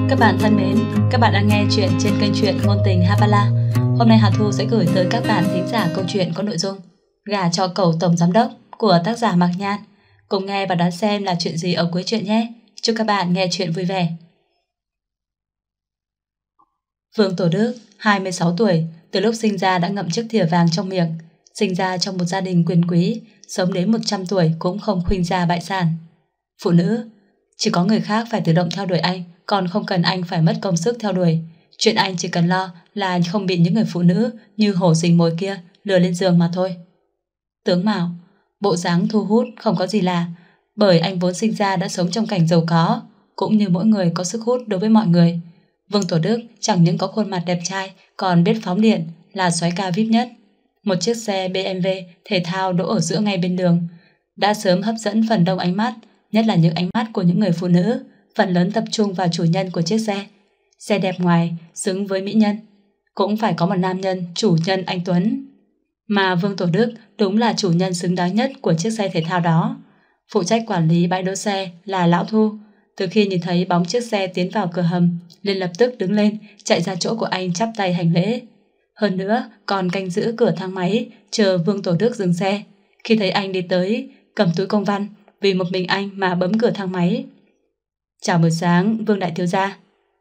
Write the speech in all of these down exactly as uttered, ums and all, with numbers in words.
Các bạn thân mến, các bạn đang nghe chuyện trên kênh truyện ngôn tình Hapala. Hôm nay Hà Thu sẽ gửi tới các bạn thính giả câu chuyện có nội dung Gả cho cậu tổng giám đốc của tác giả Mạc Nhan. Cùng nghe và đón xem là chuyện gì ở cuối chuyện nhé. Chúc các bạn nghe chuyện vui vẻ. Vương Tổ Đức, hai mươi sáu tuổi, từ lúc sinh ra đã ngậm chiếc thìa vàng trong miệng. Sinh ra trong một gia đình quyền quý, sống đến một trăm tuổi cũng không khuynh gia bại sản. Phụ nữ, chỉ có người khác phải tự động theo đuổi anh, còn không cần anh phải mất công sức theo đuổi. Chuyện anh chỉ cần lo là không bị những người phụ nữ như hổ rình mồi kia lừa lên giường mà thôi. Tướng mạo, bộ dáng thu hút không có gì lạ, bởi anh vốn sinh ra đã sống trong cảnh giàu có, cũng như mỗi người có sức hút đối với mọi người. Vương Tổ Đức chẳng những có khuôn mặt đẹp trai, còn biết phóng điện, là soái ca vi ai pi nhất. Một chiếc xe bê em vê thể thao đỗ ở giữa ngay bên đường đã sớm hấp dẫn phần đông ánh mắt, nhất là những ánh mắt của những người phụ nữ, phần lớn tập trung vào chủ nhân của chiếc xe. Xe đẹp ngoài, xứng với mỹ nhân, cũng phải có một nam nhân chủ nhân anh tuấn. Mà Vương Tổ Đức đúng là chủ nhân xứng đáng nhất của chiếc xe thể thao đó. Phụ trách quản lý bãi đỗ xe là Lão Thu. Từ khi nhìn thấy bóng chiếc xe tiến vào cửa hầm, liền lập tức đứng lên, chạy ra chỗ của anh chắp tay hành lễ. Hơn nữa, còn canh giữ cửa thang máy, chờ Vương Tổ Đức dừng xe. Khi thấy anh đi tới, cầm túi công văn, vì một mình anh mà bấm cửa thang máy. Chào buổi sáng, Vương Đại Thiếu Gia.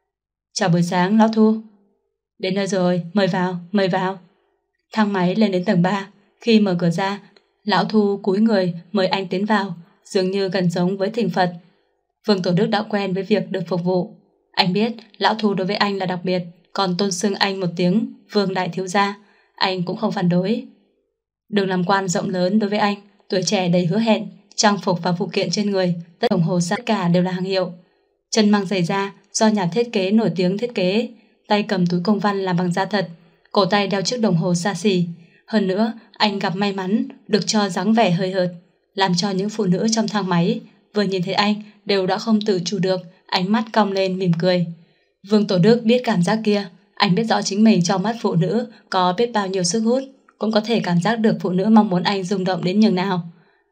Chào buổi sáng, Lão Thu. Đến nơi rồi, mời vào, mời vào. Thang máy lên đến tầng ba. Khi mở cửa ra, Lão Thu cúi người mời anh tiến vào, dường như gần giống với thỉnh Phật. Vương Tổ Đức đã quen với việc được phục vụ. Anh biết Lão Thu đối với anh là đặc biệt, còn tôn xưng anh một tiếng Vương Đại Thiếu Gia, anh cũng không phản đối. Đường làm quan rộng lớn đối với anh, tuổi trẻ đầy hứa hẹn, trang phục và phụ kiện trên người, tất đồng hồ tất cả đều là hàng hiệu. Chân mang giày da do nhà thiết kế nổi tiếng thiết kế, tay cầm túi công văn làm bằng da thật, cổ tay đeo chiếc đồng hồ xa xỉ. Hơn nữa, anh gặp may mắn được cho dáng vẻ hơi hợt, làm cho những phụ nữ trong thang máy vừa nhìn thấy anh đều đã không tự chủ được, ánh mắt cong lên mỉm cười. Vương Tổ Đức biết cảm giác kia, anh biết rõ chính mình trong mắt phụ nữ có biết bao nhiêu sức hút, cũng có thể cảm giác được phụ nữ mong muốn anh rung động đến nhường nào.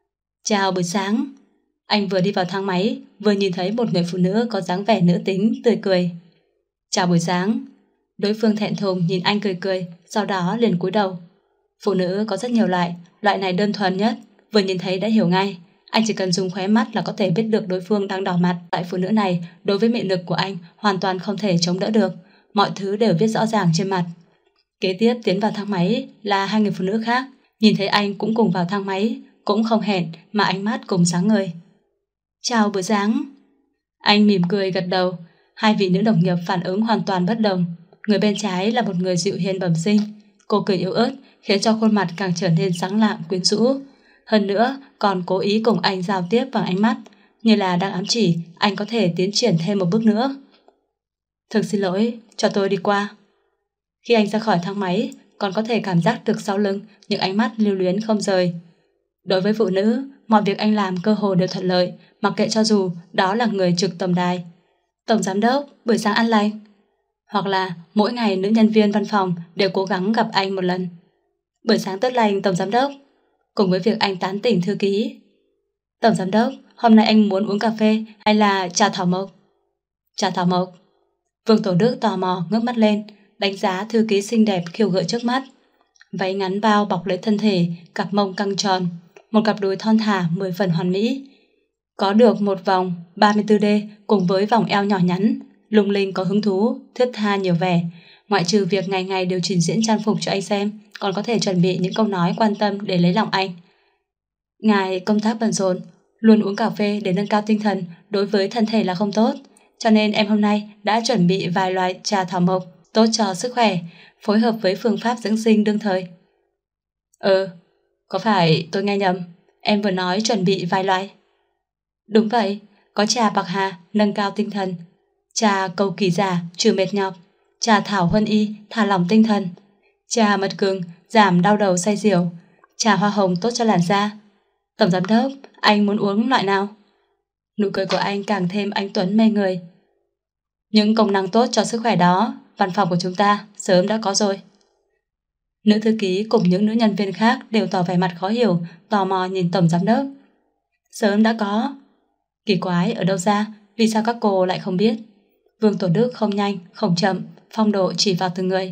Chào buổi sáng. Anh vừa đi vào thang máy, vừa nhìn thấy một người phụ nữ có dáng vẻ nữ tính, tươi cười. Chào buổi sáng. Đối phương thẹn thùng nhìn anh cười cười, sau đó liền cúi đầu. Phụ nữ có rất nhiều loại, loại này đơn thuần nhất, vừa nhìn thấy đã hiểu ngay. Anh chỉ cần dùng khóe mắt là có thể biết được đối phương đang đỏ mặt. Loại phụ nữ này đối với mị lực của anh hoàn toàn không thể chống đỡ được, mọi thứ đều viết rõ ràng trên mặt. Kế tiếp tiến vào thang máy là hai người phụ nữ khác, nhìn thấy anh cũng cùng vào thang máy, cũng không hẹn mà ánh mắt cùng sáng ngời. Chào buổi sáng. Anh mỉm cười gật đầu. Hai vị nữ đồng nghiệp phản ứng hoàn toàn bất đồng. Người bên trái là một người dịu hiền bẩm sinh, cô cười yếu ớt khiến cho khuôn mặt càng trở nên sáng lạng quyến rũ. Hơn nữa còn cố ý cùng anh giao tiếp bằng ánh mắt, như là đang ám chỉ anh có thể tiến triển thêm một bước nữa. Thực xin lỗi, cho tôi đi qua. Khi anh ra khỏi thang máy, còn có thể cảm giác được sau lưng những ánh mắt lưu luyến không rời. Đối với phụ nữ, mọi việc anh làm cơ hồ đều thuận lợi, mặc kệ cho dù đó là người trực tổng đài. Tổng giám đốc, buổi sáng an lành. Hoặc là mỗi ngày nữ nhân viên văn phòng đều cố gắng gặp anh một lần. Buổi sáng tốt lành, tổng giám đốc. Cùng với việc anh tán tỉnh thư ký. Tổng giám đốc, hôm nay anh muốn uống cà phê hay là trà thảo mộc? Trà thảo mộc. Vương Tổ Đức tò mò ngước mắt lên, đánh giá thư ký xinh đẹp khiêu gợi trước mắt. Váy ngắn bao bọc lấy thân thể, cặp mông căng tròn, một cặp đùi thon thả mười phần hoàn mỹ. Có được một vòng ba mươi tư D cùng với vòng eo nhỏ nhắn, lung linh có hứng thú, thướt tha nhiều vẻ. Ngoại trừ việc ngày ngày đều trình diễn trang phục cho anh xem, còn có thể chuẩn bị những câu nói quan tâm để lấy lòng anh. Ngài công tác bận rộn, luôn uống cà phê để nâng cao tinh thần đối với thân thể là không tốt, cho nên em hôm nay đã chuẩn bị vài loại trà thảo mộc tốt cho sức khỏe, phối hợp với phương pháp dưỡng sinh đương thời. Ừ, có phải tôi nghe nhầm? Em vừa nói chuẩn bị vài loại. Đúng vậy, có trà bạc hà nâng cao tinh thần, trà cầu kỳ giả trừ mệt nhọc, trà thảo huân y thả lỏng tinh thần, trà mật gừng giảm đau đầu say rượu, trà hoa hồng tốt cho làn da. Tổng giám đốc, anh muốn uống loại nào? Nụ cười của anh càng thêm anh tuấn mê người. Những công năng tốt cho sức khỏe đó, văn phòng của chúng ta sớm đã có rồi. Nữ thư ký cùng những nữ nhân viên khác đều tỏ vẻ mặt khó hiểu, tò mò nhìn tổng giám đốc. Sớm đã có. Kỳ quái, ở đâu ra? Vì sao các cô lại không biết? Vương Tổ Đức không nhanh, không chậm, phong độ chỉ vào từng người.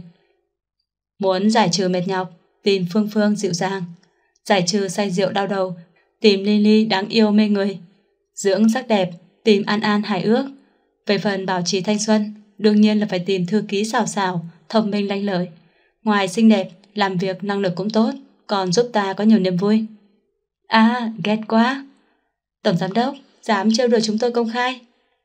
Muốn giải trừ mệt nhọc, tìm Phương Phương dịu dàng. Giải trừ say rượu đau đầu, tìm Lily đáng yêu mê người. Dưỡng sắc đẹp, tìm An An hài ước. Về phần bảo trì thanh xuân, đương nhiên là phải tìm thư ký xào xào, thông minh lanh lợi. Ngoài xinh đẹp, làm việc năng lực cũng tốt, còn giúp ta có nhiều niềm vui. À, ghét quá. Tổng giám đốc, dám trêu đùa chúng tôi công khai.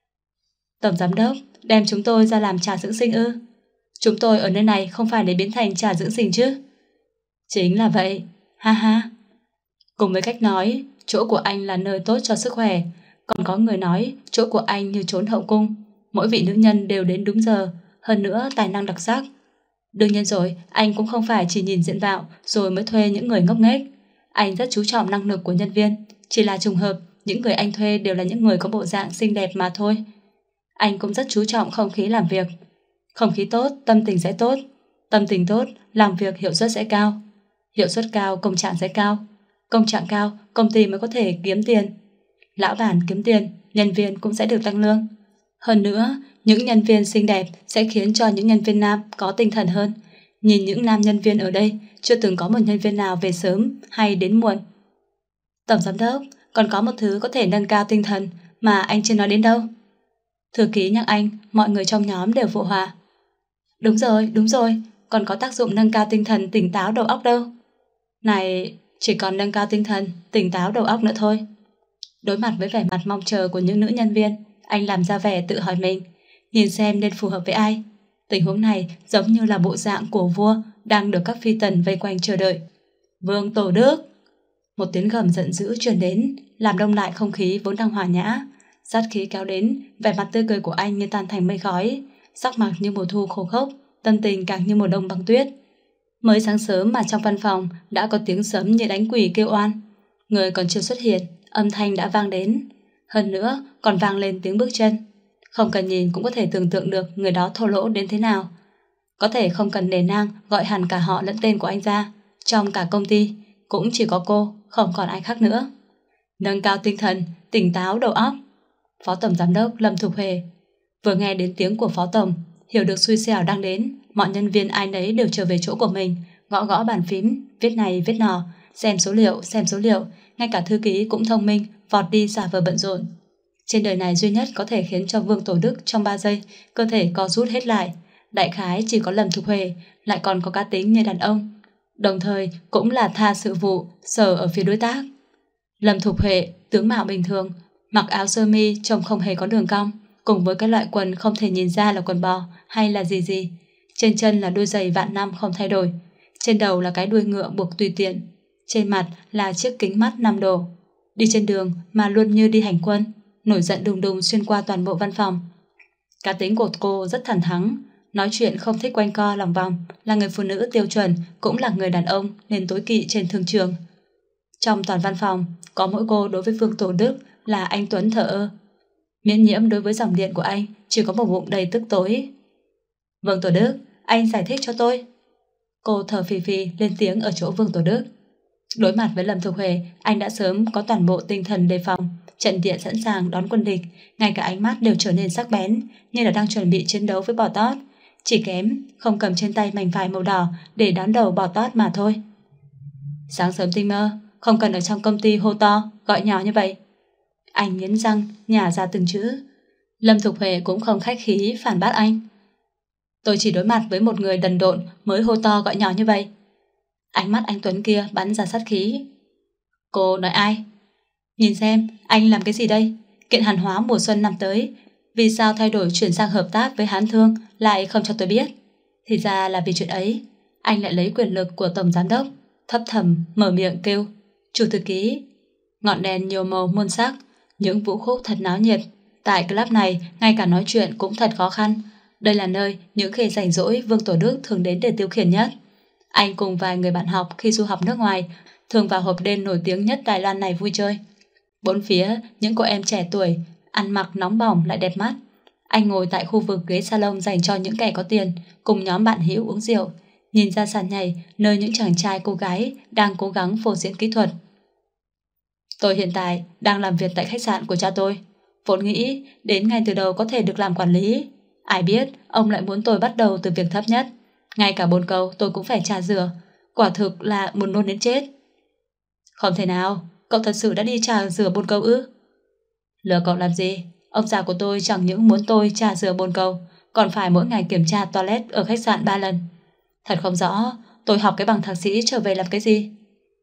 Tổng giám đốc, đem chúng tôi ra làm trà dưỡng sinh ư? Chúng tôi ở nơi này không phải để biến thành trà dưỡng sinh chứ? Chính là vậy, ha ha. Cùng với cách nói, chỗ của anh là nơi tốt cho sức khỏe, còn có người nói chỗ của anh như trốn hậu cung, mỗi vị nữ nhân đều đến đúng giờ, hơn nữa tài năng đặc sắc. Đương nhiên rồi, anh cũng không phải chỉ nhìn diện mạo rồi mới thuê những người ngốc nghếch. Anh rất chú trọng năng lực của nhân viên, chỉ là trùng hợp, những người anh thuê đều là những người có bộ dạng xinh đẹp mà thôi. Anh cũng rất chú trọng không khí làm việc. Không khí tốt, tâm tình sẽ tốt. Tâm tình tốt, làm việc hiệu suất sẽ cao. Hiệu suất cao, công trạng sẽ cao. Công trạng cao, công ty mới có thể kiếm tiền. Lão bản kiếm tiền, nhân viên cũng sẽ được tăng lương. Hơn nữa, những nhân viên xinh đẹp sẽ khiến cho những nhân viên nam có tinh thần hơn. Nhìn những nam nhân viên ở đây, chưa từng có một nhân viên nào về sớm hay đến muộn. Tổng giám đốc, còn có một thứ có thể nâng cao tinh thần mà anh chưa nói đến đâu. Thư ký nhắc anh, mọi người trong nhóm đều phụ họa. Đúng rồi, đúng rồi, còn có tác dụng nâng cao tinh thần, tỉnh táo đầu óc đâu. Này, chỉ còn nâng cao tinh thần, tỉnh táo đầu óc nữa thôi. Đối mặt với vẻ mặt mong chờ của những nữ nhân viên, anh làm ra vẻ tự hỏi mình, nhìn xem nên phù hợp với ai. Tình huống này giống như là bộ dạng của vua đang được các phi tần vây quanh chờ đợi. Vương Tổ Đức! Một tiếng gầm giận dữ truyền đến, làm đông lại không khí vốn đang hòa nhã. Sát khí kéo đến, vẻ mặt tươi cười của anh như tan thành mây khói, sắc mặt như mùa thu khô khốc, tâm tình càng như mùa đông băng tuyết. Mới sáng sớm mà trong văn phòng đã có tiếng sấm như đánh quỷ kêu oan. Người còn chưa xuất hiện, âm thanh đã vang đến. Hơn nữa còn vang lên tiếng bước chân. Không cần nhìn cũng có thể tưởng tượng được người đó thô lỗ đến thế nào. Có thể không cần nể nang gọi hẳn cả họ lẫn tên của anh ra. Trong cả công ty cũng chỉ có cô, không còn ai khác nữa. Nâng cao tinh thần, tỉnh táo đầu óc. Phó tổng giám đốc Lâm Thục Huệ. Vừa nghe đến tiếng của phó tổng, hiểu được xui xẻo đang đến, mọi nhân viên ai nấy đều trở về chỗ của mình, gõ gõ bàn phím, viết này viết nọ, xem số liệu, xem số liệu, ngay cả thư ký cũng thông minh, vọt đi giả vờ bận rộn. Trên đời này duy nhất có thể khiến cho Vương Tổ Đức trong ba giây cơ thể co rút hết lại, đại khái chỉ có Lâm Thục Huệ, lại còn có cá tính như đàn ông, đồng thời cũng là tha sự vụ sở ở phía đối tác. Lâm Thục Huệ tướng mạo bình thường, mặc áo sơ mi trông không hề có đường cong, cùng với cái loại quần không thể nhìn ra là quần bò hay là gì gì. Trên chân là đôi giày vạn năm không thay đổi, trên đầu là cái đuôi ngựa buộc tùy tiện, trên mặt là chiếc kính mắt năm độ. Đi trên đường mà luôn như đi hành quân, nổi giận đùng đùng xuyên qua toàn bộ văn phòng. Cá tính của cô rất thẳng thắn, nói chuyện không thích quanh co lòng vòng, là người phụ nữ tiêu chuẩn, cũng là người đàn ông nên tối kỵ trên thương trường. Trong toàn văn phòng, có mỗi cô đối với Vương Tổ Đức là anh Tuấn thờ ơ. Miễn nhiễm đối với dòng điện của anh chỉ có một bụng đầy tức tối. Vương Tổ Đức, anh giải thích cho tôi. Cô thở phì phì lên tiếng ở chỗ Vương Tổ Đức. Đối mặt với Lâm Thục Huệ, anh đã sớm có toàn bộ tinh thần đề phòng, trận địa sẵn sàng đón quân địch, ngay cả ánh mắt đều trở nên sắc bén, như là đang chuẩn bị chiến đấu với bò tót. Chỉ kém không cầm trên tay mảnh vải màu đỏ để đón đầu bò tót mà thôi. Sáng sớm tinh mơ, không cần ở trong công ty hô to, gọi nhỏ như vậy. Anh nghiến răng, nhả ra từng chữ. Lâm Thục Huệ cũng không khách khí phản bác anh. Tôi chỉ đối mặt với một người đần độn mới hô to gọi nhỏ như vậy. Ánh mắt anh Tuấn kia bắn ra sát khí. Cô nói ai? Nhìn xem, anh làm cái gì đây? Kiện hàng hóa mùa xuân năm tới, vì sao thay đổi chuyển sang hợp tác với Hán Thương lại không cho tôi biết? Thì ra là vì chuyện ấy. Anh lại lấy quyền lực của tổng giám đốc, thấp thầm mở miệng kêu. Chủ thư ký. Ngọn đèn nhiều màu muôn sắc, những vũ khúc thật náo nhiệt. Tại club này, ngay cả nói chuyện cũng thật khó khăn. Đây là nơi những khi rảnh rỗi Vương Tổ Đức thường đến để tiêu khiển nhất. Anh cùng vài người bạn học khi du học nước ngoài thường vào hộp đêm nổi tiếng nhất Đài Loan này vui chơi. Bốn phía những cô em trẻ tuổi ăn mặc nóng bỏng lại đẹp mắt. Anh ngồi tại khu vực ghế salon dành cho những kẻ có tiền, cùng nhóm bạn hữu uống rượu, nhìn ra sàn nhảy nơi những chàng trai cô gái đang cố gắng phô diễn kỹ thuật. Tôi hiện tại đang làm việc tại khách sạn của cha tôi, vốn nghĩ đến ngay từ đầu có thể được làm quản lý. Ai biết ông lại muốn tôi bắt đầu từ việc thấp nhất. Ngay cả bồn cầu tôi cũng phải trà rửa. Quả thực là buồn nôn đến chết. Không thể nào, cậu thật sự đã đi trà rửa bồn cầu ư? Lừa cậu làm gì? Ông già của tôi chẳng những muốn tôi trà rửa bồn cầu, còn phải mỗi ngày kiểm tra toilet ở khách sạn ba lần. Thật không rõ, tôi học cái bằng thạc sĩ trở về làm cái gì?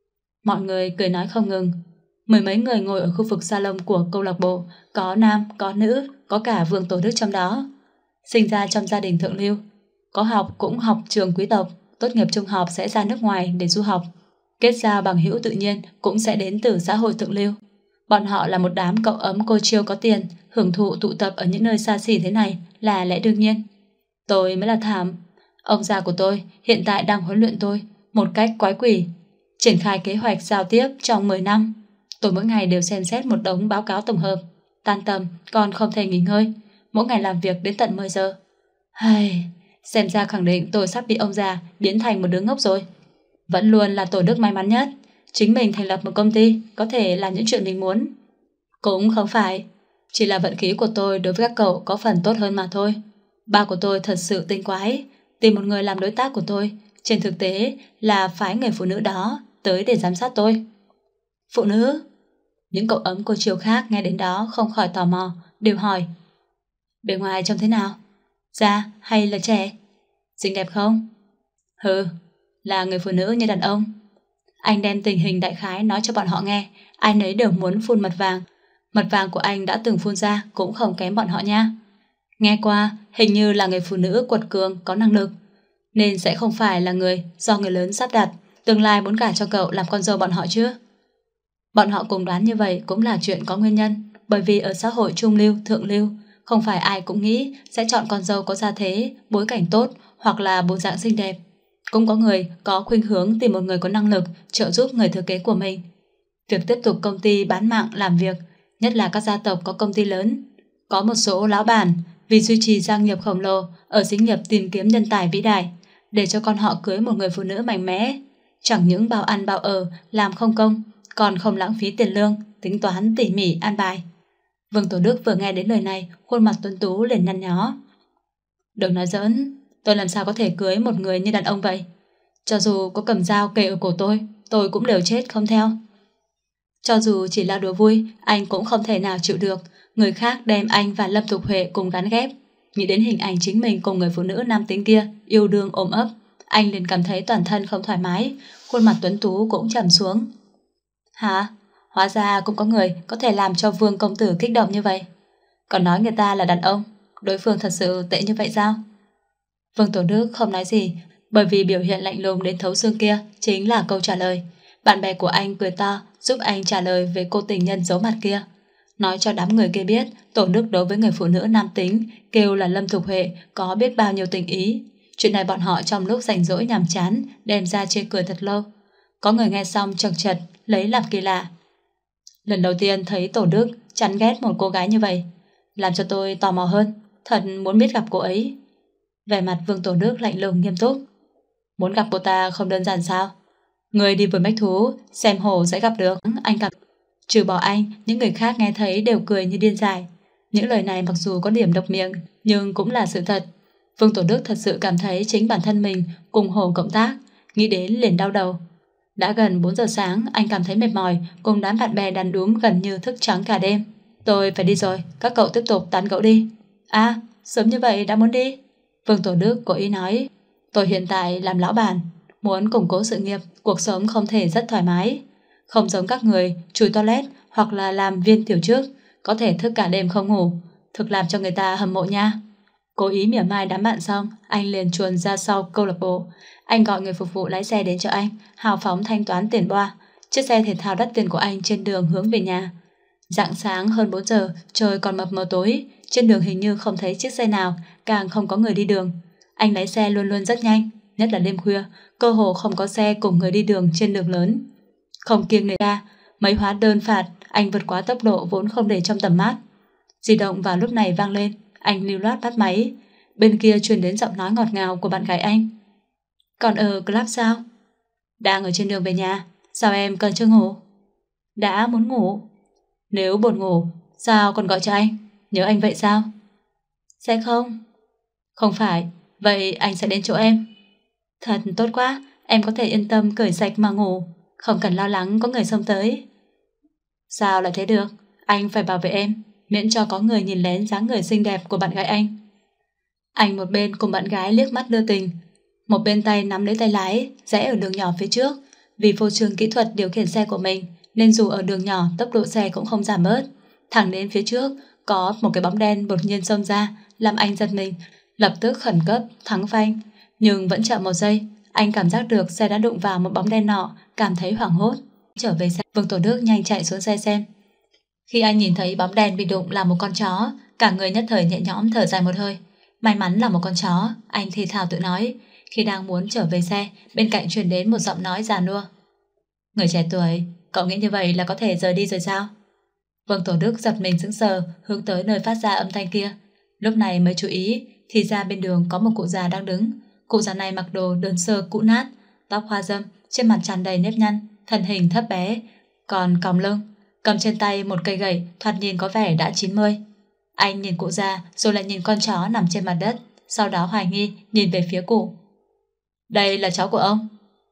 Mọi người cười nói không ngừng. Mười mấy người ngồi ở khu vực salon của câu lạc bộ, có nam, có nữ, có cả Vương Tổ Đức trong đó. Sinh ra trong gia đình thượng lưu, có học cũng học trường quý tộc, tốt nghiệp trung học sẽ ra nước ngoài để du học. Kết giao bằng hữu tự nhiên cũng sẽ đến từ xã hội thượng lưu. Bọn họ là một đám cậu ấm cô chiêu có tiền, hưởng thụ tụ tập ở những nơi xa xỉ thế này là lẽ đương nhiên. Tôi mới là thảm. Ông già của tôi hiện tại đang huấn luyện tôi một cách quái quỷ, triển khai kế hoạch giao tiếp trong mười năm. Tôi mỗi ngày đều xem xét một đống báo cáo tổng hợp, tan tầm còn không thể nghỉ ngơi, mỗi ngày làm việc đến tận mười giờ. Hay, xem ra khẳng định tôi sắp bị ông già biến thành một đứa ngốc rồi. Vẫn luôn là Tổ Đức may mắn nhất, chính mình thành lập một công ty, có thể làm những chuyện mình muốn. Cũng không phải, chỉ là vận khí của tôi đối với các cậu có phần tốt hơn mà thôi. Ba của tôi thật sự tinh quái, tìm một người làm đối tác của tôi, trên thực tế là phái người phụ nữ đó tới để giám sát tôi. Phụ nữ? Những cậu ấm cô chiều khác nghe đến đó không khỏi tò mò, đều hỏi. Bề ngoài trông thế nào? Già hay là trẻ? Xinh đẹp không? Hừ, là người phụ nữ như đàn ông. Anh đem tình hình đại khái nói cho bọn họ nghe, ai nấy đều muốn phun mật vàng. Mật vàng của anh đã từng phun ra cũng không kém bọn họ nha. Nghe qua, hình như là người phụ nữ quật cường có năng lực, nên sẽ không phải là người do người lớn sắp đặt, tương lai muốn gả cho cậu làm con dâu bọn họ chứ. Bọn họ cùng đoán như vậy cũng là chuyện có nguyên nhân, bởi vì ở xã hội trung lưu, thượng lưu, không phải ai cũng nghĩ sẽ chọn con dâu có gia thế, bối cảnh tốt hoặc là bộ dạng xinh đẹp. Cũng có người có khuynh hướng tìm một người có năng lực trợ giúp người thừa kế của mình. Việc tiếp tục công ty bán mạng làm việc, nhất là các gia tộc có công ty lớn. Có một số lão bản vì duy trì gia nghiệp khổng lồ ở xí nghiệp tìm kiếm nhân tài vĩ đại, để cho con họ cưới một người phụ nữ mạnh mẽ. Chẳng những bao ăn bao ở, làm không công, còn không lãng phí tiền lương, tính toán tỉ mỉ an bài. Vương Tổ Đức vừa nghe đến lời này, khuôn mặt tuấn tú liền nhăn nhó. Đừng nói giỡn, tôi làm sao có thể cưới một người như đàn ông vậy? Cho dù có cầm dao kề ở cổ tôi, tôi cũng đều chết không theo. Cho dù chỉ là đùa vui, anh cũng không thể nào chịu được người khác đem anh và Lâm Thục Huệ cùng gắn ghép. Nghĩ đến hình ảnh chính mình cùng người phụ nữ nam tính kia yêu đương ôm ấp, anh liền cảm thấy toàn thân không thoải mái, khuôn mặt tuấn tú cũng trầm xuống. Hả? Hóa ra cũng có người có thể làm cho Vương công tử kích động như vậy. Còn nói người ta là đàn ông, đối phương thật sự tệ như vậy sao? Vương Tổ Đức không nói gì, bởi vì biểu hiện lạnh lùng đến thấu xương kia chính là câu trả lời. Bạn bè của anh cười to giúp anh trả lời về cô tình nhân giấu mặt kia, nói cho đám người kia biết Tổ Đức đối với người phụ nữ nam tính kêu là Lâm Thục Huệ có biết bao nhiêu tình ý. Chuyện này bọn họ trong lúc rảnh rỗi nhàm chán đem ra chê cười thật lâu. Có người nghe xong chật chật lấy làm kỳ lạ. Lần đầu tiên thấy Tổ Đức chán ghét một cô gái như vậy, làm cho tôi tò mò hơn, thật muốn biết gặp cô ấy. Vẻ mặt Vương Tổ Đức lạnh lùng nghiêm túc. Muốn gặp cô ta không đơn giản sao? Người đi với mách thú, xem hồ sẽ gặp được. Anh gặp. Trừ bỏ anh, những người khác nghe thấy đều cười như điên dại. Những lời này mặc dù có điểm độc miệng, nhưng cũng là sự thật. Vương Tổ Đức thật sự cảm thấy chính bản thân mình cùng hồ cộng tác, nghĩ đến liền đau đầu. Đã gần bốn giờ sáng, anh cảm thấy mệt mỏi, cùng đám bạn bè đàn đúm gần như thức trắng cả đêm. Tôi phải đi rồi, các cậu tiếp tục tán gẫu đi. À, sớm như vậy đã muốn đi? Vương Tổ Đức cố ý nói. Tôi hiện tại làm lão bản, muốn củng cố sự nghiệp, cuộc sống không thể rất thoải mái. Không giống các người chùi toilet hoặc là làm viên tiểu trước, có thể thức cả đêm không ngủ, thực làm cho người ta hâm mộ nha. Cố ý mỉa mai đám bạn xong, anh liền chuồn ra sau câu lạc bộ. Anh gọi người phục vụ lái xe đến cho anh, hào phóng thanh toán tiền boa. Chiếc xe thể thao đắt tiền của anh trên đường hướng về nhà. Rạng sáng hơn bốn giờ, trời còn mập mờ tối, trên đường hình như không thấy chiếc xe nào, càng không có người đi đường. Anh lái xe luôn luôn rất nhanh, nhất là đêm khuya, cơ hồ không có xe cùng người đi đường trên đường lớn. Không kiêng nể ra, mấy hóa đơn phạt, anh vượt quá tốc độ vốn không để trong tầm mắt. Di động vào lúc này vang lên, anh lưu loát bắt máy. Bên kia truyền đến giọng nói ngọt ngào của bạn gái anh. Còn ở club sao? Đang ở trên đường về nhà, sao em còn chưa ngủ? Đã muốn ngủ. Nếu buồn ngủ, sao còn gọi cho anh? Nhớ anh vậy sao? Sẽ không. Không phải, vậy anh sẽ đến chỗ em. Thật tốt quá, em có thể yên tâm cởi sạch mà ngủ, không cần lo lắng có người xông tới. Sao lại thế được, anh phải bảo vệ em, miễn cho có người nhìn lén dáng người xinh đẹp của bạn gái anh. Anh một bên cùng bạn gái liếc mắt đưa tình, một bên tay nắm lấy tay lái, rẽ ở đường nhỏ phía trước. Vì phô trương kỹ thuật điều khiển xe của mình, nên dù ở đường nhỏ tốc độ xe cũng không giảm bớt. Thẳng đến phía trước, có một cái bóng đen đột nhiên xông ra, làm anh giật mình, lập tức khẩn cấp thắng phanh. Nhưng vẫn chậm một giây, anh cảm giác được xe đã đụng vào một bóng đen nọ, cảm thấy hoảng hốt. Trở về xe, Vương Tổ Đức nhanh chạy xuống xe xem. Khi anh nhìn thấy bóng đen bị đụng là một con chó, cả người nhất thời nhẹ nhõm thở dài một hơi. May mắn là một con chó, anh thì thào tự nói. Khi đang muốn trở về xe, bên cạnh truyền đến một giọng nói già nua. Người trẻ tuổi, cậu nghĩ như vậy là có thể rời đi rồi sao? Vương Tổ Đức giật mình sững sờ, hướng tới nơi phát ra âm thanh kia. Lúc này mới chú ý, thì ra bên đường có một cụ già đang đứng. Cụ già này mặc đồ đơn sơ cũ nát, tóc hoa râm, trên mặt tràn đầy nếp nhăn, thân hình thấp bé, còn còng lưng, cầm trên tay một cây gậy, thoạt nhìn có vẻ đã chín mươi. Anh nhìn cụ già rồi lại nhìn con chó nằm trên mặt đất, sau đó hoài nghi nhìn về phía cụ. Đây là cháu của ông.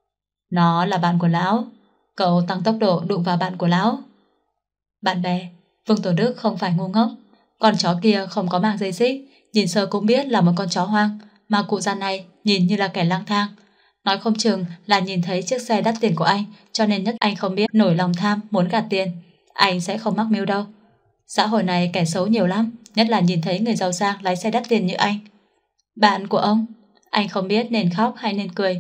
Nó là bạn của lão. Cậu tăng tốc độ đụng vào bạn của lão. Bạn bè. Vương Tổ Đức không phải ngu ngốc. Con chó kia không có mang dây xích, nhìn sơ cũng biết là một con chó hoang, mà cụ già này nhìn như là kẻ lang thang. Nói không chừng là nhìn thấy chiếc xe đắt tiền của anh, cho nên nhất anh không biết nổi lòng tham muốn gạt tiền. Anh sẽ không mắc mưu đâu. Xã hội này kẻ xấu nhiều lắm, nhất là nhìn thấy người giàu sang lái xe đắt tiền như anh. Bạn của ông. Anh không biết nên khóc hay nên cười.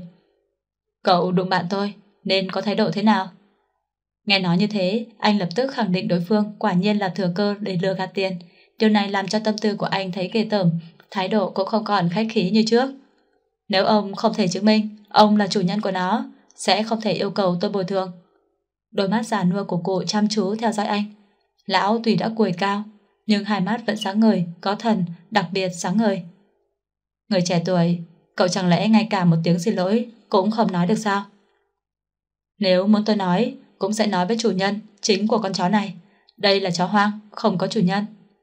Cậu đụng bạn tôi, nên có thái độ thế nào? Nghe nói như thế, anh lập tức khẳng định đối phương quả nhiên là thừa cơ để lừa gạt tiền. Điều này làm cho tâm tư của anh thấy ghê tởm, thái độ cũng không còn khách khí như trước. Nếu ông không thể chứng minh ông là chủ nhân của nó, sẽ không thể yêu cầu tôi bồi thường. Đôi mắt già nua của cụ chăm chú theo dõi anh. Lão tuy đã cùi cao, nhưng hai mắt vẫn sáng ngời, có thần, đặc biệt sáng ngời. Người trẻ tuổi, cậu chẳng lẽ ngay cả một tiếng xin lỗi cũng không nói được sao? Nếu muốn tôi nói, cũng sẽ nói với chủ nhân chính của con chó này. Đây là chó hoang, không có chủ nhân.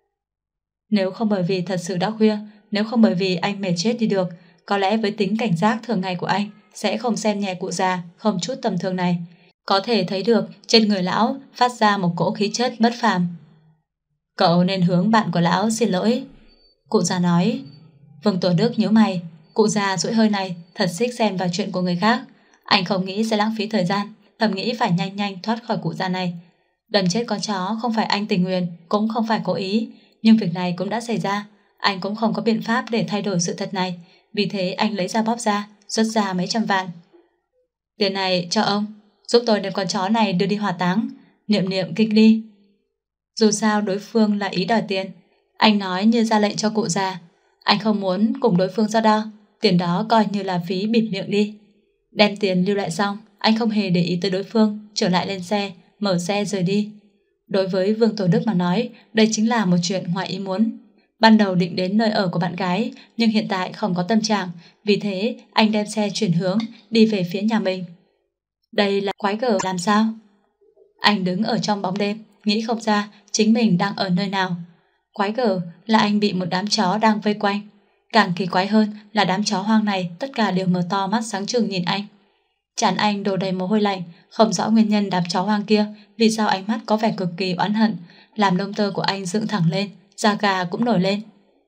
Nếu không bởi vì thật sự đã khuya, nếu không bởi vì anh mệt chết đi được, có lẽ với tính cảnh giác thường ngày của anh sẽ không xem nhẹ cụ già không chút tầm thường này. Có thể thấy được trên người lão phát ra một cỗ khí chất bất phàm. Cậu nên hướng bạn của lão xin lỗi. Cụ già nói. Vương Tổ Đức nhíu mày. Cụ già duỗi hơi này thật xích xen vào chuyện của người khác. Anh không nghĩ sẽ lãng phí thời gian, thầm nghĩ phải nhanh nhanh thoát khỏi cụ già này. Đâm chết con chó không phải anh tình nguyện, cũng không phải cố ý, nhưng việc này cũng đã xảy ra. Anh cũng không có biện pháp để thay đổi sự thật này, vì thế anh lấy ra bóp ra, xuất ra mấy trăm vạn. Tiền này cho ông, giúp tôi đem con chó này đưa đi hỏa táng, niệm niệm kinh đi. Dù sao đối phương là ý đòi tiền, anh nói như ra lệnh cho cụ già. Anh không muốn cùng đối phương so đo, tiền đó coi như là phí bịt miệng đi. Đem tiền lưu lại xong, anh không hề để ý tới đối phương, trở lại lên xe, mở xe rời đi. Đối với Vương Tổ Đức mà nói, đây chính là một chuyện ngoài ý muốn. Ban đầu định đến nơi ở của bạn gái, nhưng hiện tại không có tâm trạng, vì thế anh đem xe chuyển hướng, đi về phía nhà mình. Đây là quái gở làm sao? Anh đứng ở trong bóng đêm, nghĩ không ra chính mình đang ở nơi nào. Quái gở là anh bị một đám chó đang vây quanh. Càng kỳ quái hơn là đám chó hoang này tất cả đều mở to mắt sáng trừng nhìn anh. Trán anh đổ đầy mồ hôi lạnh, không rõ nguyên nhân đám chó hoang kia vì sao ánh mắt có vẻ cực kỳ oán hận, làm lông tơ của anh dựng thẳng lên, da gà cũng nổi lên.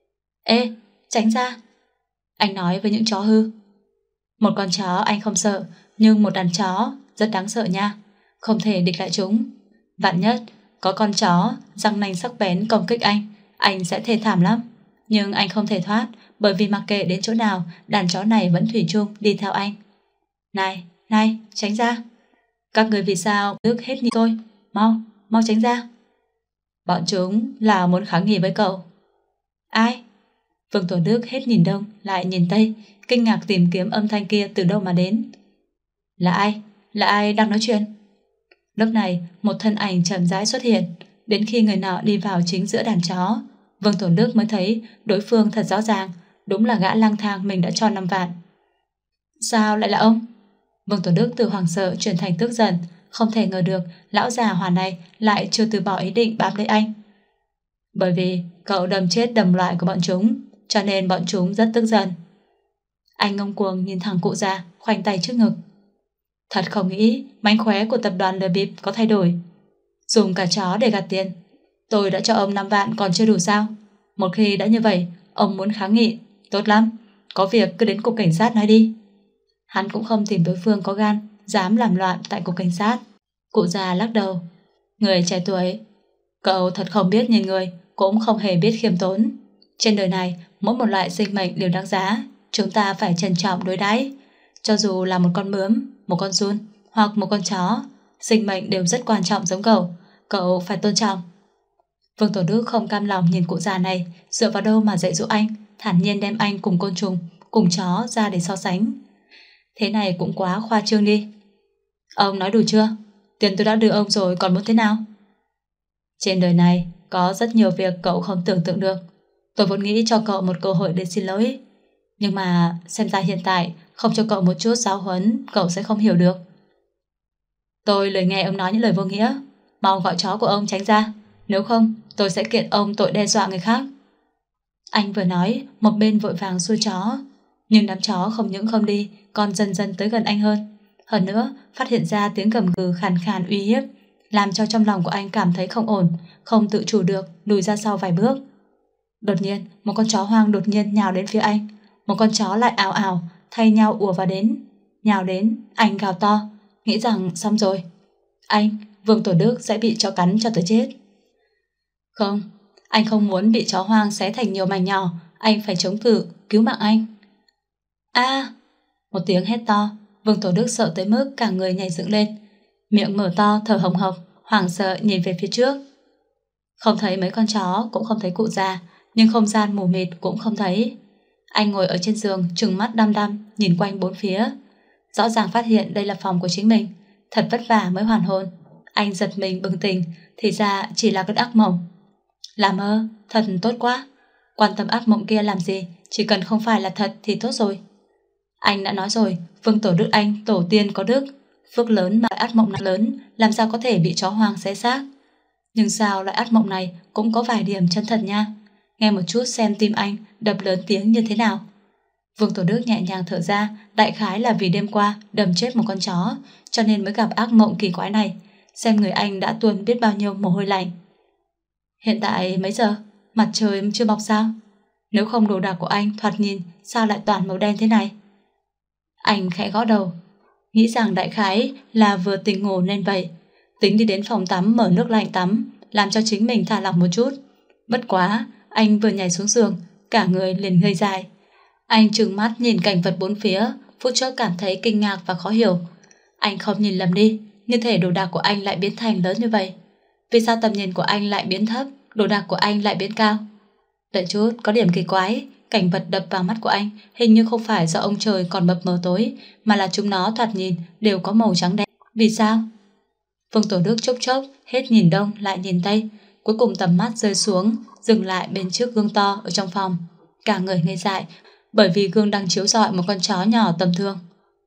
Ê, tránh ra! Anh nói với những chó hư. Một con chó anh không sợ, nhưng một đàn chó rất đáng sợ nha, không thể địch lại chúng. Vạn nhất có con chó răng nanh sắc bén công kích anh, anh sẽ thê thảm lắm. Nhưng anh không thể thoát, bởi vì mặc kệ đến chỗ nào, đàn chó này vẫn thủy chung đi theo anh. Này, này, tránh ra! Các người vì sao nước hết như tôi? Mau, mau tránh ra! Bọn chúng là muốn kháng nghị với cậu. Ai? Vương Tổ Đức hết nhìn đông lại nhìn tây, kinh ngạc tìm kiếm âm thanh kia từ đâu mà đến. Là ai? Là ai đang nói chuyện? Lúc này một thân ảnh chậm rãi xuất hiện. Đến khi người nọ đi vào chính giữa đàn chó, Vương Tổ Đức mới thấy đối phương thật rõ ràng, đúng là gã lang thang mình đã cho năm vạn. Sao lại là ông? Vương Tổ Đức từ hoảng sợ chuyển thành tức giận, không thể ngờ được lão già hòa này lại chưa từ bỏ ý định bám lấy anh. Bởi vì cậu đâm chết đồng loại của bọn chúng, cho nên bọn chúng rất tức giận. Anh ngông cuồng nhìn thẳng cụ già, khoanh tay trước ngực. Thật không nghĩ mánh khóe của tập đoàn lừa bịp có thay đổi. Dùng cả chó để gạt tiền. Tôi đã cho ông năm vạn còn chưa đủ sao? Một khi đã như vậy, ông muốn kháng nghị, tốt lắm, có việc cứ đến cục cảnh sát nói đi. Hắn cũng không tìm đối phương có gan dám làm loạn tại cục cảnh sát. Cụ già lắc đầu. Người trẻ tuổi, cậu thật không biết nhìn người, cũng không hề biết khiêm tốn. Trên đời này, mỗi một loại sinh mệnh đều đáng giá, chúng ta phải trân trọng đối đãi. Cho dù là một con bướm, một con giun hoặc một con chó, sinh mệnh đều rất quan trọng giống cậu, cậu phải tôn trọng. Vương Tổ Đức không cam lòng nhìn cụ già này, dựa vào đâu mà dạy dỗ anh, thản nhiên đem anh cùng côn trùng, cùng chó ra để so sánh. Thế này cũng quá khoa trương đi. Ông nói đủ chưa? Tiền tôi đã đưa ông rồi còn muốn thế nào? Trên đời này có rất nhiều việc cậu không tưởng tượng được. Tôi vốn nghĩ cho cậu một cơ hội để xin lỗi, nhưng mà xem ra hiện tại không cho cậu một chút giáo huấn cậu sẽ không hiểu được. Tôi lười nghe ông nói những lời vô nghĩa. Mau gọi chó của ông tránh ra, nếu không tôi sẽ kiện ông tội đe dọa người khác. Anh vừa nói một bên vội vàng xua chó, nhưng đám chó không những không đi, còn dần dần tới gần anh hơn. Hơn nữa phát hiện ra tiếng gầm gừ khàn khàn uy hiếp, làm cho trong lòng của anh cảm thấy không ổn, không tự chủ được lùi ra sau vài bước. Đột nhiên một con chó hoang đột nhiên nhào đến phía anh, một con chó lại ào ào thay nhau ùa vào đến. Nhào đến, anh gào to, nghĩ rằng xong rồi, anh, Vương Tổ Đức sẽ bị chó cắn cho tới chết. Không, anh không muốn bị chó hoang xé thành nhiều mảnh nhỏ, anh phải chống cự, cứu mạng anh. A! Một tiếng hét to, Vương Tổ Đức sợ tới mức cả người nhảy dựng lên, miệng mở to thở hồng hộc, hoảng sợ nhìn về phía trước. Không thấy mấy con chó, cũng không thấy cụ già, nhưng không gian mù mịt cũng không thấy. Anh ngồi ở trên giường trừng mắt đăm đăm nhìn quanh bốn phía, rõ ràng phát hiện đây là phòng của chính mình. Thật vất vả mới hoàn hồn. Anh giật mình bừng tỉnh, thì ra chỉ là cơn ác mộng. Làm mơ, thật tốt quá. Quan tâm ác mộng kia làm gì, chỉ cần không phải là thật thì tốt rồi. Anh đã nói rồi, Vương Tổ Đức anh tổ tiên có đức, phước lớn mà ác mộng lớn làm sao có thể bị chó hoang xé xác. Nhưng sao loại ác mộng này cũng có vài điểm chân thật nha. Nghe một chút xem tim anh đập lớn tiếng như thế nào. Vương Tổ Đức nhẹ nhàng thở ra, đại khái là vì đêm qua đâm chết một con chó, cho nên mới gặp ác mộng kỳ quái này. Xem người anh đã tuôn biết bao nhiêu mồ hôi lạnh. Hiện tại mấy giờ? Mặt trời chưa mọc sao? Nếu không đồ đạc của anh thoạt nhìn sao lại toàn màu đen thế này? Anh khẽ gõ đầu, nghĩ rằng đại khái là vừa tỉnh ngủ nên vậy. Tính đi đến phòng tắm mở nước lạnh tắm, làm cho chính mình thả lỏng một chút. Bất quá, anh vừa nhảy xuống giường, cả người liền ngây dại. Anh trừng mắt nhìn cảnh vật bốn phía, phút chốc cảm thấy kinh ngạc và khó hiểu. Anh không nhìn lầm đi, như thể đồ đạc của anh lại biến thành lớn như vậy. Vì sao tầm nhìn của anh lại biến thấp, đồ đạc của anh lại biến cao? Đợi chút, có điểm kỳ quái, cảnh vật đập vào mắt của anh hình như không phải do ông trời còn mập mờ tối, mà là chúng nó thoạt nhìn đều có màu trắng đen. Vì sao? Vương Tổ Đức chốc chốc hết nhìn đông lại nhìn tây, cuối cùng tầm mắt rơi xuống, dừng lại bên trước gương to ở trong phòng. Cả người ngây dại, bởi vì gương đang chiếu rọi một con chó nhỏ tầm thường.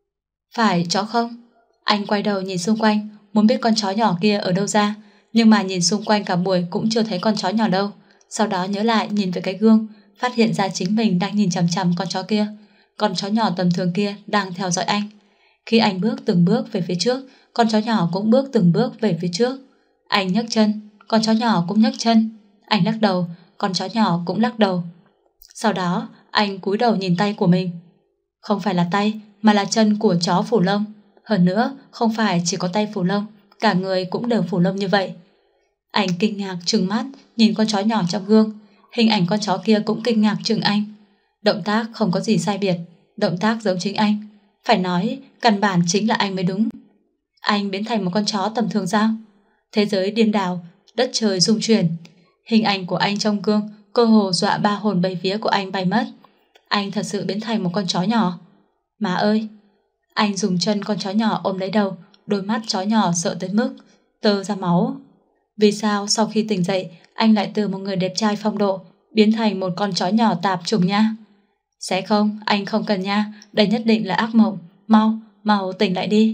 Phải chó không? Anh quay đầu nhìn xung quanh, muốn biết con chó nhỏ kia ở đâu ra, nhưng mà nhìn xung quanh cả buổi cũng chưa thấy con chó nhỏ đâu. Sau đó nhớ lại nhìn về cái gương, phát hiện ra chính mình đang nhìn chằm chằm con chó kia. Con chó nhỏ tầm thường kia đang theo dõi anh. Khi anh bước từng bước về phía trước, con chó nhỏ cũng bước từng bước về phía trước. Anh nhấc chân, con chó nhỏ cũng nhấc chân. Anh lắc đầu, con chó nhỏ cũng lắc đầu. Sau đó anh cúi đầu nhìn tay của mình. Không phải là tay, mà là chân của chó phủ lông. Hơn nữa, không phải chỉ có tay phủ lông, cả người cũng đều phủ lông như vậy. Anh kinh ngạc trừng mắt nhìn con chó nhỏ trong gương. Hình ảnh con chó kia cũng kinh ngạc trừng anh. Động tác không có gì sai biệt, động tác giống chính anh. Phải nói, căn bản chính là anh mới đúng. Anh biến thành một con chó tầm thường sao? Thế giới điên đảo, đất trời rung chuyển. Hình ảnh của anh trong gương cơ hồ dọa ba hồn bảy vía của anh bay mất. Anh thật sự biến thành một con chó nhỏ. Má ơi! Anh dùng chân con chó nhỏ ôm lấy đầu, đôi mắt chó nhỏ sợ tới mức tơ ra máu. Vì sao sau khi tỉnh dậy anh lại từ một người đẹp trai phong độ biến thành một con chó nhỏ tạp chủng nha? Sẽ không, anh không cần nha, đây nhất định là ác mộng. Mau, mau tỉnh lại đi.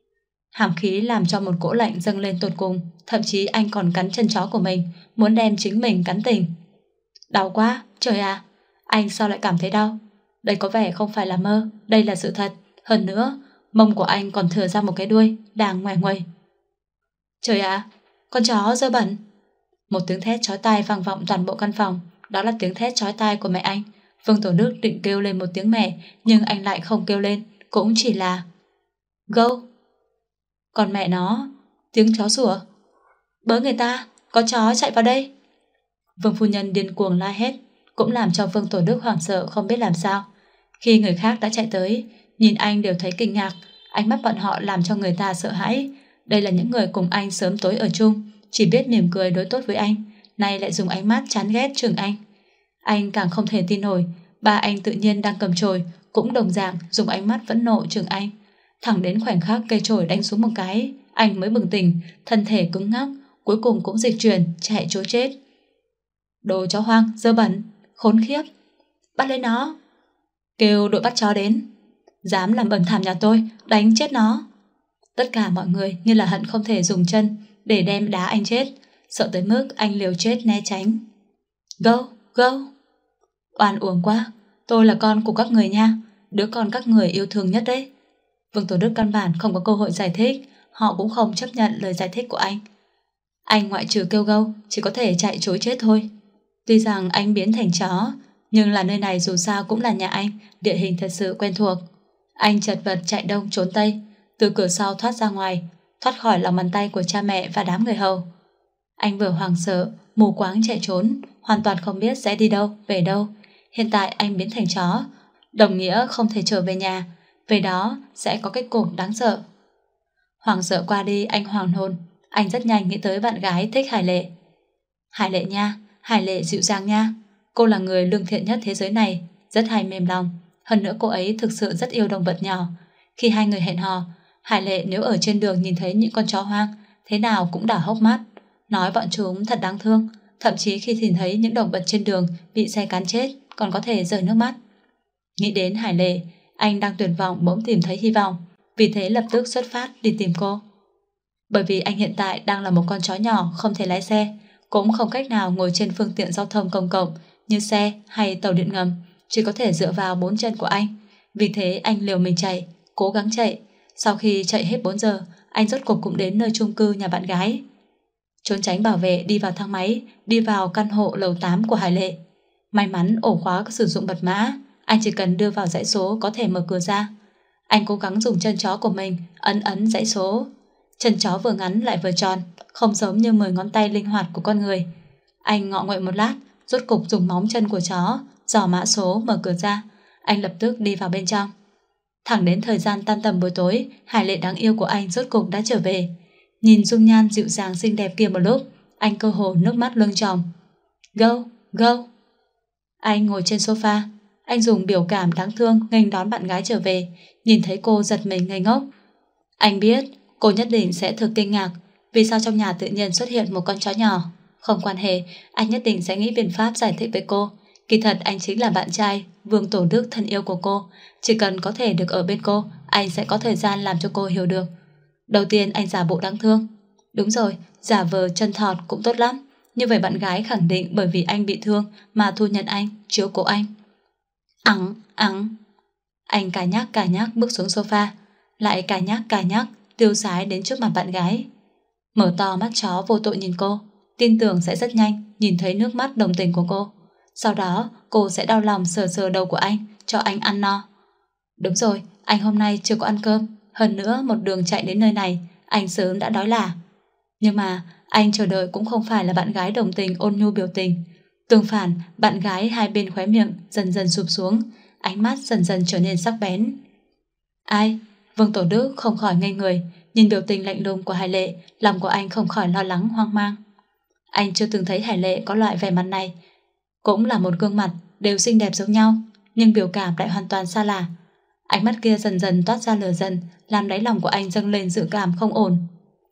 Hàm khí làm cho một cỗ lạnh dâng lên tột cùng, thậm chí anh còn cắn chân chó của mình, muốn đem chính mình cắn tỉnh. Đau quá, trời à! Anh sao lại cảm thấy đau? Đây có vẻ không phải là mơ, đây là sự thật. Hơn nữa, mông của anh còn thừa ra một cái đuôi đang ngoe nguậy. Trời ạ, à, con chó dơ bẩn. Một tiếng thét chói tai vang vọng toàn bộ căn phòng. Đó là tiếng thét chói tai của mẹ anh. Vương Tổ Đức định kêu lên một tiếng mẹ, nhưng anh lại không kêu lên, cũng chỉ là Gâu. Còn mẹ nó, tiếng chó sủa. Bớ người ta, có chó chạy vào đây. Vương phu nhân điên cuồng la hét, cũng làm cho Vương Tổ Đức hoảng sợ không biết làm sao. Khi người khác đã chạy tới, nhìn anh đều thấy kinh ngạc, ánh mắt bọn họ làm cho người ta sợ hãi. Đây là những người cùng anh sớm tối ở chung, chỉ biết mỉm cười đối tốt với anh, nay lại dùng ánh mắt chán ghét chừng anh. Anh càng không thể tin nổi, ba anh tự nhiên đang cầm chổi, cũng đồng dạng dùng ánh mắt phẫn nộ chừng anh. Thẳng đến khoảnh khắc cây chổi đánh xuống một cái, anh mới bừng tỉnh, thân thể cứng ngắc, cuối cùng cũng dịch chuyển, chạy trối chết. Đồ chó hoang, dơ bẩn, khốn khiếp. Bắt lấy nó. Kêu đội bắt chó đến. Dám làm bẩn thảm nhà tôi, đánh chết nó. Tất cả mọi người như là hận không thể dùng chân để đem đá anh chết, sợ tới mức anh liều chết né tránh. Go, go. Oan uổng quá, tôi là con của các người nha, đứa con các người yêu thương nhất đấy. Vương Tổ Đức căn bản không có cơ hội giải thích, họ cũng không chấp nhận lời giải thích của anh. Anh ngoại trừ kêu gâu, chỉ có thể chạy trối chết thôi. Tuy rằng anh biến thành chó, nhưng là nơi này dù sao cũng là nhà anh, địa hình thật sự quen thuộc. Anh chật vật chạy đông trốn tây, từ cửa sau thoát ra ngoài, thoát khỏi lòng bàn tay của cha mẹ và đám người hầu. Anh vừa hoảng sợ, mù quáng chạy trốn, hoàn toàn không biết sẽ đi đâu, về đâu. Hiện tại anh biến thành chó, đồng nghĩa không thể trở về nhà, về đó sẽ có kết cục đáng sợ. Hoảng sợ qua đi, anh hoàng hồn, anh rất nhanh nghĩ tới bạn gái thích Hải Lệ. Hải Lệ nha, Hải Lệ dịu dàng nha, cô là người lương thiện nhất thế giới này, rất hay mềm lòng. Hơn nữa cô ấy thực sự rất yêu động vật nhỏ. Khi hai người hẹn hò, Hải Lệ nếu ở trên đường nhìn thấy những con chó hoang, thế nào cũng đỏ hốc mắt, nói bọn chúng thật đáng thương. Thậm chí khi nhìn thấy những động vật trên đường bị xe cán chết, còn có thể rơi nước mắt. Nghĩ đến Hải Lệ, anh đang tuyệt vọng bỗng tìm thấy hy vọng, vì thế lập tức xuất phát đi tìm cô. Bởi vì anh hiện tại đang là một con chó nhỏ không thể lái xe, cũng không cách nào ngồi trên phương tiện giao thông công cộng như xe hay tàu điện ngầm, chỉ có thể dựa vào bốn chân của anh. Vì thế anh liều mình chạy, cố gắng chạy. Sau khi chạy hết bốn giờ, anh rốt cuộc cũng đến nơi chung cư nhà bạn gái. Trốn tránh bảo vệ đi vào thang máy, đi vào căn hộ lầu tám của Hải Lệ. May mắn ổ khóa sử dụng mật mã, anh chỉ cần đưa vào dãy số có thể mở cửa ra. Anh cố gắng dùng chân chó của mình ấn ấn dãy số. Chân chó vừa ngắn lại vừa tròn, không giống như mười ngón tay linh hoạt của con người. Anh ngọ nguậy một lát, rốt cục dùng móng chân của chó dò mã số mở cửa ra. Anh lập tức đi vào bên trong. Thẳng đến thời gian tan tầm buổi tối, Hải Lệ đáng yêu của anh rốt cục đã trở về. Nhìn dung nhan dịu dàng xinh đẹp kia một lúc, anh cơ hồ nước mắt lưng tròng. Go, go. Anh ngồi trên sofa, anh dùng biểu cảm đáng thương nghênh đón bạn gái trở về. Nhìn thấy cô giật mình ngây ngốc. Anh biết cô nhất định sẽ thực kinh ngạc, vì sao trong nhà tự nhiên xuất hiện một con chó nhỏ. Không quan hệ, anh nhất định sẽ nghĩ biện pháp giải thích với cô. Kỳ thật anh chính là bạn trai Vương Tổ Đức thân yêu của cô. Chỉ cần có thể được ở bên cô, anh sẽ có thời gian làm cho cô hiểu được. Đầu tiên anh giả bộ đáng thương. Đúng rồi, giả vờ chân thọt cũng tốt lắm. Như vậy bạn gái khẳng định bởi vì anh bị thương mà thu nhận anh, chiếu cố anh. Ắng, ắng. Anh cà nhắc cà nhắc bước xuống sofa, lại cà nhắc cà nhắc tiêu sái đến trước mặt bạn gái. Mở to mắt chó vô tội nhìn cô, tin tưởng sẽ rất nhanh nhìn thấy nước mắt đồng tình của cô. Sau đó cô sẽ đau lòng sờ sờ đầu của anh, cho anh ăn no. Đúng rồi, anh hôm nay chưa có ăn cơm. Hơn nữa một đường chạy đến nơi này, anh sớm đã đói lả. Nhưng mà anh chờ đợi cũng không phải là bạn gái đồng tình ôn nhu biểu tình. Tương phản, bạn gái hai bên khóe miệng dần dần sụp xuống, ánh mắt dần dần trở nên sắc bén. Ai? Vương Tổ Đức không khỏi ngây người, nhìn biểu tình lạnh lùng của Hải Lệ, lòng của anh không khỏi lo lắng hoang mang. Anh chưa từng thấy Hải Lệ có loại vẻ mặt này. Cũng là một gương mặt đều xinh đẹp giống nhau, nhưng biểu cảm lại hoàn toàn xa lạ. Ánh mắt kia dần dần toát ra lửa giận, làm đáy lòng của anh dâng lên dự cảm không ổn.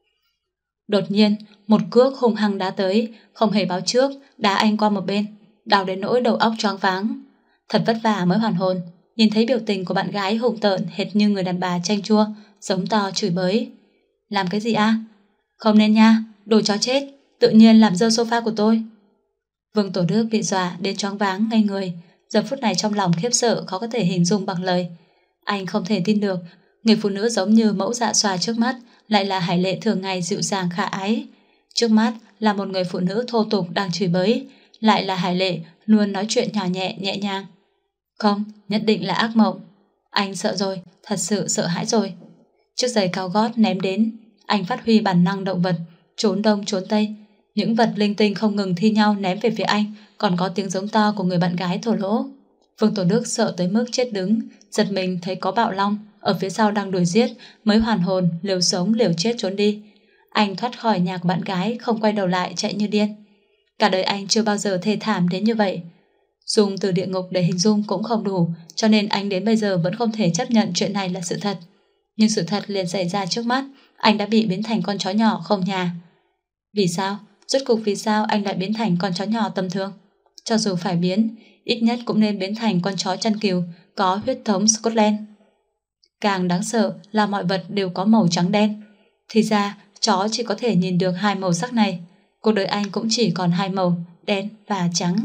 Đột nhiên, một cước hung hăng đá tới, không hề báo trước, đá anh qua một bên, đau đến nỗi đầu óc choáng váng. Thật vất vả mới hoàn hồn, nhìn thấy biểu tình của bạn gái hùng tợn hệt như người đàn bà chanh chua, giống to chửi bới. Làm cái gì a? Không nên nha, đồ chó chết, tự nhiên làm dơ sofa của tôi. Vương Tổ Đức bị dọa đến choáng váng ngây người, Giờ phút này trong lòng khiếp sợ khó có thể hình dung bằng lời. Anh không thể tin được người phụ nữ giống như mẫu dạ xoa trước mắt lại là Hải Lệ thường ngày dịu dàng khả ái. Trước mắt là một người phụ nữ thô tục đang chửi bới, lại là Hải Lệ luôn nói chuyện nhỏ nhẹ nhẹ nhàng. Không, nhất định là ác mộng. Anh sợ rồi, thật sự sợ hãi rồi. Chiếc giày cao gót ném đến, anh phát huy bản năng động vật, trốn đông trốn tây. Những vật linh tinh không ngừng thi nhau ném về phía anh, còn có tiếng giống to của người bạn gái thổ lỗ. Vương Tổ Đức sợ tới mức chết đứng, giật mình thấy có bạo long ở phía sau đang đuổi giết, mới hoàn hồn liều sống liều chết trốn đi. Anh thoát khỏi nhà của bạn gái, không quay đầu lại chạy như điên. Cả đời anh chưa bao giờ thê thảm đến như vậy. Dùng từ địa ngục để hình dung cũng không đủ, cho nên anh đến bây giờ vẫn không thể chấp nhận chuyện này là sự thật. Nhưng sự thật liền xảy ra trước mắt, anh đã bị biến thành con chó nhỏ không nhà. Vì sao? Rốt cuộc vì sao anh lại biến thành con chó nhỏ tầm thường? Cho dù phải biến, ít nhất cũng nên biến thành con chó chăn cừu có huyết thống Scotland. Càng đáng sợ là mọi vật đều có màu trắng đen. Thì ra chó chỉ có thể nhìn được hai màu sắc này. Cuộc đời anh cũng chỉ còn hai màu, đen và trắng.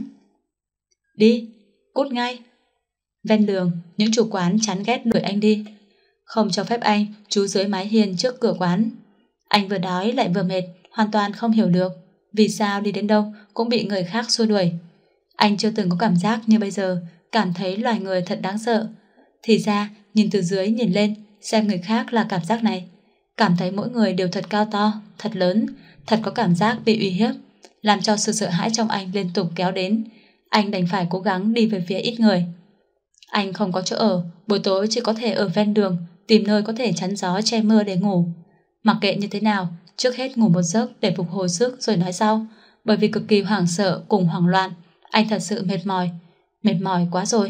Đi, cút ngay. Ven đường, những chủ quán chán ghét đuổi anh đi, không cho phép anh trú dưới mái hiên trước cửa quán. Anh vừa đói lại vừa mệt, hoàn toàn không hiểu được vì sao đi đến đâu cũng bị người khác xua đuổi. Anh chưa từng có cảm giác như bây giờ, cảm thấy loài người thật đáng sợ. Thì ra, nhìn từ dưới nhìn lên, xem người khác là cảm giác này. Cảm thấy mỗi người đều thật cao to, thật lớn, thật có cảm giác bị uy hiếp, làm cho sự sợ hãi trong anh liên tục kéo đến. Anh đành phải cố gắng đi về phía ít người. Anh không có chỗ ở, buổi tối chỉ có thể ở ven đường, tìm nơi có thể chắn gió che mưa để ngủ. Mặc kệ như thế nào, trước hết ngủ một giấc để phục hồi sức rồi nói sau. Bởi vì cực kỳ hoảng sợ cùng hoảng loạn, anh thật sự mệt mỏi, mệt mỏi quá rồi.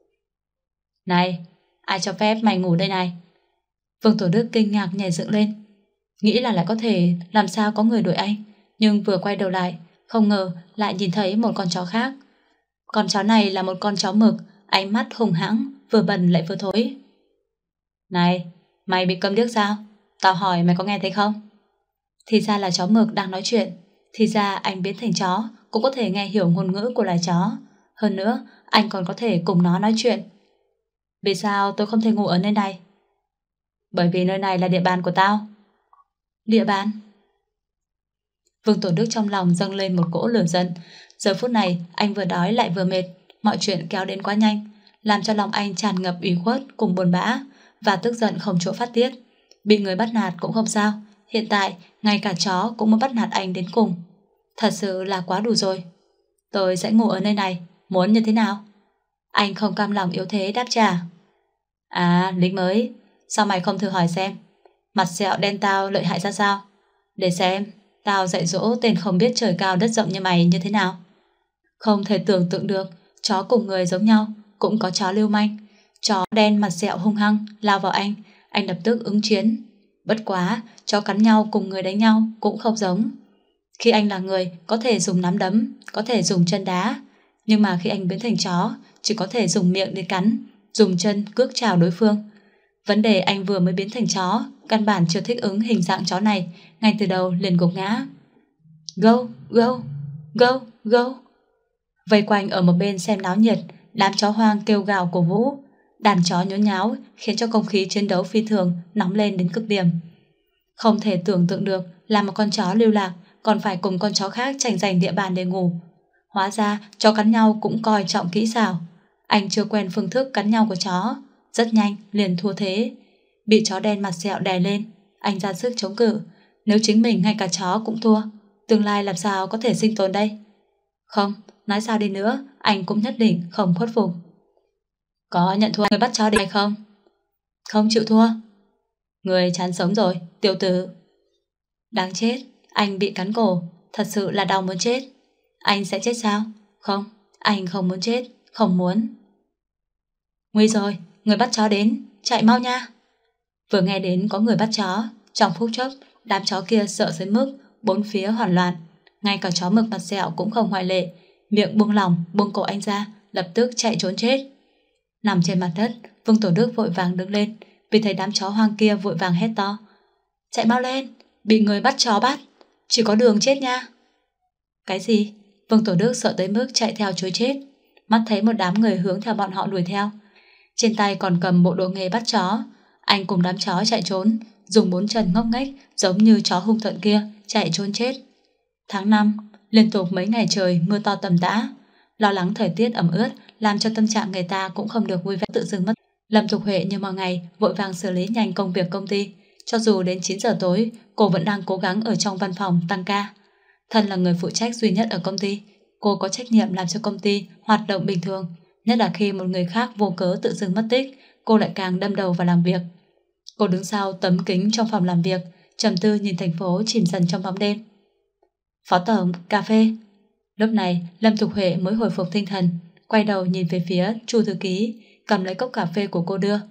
Này, ai cho phép mày ngủ đây này? Vương Tổ Đức kinh ngạc nhảy dựng lên, nghĩ là lại có thể làm sao có người đuổi anh, nhưng vừa quay đầu lại, không ngờ lại nhìn thấy một con chó khác. Con chó này là một con chó mực, ánh mắt hung hãng, vừa bẩn lại vừa thối. Này, mày bị câm điếc sao? Tao hỏi mày có nghe thấy không? Thì ra là chó mực đang nói chuyện. Thì ra anh biến thành chó cũng có thể nghe hiểu ngôn ngữ của loài chó. Hơn nữa, anh còn có thể cùng nó nói chuyện. Vì sao tôi không thể ngủ ở nơi này? Bởi vì nơi này là địa bàn của tao. Địa bàn? Vương Tổ Đức trong lòng dâng lên một cỗ lửa giận. Giờ phút này anh vừa đói lại vừa mệt, mọi chuyện kéo đến quá nhanh, làm cho lòng anh tràn ngập ủy khuất cùng buồn bã và tức giận không chỗ phát tiết. Bị người bắt nạt cũng không sao, hiện tại ngay cả chó cũng muốn bắt nạt anh đến cùng. Thật sự là quá đủ rồi. Tôi sẽ ngủ ở nơi này, muốn như thế nào? Anh không cam lòng yếu thế đáp trả. À, lính mới, sao mày không thử hỏi xem mặt sẹo đen tao lợi hại ra sao? Để xem tao dạy dỗ tên không biết trời cao đất rộng như mày như thế nào. Không thể tưởng tượng được, chó cùng người giống nhau, cũng có chó lưu manh. Chó đen mặt sẹo hung hăng lao vào anh, anh lập tức ứng chiến. Bất quá, chó cắn nhau cùng người đánh nhau cũng không giống. Khi anh là người, có thể dùng nắm đấm, có thể dùng chân đá. Nhưng mà khi anh biến thành chó, chỉ có thể dùng miệng để cắn, dùng chân cước chào đối phương. Vấn đề anh vừa mới biến thành chó, căn bản chưa thích ứng hình dạng chó này, ngay từ đầu liền gục ngã. Go, go, go, go. Vây quanh ở một bên xem náo nhiệt, đám chó hoang kêu gào cổ vũ. Đàn chó nhốn nháo khiến cho không khí chiến đấu phi thường nóng lên đến cực điểm. Không thể tưởng tượng được là một con chó lưu lạc còn phải cùng con chó khác tranh giành địa bàn để ngủ. Hóa ra chó cắn nhau cũng coi trọng kỹ xảo. Anh chưa quen phương thức cắn nhau của chó, rất nhanh liền thua thế. Bị chó đen mặt sẹo đè lên, anh ra sức chống cự. Nếu chính mình ngay cả chó cũng thua, tương lai làm sao có thể sinh tồn đây? Không, nói sao đi nữa, anh cũng nhất định không khuất phục. Có nhận thua người bắt chó đi hay không? Không chịu thua. Người chán sống rồi, tiểu tử. Đáng chết, anh bị cắn cổ, thật sự là đau muốn chết. Anh sẽ chết sao? Không, anh không muốn chết, không muốn. Nguy rồi, người bắt chó đến, chạy mau nha. Vừa nghe đến có người bắt chó, trong phút chốc, đám chó kia sợ tới mức bốn phía hoảng loạn. Ngay cả chó mực mặt sẹo cũng không ngoại lệ, miệng buông lỏng, buông cổ anh ra, lập tức chạy trốn chết. Nằm trên mặt đất, Vương Tổ Đức vội vàng đứng lên, vì thấy đám chó hoang kia vội vàng hét to. Chạy mau lên, bị người bắt chó bắt, chỉ có đường chết nha. Cái gì? Vương Tổ Đức sợ tới mức chạy theo chối chết. mắt thấy một đám người hướng theo bọn họ đuổi theo. Trên tay còn cầm bộ đồ nghề bắt chó. Anh cùng đám chó chạy trốn, dùng bốn chân ngốc nghếch giống như chó hung tợn kia chạy trốn chết. Tháng năm, liên tục mấy ngày trời mưa to tầm tã. Lo lắng thời tiết ẩm ướt làm cho tâm trạng người ta cũng không được vui vẻ, tự dưng mất. Lâm Thục Huệ như mọi ngày vội vàng xử lý nhanh công việc công ty. Cho dù đến chín giờ tối, cô vẫn đang cố gắng ở trong văn phòng tăng ca. Thân là người phụ trách duy nhất ở công ty, cô có trách nhiệm làm cho công ty hoạt động bình thường. Nhất là khi một người khác vô cớ tự dưng mất tích, cô lại càng đâm đầu vào làm việc. Cô đứng sau tấm kính trong phòng làm việc, trầm tư nhìn thành phố chìm dần trong bóng đêm. Phó tổng, cà phê. Lúc này Lâm Thục Huệ mới hồi phục tinh thần, quay đầu nhìn về phía Chu thư ký, cầm lấy cốc cà phê của cô đưa.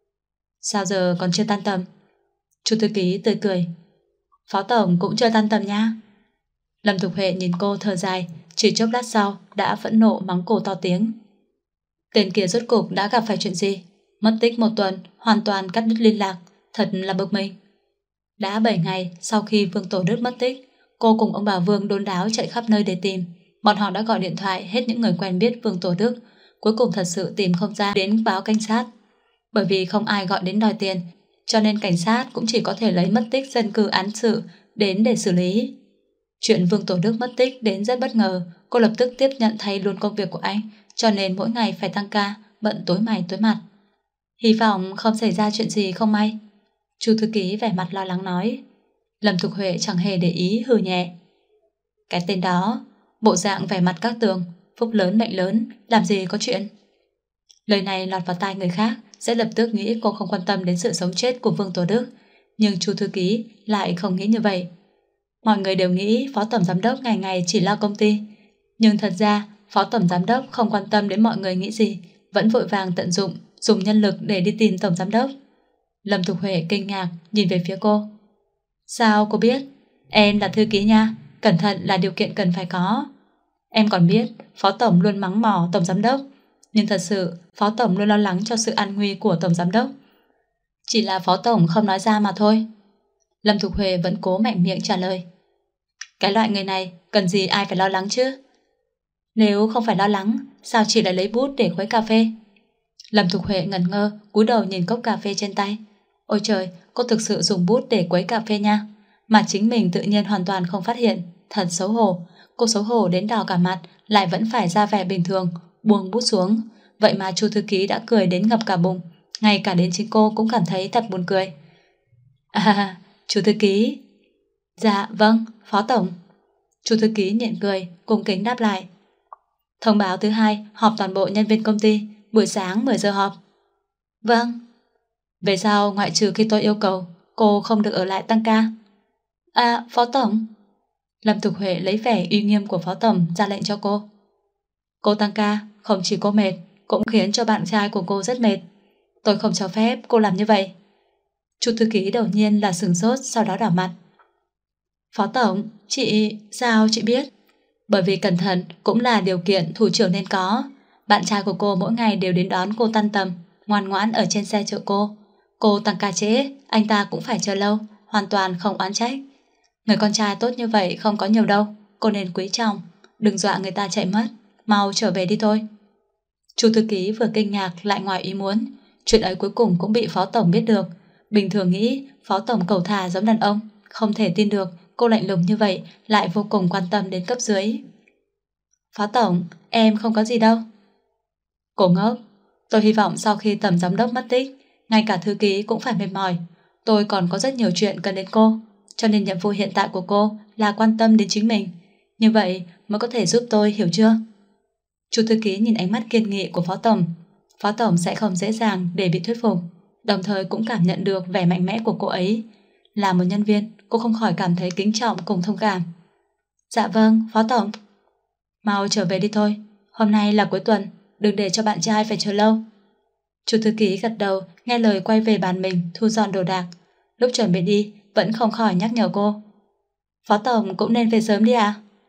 Sao giờ còn chưa tan tầm? Chu thư ký tươi cười. Phó tổng cũng chưa tan tầm nha. Lâm Thục Huệ nhìn cô thở dài, chỉ chốc lát sau đã phẫn nộ mắng cô to tiếng. Tên kia rốt cục đã gặp phải chuyện gì? Mất tích một tuần, hoàn toàn cắt đứt liên lạc, thật là bực mình. Đã bảy ngày sau khi Vương Tổ Đức mất tích, cô cùng ông bà Vương đôn đáo chạy khắp nơi để tìm. Bọn họ đã gọi điện thoại hết những người quen biết Vương Tổ Đức, cuối cùng thật sự tìm không ra, đến báo cảnh sát. Bởi vì không ai gọi đến đòi tiền, cho nên cảnh sát cũng chỉ có thể lấy mất tích dân cư án sự đến để xử lý. Chuyện Vương Tổ Đức mất tích đến rất bất ngờ, cô lập tức tiếp nhận thay luôn công việc của anh, cho nên mỗi ngày phải tăng ca, bận tối mày tối mặt. Hy vọng không xảy ra chuyện gì không may. Chu thư ký vẻ mặt lo lắng nói. Lâm Thục Huệ chẳng hề để ý, hừ nhẹ. Cái tên đó, bộ dạng vẻ mặt các tường, phúc lớn mệnh lớn, làm gì có chuyện. Lời này lọt vào tai người khác sẽ lập tức nghĩ cô không quan tâm đến sự sống chết của Vương Tổ Đức, nhưng Chu thư ký lại không nghĩ như vậy. Mọi người đều nghĩ phó tổng giám đốc ngày ngày chỉ lo công ty, nhưng thật ra phó tổng giám đốc không quan tâm đến mọi người nghĩ gì, vẫn vội vàng tận dụng dùng nhân lực để đi tìm tổng giám đốc. Lâm Thục Huệ kinh ngạc nhìn về phía cô. Sao cô biết? Em là thư ký nha, cẩn thận là điều kiện cần phải có. Em còn biết phó tổng luôn mắng mỏ tổng giám đốc, nhưng thật sự phó tổng luôn lo lắng cho sự an nguy của tổng giám đốc. Chỉ là phó tổng không nói ra mà thôi. Lâm Thục Huệ vẫn cố mạnh miệng trả lời. Cái loại người này cần gì ai phải lo lắng chứ? Nếu không phải lo lắng, sao chị lại lấy bút để khuấy cà phê? Lâm Thục Huệ ngẩn ngơ, cúi đầu nhìn cốc cà phê trên tay. Ôi trời, cô thực sự dùng bút để quấy cà phê nha, mà chính mình tự nhiên hoàn toàn không phát hiện. Thật xấu hổ. Cô xấu hổ đến đỏ cả mặt, lại vẫn phải ra vẻ bình thường, buông bút xuống. Vậy mà Chu thư ký đã cười đến ngập cả bụng, ngay cả đến chính cô cũng cảm thấy thật buồn cười. À, Chu thư ký. Dạ, vâng, phó tổng. Chu thư ký nhịn cười, cung kính đáp lại. Thông báo thứ hai, họp toàn bộ nhân viên công ty, buổi sáng mười giờ họp. Vâng. Về sau ngoại trừ khi tôi yêu cầu, cô không được ở lại tăng ca. À, phó tổng. Lâm Thục Huệ lấy vẻ uy nghiêm của phó tổng ra lệnh cho cô. Cô tăng ca, không chỉ cô mệt, cũng khiến cho bạn trai của cô rất mệt. Tôi không cho phép cô làm như vậy. Chu thư ký đầu nhiên là sửng sốt, sau đó đỏ mặt. Phó tổng, chị... sao chị biết? Bởi vì cẩn thận cũng là điều kiện thủ trưởng nên có. Bạn trai của cô mỗi ngày đều đến đón cô tan tầm, ngoan ngoãn ở trên xe chở cô. Cô tăng ca trễ, anh ta cũng phải chờ lâu, hoàn toàn không oán trách. Người con trai tốt như vậy không có nhiều đâu, cô nên quý trọng, đừng dọa người ta chạy mất, mau trở về đi thôi. Chu thư ký vừa kinh ngạc lại ngoài ý muốn, chuyện ấy cuối cùng cũng bị phó tổng biết được. Bình thường nghĩ phó tổng cầu thả giống đàn ông, không thể tin được cô lạnh lùng như vậy lại vô cùng quan tâm đến cấp dưới. Phó tổng, em không có gì đâu. Cô ngốc, tôi hy vọng sau khi tổng giám đốc mất tích, ngay cả thư ký cũng phải mệt mỏi. Tôi còn có rất nhiều chuyện cần đến cô, cho nên nhiệm vụ hiện tại của cô là quan tâm đến chính mình. Như vậy mới có thể giúp tôi, hiểu chưa? Chu thư ký nhìn ánh mắt kiên nghị của phó tổng. Phó tổng sẽ không dễ dàng để bị thuyết phục, đồng thời cũng cảm nhận được vẻ mạnh mẽ của cô ấy. Là một nhân viên, cô không khỏi cảm thấy kính trọng cùng thông cảm. Dạ vâng, phó tổng. Mau trở về đi thôi, hôm nay là cuối tuần, đừng để cho bạn trai phải chờ lâu. Chu thư ký gật đầu, nghe lời quay về bàn mình thu dọn đồ đạc. Lúc chuẩn bị đi vẫn không khỏi nhắc nhở cô. Phó tổng cũng nên về sớm đi à?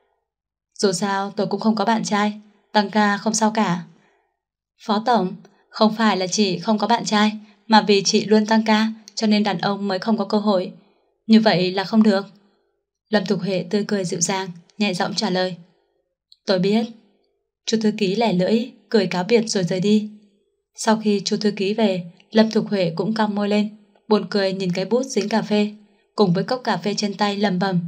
Dù sao tôi cũng không có bạn trai, tăng ca không sao cả. Phó tổng, không phải là chị không có bạn trai, mà vì chị luôn tăng ca cho nên đàn ông mới không có cơ hội. Như vậy là không được. Lâm Thục Huệ tươi cười dịu dàng, nhẹ giọng trả lời. Tôi biết. Chu thư ký lẻ lưỡi, cười cáo biệt rồi rời đi. Sau khi Chu thư ký về, Lâm Thục Huệ cũng cong môi lên, buồn cười nhìn cái bút dính cà phê, cùng với cốc cà phê trên tay lẩm bẩm.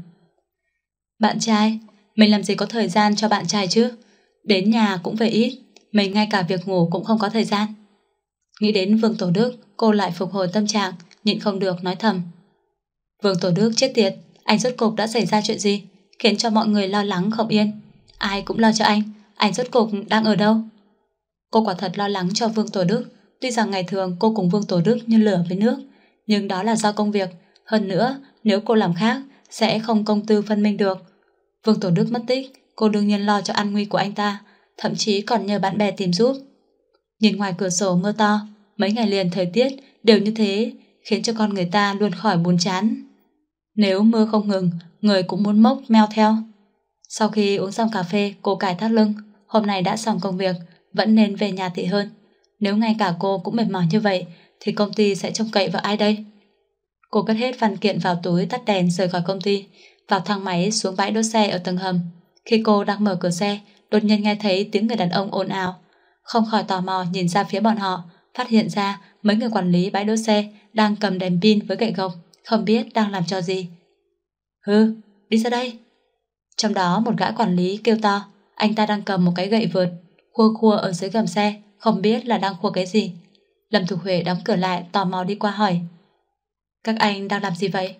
Bạn trai, mình làm gì có thời gian cho bạn trai chứ? Đến nhà cũng về ít, mình ngay cả việc ngủ cũng không có thời gian. Nghĩ đến Vương Tổ Đức, cô lại phục hồi tâm trạng, nhịn không được nói thầm. Vương Tổ Đức chết tiệt, anh rốt cục đã xảy ra chuyện gì, khiến cho mọi người lo lắng không yên. Ai cũng lo cho anh, anh rốt cục đang ở đâu? Cô quả thật lo lắng cho Vương Tổ Đức. Tuy rằng ngày thường cô cùng Vương Tổ Đức như lửa với nước, nhưng đó là do công việc. Hơn nữa, nếu cô làm khác, sẽ không công tư phân minh được. Vương Tổ Đức mất tích, cô đương nhiên lo cho an nguy của anh ta, thậm chí còn nhờ bạn bè tìm giúp. Nhìn ngoài cửa sổ mưa to, mấy ngày liền thời tiết đều như thế, khiến cho con người ta luôn khỏi buồn chán. Nếu mưa không ngừng, người cũng muốn mốc meo theo. Sau khi uống xong cà phê, cô cài thắt lưng. Hôm nay đã xong công việc, vẫn nên về nhà thị hơn. Nếu ngay cả cô cũng mệt mỏi như vậy, thì công ty sẽ trông cậy vào ai đây? Cô cất hết văn kiện vào túi, tắt đèn rời khỏi công ty, vào thang máy xuống bãi đỗ xe ở tầng hầm. Khi cô đang mở cửa xe, đột nhiên nghe thấy tiếng người đàn ông ồn ào. Không khỏi tò mò nhìn ra phía bọn họ, phát hiện ra mấy người quản lý bãi đỗ xe đang cầm đèn pin với gậy gộc, không biết đang làm trò gì. Hừ, đi ra đây. Trong đó một gã quản lý kêu to, anh ta đang cầm một cái gậy vượt, khua khua ở dưới gầm xe, không biết là đang khua cái gì. Lâm Thục Huệ đóng cửa lại, tò mò đi qua hỏi. Các anh đang làm gì vậy?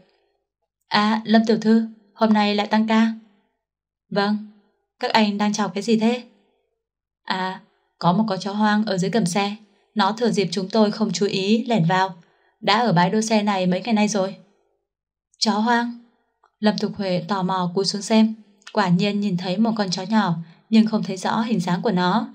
À, Lâm tiểu thư, hôm nay lại tăng ca. Vâng, các anh đang chào cái gì thế? À, có một con chó hoang ở dưới gầm xe, nó thừa dịp chúng tôi không chú ý lẻn vào, đã ở bãi đỗ xe này mấy ngày nay rồi. Chó hoang? Lâm Thục Huệ tò mò cúi xuống xem, quả nhiên nhìn thấy một con chó nhỏ, nhưng không thấy rõ hình dáng của nó.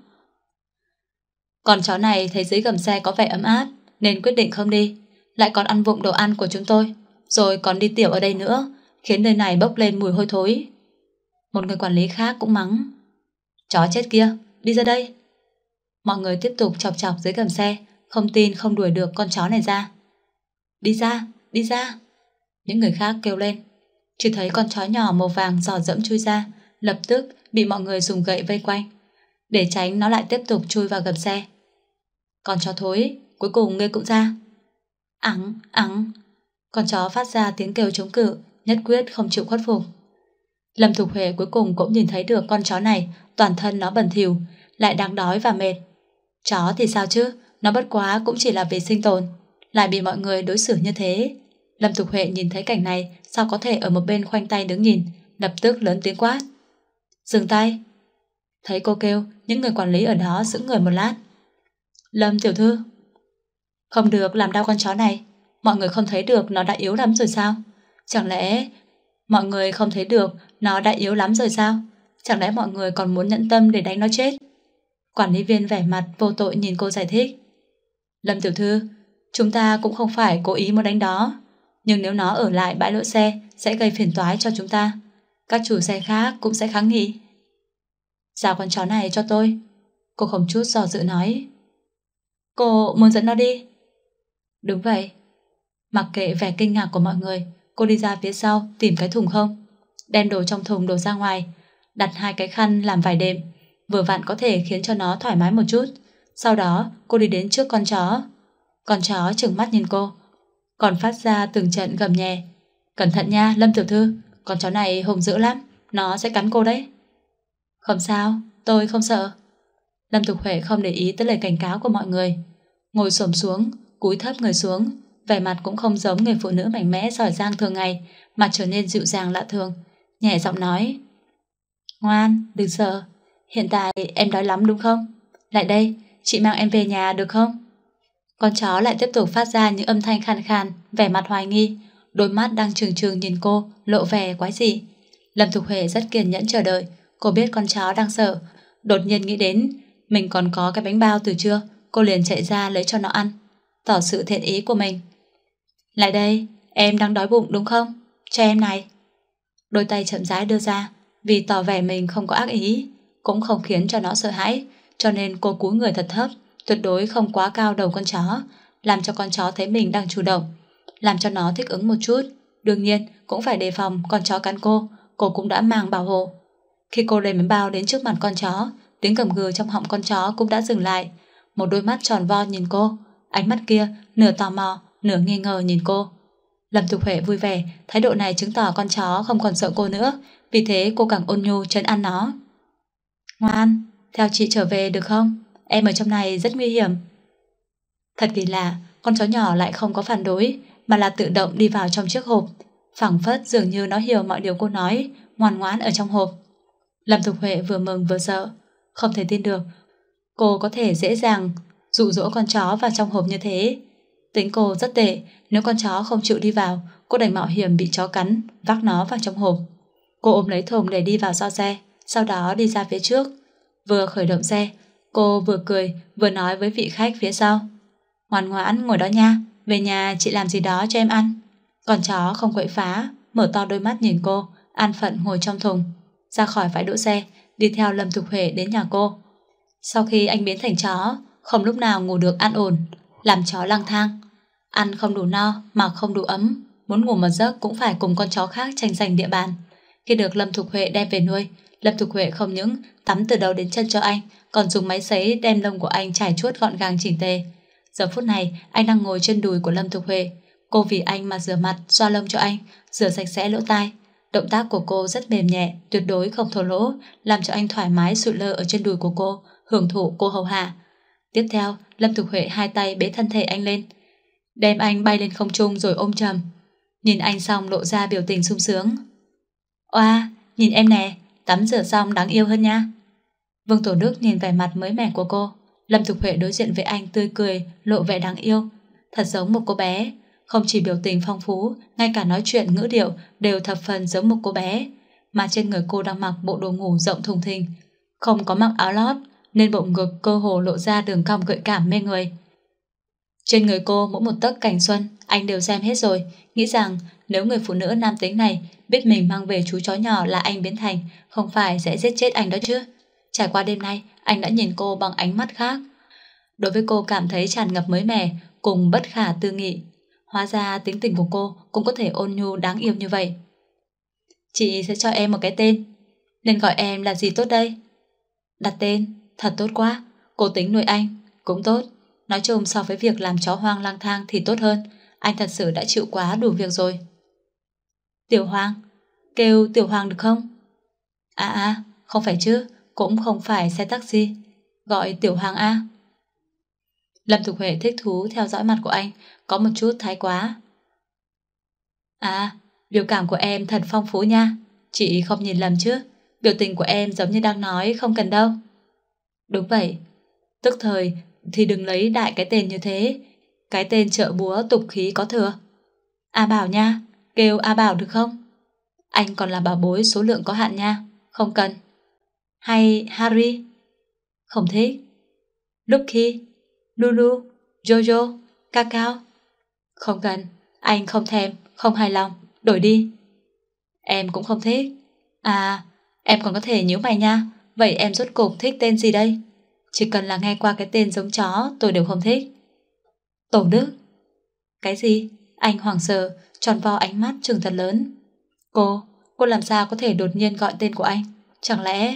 Con chó này thấy dưới gầm xe có vẻ ấm áp, nên quyết định không đi, lại còn ăn vụng đồ ăn của chúng tôi, rồi còn đi tiểu ở đây nữa, khiến nơi này bốc lên mùi hôi thối. Một người quản lý khác cũng mắng. Chó chết kia, đi ra đây. Mọi người tiếp tục chọc chọc dưới gầm xe, không tin không đuổi được con chó này ra. Đi ra, đi ra. Những người khác kêu lên. Chỉ thấy con chó nhỏ màu vàng dò dẫm chui ra, lập tức bị mọi người dùng gậy vây quanh, để tránh nó lại tiếp tục chui vào gầm xe. Con chó thối, cuối cùng ngươi cũng ra. Ắng, ắng. Con chó phát ra tiếng kêu chống cự, nhất quyết không chịu khuất phục. Lâm Thục Huệ cuối cùng cũng nhìn thấy được con chó này, toàn thân nó bẩn thỉu, lại đang đói và mệt. Chó thì sao chứ, nó bất quá cũng chỉ là vì sinh tồn, lại bị mọi người đối xử như thế. Lâm Thục Huệ nhìn thấy cảnh này, sao có thể ở một bên khoanh tay đứng nhìn, lập tức lớn tiếng quát. Dừng tay. Thấy cô kêu, những người quản lý ở đó sững người một lát. Lâm tiểu thư. Không được làm đau con chó này, mọi người không thấy được nó đã yếu lắm rồi sao? Chẳng lẽ mọi người không thấy được nó đã yếu lắm rồi sao? Chẳng lẽ mọi người còn muốn nhẫn tâm để đánh nó chết? Quản lý viên vẻ mặt vô tội nhìn cô giải thích. Lâm tiểu thư, chúng ta cũng không phải cố ý muốn đánh đó, nhưng nếu nó ở lại bãi đỗ xe sẽ gây phiền toái cho chúng ta. Các chủ xe khác cũng sẽ kháng nghị. Giao con chó này cho tôi. Cô không chút do dự nói. Cô muốn dẫn nó đi? Đúng vậy. Mặc kệ vẻ kinh ngạc của mọi người, cô đi ra phía sau tìm cái thùng không, đem đồ trong thùng đổ ra ngoài, đặt hai cái khăn làm vải đệm, vừa vặn có thể khiến cho nó thoải mái một chút. Sau đó cô đi đến trước con chó. Con chó trừng mắt nhìn cô, còn phát ra từng trận gầm nhẹ. Cẩn thận nha Lâm tiểu thư, con chó này hung dữ lắm, nó sẽ cắn cô đấy. Không sao, tôi không sợ. Lâm Thục Huệ không để ý tới lời cảnh cáo của mọi người, ngồi xổm xuống, cúi thấp người xuống, vẻ mặt cũng không giống người phụ nữ mạnh mẽ giỏi giang thường ngày, mà trở nên dịu dàng lạ thường, nhẹ giọng nói. Ngoan, đừng sợ, hiện tại em đói lắm đúng không? Lại đây, chị mang em về nhà được không? Con chó lại tiếp tục phát ra những âm thanh khàn khàn, vẻ mặt hoài nghi, đôi mắt đang trừng trừng nhìn cô, lộ vẻ quái dị. Lâm Thục Huệ rất kiên nhẫn chờ đợi, cô biết con chó đang sợ, đột nhiên nghĩ đến mình còn có cái bánh bao từ trưa, cô liền chạy ra lấy cho nó ăn, tỏ sự thiện ý của mình. Lại đây, em đang đói bụng đúng không? Cho em này. Đôi tay chậm rãi đưa ra, vì tỏ vẻ mình không có ác ý, cũng không khiến cho nó sợ hãi, cho nên cô cúi người thật thấp, tuyệt đối không quá cao đầu con chó, làm cho con chó thấy mình đang chủ động, làm cho nó thích ứng một chút. Đương nhiên cũng phải đề phòng con chó cắn cô, cô cũng đã mang bảo hộ. Khi cô lấy bánh bao đến trước mặt con chó, tiếng gầm gừ trong họng con chó cũng đã dừng lại. Một đôi mắt tròn vo nhìn cô, ánh mắt kia nửa tò mò, nửa nghi ngờ nhìn cô. Lâm Thục Huệ vui vẻ, thái độ này chứng tỏ con chó không còn sợ cô nữa, vì thế cô càng ôn nhu trấn an nó. Ngoan, theo chị trở về được không? Em ở trong này rất nguy hiểm. Thật kỳ lạ, con chó nhỏ lại không có phản đối, mà là tự động đi vào trong chiếc hộp, phảng phất dường như nó hiểu mọi điều cô nói, ngoan ngoãn ở trong hộp. Lâm Thục Huệ vừa mừng vừa sợ, không thể tin được cô có thể dễ dàng dụ dỗ con chó vào trong hộp như thế. Tính cô rất tệ, nếu con chó không chịu đi vào, cô đành mạo hiểm bị chó cắn, vác nó vào trong hộp. Cô ôm lấy thùng để đi vào sau xe, sau đó đi ra phía trước. Vừa khởi động xe, cô vừa cười vừa nói với vị khách phía sau. Ngoan ngoãn ngồi đó nha, về nhà chị làm gì đó cho em ăn. Con chó không quậy phá, mở to đôi mắt nhìn cô, an phận ngồi trong thùng. Ra khỏi bãi đỗ xe, đi theo Lâm Thục Huệ đến nhà cô. Sau khi anh biến thành chó, không lúc nào ngủ được an ổn, làm chó lang thang. Ăn không đủ no, mặc không đủ ấm, muốn ngủ một giấc cũng phải cùng con chó khác tranh giành địa bàn. Khi được Lâm Thục Huệ đem về nuôi, Lâm Thục Huệ không những tắm từ đầu đến chân cho anh, còn dùng máy sấy đem lông của anh trải chuốt gọn gàng chỉnh tề. Giờ phút này, anh đang ngồi trên đùi của Lâm Thục Huệ. Cô vì anh mà rửa mặt, xoa lông cho anh, rửa sạch sẽ lỗ tai. Động tác của cô rất mềm nhẹ, tuyệt đối không thô lỗ, làm cho anh thoải mái sụi lơ ở trên đùi của cô, hưởng thụ cô hầu hạ. Tiếp theo, Lâm Thục Huệ hai tay bế thân thể anh lên, đem anh bay lên không trung rồi ôm chầm. Nhìn anh xong lộ ra biểu tình sung sướng. Oa, nhìn em nè, tắm rửa xong đáng yêu hơn nha. Vương Tổ Đức nhìn vẻ mặt mới mẻ của cô. Lâm Thục Huệ đối diện với anh tươi cười, lộ vẻ đáng yêu, thật giống một cô bé. Không chỉ biểu tình phong phú, ngay cả nói chuyện ngữ điệu đều thập phần giống một cô bé. Mà trên người cô đang mặc bộ đồ ngủ rộng thùng thình, không có mặc áo lót, nên bộ ngực cơ hồ lộ ra đường cong gợi cảm mê người. Trên người cô mỗi một tấc cảnh xuân anh đều xem hết rồi, nghĩ rằng nếu người phụ nữ nam tính này biết mình mang về chú chó nhỏ là anh biến thành, không phải sẽ giết chết anh đó chứ. Trải qua đêm nay, anh đã nhìn cô bằng ánh mắt khác. Đối với cô cảm thấy tràn ngập mới mẻ cùng bất khả tư nghị. Hóa ra tính tình của cô cũng có thể ôn nhu đáng yêu như vậy. Chị sẽ cho em một cái tên, nên gọi em là gì tốt đây? Đặt tên, thật tốt quá. Cô tính nuôi anh, cũng tốt. Nói chung so với việc làm chó hoang lang thang thì tốt hơn. Anh thật sự đã chịu quá đủ việc rồi. Tiểu Hoàng, kêu Tiểu Hoàng được không? À à, không phải chứ, cũng không phải xe taxi. Gọi Tiểu Hoàng A. Lâm Thục Huệ thích thú theo dõi mặt của anh, có một chút thái quá. À, biểu cảm của em thật phong phú nha. Chị không nhìn lầm chứ? Biểu tình của em giống như đang nói không cần đâu. Đúng vậy. Tức thời thì đừng lấy đại cái tên như thế. Cái tên trợ búa tục khí có thừa. A Bảo nha, kêu A Bảo được không? Anh còn là bảo bối số lượng có hạn nha. Không cần. Hay Harry? Không thích. Lucky, Lulu, Jojo, Cacao? Không cần. Anh không thèm, không hài lòng. Đổi đi. Em cũng không thích. À, em còn có thể nhíu mày nha. Vậy em rốt cục thích tên gì đây? Chỉ cần là nghe qua cái tên giống chó tôi đều không thích. Tổ Đức. Cái gì? Anh hoảng sợ, tròn vo ánh mắt trừng thật lớn. Cô, cô làm sao có thể đột nhiên gọi tên của anh? Chẳng lẽ...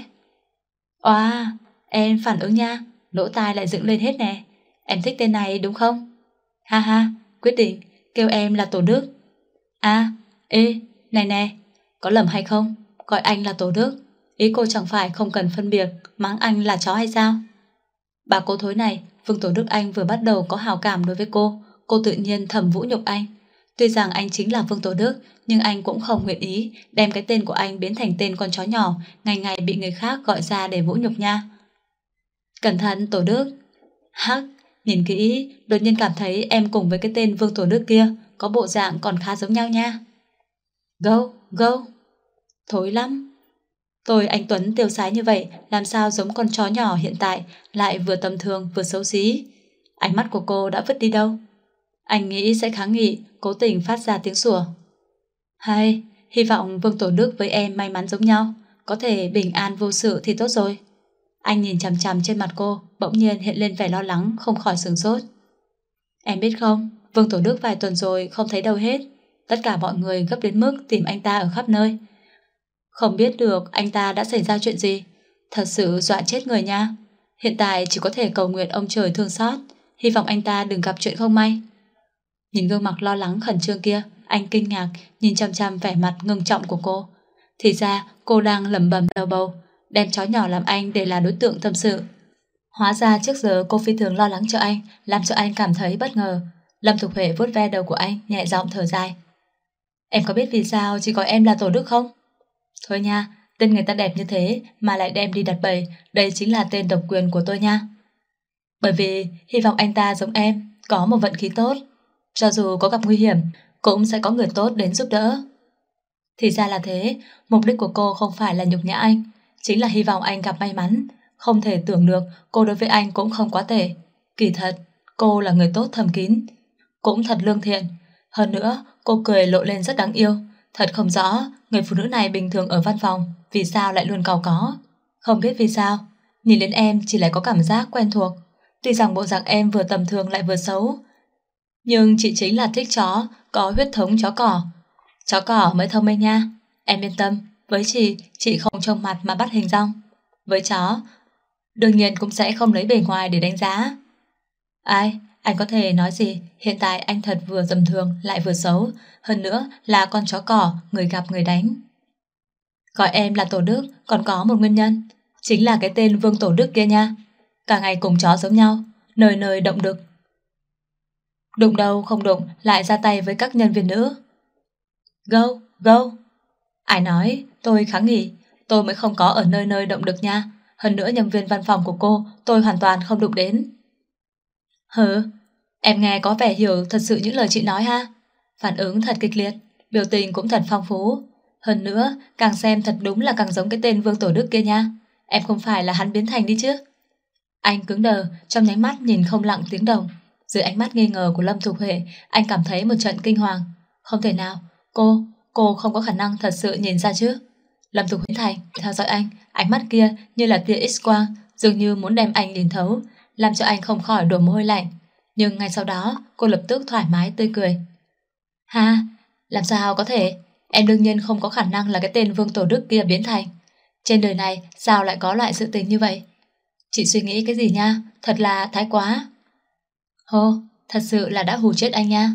Oa, em phản ứng nha. Lỗ tai lại dựng lên hết nè. Em thích tên này đúng không? Ha ha, quyết định, kêu em là Tổ Đức. À, ê, này nè, có lầm hay không? Gọi anh là Tổ Đức, ý cô chẳng phải không cần phân biệt mắng anh là chó hay sao? Bà cô thối này, Vương Tổ Đức Anh vừa bắt đầu có hào cảm đối với cô, cô tự nhiên thầm vũ nhục anh. Tuy rằng anh chính là Vương Tổ Đức, nhưng anh cũng không nguyện ý đem cái tên của anh biến thành tên con chó nhỏ, ngày ngày bị người khác gọi ra để vũ nhục nha. Cẩn thận Tổ Đức. Hắc, nhìn kỹ, đột nhiên cảm thấy em cùng với cái tên Vương Tổ Đức kia có bộ dạng còn khá giống nhau nha. Go, go. Thối lắm. Tôi anh Tuấn tiêu sái như vậy, làm sao giống con chó nhỏ hiện tại, lại vừa tầm thường vừa xấu xí. Ánh mắt của cô đã vứt đi đâu? Anh nghĩ sẽ kháng nghị, cố tình phát ra tiếng sủa. Hay, hy vọng Vương Tổ Đức với em may mắn giống nhau, có thể bình an vô sự thì tốt rồi. Anh nhìn chằm chằm trên mặt cô, bỗng nhiên hiện lên vẻ lo lắng, không khỏi sửng sốt. Em biết không, Vương Tổ Đức vài tuần rồi không thấy đâu hết. Tất cả mọi người gấp đến mức tìm anh ta ở khắp nơi. Không biết được anh ta đã xảy ra chuyện gì. Thật sự dọa chết người nha. Hiện tại chỉ có thể cầu nguyện ông trời thương xót, hy vọng anh ta đừng gặp chuyện không may. Nhìn gương mặt lo lắng khẩn trương kia, anh kinh ngạc nhìn chăm chăm vẻ mặt ngưng trọng của cô. Thì ra cô đang lẩm bẩm lầu bầu, đem chó nhỏ làm anh để là đối tượng tâm sự. Hóa ra trước giờ cô phi thường lo lắng cho anh, làm cho anh cảm thấy bất ngờ. Lâm Thục Huệ vuốt ve đầu của anh, nhẹ giọng thở dài. Em có biết vì sao chỉ gọi em là Tổ Đức không? Thôi nha, tên người ta đẹp như thế mà lại đem đi đặt bầy, đây chính là tên độc quyền của tôi nha. Bởi vì hy vọng anh ta giống em, có một vận khí tốt. Cho dù có gặp nguy hiểm, cũng sẽ có người tốt đến giúp đỡ. Thì ra là thế, mục đích của cô không phải là nhục nhã anh, chính là hy vọng anh gặp may mắn. Không thể tưởng được cô đối với anh cũng không quá tệ. Kỳ thật, cô là người tốt thầm kín, cũng thật lương thiện. Hơn nữa, cô cười lộ lên rất đáng yêu. Thật không rõ, người phụ nữ này bình thường ở văn phòng, vì sao lại luôn cau có. Không biết vì sao, nhìn đến em chỉ lại có cảm giác quen thuộc. Tuy rằng bộ dạng em vừa tầm thường lại vừa xấu, nhưng chị chính là thích chó, có huyết thống chó cỏ. Chó cỏ mới thông minh nha. Em yên tâm, với chị, chị không trông mặt mà bắt hình dong. Với chó, đương nhiên cũng sẽ không lấy bề ngoài để đánh giá. Ai, anh có thể nói gì, hiện tại anh thật vừa tầm thường lại vừa xấu, hơn nữa là con chó cỏ, người gặp người đánh. Gọi em là Tổ Đức còn có một nguyên nhân, chính là cái tên Vương Tổ Đức kia nha. Cả ngày cùng chó giống nhau, nơi nơi động đực. Đụng đâu không đụng lại ra tay với các nhân viên nữ. Go, go. Ai nói, tôi kháng nghị, tôi mới không có ở nơi nơi động đực nha. Hơn nữa nhân viên văn phòng của cô tôi hoàn toàn không đụng đến. Hừ, em nghe có vẻ hiểu thật sự những lời chị nói ha. Phản ứng thật kịch liệt, biểu tình cũng thật phong phú. Hơn nữa, càng xem thật đúng là càng giống cái tên Vương Tổ Đức kia nha. Em không phải là hắn biến thành đi chứ? Anh cứng đờ, trong nháy mắt nhìn không lặng tiếng đồng. Dưới ánh mắt nghi ngờ của Lâm Thục Huệ, anh cảm thấy một trận kinh hoàng. Không thể nào, cô, cô không có khả năng thật sự nhìn ra chứ. Lâm Thục Huệ thành theo dõi anh, ánh mắt kia như là tia X-quang, dường như muốn đem anh nhìn thấu, làm cho anh không khỏi đổ mồ hôi lạnh. Nhưng ngay sau đó, cô lập tức thoải mái tươi cười. Ha, làm sao có thể? Em đương nhiên không có khả năng là cái tên Vương Tổ Đức kia biến thành. Trên đời này sao lại có loại sự tình như vậy? Chị suy nghĩ cái gì nha, thật là thái quá. Hô, thật sự là đã hù chết anh nha.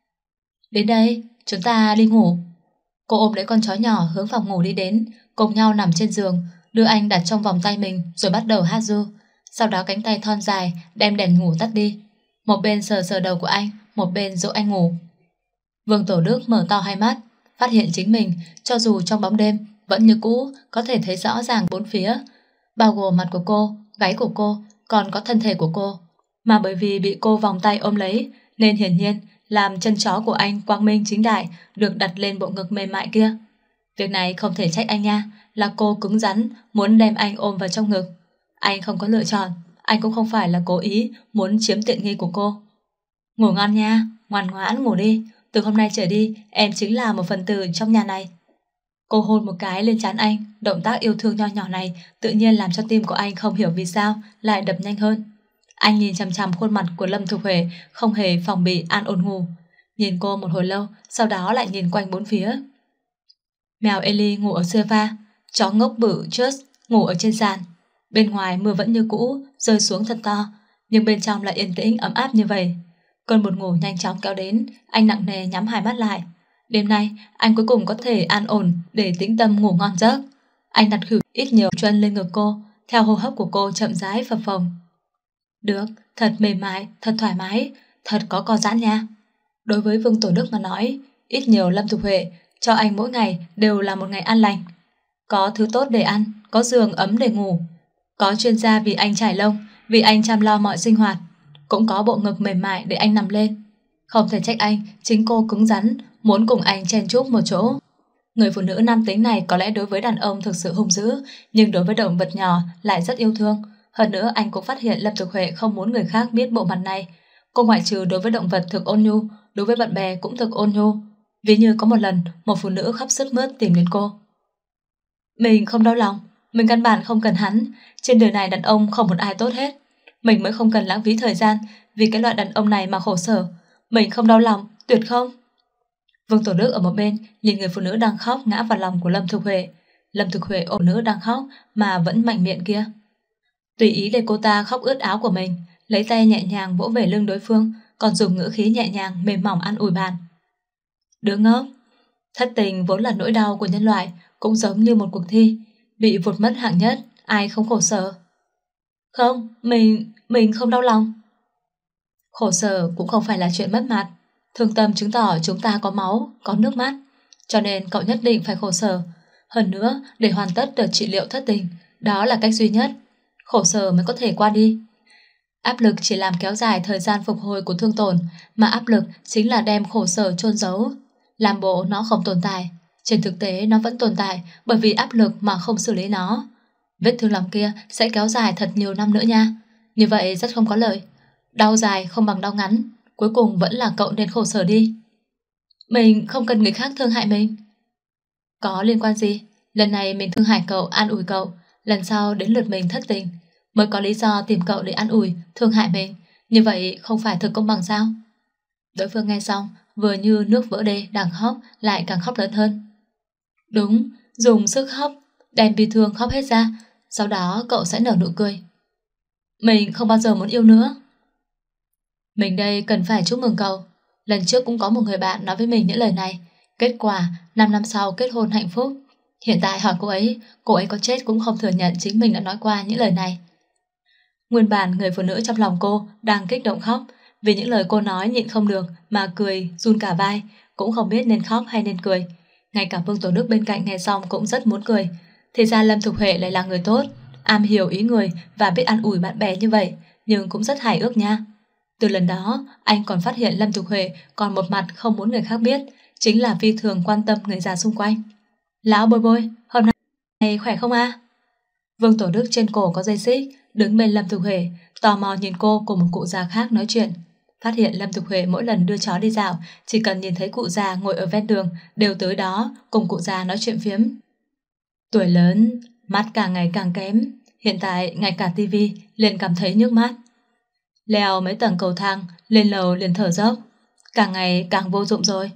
Đến đây, chúng ta đi ngủ. Cô ôm lấy con chó nhỏ hướng phòng ngủ đi đến, cùng nhau nằm trên giường, đưa anh đặt trong vòng tay mình rồi bắt đầu hát ru. Sau đó cánh tay thon dài đem đèn ngủ tắt đi. Một bên sờ sờ đầu của anh, một bên dỗ anh ngủ. Vương Tổ Đức mở to hai mắt, phát hiện chính mình cho dù trong bóng đêm vẫn như cũ có thể thấy rõ ràng bốn phía, bao gồm mặt của cô, gáy của cô, còn có thân thể của cô. Mà bởi vì bị cô vòng tay ôm lấy nên hiển nhiên làm chân chó của anh quang minh chính đại được đặt lên bộ ngực mềm mại kia. Việc này không thể trách anh nha, là cô cứng rắn muốn đem anh ôm vào trong ngực. Anh không có lựa chọn, anh cũng không phải là cố ý muốn chiếm tiện nghi của cô. Ngủ ngon nha, ngoan ngoãn ngủ đi, từ hôm nay trở đi em chính là một phần tử trong nhà này. Cô hôn một cái lên trán anh, động tác yêu thương nho nhỏ này tự nhiên làm cho tim của anh không hiểu vì sao lại đập nhanh hơn. Anh nhìn chằm chằm khuôn mặt của Lâm Thục Huệ, không hề phòng bị an ổn ngủ. Nhìn cô một hồi lâu, sau đó lại nhìn quanh bốn phía. Mèo Ellie ngủ ở sofa, chó ngốc bự Just ngủ ở trên sàn. Bên ngoài mưa vẫn như cũ, rơi xuống thật to, nhưng bên trong lại yên tĩnh ấm áp như vậy. Cơn buồn ngủ nhanh chóng kéo đến, anh nặng nề nhắm hai mắt lại. Đêm nay, anh cuối cùng có thể an ổn để tĩnh tâm ngủ ngon giấc. Anh đặt khử ít nhiều chân lên ngực cô, theo hô hấp của cô chậm rãi phập phồng. Được, thật mềm mại, thật thoải mái, thật có co giãn nha. Đối với Vương Tổ Đức mà nói, ít nhiều Lâm Thục Huệ cho anh mỗi ngày đều là một ngày an lành. Có thứ tốt để ăn, có giường ấm để ngủ, có chuyên gia vì anh trải lông, vì anh chăm lo mọi sinh hoạt, cũng có bộ ngực mềm mại để anh nằm lên. Không thể trách anh, chính cô cứng rắn, muốn cùng anh chen chúc một chỗ. Người phụ nữ nam tính này có lẽ đối với đàn ông thực sự hung dữ, nhưng đối với động vật nhỏ lại rất yêu thương. Hơn nữa anh cũng phát hiện Lâm Thục Huệ không muốn người khác biết bộ mặt này. Cô ngoại trừ đối với động vật thực ôn nhu, đối với bạn bè cũng thực ôn nhu. Ví như có một lần, một phụ nữ khóc sướt mướt tìm đến cô. Mình không đau lòng, mình căn bản không cần hắn. Trên đời này đàn ông không một ai tốt hết. Mình mới không cần lãng phí thời gian vì cái loại đàn ông này mà khổ sở. Mình không đau lòng, tuyệt không. Vương Tổ Đức ở một bên nhìn người phụ nữ đang khóc ngã vào lòng của Lâm Thục Huệ. Lâm Thực Huệ ôm nữ đang khóc mà vẫn mạnh miệng kia. Tùy ý để cô ta khóc ướt áo của mình, lấy tay nhẹ nhàng vỗ về lưng đối phương, còn dùng ngữ khí nhẹ nhàng mềm mỏng an ủi bạn. Đứa ngốc, thất tình vốn là nỗi đau của nhân loại, cũng giống như một cuộc thi, bị vụt mất hạng nhất, ai không khổ sở. Không, mình, mình không đau lòng. Khổ sở cũng không phải là chuyện mất mặt. Thương tâm chứng tỏ chúng ta có máu, có nước mắt. Cho nên cậu nhất định phải khổ sở. Hơn nữa, để hoàn tất đợt trị liệu thất tình, đó là cách duy nhất. Khổ sở mới có thể qua đi. Áp lực chỉ làm kéo dài thời gian phục hồi của thương tổn, mà áp lực chính là đem khổ sở chôn giấu. Làm bộ nó không tồn tại. Trên thực tế nó vẫn tồn tại bởi vì áp lực mà không xử lý nó. Vết thương lòng kia sẽ kéo dài thật nhiều năm nữa nha. Như vậy rất không có lợi. Đau dài không bằng đau ngắn. Cuối cùng vẫn là cậu nên khổ sở đi. Mình không cần người khác thương hại mình. Có liên quan gì? Lần này mình thương hại cậu, an ủi cậu. Lần sau đến lượt mình thất tình, mới có lý do tìm cậu để an ủi, thương hại mình. Như vậy không phải thực công bằng sao? Đối phương nghe xong, vừa như nước vỡ đê đang khóc, lại càng khóc lớn hơn. Đúng, dùng sức khóc, đem bi thương khóc hết ra. Sau đó cậu sẽ nở nụ cười. Mình không bao giờ muốn yêu nữa. Mình đây cần phải chúc mừng cậu. Lần trước cũng có một người bạn nói với mình những lời này. Kết quả năm năm sau kết hôn hạnh phúc. Hiện tại hỏi cô ấy, cô ấy có chết cũng không thừa nhận chính mình đã nói qua những lời này. Nguyên bản người phụ nữ trong lòng cô đang kích động khóc, vì những lời cô nói nhịn không được mà cười run cả vai, cũng không biết nên khóc hay nên cười. Ngay cả Vương Tổ Đức bên cạnh nghe xong cũng rất muốn cười. Thì ra Lâm Thục Huệ lại là người tốt, am hiểu ý người và biết an ủi bạn bè như vậy, nhưng cũng rất hài ước nha. Từ lần đó, anh còn phát hiện Lâm Thục Huệ còn một mặt không muốn người khác biết, chính là phi thường quan tâm người già xung quanh. Lão Bôi Bôi, hôm nay khỏe không a? Vương Tổ Đức trên cổ có dây xích, đứng bên Lâm Thục Huệ, tò mò nhìn cô cùng một cụ già khác nói chuyện. Phát hiện Lâm Thục Huệ mỗi lần đưa chó đi dạo, chỉ cần nhìn thấy cụ già ngồi ở ven đường, đều tới đó cùng cụ già nói chuyện phiếm. Tuổi lớn, mắt càng ngày càng kém, hiện tại ngay cả tivi liền cảm thấy nhức mắt. Leo mấy tầng cầu thang, lên lầu liền thở dốc, càng ngày càng vô dụng rồi.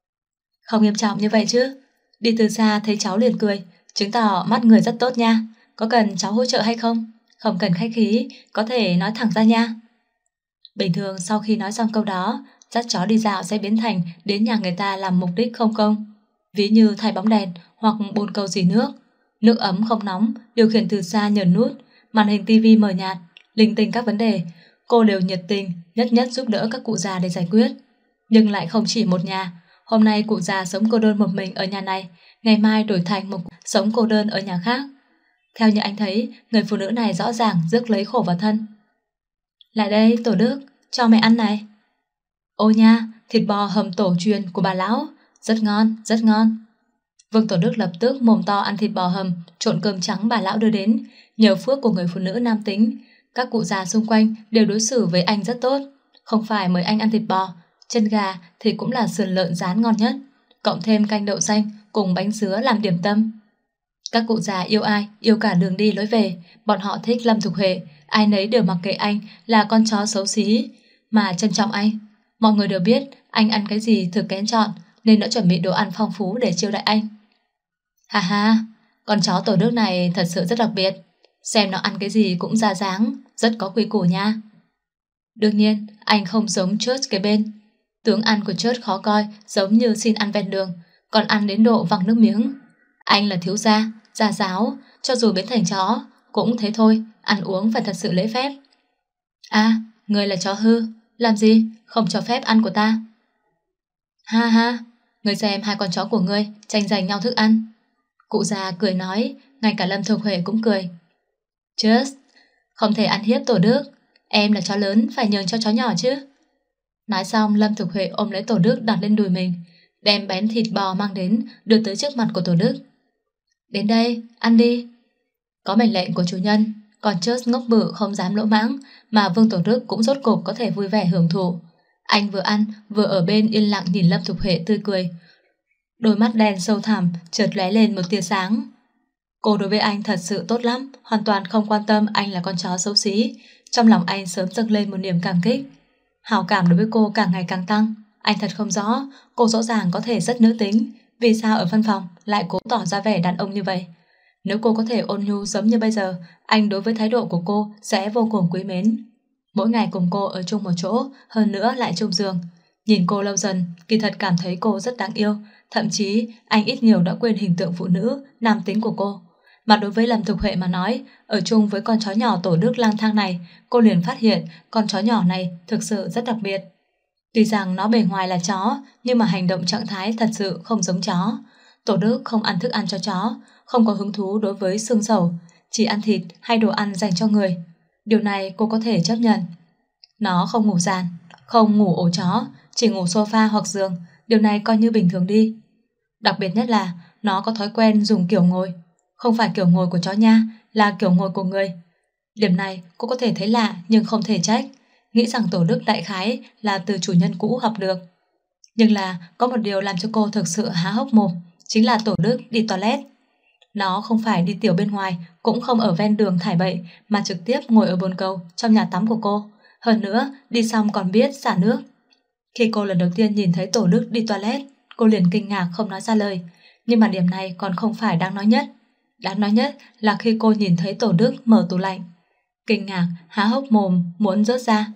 Không nghiêm trọng như vậy chứ? Đi từ xa thấy cháu liền cười, chứng tỏ mắt người rất tốt nha. Có cần cháu hỗ trợ hay không? Không cần khách khí, có thể nói thẳng ra nha. Bình thường sau khi nói xong câu đó, dắt chó đi dạo sẽ biến thành đến nhà người ta làm mục đích không công. Ví như thay bóng đèn hoặc bồn cầu dì nước. Nước ấm không nóng, điều khiển từ xa nhấn nút, màn hình tivi mờ nhạt, linh tinh các vấn đề. Cô đều nhiệt tình, nhất nhất giúp đỡ các cụ già để giải quyết. Nhưng lại không chỉ một nhà. Hôm nay cụ già sống cô đơn một mình ở nhà này, ngày mai đổi thành một sống cô đơn ở nhà khác. Theo như anh thấy, người phụ nữ này rõ ràng rước lấy khổ vào thân. Lại đây, Tổ Đức, cho mẹ ăn này. Ô nha, thịt bò hầm tổ truyền của bà lão, rất ngon, rất ngon. Vương Tổ Đức lập tức mồm to ăn thịt bò hầm, trộn cơm trắng bà lão đưa đến. Nhờ phước của người phụ nữ nam tính, các cụ già xung quanh đều đối xử với anh rất tốt. Không phải mời anh ăn thịt bò, chân gà thì cũng là sườn lợn rán ngon nhất, cộng thêm canh đậu xanh cùng bánh sứa làm điểm tâm. Các cụ già yêu ai, yêu cả đường đi lối về. Bọn họ thích Lâm Thục Huệ, ai nấy đều mặc kệ anh là con chó xấu xí, mà trân trọng anh. Mọi người đều biết anh ăn cái gì thực kén chọn, nên đã chuẩn bị đồ ăn phong phú để chiêu đãi anh. Ha ha, con chó Tổ Đức này thật sự rất đặc biệt. Xem nó ăn cái gì cũng ra dáng, rất có quy củ nha. Đương nhiên, anh không giống Church kế bên. Tướng ăn của Church khó coi, giống như xin ăn ven đường, còn ăn đến độ văng nước miếng. Anh là thiếu gia, gia giáo, cho dù biến thành chó, cũng thế thôi, ăn uống phải thật sự lễ phép. À, người là chó hư, làm gì, không cho phép ăn của ta. Ha ha, người xem hai con chó của ngươi tranh giành nhau thức ăn. Cụ già cười nói, ngay cả Lâm Thục Huệ cũng cười. Just, không thể ăn hiếp Tổ Đức, em là chó lớn phải nhường cho chó nhỏ chứ. Nói xong Lâm Thục Huệ ôm lấy Tổ Đức đặt lên đùi mình, đem bén thịt bò mang đến đưa tới trước mặt của Tổ Đức. Đến đây, ăn đi. Có mệnh lệnh của chủ nhân, còn Church ngốc bự không dám lỗ mãng, mà Vương Tổ Đức cũng rốt cục có thể vui vẻ hưởng thụ. Anh vừa ăn vừa ở bên yên lặng nhìn Lâm Thục Huệ tươi cười. Đôi mắt đen sâu thẳm chợt lóe lên một tia sáng. Cô đối với anh thật sự tốt lắm, hoàn toàn không quan tâm anh là con chó xấu xí. Trong lòng anh sớm dâng lên một niềm cảm kích. Hảo cảm đối với cô càng ngày càng tăng. Anh thật không rõ, cô rõ ràng có thể rất nữ tính, vì sao ở văn phòng lại cố tỏ ra vẻ đàn ông như vậy. Nếu cô có thể ôn nhu giống như bây giờ, anh đối với thái độ của cô sẽ vô cùng quý mến. Mỗi ngày cùng cô ở chung một chỗ, hơn nữa lại chung giường. Nhìn cô lâu dần, kỳ thật cảm thấy cô rất đáng yêu. Thậm chí anh ít nhiều đã quên hình tượng phụ nữ, nam tính của cô. Mà đối với Lâm Thục Huệ mà nói, ở chung với con chó nhỏ Tổ Đức lang thang này, cô liền phát hiện con chó nhỏ này thực sự rất đặc biệt. Tuy rằng nó bề ngoài là chó, nhưng mà hành động trạng thái thật sự không giống chó. Tổ Đức không ăn thức ăn cho chó, không có hứng thú đối với xương sầu, chỉ ăn thịt hay đồ ăn dành cho người. Điều này cô có thể chấp nhận. Nó không ngủ giàn, không ngủ ổ chó, chỉ ngủ sofa hoặc giường, điều này coi như bình thường đi. Đặc biệt nhất là nó có thói quen dùng kiểu ngồi. Không phải kiểu ngồi của chó nha, là kiểu ngồi của người. Điểm này cô có thể thấy lạ nhưng không thể trách. Nghĩ rằng Tổ Đức đại khái là từ chủ nhân cũ học được. Nhưng là có một điều làm cho cô thực sự há hốc mồm, chính là Tổ Đức đi toilet. Nó không phải đi tiểu bên ngoài, cũng không ở ven đường thải bậy, mà trực tiếp ngồi ở bồn cầu trong nhà tắm của cô. Hơn nữa, đi xong còn biết xả nước. Khi cô lần đầu tiên nhìn thấy Tổ Đức đi toilet, cô liền kinh ngạc không nói ra lời. Nhưng mà điểm này còn không phải đáng nói nhất. Đáng nói nhất là khi cô nhìn thấy Tổ Đức mở tủ lạnh. Kinh ngạc, há hốc mồm, muốn rớt ra.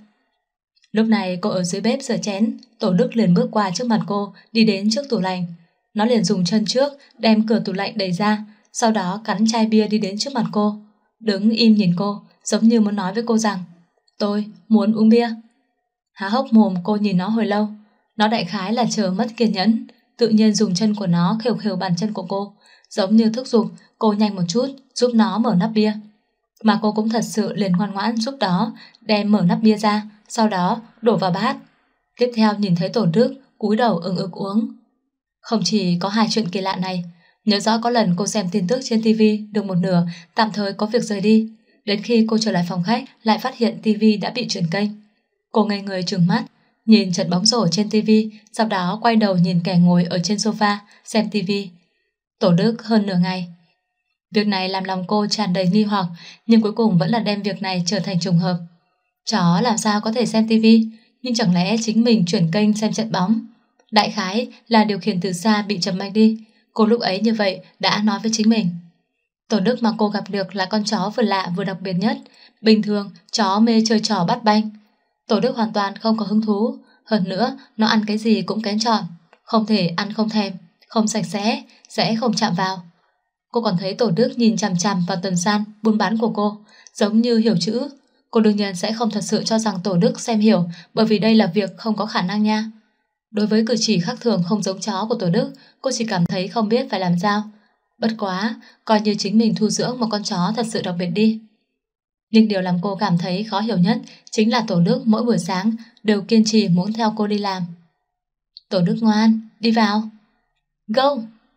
Lúc này cô ở dưới bếp rửa chén, Tổ Đức liền bước qua trước mặt cô, đi đến trước tủ lạnh. Nó liền dùng chân trước, đem cửa tủ lạnh đẩy ra, sau đó cắn chai bia đi đến trước mặt cô. Đứng im nhìn cô, giống như muốn nói với cô rằng, tôi muốn uống bia. Há hốc mồm cô nhìn nó hồi lâu. Nó đại khái là chờ mất kiên nhẫn, tự nhiên dùng chân của nó khều khều bàn chân của cô, giống như thúc giục cô nhanh một chút giúp nó mở nắp bia. Mà cô cũng thật sự liền ngoan ngoãn giúp đó, đem mở nắp bia ra, sau đó đổ vào bát. Tiếp theo nhìn thấy Tổ Đức cúi đầu ừng ực uống. Không chỉ có hai chuyện kỳ lạ này, nhớ rõ có lần cô xem tin tức trên tivi được một nửa, tạm thời có việc rời đi. Đến khi cô trở lại phòng khách, lại phát hiện tivi đã bị chuyển kênh. Cô ngây người trừng mắt, nhìn trận bóng rổ trên tivi, sau đó quay đầu nhìn kẻ ngồi ở trên sofa xem tivi. Tổ Đức hơn nửa ngày. Việc này làm lòng cô tràn đầy nghi hoặc, nhưng cuối cùng vẫn là đem việc này trở thành trùng hợp. Chó làm sao có thể xem tivi, nhưng chẳng lẽ chính mình chuyển kênh xem trận bóng? Đại khái là điều khiển từ xa bị chậm mạch đi. Cô lúc ấy như vậy đã nói với chính mình. Tổ Đức mà cô gặp được là con chó vừa lạ vừa đặc biệt nhất. Bình thường chó mê chơi trò bắt banh. Tổ Đức hoàn toàn không có hứng thú. Hơn nữa nó ăn cái gì cũng kén chọn, không thể ăn không thèm, không sạch sẽ, sẽ không chạm vào. Cô còn thấy Tổ Đức nhìn chằm chằm vào tần san buôn bán của cô, giống như hiểu chữ. Cô đương nhiên sẽ không thật sự cho rằng Tổ Đức xem hiểu, bởi vì đây là việc không có khả năng nha. Đối với cử chỉ khác thường không giống chó của Tổ Đức, cô chỉ cảm thấy không biết phải làm sao. Bất quá, coi như chính mình thu dưỡng một con chó thật sự đặc biệt đi. Nhưng điều làm cô cảm thấy khó hiểu nhất chính là Tổ Đức mỗi buổi sáng đều kiên trì muốn theo cô đi làm. Tổ Đức ngoan, đi vào. Go!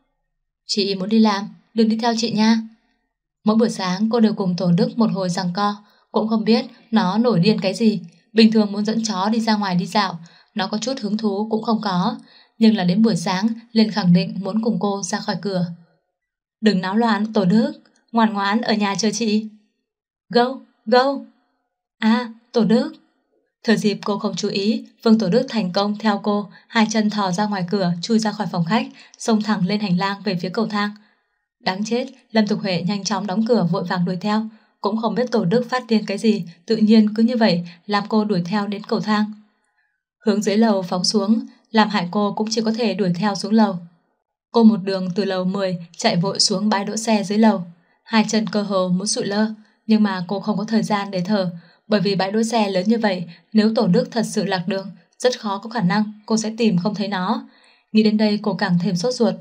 Chị muốn đi làm, đừng đi theo chị nha. Mỗi buổi sáng cô đều cùng Tổ Đức một hồi giằng co, cũng không biết nó nổi điên cái gì. Bình thường muốn dẫn chó đi ra ngoài đi dạo, nó có chút hứng thú cũng không có, nhưng là đến buổi sáng liền khẳng định muốn cùng cô ra khỏi cửa. Đừng náo loạn Tổ Đức, ngoan ngoãn ở nhà chờ chị. Go, go. À, Tổ Đức. Thừa dịp cô không chú ý, Vương Tổ Đức thành công theo cô, hai chân thò ra ngoài cửa, chui ra khỏi phòng khách, xông thẳng lên hành lang về phía cầu thang. Đáng chết, Lâm Thục Huệ nhanh chóng đóng cửa vội vàng đuổi theo, cũng không biết Tổ Đức phát điên cái gì, tự nhiên cứ như vậy làm cô đuổi theo đến cầu thang. Hướng dưới lầu phóng xuống, làm hại cô cũng chỉ có thể đuổi theo xuống lầu. Cô một đường từ lầu mười chạy vội xuống bãi đỗ xe dưới lầu, hai chân cơ hồ muốn sụi lơ, nhưng mà cô không có thời gian để thở, bởi vì bãi đỗ xe lớn như vậy, nếu Tổ Đức thật sự lạc đường, rất khó có khả năng cô sẽ tìm không thấy nó. Nghĩ đến đây cô càng thêm sốt ruột.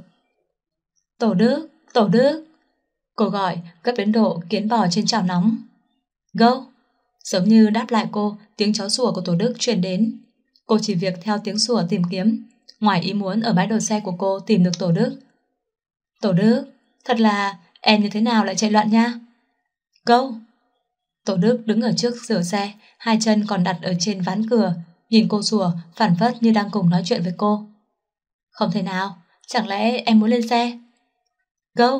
Tổ Đức, Tổ Đức. Cô gọi, gấp đến độ kiến bò trên chảo nóng. Go! Giống như đáp lại cô, tiếng chó sủa của Tổ Đức truyền đến. Cô chỉ việc theo tiếng sủa tìm kiếm. Ngoài ý muốn ở bãi đỗ xe của cô tìm được Tổ Đức. Tổ Đức, thật là em như thế nào lại chạy loạn nha. Go! Tổ Đức đứng ở trước cửa xe, hai chân còn đặt ở trên ván cửa, nhìn cô sủa phản phất như đang cùng nói chuyện với cô. Không thể nào, chẳng lẽ em muốn lên xe? Go!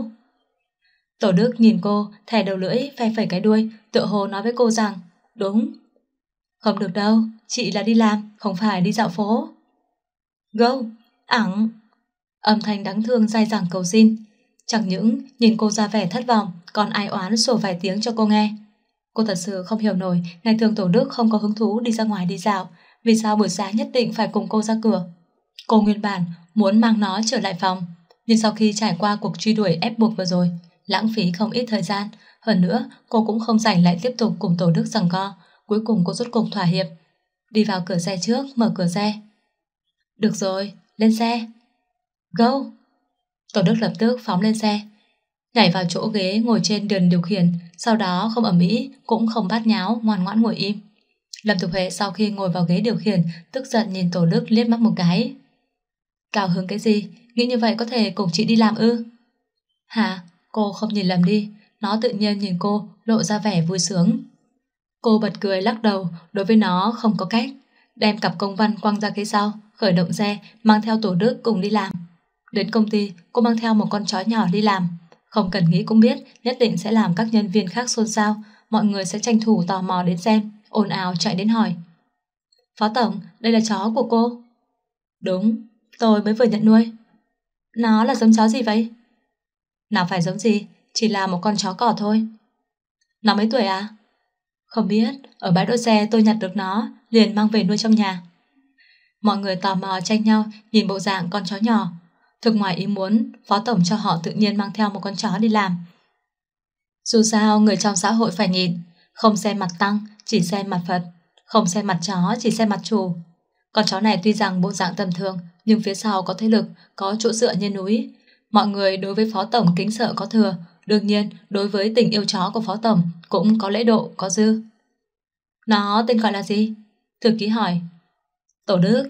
Tổ Đức nhìn cô, thè đầu lưỡi, phe phẩy cái đuôi, tựa hồ nói với cô rằng, đúng. Không được đâu, chị là đi làm, không phải đi dạo phố. Go! Ẳng! Âm thanh đáng thương dai dẳng cầu xin. Chẳng những nhìn cô ra vẻ thất vọng, còn ai oán sổ vài tiếng cho cô nghe. Cô thật sự không hiểu nổi, ngày thường Tổ Đức không có hứng thú đi ra ngoài đi dạo, vì sao buổi sáng nhất định phải cùng cô ra cửa. Cô nguyên bản muốn mang nó trở lại phòng, nhưng sau khi trải qua cuộc truy đuổi ép buộc vừa rồi, lãng phí không ít thời gian. Hơn nữa, cô cũng không rảnh lại tiếp tục cùng Tổ Đức giằng co. Cuối cùng cô rốt cục thỏa hiệp, đi vào cửa xe trước, mở cửa xe. Được rồi, lên xe. Go! Tổ Đức lập tức phóng lên xe, nhảy vào chỗ ghế ngồi trên đường điều khiển, sau đó không ầm ĩ cũng không bát nháo, ngoan ngoãn ngồi im. Lâm Thục Huệ sau khi ngồi vào ghế điều khiển, tức giận nhìn Tổ Đức liếc mắt một cái. Cao hứng cái gì? Nghĩ như vậy có thể cùng chị đi làm ư? Hả? Cô không nhìn lầm đi. Nó tự nhiên nhìn cô, lộ ra vẻ vui sướng. Cô bật cười lắc đầu, đối với nó không có cách. Đem cặp công văn quăng ra phía sau, khởi động xe, mang theo Tổ Đức cùng đi làm. Đến công ty, cô mang theo một con chó nhỏ đi làm. Không cần nghĩ cũng biết, nhất định sẽ làm các nhân viên khác xôn xao. Mọi người sẽ tranh thủ tò mò đến xem, ồn ào chạy đến hỏi. Phó Tổng, đây là chó của cô? Đúng, tôi mới vừa nhận nuôi. Nó là giống chó gì vậy? Nào phải giống gì, chỉ là một con chó cỏ thôi. Nó mấy tuổi à? Không biết, ở bãi đỗ xe tôi nhặt được nó, liền mang về nuôi trong nhà. Mọi người tò mò tranh nhau nhìn bộ dạng con chó nhỏ. Thực ngoài ý muốn, Phó Tổng cho họ tự nhiên mang theo một con chó đi làm. Dù sao người trong xã hội phải nhìn, không xem mặt tăng, chỉ xem mặt Phật, không xem mặt chó, chỉ xem mặt chủ. Con chó này tuy rằng bộ dạng tầm thường, nhưng phía sau có thế lực, có chỗ dựa như núi. Mọi người đối với Phó Tổng kính sợ có thừa, đương nhiên đối với tình yêu chó của Phó Tổng cũng có lễ độ, có dư. Nó tên gọi là gì? Thư ký hỏi. Tổ Đức.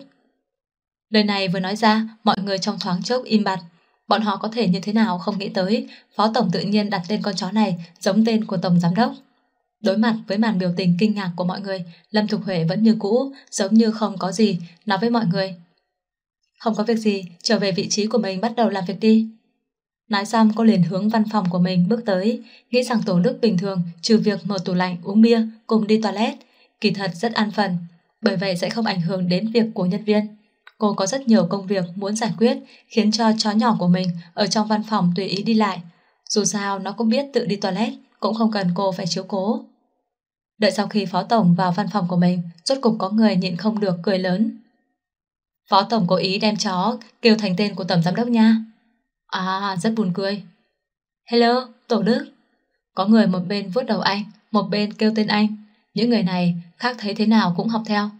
Lời này vừa nói ra, mọi người trong thoáng chốc im bặt. Bọn họ có thể như thế nào không nghĩ tới, Phó Tổng tự nhiên đặt tên con chó này giống tên của Tổng Giám Đốc. Đối mặt với màn biểu tình kinh ngạc của mọi người, Lâm Thục Huệ vẫn như cũ, giống như không có gì, nói với mọi người. Không có việc gì, trở về vị trí của mình bắt đầu làm việc đi. Nói xong cô liền hướng văn phòng của mình bước tới, nghĩ rằng Tổ Đức bình thường trừ việc mở tủ lạnh uống bia cùng đi toilet, kỳ thật rất an phận, bởi vậy sẽ không ảnh hưởng đến việc của nhân viên. Cô có rất nhiều công việc muốn giải quyết, khiến cho chó nhỏ của mình ở trong văn phòng tùy ý đi lại. Dù sao nó cũng biết tự đi toilet, cũng không cần cô phải chiếu cố. Đợi sau khi Phó Tổng vào văn phòng của mình, rốt cục có người nhịn không được cười lớn. Phó Tổng cố ý đem chó kêu thành tên của Tổng Giám Đốc nha. À, rất buồn cười. Hello, Tổ Đức. Có người một bên vuốt đầu anh, một bên kêu tên anh. Những người này khác thấy thế nào cũng học theo.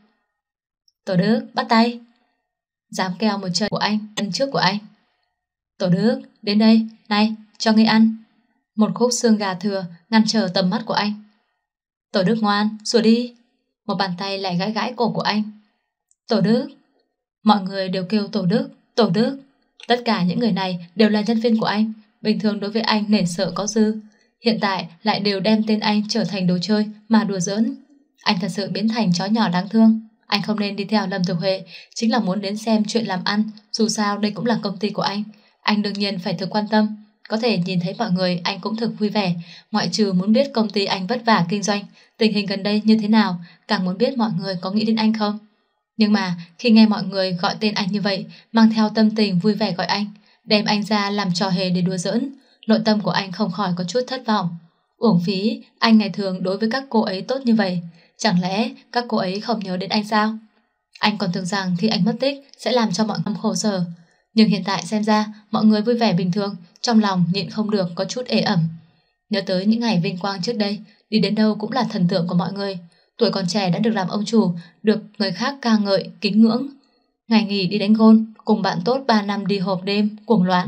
Tổ Đức, bắt tay. Dám kêu một chân của anh, chân trước của anh. Tổ Đức, đến đây, này, cho ngươi ăn. Một khúc xương gà thừa ngăn trở tầm mắt của anh. Tổ Đức ngoan, sủa đi. Một bàn tay lại gãi gãi cổ của anh. Tổ Đức. Mọi người đều kêu Tổ Đức, Tổ Đức. Tất cả những người này đều là nhân viên của anh, bình thường đối với anh nể sợ có dư. Hiện tại lại đều đem tên anh trở thành đồ chơi mà đùa giỡn. Anh thật sự biến thành chó nhỏ đáng thương. Anh không nên đi theo Lâm Thục Huệ, chính là muốn đến xem chuyện làm ăn. Dù sao đây cũng là công ty của anh, anh đương nhiên phải thực quan tâm. Có thể nhìn thấy mọi người anh cũng thực vui vẻ. Ngoại trừ muốn biết công ty anh vất vả kinh doanh, tình hình gần đây như thế nào, càng muốn biết mọi người có nghĩ đến anh không. Nhưng mà khi nghe mọi người gọi tên anh như vậy, mang theo tâm tình vui vẻ gọi anh, đem anh ra làm trò hề để đùa giỡn, nội tâm của anh không khỏi có chút thất vọng. Uổng phí, anh ngày thường đối với các cô ấy tốt như vậy, chẳng lẽ các cô ấy không nhớ đến anh sao? Anh còn tưởng rằng khi anh mất tích sẽ làm cho mọi người khổ sở, nhưng hiện tại xem ra mọi người vui vẻ bình thường, trong lòng nhịn không được có chút ế ẩm. Nhớ tới những ngày vinh quang trước đây, đi đến đâu cũng là thần tượng của mọi người. Tuổi còn trẻ đã được làm ông chủ, được người khác ca ngợi, kính ngưỡng. Ngày nghỉ đi đánh gôn, cùng bạn tốt ba năm đi hộp đêm, cuồng loạn.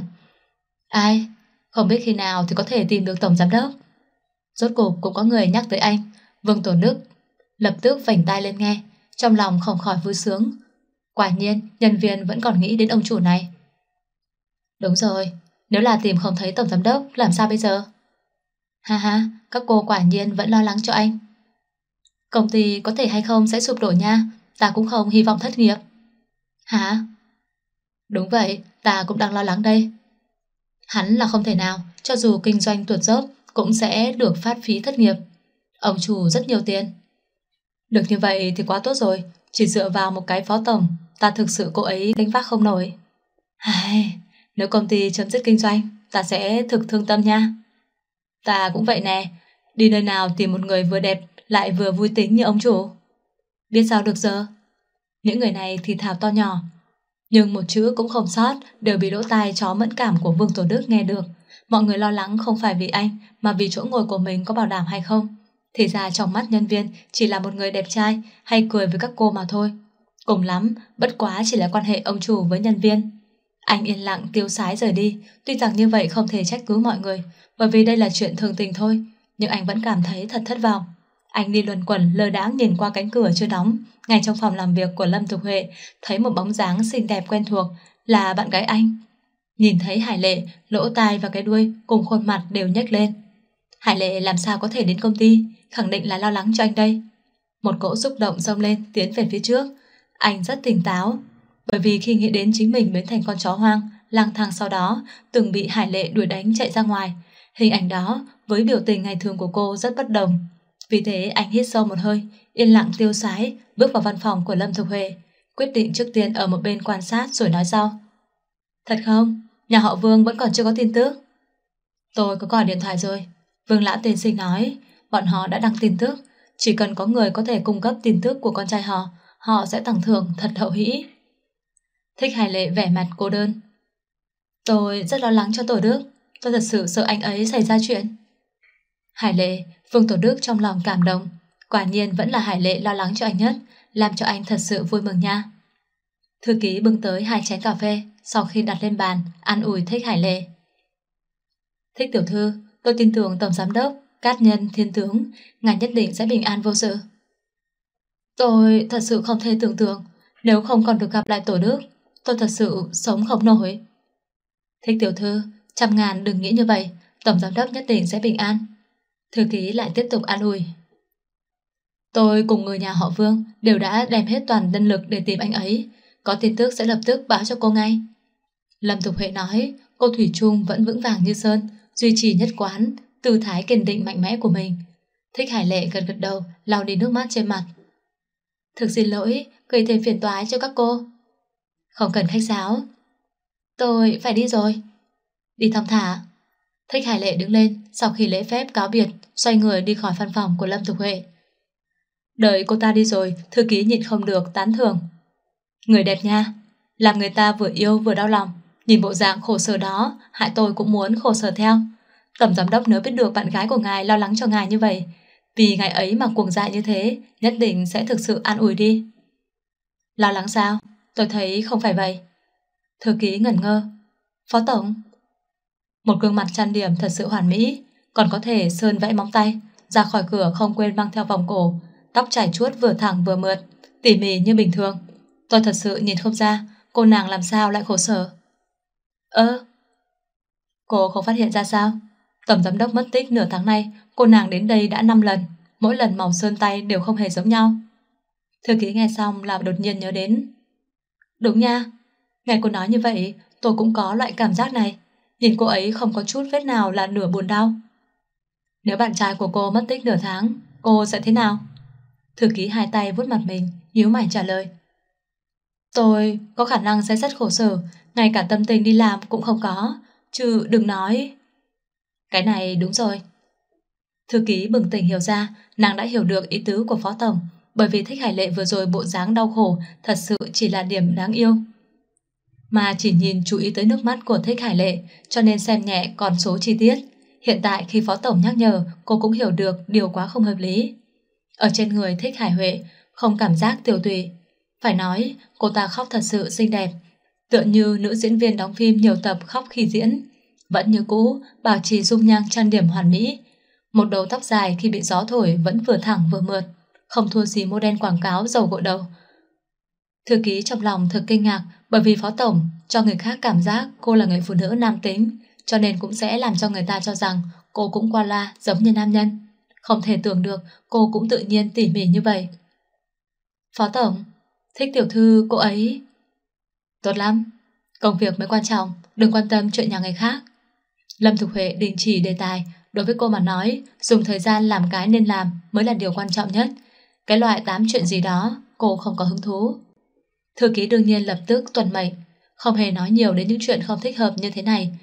Ai? Không biết khi nào thì có thể tìm được Tổng Giám Đốc. Rốt cuộc cũng có người nhắc tới anh. Vương Tổ Đức lập tức vành tai lên nghe, trong lòng không khỏi vui sướng. Quả nhiên, nhân viên vẫn còn nghĩ đến ông chủ này. Đúng rồi, nếu là tìm không thấy Tổng Giám Đốc, làm sao bây giờ? Ha ha, các cô quả nhiên vẫn lo lắng cho anh. Công ty có thể hay không sẽ sụp đổ nha, ta cũng không hy vọng thất nghiệp. Hả? Đúng vậy, ta cũng đang lo lắng đây. Hắn là không thể nào, cho dù kinh doanh tuột dốc cũng sẽ được phát phí thất nghiệp. Ông chủ rất nhiều tiền. Được như vậy thì quá tốt rồi, chỉ dựa vào một cái phó tổng, ta thực sự cô ấy gánh vác không nổi. Ai, nếu công ty chấm dứt kinh doanh, ta sẽ thực thương tâm nha. Ta cũng vậy nè, đi nơi nào tìm một người vừa đẹp lại vừa vui tính như ông chủ. Biết sao được giờ. Những người này thì thào to nhỏ, nhưng một chữ cũng không sót, đều bị lỗ tai chó mẫn cảm của Vương Tổ Đức nghe được. Mọi người lo lắng không phải vì anh, mà vì chỗ ngồi của mình có bảo đảm hay không. Thì ra trong mắt nhân viên chỉ là một người đẹp trai hay cười với các cô mà thôi. Cùng lắm, bất quá chỉ là quan hệ ông chủ với nhân viên. Anh yên lặng tiêu sái rời đi. Tuy rằng như vậy không thể trách cứ mọi người, bởi vì đây là chuyện thường tình thôi, nhưng anh vẫn cảm thấy thật thất vọng. Anh đi luẩn quẩn lơ đãng nhìn qua cánh cửa chưa đóng. Ngay trong phòng làm việc của Lâm Tục Huệ, thấy một bóng dáng xinh đẹp quen thuộc, là bạn gái anh. Nhìn thấy Hải Lệ, lỗ tai và cái đuôi cùng khuôn mặt đều nhếch lên. Hải Lệ làm sao có thể đến công ty, khẳng định là lo lắng cho anh đây. Một cỗ xúc động dâng lên tiến về phía trước. Anh rất tỉnh táo, bởi vì khi nghĩ đến chính mình biến thành con chó hoang, lang thang sau đó từng bị Hải Lệ đuổi đánh chạy ra ngoài, hình ảnh đó với biểu tình ngày thường của cô rất bất đồng. Vì thế anh hít sâu một hơi, yên lặng tiêu sái bước vào văn phòng của Lâm Thục Huệ, quyết định trước tiên ở một bên quan sát rồi nói sau. Thật không? Nhà họ Vương vẫn còn chưa có tin tức. Tôi có gọi điện thoại rồi. Vương lão tiên sinh nói bọn họ đã đăng tin tức, chỉ cần có người có thể cung cấp tin tức của con trai họ, họ sẽ tặng thưởng thật hậu hĩ. Thích Hải Lệ vẻ mặt cô đơn. Tôi rất lo lắng cho Tổ Đức, tôi thật sự sợ anh ấy xảy ra chuyện. Hải Lệ, Vương Tổ Đức trong lòng cảm động. Quả nhiên vẫn là Hải Lệ lo lắng cho anh nhất, làm cho anh thật sự vui mừng nha. Thư ký bưng tới hai chén cà phê, sau khi đặt lên bàn, an ủi Thích Hải Lệ. Thích tiểu thư, tôi tin tưởng tổng giám đốc, cát nhân, thiên tướng, ngài nhất định sẽ bình an vô sự. Tôi thật sự không thể tưởng tượng, nếu không còn được gặp lại Tổ Đức, tôi thật sự sống không nổi. Thích tiểu thư, trăm ngàn đừng nghĩ như vậy, tổng giám đốc nhất định sẽ bình an. Thư ký lại tiếp tục an ủi. Tôi cùng người nhà họ Vương đều đã đem hết toàn nhân lực để tìm anh ấy, có tin tức sẽ lập tức báo cho cô ngay. Lâm Tục Huệ nói, cô thủy chung vẫn vững vàng như sơn, duy trì nhất quán, tư thái kiên định mạnh mẽ của mình. Thích Hải Lệ gật gật đầu, lau đi nước mắt trên mặt. Thực xin lỗi, gây thêm phiền toái cho các cô. Không cần khách sáo. Tôi phải đi rồi. Đi thong thả. Thích Hải Lệ đứng lên, sau khi lễ phép cáo biệt, xoay người đi khỏi văn phòng của Lâm Tục Huệ. Đợi cô ta đi rồi, thư ký nhịn không được tán thưởng. Người đẹp nha, làm người ta vừa yêu vừa đau lòng. Nhìn bộ dạng khổ sở đó, hại tôi cũng muốn khổ sở theo. Tổng giám đốc nếu biết được bạn gái của ngài lo lắng cho ngài như vậy, vì ngài ấy mà cuồng dại như thế, nhất định sẽ thực sự an ủi đi. Lo lắng sao? Tôi thấy không phải vậy. Thư ký ngẩn ngơ. Phó tổng. Một gương mặt trang điểm thật sự hoàn mỹ, còn có thể sơn vẽ móng tay, ra khỏi cửa không quên mang theo vòng cổ, tóc trải chuốt vừa thẳng vừa mượt, tỉ mỉ như bình thường. Tôi thật sự nhìn không ra cô nàng làm sao lại khổ sở. Ơ, cô không phát hiện ra sao? Tổng giám đốc mất tích nửa tháng nay, cô nàng đến đây đã năm lần, mỗi lần màu sơn tay đều không hề giống nhau. Thư ký nghe xong là đột nhiên nhớ đến. Đúng nha, nghe cô nói như vậy, tôi cũng có loại cảm giác này. Nhìn cô ấy không có chút vết nào là nửa buồn đau. Nếu bạn trai của cô mất tích nửa tháng, cô sẽ thế nào? Thư ký hai tay vuốt mặt mình, nhíu mày trả lời. Tôi có khả năng sẽ rất khổ sở, ngay cả tâm tình đi làm cũng không có, chứ đừng nói. Cái này đúng rồi. Thư ký bừng tỉnh hiểu ra, nàng đã hiểu được ý tứ của phó tổng, bởi vì Thích Hải Lệ vừa rồi bộ dáng đau khổ thật sự chỉ là điểm đáng yêu. Mà chỉ nhìn chú ý tới nước mắt của Thích Hải Lệ, cho nên xem nhẹ con số chi tiết. Hiện tại khi phó tổng nhắc nhở, cô cũng hiểu được điều quá không hợp lý. Ở trên người Thích Hải Huệ không cảm giác tiêu tùy. Phải nói, cô ta khóc thật sự xinh đẹp, tựa như nữ diễn viên đóng phim nhiều tập khóc khi diễn. Vẫn như cũ, bảo trì dung nhan trang điểm hoàn mỹ. Một đầu tóc dài khi bị gió thổi vẫn vừa thẳng vừa mượt, không thua gì model quảng cáo dầu gội đầu. Thư ký trong lòng thực kinh ngạc, bởi vì phó tổng cho người khác cảm giác cô là người phụ nữ nam tính, cho nên cũng sẽ làm cho người ta cho rằng cô cũng qua la giống như nam nhân. Không thể tưởng được cô cũng tự nhiên tỉ mỉ như vậy. Phó tổng, Thích tiểu thư cô ấy. Tốt lắm, công việc mới quan trọng, đừng quan tâm chuyện nhà người khác. Lâm Thục Huệ đình chỉ đề tài. Đối với cô mà nói, dùng thời gian làm cái nên làm mới là điều quan trọng nhất. Cái loại tám chuyện gì đó cô không có hứng thú. Thư ký đương nhiên lập tức tuần mệnh, không hề nói nhiều đến những chuyện không thích hợp như thế này.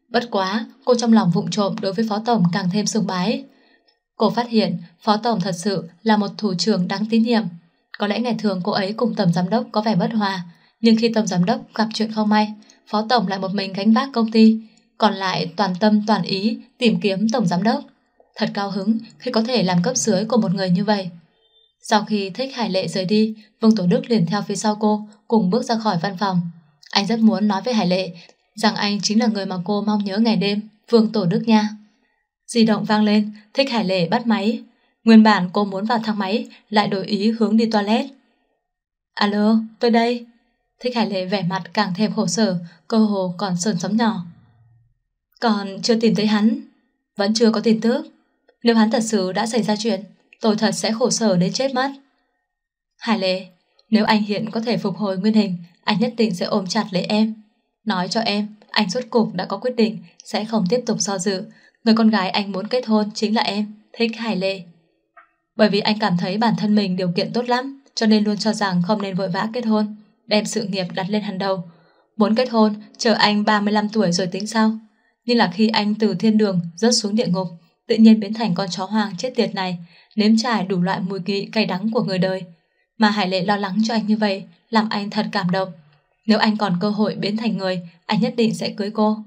Bất quá, cô trong lòng vụng trộm đối với Phó Tổng càng thêm sùng bái. Cô phát hiện Phó Tổng thật sự là một thủ trưởng đáng tín nhiệm. Có lẽ ngày thường cô ấy cùng Tổng Giám Đốc có vẻ bất hòa, nhưng khi Tổng Giám Đốc gặp chuyện không may, Phó Tổng lại một mình gánh vác công ty, còn lại toàn tâm toàn ý tìm kiếm Tổng Giám Đốc. Thật cao hứng khi có thể làm cấp dưới của một người như vậy. Sau khi Thích Hải Lệ rời đi, Vương Tổ Đức liền theo phía sau cô, cùng bước ra khỏi văn phòng. Anh rất muốn nói với Hải Lệ rằng anh chính là người mà cô mong nhớ ngày đêm, Vương Tổ Đức nha. Di động vang lên, Thích Hải Lệ bắt máy. Nguyên bản cô muốn vào thang máy, lại đổi ý hướng đi toilet. Alo, tôi đây. Thích Hải Lệ vẻ mặt càng thêm khổ sở, cơ hồ còn sờn sóng nhỏ. Còn chưa tìm thấy hắn, vẫn chưa có tin tức. Nếu hắn thật sự đã xảy ra chuyện, tôi thật sẽ khổ sở đến chết mất. Hải Lệ, nếu anh hiện có thể phục hồi nguyên hình, anh nhất định sẽ ôm chặt lấy em. Nói cho em, anh rốt cục đã có quyết định sẽ không tiếp tục do dự. Người con gái anh muốn kết hôn chính là em, Thích Hải Lệ. Bởi vì anh cảm thấy bản thân mình điều kiện tốt lắm, cho nên luôn cho rằng không nên vội vã kết hôn, đem sự nghiệp đặt lên hàng đầu. Muốn kết hôn, chờ anh ba mươi lăm tuổi rồi tính sau. Nhưng là khi anh từ thiên đường rớt xuống địa ngục, tự nhiên biến thành con chó hoang chết tiệt này, nếm trải đủ loại mùi vị cay đắng của người đời. Mà Hải Lệ lo lắng cho anh như vậy, làm anh thật cảm động. Nếu anh còn cơ hội biến thành người, anh nhất định sẽ cưới cô.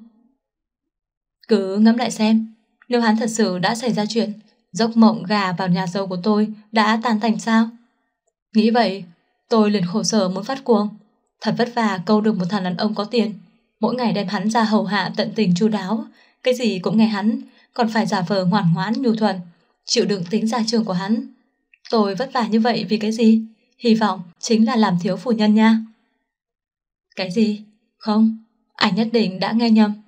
Cứ ngẫm lại xem, nếu hắn thật sự đã xảy ra chuyện, dốc mộng gà vào nhà dâu của tôi đã tan thành sao? Nghĩ vậy, tôi liền khổ sở muốn phát cuồng. Thật vất vả câu được một thằng đàn ông có tiền, mỗi ngày đem hắn ra hầu hạ tận tình chu đáo, cái gì cũng nghe hắn, còn phải giả vờ ngoan ngoãn nhu thuận, chịu đựng tính gia trưởng của hắn. Tôi vất vả như vậy vì cái gì? Hy vọng chính là làm thiếu phu nhân nha. Cái gì? Không, anh nhất định đã nghe nhầm.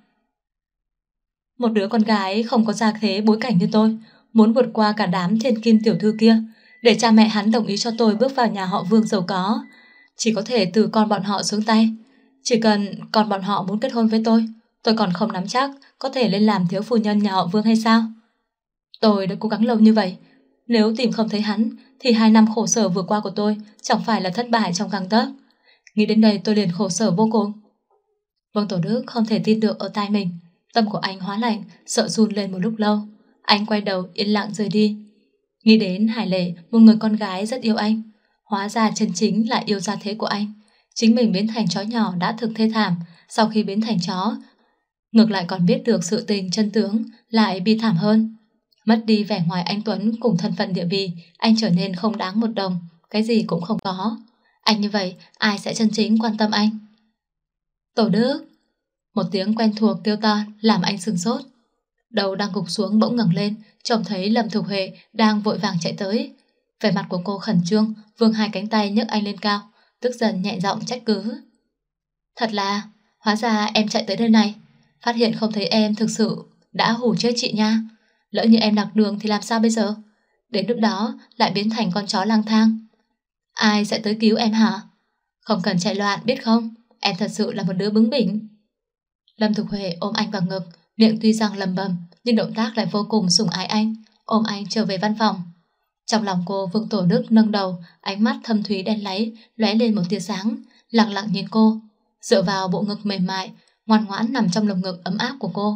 Một đứa con gái không có gia thế bối cảnh như tôi, muốn vượt qua cả đám thiên kim tiểu thư kia, để cha mẹ hắn đồng ý cho tôi bước vào nhà họ Vương giàu có, chỉ có thể từ con bọn họ xuống tay. Chỉ cần con bọn họ muốn kết hôn với tôi, tôi còn không nắm chắc có thể lên làm thiếu phu nhân nhà họ Vương hay sao? Tôi đã cố gắng lâu như vậy, nếu tìm không thấy hắn thì hai năm khổ sở vừa qua của tôi chẳng phải là thất bại trong gang tấc. Nghĩ đến đây tôi liền khổ sở vô cùng. Vương Tổ Đức không thể tin được ở tai mình. Tâm của anh hóa lạnh, sợ run lên một lúc lâu. Anh quay đầu yên lặng rời đi. Nghĩ đến Hải Lệ, một người con gái rất yêu anh, hóa ra chân chính là yêu gia thế của anh. Chính mình biến thành chó nhỏ đã thực thê thảm, sau khi biến thành chó, ngược lại còn biết được sự tình chân tướng, lại bi thảm hơn. Mất đi vẻ ngoài anh tuấn cùng thân phận địa vị, anh trở nên không đáng một đồng, cái gì cũng không có. Anh như vậy, ai sẽ chân chính quan tâm anh? Tổ Đức! Một tiếng quen thuộc kêu to làm anh sửng sốt. Đầu đang gục xuống bỗng ngẩng lên, trông thấy Lâm Thục Huệ đang vội vàng chạy tới. Vẻ mặt của cô khẩn trương, vươn hai cánh tay nhấc anh lên cao, tức giận nhẹ giọng trách cứ. Thật là, hóa ra em chạy tới nơi này, phát hiện không thấy em thực sự đã hù chết chị nha. Lỡ như em lạc đường thì làm sao bây giờ? Đến lúc đó lại biến thành con chó lang thang. Ai sẽ tới cứu em hả? Không cần chạy loạn biết không? Em thật sự là một đứa bướng bỉnh. Lâm Thục Huệ ôm anh vào ngực, miệng tuy rằng lầm bầm nhưng động tác lại vô cùng sủng ái anh, ôm anh trở về văn phòng. Trong lòng cô, Vương Tổ Đức nâng đầu, ánh mắt thâm thúy đen láy lóe lên một tia sáng, lặng lặng nhìn cô, dựa vào bộ ngực mềm mại, ngoan ngoãn nằm trong lồng ngực ấm áp của cô.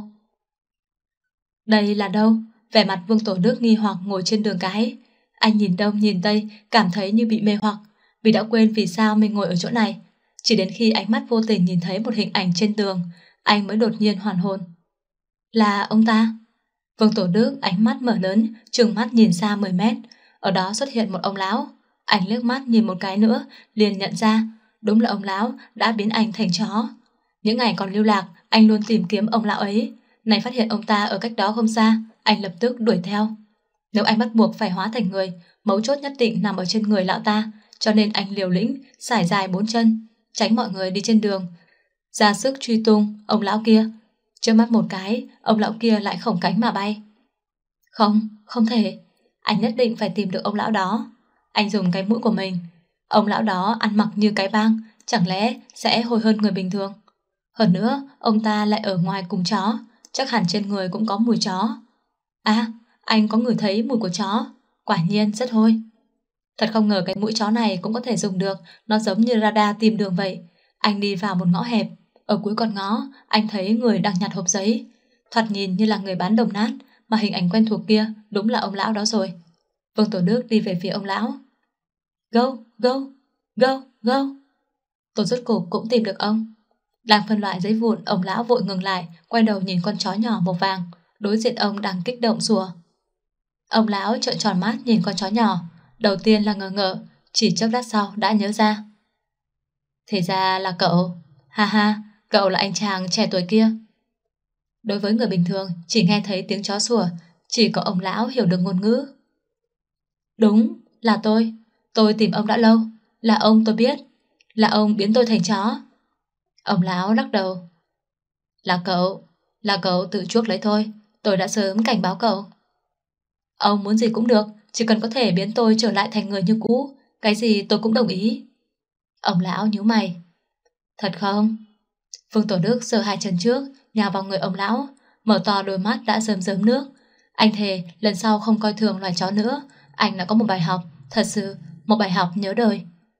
Đây là đâu? Vẻ mặt Vương Tổ Đức nghi hoặc ngồi trên đường cái. Anh nhìn đông nhìn tây, cảm thấy như bị mê hoặc, vì đã quên vì sao mình ngồi ở chỗ này. Chỉ đến khi ánh mắt vô tình nhìn thấy một hình ảnh trên tường, anh mới đột nhiên hoàn hồn. Là ông ta? Vương Tổ Đức ánh mắt mở lớn, trừng mắt nhìn xa mười mét. Ở đó xuất hiện một ông lão. Anh liếc mắt nhìn một cái nữa, liền nhận ra đúng là ông lão đã biến anh thành chó. Những ngày còn lưu lạc, anh luôn tìm kiếm ông lão ấy. Này phát hiện ông ta ở cách đó không xa, anh lập tức đuổi theo. Nếu anh bắt buộc phải hóa thành người, mấu chốt nhất định nằm ở trên người lão ta, cho nên anh liều lĩnh sải dài bốn chân, tránh mọi người đi trên đường, ra sức truy tung ông lão kia. Trước mắt một cái, ông lão kia lại khổng cánh mà bay. Không, không thể. Anh nhất định phải tìm được ông lão đó. Anh dùng cái mũi của mình. Ông lão đó ăn mặc như cái bang, chẳng lẽ sẽ hôi hơn người bình thường? Hơn nữa, ông ta lại ở ngoài cùng chó, chắc hẳn trên người cũng có mùi chó. À, anh có ngửi thấy mùi của chó. Quả nhiên rất hôi. Thật không ngờ cái mũi chó này cũng có thể dùng được, nó giống như radar tìm đường vậy. Anh đi vào một ngõ hẹp, ở cuối con ngõ, anh thấy người đang nhặt hộp giấy. Thoạt nhìn như là người bán đồng nát, mà hình ảnh quen thuộc kia đúng là ông lão đó rồi. Vương Tổ Đức đi về phía ông lão. Go, go, go, go. Tôi rốt cục cũng tìm được ông. Đang phân loại giấy vụn, ông lão vội ngừng lại, quay đầu nhìn con chó nhỏ màu vàng, đối diện ông đang kích động sủa. Ông lão trợn tròn mắt nhìn con chó nhỏ, đầu tiên là ngờ ngợ, chỉ chốc lát sau đã nhớ ra. Thì ra là cậu. Ha ha, cậu là anh chàng trẻ tuổi kia. Đối với người bình thường, chỉ nghe thấy tiếng chó sủa, chỉ có ông lão hiểu được ngôn ngữ. Đúng, là tôi. Tôi tìm ông đã lâu. Là ông tôi biết. Là ông biến tôi thành chó. Ông lão lắc đầu. Là cậu. Là cậu tự chuốc lấy thôi. Tôi đã sớm cảnh báo cậu. Ông muốn gì cũng được, chỉ cần có thể biến tôi trở lại thành người như cũ, cái gì tôi cũng đồng ý. Ông lão nhíu mày. Thật không? Vương Tổ Đức giơ hai chân trước, nhào vào người ông lão, mở to đôi mắt đã rơm rớm nước. Anh thề lần sau không coi thường loài chó nữa. Anh đã có một bài học, thật sự một bài học nhớ đời.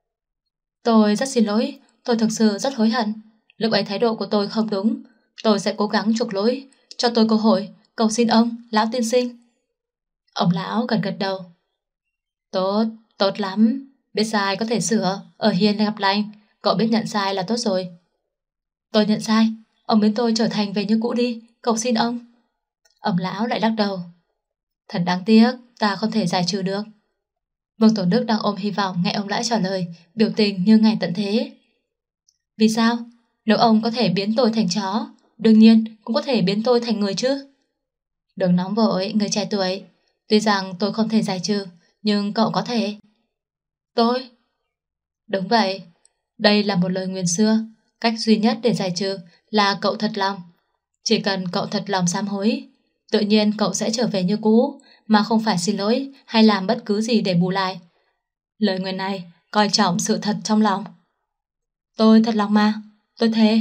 Tôi rất xin lỗi, tôi thực sự rất hối hận. Lúc ấy thái độ của tôi không đúng. Tôi sẽ cố gắng chuộc lỗi. Cho tôi cơ hội, cầu xin ông, lão tiên sinh. Ông lão gật gật đầu. Tốt, tốt lắm. Biết sai có thể sửa. Ở hiên gặp lành. Cậu biết nhận sai là tốt rồi. Tôi nhận sai. Ông biến tôi trở thành về như cũ đi. Cầu xin ông. Ông lão lại lắc đầu. Thật đáng tiếc, ta không thể giải trừ được. Vương Tổ Đức đang ôm hy vọng nghe ông lão trả lời, biểu tình như ngày tận thế. Vì sao? Nếu ông có thể biến tôi thành chó, đương nhiên cũng có thể biến tôi thành người chứ. Đừng nóng vội, người trẻ tuổi. Tuy rằng tôi không thể giải trừ, nhưng cậu có thể. Tôi? Đúng vậy. Đây là một lời nguyền xưa. Cách duy nhất để giải trừ là cậu thật lòng. Chỉ cần cậu thật lòng sám hối, tự nhiên cậu sẽ trở về như cũ, mà không phải xin lỗi hay làm bất cứ gì để bù lại. Lời nguyền này coi trọng sự thật trong lòng. Tôi thật lòng mà, tôi thề.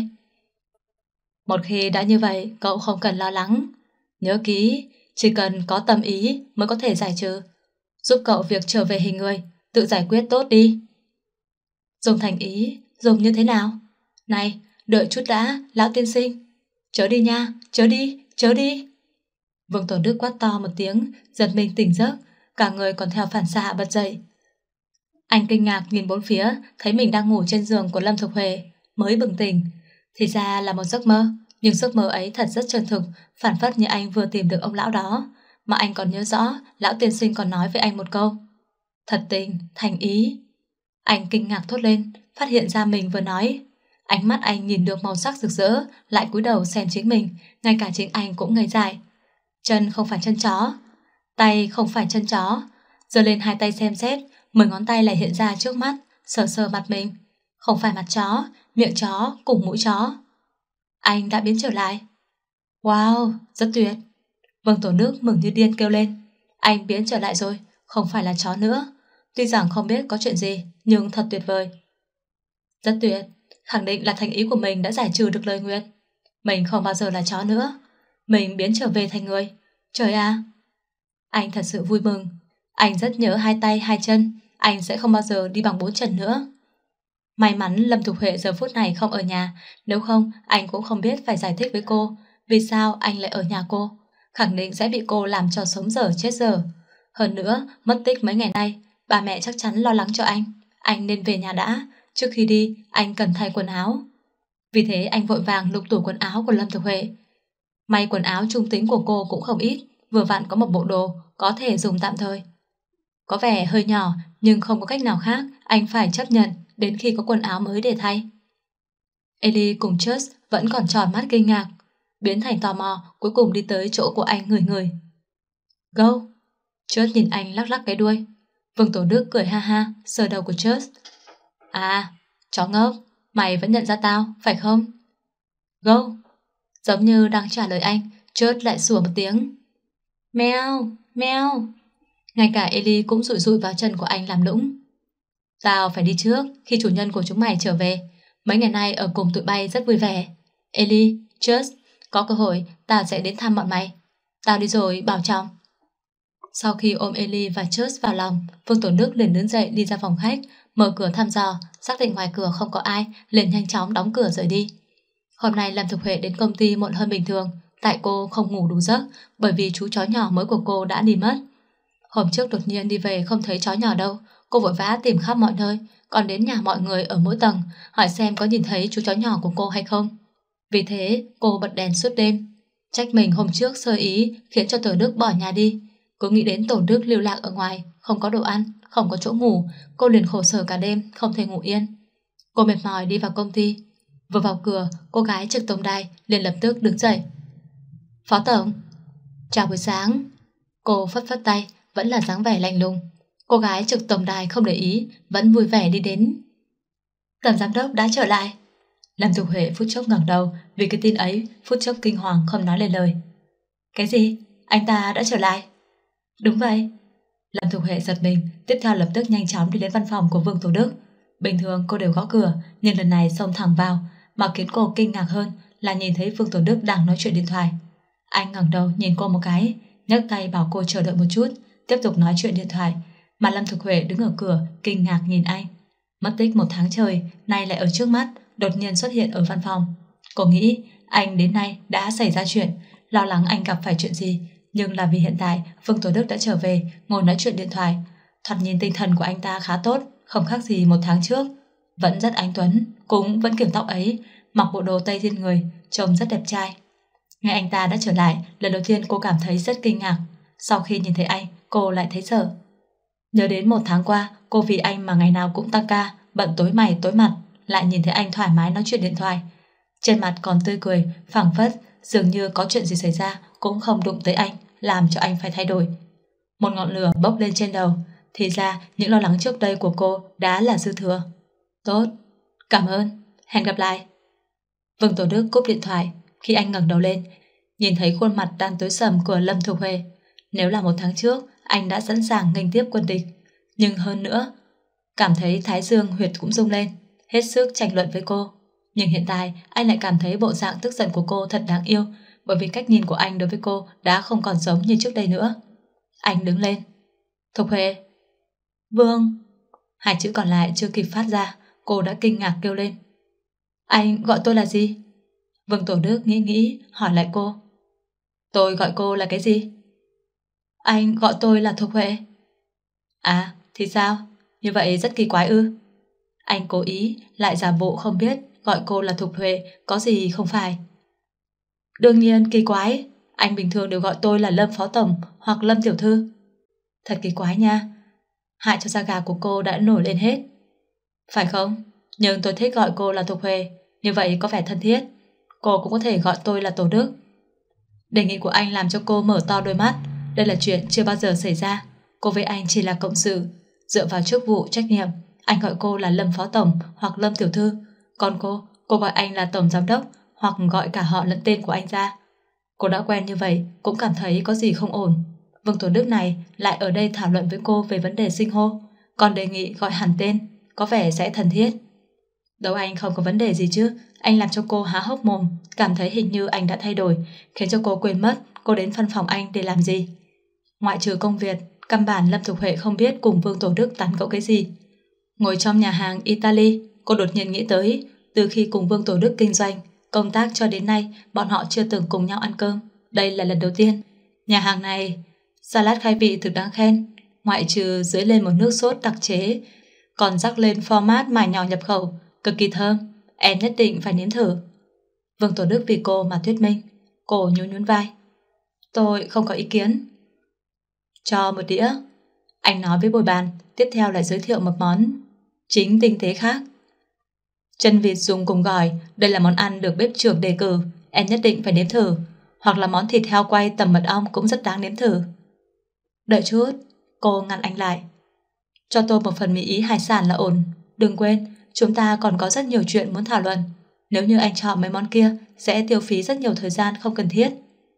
Một khi đã như vậy, cậu không cần lo lắng. Nhớ kỹ, chỉ cần có tâm ý mới có thể giải trừ. Giúp cậu việc trở về hình người, tự giải quyết tốt đi. Dùng thành ý, dùng như thế nào? Này, đợi chút đã, lão tiên sinh. Chớ đi nha, chớ đi, chớ đi. Vương Tổ Đức quát to một tiếng, giật mình tỉnh giấc, cả người còn theo phản xạ bật dậy. Anh kinh ngạc nhìn bốn phía, thấy mình đang ngủ trên giường của Lâm Thục Huệ, mới bừng tỉnh. Thì ra là một giấc mơ, nhưng giấc mơ ấy thật rất chân thực, phản phất như anh vừa tìm được ông lão đó. Mà anh còn nhớ rõ, lão tiên sinh còn nói với anh một câu. Thật tình, thành ý. Anh kinh ngạc thốt lên, phát hiện ra mình vừa nói. Ánh mắt anh nhìn được màu sắc rực rỡ, lại cúi đầu xem chính mình, ngay cả chính anh cũng ngây dại. Chân không phải chân chó, tay không phải chân chó. Giơ lên hai tay xem xét, mười ngón tay lại hiện ra trước mắt, sờ sờ mặt mình. Không phải mặt chó, miệng chó cùng mũi chó. Anh đã biến trở lại. Wow, rất tuyệt. Vương Tổ Đức mừng như điên kêu lên. Anh biến trở lại rồi, không phải là chó nữa. Tuy rằng không biết có chuyện gì, nhưng thật tuyệt vời. Rất tuyệt, khẳng định là thành ý của mình đã giải trừ được lời nguyện. Mình không bao giờ là chó nữa. Mình biến trở về thành người. Trời à! Anh thật sự vui mừng. Anh rất nhớ hai tay hai chân. Anh sẽ không bao giờ đi bằng bốn chân nữa. May mắn Lâm Thục Huệ giờ phút này không ở nhà. Nếu không anh cũng không biết phải giải thích với cô vì sao anh lại ở nhà cô. Khẳng định sẽ bị cô làm cho sống dở chết dở. Hơn nữa, mất tích mấy ngày nay, bà mẹ chắc chắn lo lắng cho anh. Anh nên về nhà đã. Trước khi đi, anh cần thay quần áo. Vì thế anh vội vàng lục tủ quần áo của Lâm Thục Huệ. May quần áo trung tính của cô cũng không ít, vừa vặn có một bộ đồ có thể dùng tạm thời. Có vẻ hơi nhỏ, nhưng không có cách nào khác, anh phải chấp nhận đến khi có quần áo mới để thay. Ellie cùng Church vẫn còn tròn mắt kinh ngạc, biến thành tò mò, cuối cùng đi tới chỗ của anh ngửi ngửi. Go! Church nhìn anh lắc lắc cái đuôi. Vương Tổ Đức cười ha ha, sờ đầu của Church. À, chó ngốc, mày vẫn nhận ra tao, phải không? Go! Giống như đang trả lời anh, Church lại sủa một tiếng. Mèo, mèo. Ngay cả Ellie cũng rụi rụi vào chân của anh làm lũng. Tao phải đi trước, khi chủ nhân của chúng mày trở về. Mấy ngày nay ở cùng tụi bay rất vui vẻ. Ellie, Church, có cơ hội tao sẽ đến thăm bọn mày. Tao đi rồi, bảo trọng. Sau khi ôm Ellie và Church vào lòng, Vương Tổ Đức liền đứng dậy đi ra phòng khách, mở cửa thăm dò, xác định ngoài cửa không có ai, liền nhanh chóng đóng cửa rời đi. Hôm nay Lâm Thục Huệ đến công ty muộn hơn bình thường, tại cô không ngủ đủ giấc bởi vì chú chó nhỏ mới của cô đã đi mất. Hôm trước đột nhiên đi về không thấy chó nhỏ đâu, cô vội vã tìm khắp mọi nơi, còn đến nhà mọi người ở mỗi tầng hỏi xem có nhìn thấy chú chó nhỏ của cô hay không. Vì thế cô bật đèn suốt đêm. Trách mình hôm trước sơ ý khiến cho Tổ Đức bỏ nhà đi. Cô nghĩ đến Tổ Đức lưu lạc ở ngoài, không có đồ ăn, không có chỗ ngủ, cô liền khổ sở cả đêm, không thể ngủ yên. Cô mệt mỏi đi vào công ty. Vừa vào cửa, cô gái trực tổng đài liền lập tức đứng dậy. Phó tổng. Chào buổi sáng. Cô phất phất tay, vẫn là dáng vẻ lạnh lùng. Cô gái trực tổng đài không để ý, vẫn vui vẻ đi đến. Tổng giám đốc đã trở lại. Lâm Thục Huệ phút chốc ngẩng đầu, vì cái tin ấy phút chốc kinh hoàng không nói lên lời. Cái gì? Anh ta đã trở lại? Đúng vậy. Lâm Thục Huệ giật mình, tiếp theo lập tức nhanh chóng đi đến văn phòng của Vương Tổ Đức. Bình thường cô đều gõ cửa, nhưng lần này xông thẳng vào, mà khiến cô kinh ngạc hơn là nhìn thấy Vương Tổ Đức đang nói chuyện điện thoại. Anh ngẩng đầu nhìn cô một cái, nhấc tay bảo cô chờ đợi một chút, tiếp tục nói chuyện điện thoại, mà Lâm Thục Huệ đứng ở cửa kinh ngạc nhìn anh. Mất tích một tháng trời, nay lại ở trước mắt, đột nhiên xuất hiện ở văn phòng. Cô nghĩ anh đến nay đã xảy ra chuyện, lo lắng anh gặp phải chuyện gì, nhưng là vì hiện tại Vương Tổ Đức đã trở về, ngồi nói chuyện điện thoại. Thoạt nhìn tinh thần của anh ta khá tốt, không khác gì một tháng trước. Vẫn rất anh tuấn, cũng vẫn kiểu tóc ấy, mặc bộ đồ tây thiên người, trông rất đẹp trai. Nghe anh ta đã trở lại, lần đầu tiên cô cảm thấy rất kinh ngạc. Sau khi nhìn thấy anh, cô lại thấy sợ. Nhớ đến một tháng qua, cô vì anh mà ngày nào cũng tăng ca, bận tối mày tối mặt, lại nhìn thấy anh thoải mái nói chuyện điện thoại. Trên mặt còn tươi cười, phảng phất, dường như có chuyện gì xảy ra cũng không đụng tới anh, làm cho anh phải thay đổi. Một ngọn lửa bốc lên trên đầu, thì ra những lo lắng trước đây của cô đã là dư thừa. Tốt, cảm ơn, hẹn gặp lại. Vương Tổ Đức cúp điện thoại. Khi anh ngẩng đầu lên, nhìn thấy khuôn mặt đang tối sầm của Lâm Thục Huệ. Nếu là một tháng trước, anh đã sẵn sàng nghênh tiếp quân địch. Nhưng hơn nữa, cảm thấy thái dương huyệt cũng rung lên, hết sức tranh luận với cô. Nhưng hiện tại, anh lại cảm thấy bộ dạng tức giận của cô thật đáng yêu, bởi vì cách nhìn của anh đối với cô đã không còn giống như trước đây nữa. Anh đứng lên. Thục Huệ. Vương. Hai chữ còn lại chưa kịp phát ra, cô đã kinh ngạc kêu lên. Anh gọi tôi là gì? Vương Tổ Đức nghĩ nghĩ, hỏi lại cô. Tôi gọi cô là cái gì? Anh gọi tôi là Thục Huệ. À, thì sao? Như vậy rất kỳ quái ư? Anh cố ý, lại giả bộ không biết gọi cô là Thục Huệ có gì không phải. Đương nhiên kỳ quái, anh bình thường đều gọi tôi là Lâm Phó Tổng hoặc Lâm Tiểu Thư. Thật kỳ quái nha. Hại cho da gà của cô đã nổi lên hết. Phải không? Nhưng tôi thích gọi cô là Thục Huệ, như vậy có vẻ thân thiết. Cô cũng có thể gọi tôi là Tổ Đức. Đề nghị của anh làm cho cô mở to đôi mắt. Đây là chuyện chưa bao giờ xảy ra. Cô với anh chỉ là cộng sự. Dựa vào chức vụ trách nhiệm, anh gọi cô là Lâm Phó Tổng hoặc Lâm Tiểu Thư. Còn cô, cô gọi anh là Tổng Giám Đốc, hoặc gọi cả họ lẫn tên của anh ra. Cô đã quen như vậy, cũng cảm thấy có gì không ổn. Vương Tổ Đức này lại ở đây thảo luận với cô về vấn đề xưng hô, còn đề nghị gọi hẳn tên, có vẻ sẽ thân thiết. Đâu anh không có vấn đề gì chứ. Anh làm cho cô há hốc mồm, cảm thấy hình như anh đã thay đổi, khiến cho cô quên mất cô đến văn phòng anh để làm gì. Ngoại trừ công việc, căn bản Lâm Thục Huệ không biết cùng Vương Tổ Đức tán gẫu cái gì. Ngồi trong nhà hàng Italy, cô đột nhiên nghĩ tới, từ khi cùng Vương Tổ Đức kinh doanh, công tác cho đến nay, bọn họ chưa từng cùng nhau ăn cơm. Đây là lần đầu tiên. Nhà hàng này, salad khai vị thực đáng khen, ngoại trừ dưới lên một nước sốt đặc chế, còn rắc lên format mài nhỏ nhập khẩu, cực kỳ thơm. Em nhất định phải nếm thử. Vương Tổ Đức vì cô mà thuyết minh. Cô nhún nhún vai. Tôi không có ý kiến. Cho một đĩa. Anh nói với bồi bàn, tiếp theo lại giới thiệu một món chính tinh tế khác. Chân vịt dùng cùng gỏi, đây là món ăn được bếp trưởng đề cử, em nhất định phải nếm thử. Hoặc là món thịt heo quay tầm mật ong cũng rất đáng nếm thử. Đợi chút, cô ngăn anh lại. Cho tôi một phần mì ý hải sản là ổn. Đừng quên, chúng ta còn có rất nhiều chuyện muốn thảo luận. Nếu như anh chọn mấy món kia, sẽ tiêu phí rất nhiều thời gian không cần thiết.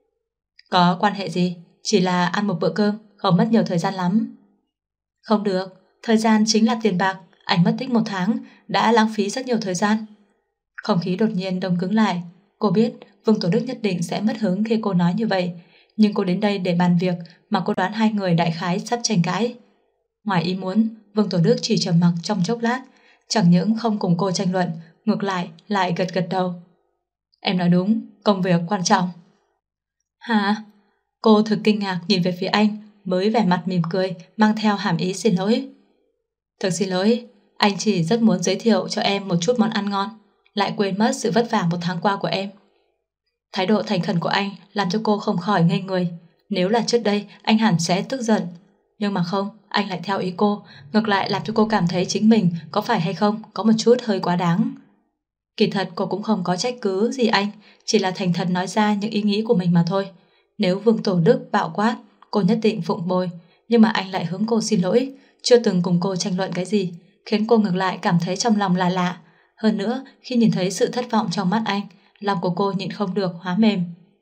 Có quan hệ gì? Chỉ là ăn một bữa cơm, không mất nhiều thời gian lắm. Không được, thời gian chính là tiền bạc. Anh mất tích một tháng, đã lãng phí rất nhiều thời gian. Không khí đột nhiên đông cứng lại. Cô biết Vương Tổ Đức nhất định sẽ mất hứng khi cô nói như vậy, nhưng cô đến đây để bàn việc mà cô đoán hai người đại khái sắp tranh cãi. Ngoài ý muốn, Vương Tổ Đức chỉ trầm mặc trong chốc lát, chẳng những không cùng cô tranh luận, ngược lại lại gật gật đầu. Em nói đúng, công việc quan trọng. Hả? Cô thực kinh ngạc nhìn về phía anh, mới vẻ mặt mỉm cười, mang theo hàm ý xin lỗi. Thực xin lỗi, anh chỉ rất muốn giới thiệu cho em một chút món ăn ngon, lại quên mất sự vất vả một tháng qua của em. Thái độ thành khẩn của anh làm cho cô không khỏi ngây người. Nếu là trước đây, anh hẳn sẽ tức giận. Nhưng mà không, anh lại theo ý cô, ngược lại làm cho cô cảm thấy chính mình có phải hay không có một chút hơi quá đáng. Kỳ thật cô cũng không có trách cứ gì anh, chỉ là thành thật nói ra những ý nghĩ của mình mà thôi. Nếu Vương Tổ Đức bạo quát, cô nhất định phụng bồi, nhưng mà anh lại hướng cô xin lỗi, chưa từng cùng cô tranh luận cái gì, khiến cô ngược lại cảm thấy trong lòng là lạ. Hơn nữa, khi nhìn thấy sự thất vọng trong mắt anh, lòng của cô nhịn không được hóa mềm.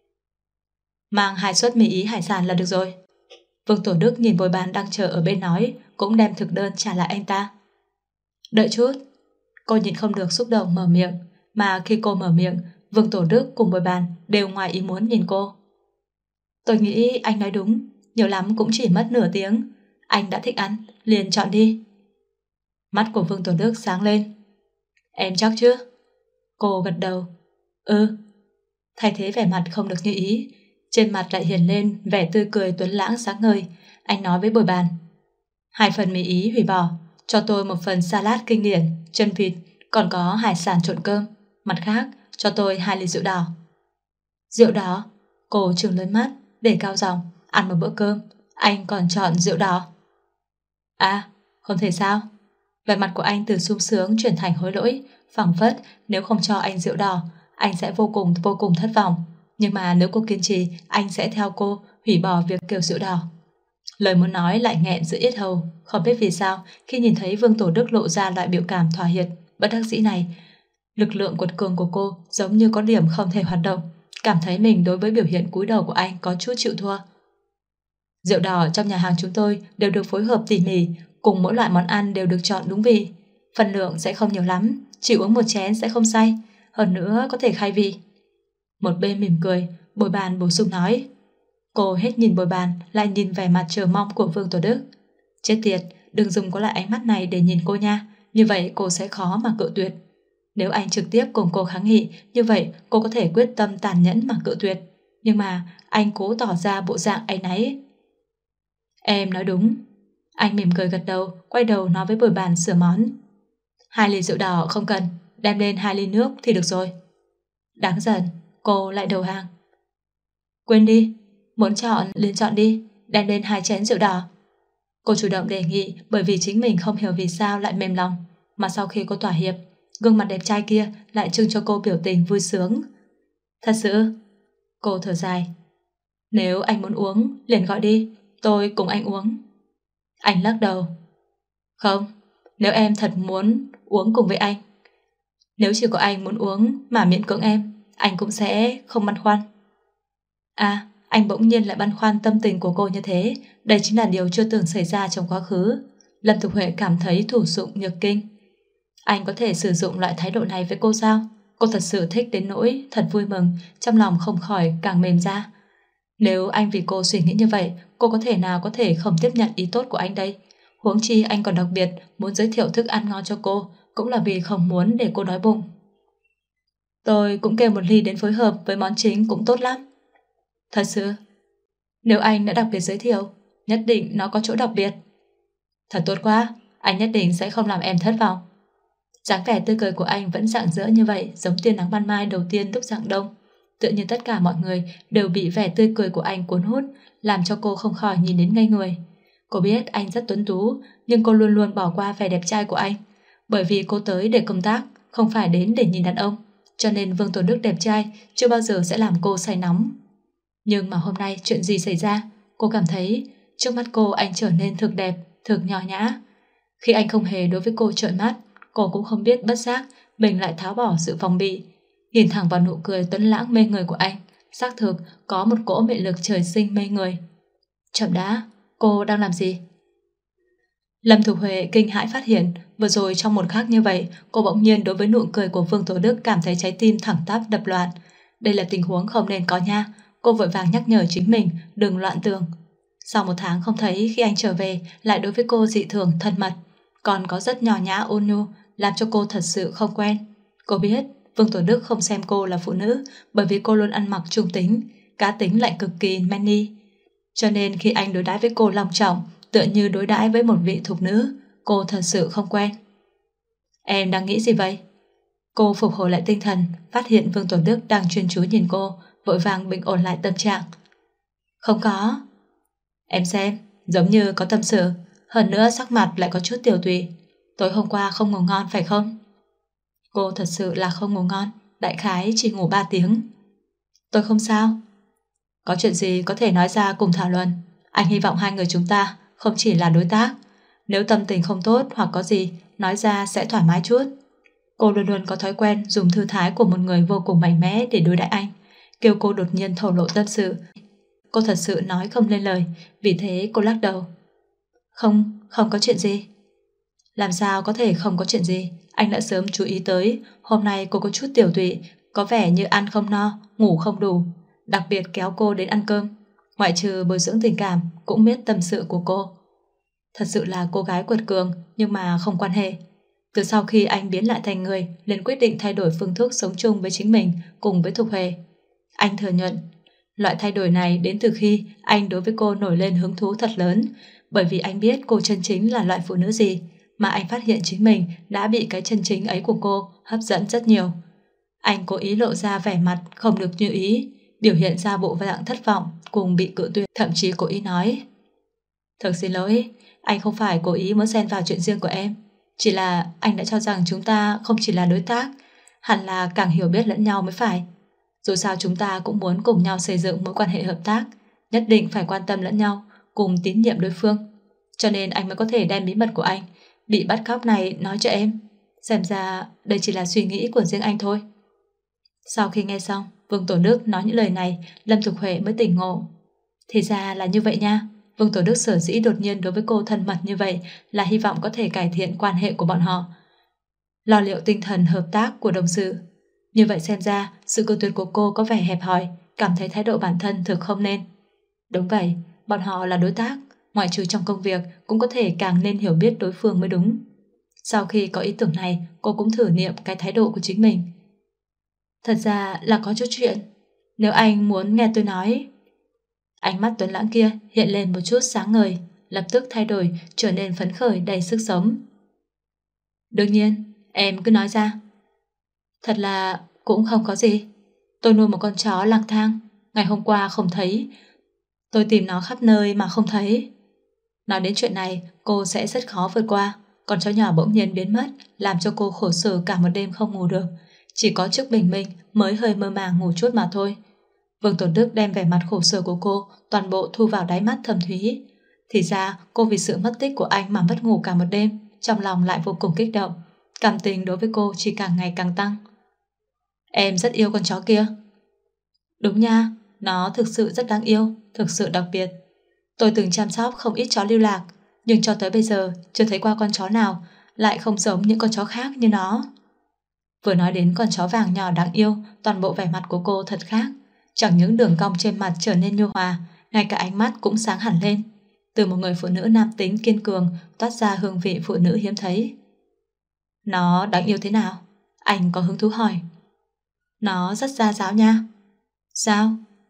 Mang hai suất mì ý hải sản là được rồi. Vương Tổ Đức nhìn bồi bàn đang chờ ở bên nói, cũng đem thực đơn trả lại anh ta. Đợi chút. Cô nhịn không được xúc động mở miệng, mà khi cô mở miệng, Vương Tổ Đức cùng bồi bàn đều ngoài ý muốn nhìn cô. Tôi nghĩ anh nói đúng, nhiều lắm cũng chỉ mất nửa tiếng. Anh đã thích ăn, liền chọn đi. Mắt của Vương Tổ Đức sáng lên. Em chắc chứ? Cô gật đầu. Ừ. Thay thế vẻ mặt không được như ý, trên mặt lại hiền lên vẻ tươi cười tuấn lãng sáng ngời. Anh nói với bồi bàn. Hai phần mì ý hủy bỏ, cho tôi một phần salad kinh điển, chân vịt, còn có hải sản trộn cơm. Mặt khác, cho tôi hai ly rượu đỏ. Rượu đỏ? Cô trừng lớn mắt, để cao giọng. Ăn một bữa cơm, anh còn chọn rượu đỏ. À, không thể sao? Vẻ mặt của anh từ sung sướng chuyển thành hối lỗi, phảng phất nếu không cho anh rượu đỏ, anh sẽ vô cùng vô cùng thất vọng. Nhưng mà nếu cô kiên trì, anh sẽ theo cô hủy bỏ việc kêu rượu đỏ. Lời muốn nói lại nghẹn giữa yết hầu. Không biết vì sao, khi nhìn thấy Vương Tổ Đức lộ ra loại biểu cảm thỏa hiệp bất đắc dĩ này, lực lượng quật cường của cô giống như có điểm không thể hoạt động, cảm thấy mình đối với biểu hiện cúi đầu của anh có chút chịu thua. Rượu đỏ trong nhà hàng chúng tôi đều được phối hợp tỉ mỉ, cùng mỗi loại món ăn đều được chọn đúng vị. Phần lượng sẽ không nhiều lắm, chỉ uống một chén sẽ không say, hơn nữa có thể khai vị. Một bên mỉm cười, bồi bàn bổ sung nói. Cô hết nhìn bồi bàn, lại nhìn vẻ mặt chờ mong của Vương Tổ Đức. Chết tiệt, đừng dùng có lại ánh mắt này để nhìn cô nha, như vậy cô sẽ khó mà cự tuyệt. Nếu anh trực tiếp cùng cô kháng nghị, như vậy cô có thể quyết tâm tàn nhẫn mà cự tuyệt. Nhưng mà anh cố tỏ ra bộ dạng áy náy. Em nói đúng. Anh mỉm cười gật đầu, quay đầu nói với bồi bàn sửa món. Hai ly rượu đỏ không cần, đem lên hai ly nước thì được rồi. Đáng giận, cô lại đầu hàng. Quên đi, muốn chọn liền chọn đi, đem lên hai chén rượu đỏ. Cô chủ động đề nghị bởi vì chính mình không hiểu vì sao lại mềm lòng, mà sau khi cô thỏa hiệp, gương mặt đẹp trai kia lại trưng cho cô biểu tình vui sướng. Thật sự? Cô thở dài. Nếu anh muốn uống, liền gọi đi, tôi cùng anh uống. Anh lắc đầu. Không, nếu em thật muốn uống cùng với anh, nếu chỉ có anh muốn uống mà miễn cưỡng em, anh cũng sẽ không băn khoăn. À, anh bỗng nhiên lại băn khoăn tâm tình của cô như thế, đây chính là điều chưa từng xảy ra trong quá khứ. Lâm Thục Huệ cảm thấy thủ dụng nhược kinh. Anh có thể sử dụng loại thái độ này với cô sao? Cô thật sự thích đến nỗi thật vui mừng, trong lòng không khỏi càng mềm ra. Nếu anh vì cô suy nghĩ như vậy, cô có thể nào có thể không tiếp nhận ý tốt của anh đây? Huống chi anh còn đặc biệt muốn giới thiệu thức ăn ngon cho cô, cũng là vì không muốn để cô đói bụng. Tôi cũng kêu một ly đến phối hợp với món chính cũng tốt lắm. Thật sự? Nếu anh đã đặc biệt giới thiệu, nhất định nó có chỗ đặc biệt. Thật tốt quá, anh nhất định sẽ không làm em thất vọng. Dáng vẻ tươi cười của anh vẫn rạng rỡ như vậy, giống tia nắng ban mai đầu tiên lúc rạng đông. Tựa như tất cả mọi người đều bị vẻ tươi cười của anh cuốn hút, làm cho cô không khỏi nhìn đến ngây người. Cô biết anh rất tuấn tú, nhưng cô luôn luôn bỏ qua vẻ đẹp trai của anh. Bởi vì cô tới để công tác, không phải đến để nhìn đàn ông, cho nên Vương Tổ Đức đẹp trai chưa bao giờ sẽ làm cô say nóng. Nhưng mà hôm nay chuyện gì xảy ra? Cô cảm thấy trước mắt cô anh trở nên thực đẹp, thực nho nhã. Khi anh không hề đối với cô trợn mắt, cô cũng không biết bất giác mình lại tháo bỏ sự phòng bị. Nhìn thẳng vào nụ cười tuấn lãng mê người của anh, xác thực có một cỗ mị lực trời sinh mê người. Chậm đã, cô đang làm gì? Lâm Thục Huệ kinh hãi phát hiện vừa rồi trong một khắc như vậy, cô bỗng nhiên đối với nụ cười của Vương Tổ Đức cảm thấy trái tim thẳng tắp đập loạn. Đây là tình huống không nên có nha. Cô vội vàng nhắc nhở chính mình đừng loạn tưởng. Sau một tháng không thấy, khi anh trở về lại đối với cô dị thường thân mật, còn có rất nhỏ nhã ôn nhu, làm cho cô thật sự không quen. Cô biết Vương Tổ Đức không xem cô là phụ nữ bởi vì cô luôn ăn mặc trung tính, cá tính lại cực kỳ manly. Cho nên khi anh đối đãi với cô long trọng, tựa như đối đãi với một vị thục nữ, cô thật sự không quen. Em đang nghĩ gì vậy? Cô phục hồi lại tinh thần, phát hiện Vương Tổ Đức đang chuyên chú nhìn cô, vội vàng bình ổn lại tâm trạng. Không có. Em xem, giống như có tâm sự, hơn nữa sắc mặt lại có chút tiểu tụy. Tối hôm qua không ngủ ngon phải không? Cô thật sự là không ngủ ngon, đại khái chỉ ngủ ba tiếng. Tôi không sao. Có chuyện gì có thể nói ra cùng thảo luận. Anh hy vọng hai người chúng ta không chỉ là đối tác. Nếu tâm tình không tốt hoặc có gì, nói ra sẽ thoải mái chút. Cô luôn luôn có thói quen dùng thư thái của một người vô cùng mạnh mẽ để đối đãi anh. Kêu cô đột nhiên thổ lộ tâm sự, cô thật sự nói không lên lời, vì thế cô lắc đầu. Không, không có chuyện gì. Làm sao có thể không có chuyện gì? Anh đã sớm chú ý tới, hôm nay cô có chút tiểu tụy, có vẻ như ăn không no, ngủ không đủ. Đặc biệt kéo cô đến ăn cơm, ngoại trừ bồi dưỡng tình cảm, cũng biết tâm sự của cô. Thật sự là cô gái quật cường, nhưng mà không quan hệ. Từ sau khi anh biến lại thành người, liền quyết định thay đổi phương thức sống chung với chính mình cùng với Thục Huệ. Anh thừa nhận, loại thay đổi này đến từ khi anh đối với cô nổi lên hứng thú thật lớn, bởi vì anh biết cô chân chính là loại phụ nữ gì, mà anh phát hiện chính mình đã bị cái chân chính ấy của cô hấp dẫn rất nhiều. Anh cố ý lộ ra vẻ mặt không được như ý, biểu hiện ra bộ dạng thất vọng cùng bị cự tuyệt, thậm chí cố ý nói: Thật xin lỗi, anh không phải cố ý muốn xen vào chuyện riêng của em, chỉ là anh đã cho rằng chúng ta không chỉ là đối tác, hẳn là càng hiểu biết lẫn nhau mới phải. Dù sao chúng ta cũng muốn cùng nhau xây dựng mối quan hệ hợp tác, nhất định phải quan tâm lẫn nhau, cùng tín nhiệm đối phương. Cho nên anh mới có thể đem bí mật của anh bị bắt cóc này nói cho em. Xem ra đây chỉ là suy nghĩ của riêng anh thôi. Sau khi nghe xong Vương Tổ Đức nói những lời này, Lâm Thục Huệ mới tỉnh ngộ. Thì ra là như vậy nha. Vương Tổ Đức sở dĩ đột nhiên đối với cô thân mật như vậy là hy vọng có thể cải thiện quan hệ của bọn họ, lo liệu tinh thần hợp tác của đồng sự. Như vậy xem ra sự cự tuyệt của cô có vẻ hẹp hòi, cảm thấy thái độ bản thân thực không nên. Đúng vậy, bọn họ là đối tác, ngoại trừ trong công việc cũng có thể càng nên hiểu biết đối phương mới đúng. Sau khi có ý tưởng này, cô cũng thử nghiệm cái thái độ của chính mình. Thật ra là có chút chuyện, nếu anh muốn nghe tôi nói. Ánh mắt tuấn lãng kia hiện lên một chút sáng ngời, lập tức thay đổi, trở nên phấn khởi đầy sức sống. Đương nhiên, em cứ nói ra. Thật là cũng không có gì. Tôi nuôi một con chó lang thang, ngày hôm qua không thấy. Tôi tìm nó khắp nơi mà không thấy. Nói đến chuyện này, cô sẽ rất khó vượt qua. Con chó nhỏ bỗng nhiên biến mất, làm cho cô khổ sở cả một đêm không ngủ được. Chỉ có trước bình minh mới hơi mơ màng ngủ chút mà thôi. Vương Tồn Đức đem vẻ mặt khổ sở của cô toàn bộ thu vào đáy mắt thâm thúy. Thì ra cô vì sự mất tích của anh mà mất ngủ cả một đêm, trong lòng lại vô cùng kích động. Cảm tình đối với cô chỉ càng ngày càng tăng. Em rất yêu con chó kia. Đúng nha, nó thực sự rất đáng yêu, thực sự đặc biệt. Tôi từng chăm sóc không ít chó lưu lạc, nhưng cho tới bây giờ chưa thấy qua con chó nào lại không giống những con chó khác như nó. Vừa nói đến con chó vàng nhỏ đáng yêu, toàn bộ vẻ mặt của cô thật khác. Chẳng những đường cong trên mặt trở nên nhu hòa, ngay cả ánh mắt cũng sáng hẳn lên. Từ một người phụ nữ nam tính kiên cường toát ra hương vị phụ nữ hiếm thấy. Nó đáng yêu thế nào? Anh có hứng thú hỏi. Nó rất gia giáo nha. Sao?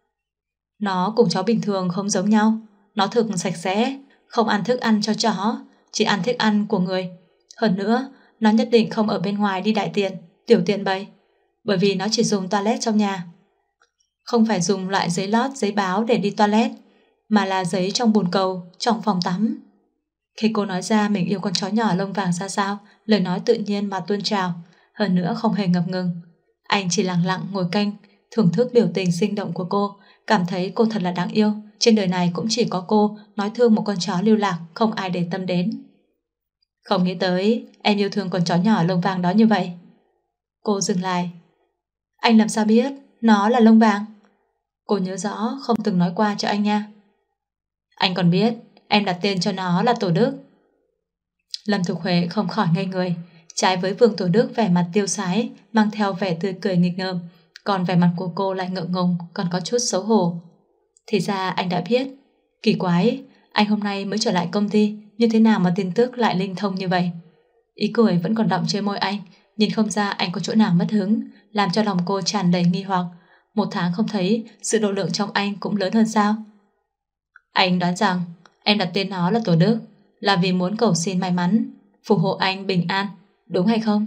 Nó cùng chó bình thường không giống nhau. Nó thực sạch sẽ, không ăn thức ăn cho chó, chỉ ăn thức ăn của người. Hơn nữa, nó nhất định không ở bên ngoài đi đại tiện, tiểu tiện bày, bởi vì nó chỉ dùng toilet trong nhà. Không phải dùng loại giấy lót, giấy báo để đi toilet, mà là giấy trong bồn cầu, trong phòng tắm. Khi cô nói ra mình yêu con chó nhỏ lông vàng ra sao, lời nói tự nhiên mà tuôn trào, hơn nữa không hề ngập ngừng. Anh chỉ lặng lặng ngồi canh, thưởng thức biểu tình sinh động của cô, cảm thấy cô thật là đáng yêu. Trên đời này cũng chỉ có cô nói thương một con chó lưu lạc, không ai để tâm đến. Không nghĩ tới em yêu thương con chó nhỏ lông vàng đó như vậy. Cô dừng lại. Anh làm sao biết nó là lông vàng? Cô nhớ rõ không từng nói qua cho anh nha. Anh còn biết em đặt tên cho nó là Tổ Đức. Lâm Thục Huệ không khỏi ngây người. Trái với Vương Tổ Đức vẻ mặt tiêu sái, mang theo vẻ tươi cười nghịch ngợm, còn vẻ mặt của cô lại ngượng ngùng, còn có chút xấu hổ. Thì ra anh đã biết. Kỳ quái, anh hôm nay mới trở lại công ty, như thế nào mà tin tức lại linh thông như vậy? Ý cười vẫn còn đọng trên môi anh, nhìn không ra anh có chỗ nào mất hứng, làm cho lòng cô tràn đầy nghi hoặc. Một tháng không thấy, sự độ lượng trong anh cũng lớn hơn sao? Anh đoán rằng em đặt tên nó là Tổ Đức là vì muốn cầu xin may mắn, phù hộ anh bình an, đúng hay không?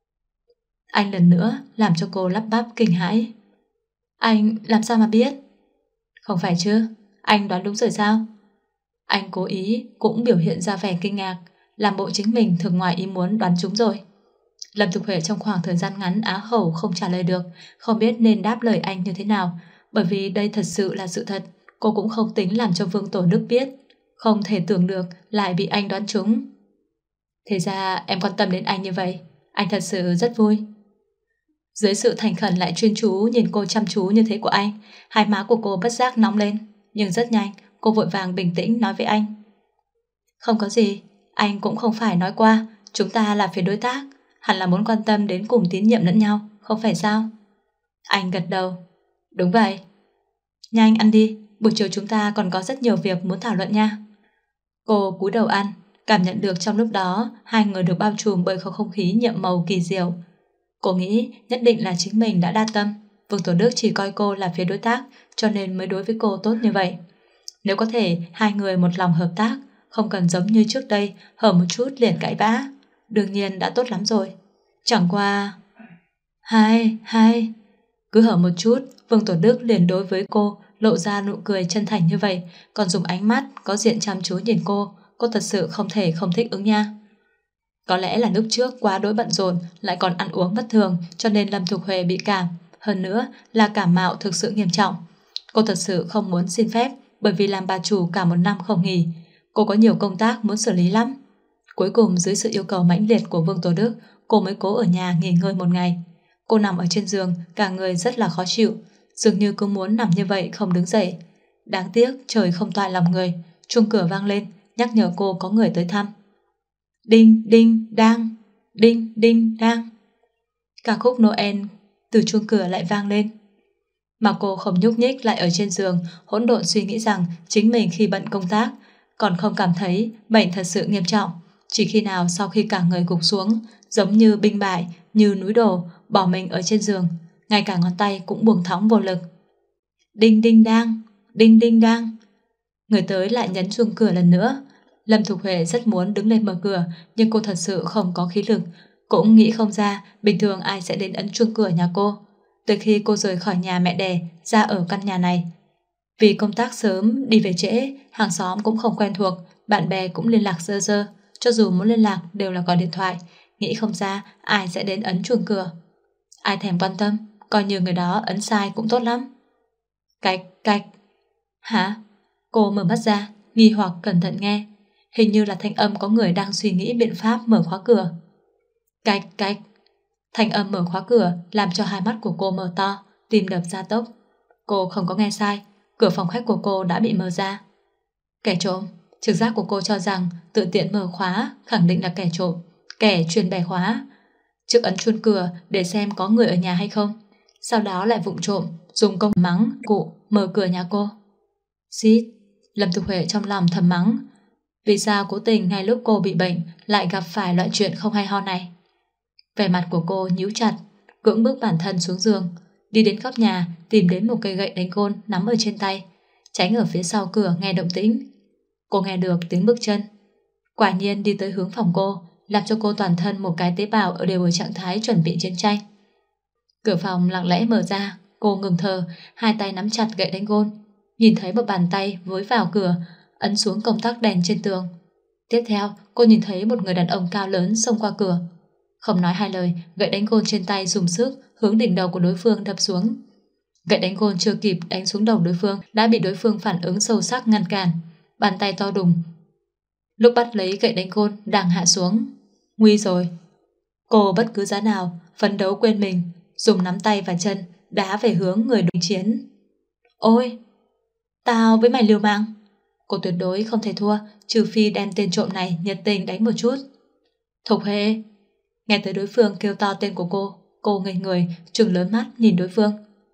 Anh lần nữa làm cho cô lắp bắp kinh hãi. Anh làm sao mà biết? Không phải chứ, anh đoán đúng rồi sao? Anh cố ý cũng biểu hiện ra vẻ kinh ngạc, làm bộ chính mình thực ngoài ý muốn đoán trúng rồi. Lâm Thục Huệ trong khoảng thời gian ngắn á khẩu không trả lời được, không biết nên đáp lời anh như thế nào, bởi vì đây thật sự là sự thật. Cô cũng không tính làm cho Vương Tổ Đức biết, không thể tưởng được lại bị anh đoán trúng. Thế ra em quan tâm đến anh như vậy, anh thật sự rất vui. Dưới sự thành khẩn lại chuyên chú nhìn cô chăm chú như thế của anh, hai má của cô bất giác nóng lên, nhưng rất nhanh cô vội vàng bình tĩnh nói với anh. Không có gì, anh cũng không phải nói qua chúng ta là phía đối tác, hẳn là muốn quan tâm đến cùng tín nhiệm lẫn nhau, không phải sao? Anh gật đầu. Đúng vậy. Nhanh ăn đi, buổi chiều chúng ta còn có rất nhiều việc muốn thảo luận nha. Cô cúi đầu ăn, cảm nhận được trong lúc đó hai người được bao trùm bởi khẩu không khí nhiệm màu kỳ diệu. Cô nghĩ nhất định là chính mình đã đa tâm, Vương Tổ Đức chỉ coi cô là phía đối tác cho nên mới đối với cô tốt như vậy. Nếu có thể hai người một lòng hợp tác, không cần giống như trước đây hở một chút liền cãi vã, đương nhiên đã tốt lắm rồi. Chẳng qua... Hai, hai... Cứ hở một chút, Vương Tổ Đức liền đối với cô lộ ra nụ cười chân thành như vậy, còn dùng ánh mắt có diện chăm chú nhìn cô. Cô thật sự không thể không thích ứng nha. Có lẽ là lúc trước quá đối bận rộn, lại còn ăn uống bất thường, cho nên Lâm Thục Huệ bị cảm. Hơn nữa là cảm mạo thực sự nghiêm trọng. Cô thật sự không muốn xin phép, bởi vì làm bà chủ cả một năm không nghỉ. Cô có nhiều công tác muốn xử lý lắm. Cuối cùng dưới sự yêu cầu mãnh liệt của Vương Tổ Đức, cô mới cố ở nhà nghỉ ngơi một ngày. Cô nằm ở trên giường, cả người rất là khó chịu, dường như cứ muốn nằm như vậy không đứng dậy. Đáng tiếc trời không toại lòng người, chuông cửa vang lên, nhắc nhở cô có người tới thăm. Đinh đinh đang, đinh đinh đang. Ca khúc Noel từ chuông cửa lại vang lên. Mà cô không nhúc nhích lại ở trên giường, hỗn độn suy nghĩ rằng chính mình khi bận công tác còn không cảm thấy bệnh thật sự nghiêm trọng. Chỉ khi nào sau khi cả người gục xuống, giống như binh bại, như núi đổ, bỏ mình ở trên giường, ngay cả ngón tay cũng buông thõng vô lực. Đinh đinh đang, đinh đinh đang. Người tới lại nhấn chuông cửa lần nữa. Lâm Thục Huệ rất muốn đứng lên mở cửa, nhưng cô thật sự không có khí lực, cũng nghĩ không ra bình thường ai sẽ đến ấn chuông cửa nhà cô. Từ khi cô rời khỏi nhà mẹ đẻ ra ở căn nhà này, vì công tác sớm đi về trễ, hàng xóm cũng không quen thuộc, bạn bè cũng liên lạc dơ dơ, cho dù muốn liên lạc đều là gọi điện thoại, nghĩ không ra ai sẽ đến ấn chuông cửa. Ai thèm quan tâm, coi như người đó ấn sai cũng tốt lắm. Cạch cạch. Hả? Cô mở mắt ra, nghi hoặc cẩn thận nghe. Hình như là thanh âm có người đang suy nghĩ biện pháp mở khóa cửa. Cạch cạch. Thanh âm mở khóa cửa làm cho hai mắt của cô mở to, tim đập ra tốc. Cô không có nghe sai, cửa phòng khách của cô đã bị mở ra. Kẻ trộm. Trực giác của cô cho rằng tự tiện mở khóa khẳng định là kẻ trộm, kẻ chuyên bẻ khóa. Trước ấn chuông cửa để xem có người ở nhà hay không, sau đó lại vụng trộm dùng công mắng cụ mở cửa nhà cô. Xít. Lâm Thục Huệ trong lòng thầm mắng. Vì sao cố tình ngay lúc cô bị bệnh lại gặp phải loại chuyện không hay ho này? Vẻ mặt của cô nhíu chặt, cưỡng bức bản thân xuống giường, đi đến góc nhà tìm đến một cây gậy đánh gôn nắm ở trên tay, tránh ở phía sau cửa nghe động tĩnh. Cô nghe được tiếng bước chân, quả nhiên đi tới hướng phòng cô, làm cho cô toàn thân một cái tế bào ở đều ở trạng thái chuẩn bị chiến tranh. Cửa phòng lặng lẽ mở ra, cô ngừng thở, hai tay nắm chặt gậy đánh gôn, nhìn thấy một bàn tay với vào cửa, ấn xuống công tắc đèn trên tường. Tiếp theo, cô nhìn thấy một người đàn ông cao lớn xông qua cửa. Không nói hai lời, gậy đánh gôn trên tay dùng sức hướng đỉnh đầu của đối phương đập xuống. Gậy đánh gôn chưa kịp đánh xuống đầu đối phương đã bị đối phương phản ứng sâu sắc ngăn cản. Bàn tay to đùng lúc bắt lấy gậy đánh gôn đang hạ xuống. Nguy rồi. Cô bất cứ giá nào phấn đấu quên mình, dùng nắm tay và chân đá về hướng người đối chiến. Ôi, tao với mày liều mạng. Cô tuyệt đối không thể thua, trừ phi đem tên trộm này nhiệt tình đánh một chút. Thục Huệ. Nghe tới đối phương kêu to tên của cô, cô ngây người trừng lớn mắt nhìn đối phương.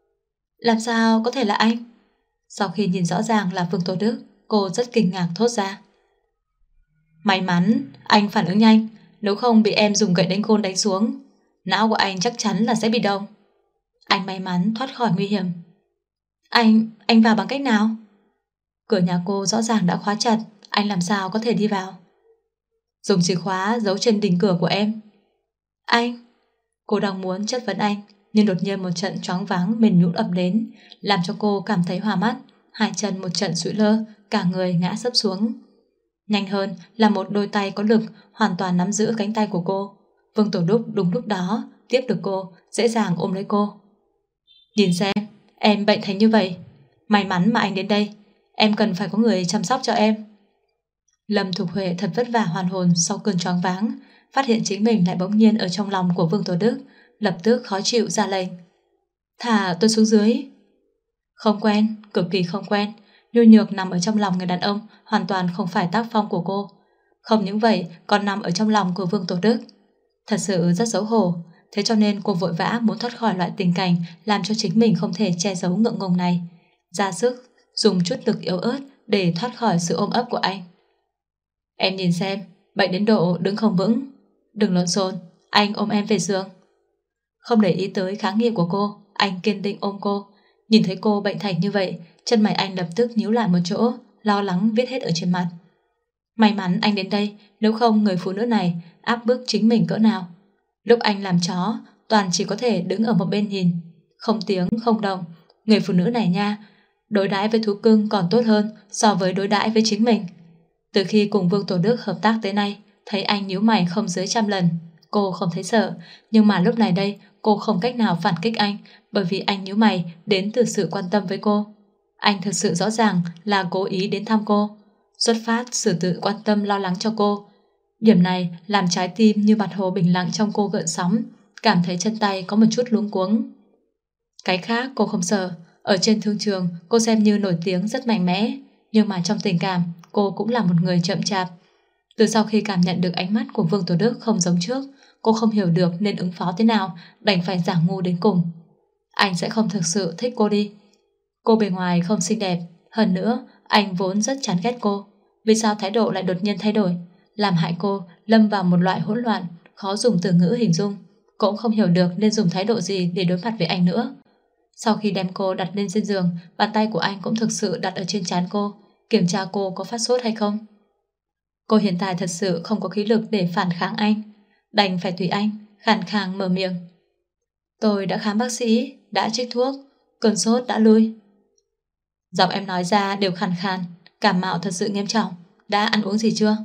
Làm sao có thể là anh? Sau khi nhìn rõ ràng là Vương Tổ Đức, cô rất kinh ngạc thốt ra. May mắn anh phản ứng nhanh, nếu không bị em dùng gậy đánh gôn đánh xuống. Não của anh chắc chắn là sẽ bị đông. Anh may mắn thoát khỏi nguy hiểm. Anh, anh vào bằng cách nào? Cửa nhà cô rõ ràng đã khóa chặt, anh làm sao có thể đi vào? Dùng chìa khóa giấu trên đỉnh cửa của em. Anh... Cô đang muốn chất vấn anh, nhưng đột nhiên một trận choáng váng mềm nhũn ập đến, làm cho cô cảm thấy hoa mắt, hai chân một trận sụi lơ, cả người ngã sấp xuống. Nhanh hơn là một đôi tay có lực hoàn toàn nắm giữ cánh tay của cô. Vương Tổ Đúc đúng lúc đó tiếp được cô, dễ dàng ôm lấy cô. Nhìn xem, em bệnh thành như vậy. May mắn mà anh đến đây, em cần phải có người chăm sóc cho em. Lâm Thục Huệ thật vất vả hoàn hồn sau cơn choáng váng, phát hiện chính mình lại bỗng nhiên ở trong lòng của Vương Tổ Đức, lập tức khó chịu ra lệnh. Thả tôi xuống dưới. Không quen, cực kỳ không quen. Nhu nhược nằm ở trong lòng người đàn ông hoàn toàn không phải tác phong của cô. Không những vậy còn nằm ở trong lòng của Vương Tổ Đức. Thật sự rất xấu hổ. Thế cho nên cô vội vã muốn thoát khỏi loại tình cảnh làm cho chính mình không thể che giấu ngượng ngùng này, ra sức dùng chút lực yếu ớt để thoát khỏi sự ôm ấp của anh. Em nhìn xem, bệnh đến độ đứng không vững. Đừng lộn xộn, anh ôm em về giường. Không để ý tới kháng nghị của cô, anh kiên định ôm cô. Nhìn thấy cô bệnh thành như vậy, chân mày anh lập tức nhíu lại một chỗ, lo lắng viết hết ở trên mặt. May mắn anh đến đây, nếu không người phụ nữ này áp bức chính mình cỡ nào. Lúc anh làm chó, toàn chỉ có thể đứng ở một bên nhìn, không tiếng không động. Người phụ nữ này nha, đối đãi với thú cưng còn tốt hơn so với đối đãi với chính mình. Từ khi cùng Vương Tổ Đức hợp tác tới nay, thấy anh nhíu mày không dưới trăm lần, cô không thấy sợ. Nhưng mà lúc này đây, cô không cách nào phản kích anh, bởi vì anh nhíu mày đến từ sự quan tâm với cô. Anh thực sự rõ ràng là cố ý đến thăm cô, xuất phát từ tự quan tâm lo lắng cho cô. Điểm này làm trái tim như mặt hồ bình lặng trong cô gợn sóng, cảm thấy chân tay có một chút luống cuống. Cái khác cô không sợ. Ở trên thương trường cô xem như nổi tiếng rất mạnh mẽ, nhưng mà trong tình cảm cô cũng là một người chậm chạp. Từ sau khi cảm nhận được ánh mắt của Vương Tổ Đức không giống trước, cô không hiểu được nên ứng phó thế nào, đành phải giả ngu đến cùng. Anh sẽ không thực sự thích cô đi. Cô bề ngoài không xinh đẹp, hơn nữa anh vốn rất chán ghét cô. Vì sao thái độ lại đột nhiên thay đổi, làm hại cô lâm vào một loại hỗn loạn, khó dùng từ ngữ hình dung. Cũng không hiểu được nên dùng thái độ gì để đối mặt với anh nữa. Sau khi đem cô đặt lên trên giường, bàn tay của anh cũng thực sự đặt ở trên trán cô, kiểm tra cô có phát sốt hay không. Cô hiện tại thật sự không có khí lực để phản kháng anh, đành phải tùy anh, khàn khàn mở miệng. Tôi đã khám bác sĩ, đã trích thuốc, cơn sốt đã lui. Giọng em nói ra đều khàn khàn, cảm mạo thật sự nghiêm trọng. Đã ăn uống gì chưa?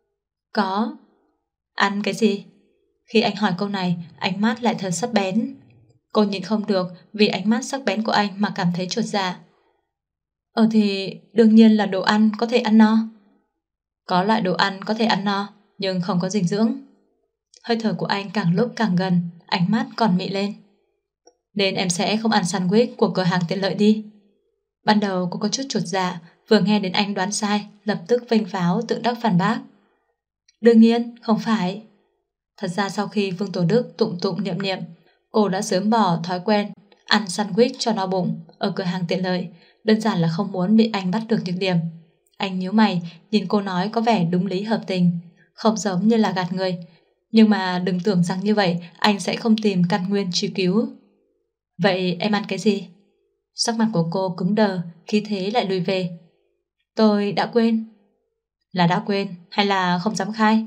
Có. Ăn cái gì? Khi anh hỏi câu này, ánh mắt lại thật sắc bén. Cô nhịn không được vì ánh mắt sắc bén của anh mà cảm thấy chột dạ. Ờ thì đương nhiên là đồ ăn có thể ăn no. Có loại đồ ăn có thể ăn no, nhưng không có dinh dưỡng. Hơi thở của anh càng lúc càng gần, ánh mắt còn mị lên. Nên em sẽ không ăn sandwich của cửa hàng tiện lợi đi. Ban đầu cô có chút chột dạ, vừa nghe đến anh đoán sai, lập tức vênh váo tự đắc phản bác. Đương nhiên, không phải. Thật ra sau khi Vương Tổ Đức tụng tụng niệm niệm, cô đã sớm bỏ thói quen ăn sandwich cho no bụng ở cửa hàng tiện lợi, đơn giản là không muốn bị anh bắt được nhược điểm. Anh nhíu mày, nhìn cô nói có vẻ đúng lý hợp tình, không giống như là gạt người. Nhưng mà đừng tưởng rằng như vậy anh sẽ không tìm căn nguyên truy cứu. Vậy em ăn cái gì? Sắc mặt của cô cứng đờ, khí thế lại lùi về. Tôi đã quên. Là đã quên hay là không dám khai?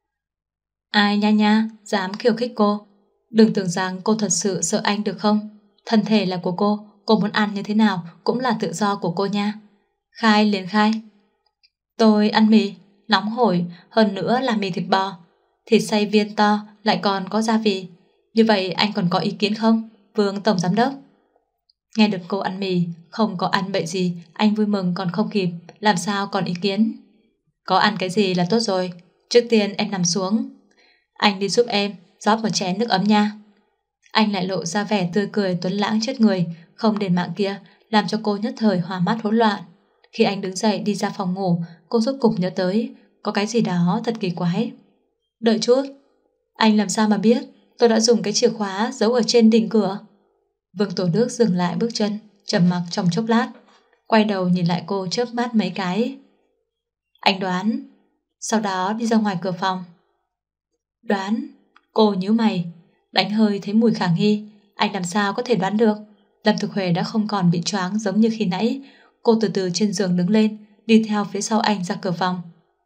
Ai nha nha dám khiêu khích cô? Đừng tưởng rằng cô thật sự sợ anh được không? Thân thể là của cô, cô muốn ăn như thế nào cũng là tự do của cô nha. Khai liền khai. Tôi ăn mì, nóng hổi, hơn nữa là mì thịt bò, thịt xay viên to, lại còn có gia vị. Như vậy anh còn có ý kiến không, Vương Tổng Giám Đốc? Nghe được cô ăn mì, không có ăn bậy gì, anh vui mừng còn không kịp, làm sao còn ý kiến. Có ăn cái gì là tốt rồi, trước tiên em nằm xuống. Anh đi giúp em, rót một chén nước ấm nha. Anh lại lộ ra vẻ tươi cười tuấn lãng chết người, không đền mạng kia, làm cho cô nhất thời hoa mắt hỗn loạn. Khi anh đứng dậy đi ra phòng ngủ, cô rốt cục nhớ tới có cái gì đó thật kỳ quái. Đợi chút, anh làm sao mà biết tôi đã dùng cái chìa khóa giấu ở trên đỉnh cửa? Vương Tổ Đức dừng lại bước chân, trầm mặc trong chốc lát, quay đầu nhìn lại cô chớp mắt mấy cái. Anh đoán. Sau đó đi ra ngoài cửa phòng. Đoán? Cô nhíu mày. Đánh hơi thấy mùi khả nghi, anh làm sao có thể đoán được. Lâm Thực Huệ đã không còn bị choáng giống như khi nãy. Cô từ từ trên giường đứng lên, đi theo phía sau anh ra cửa phòng.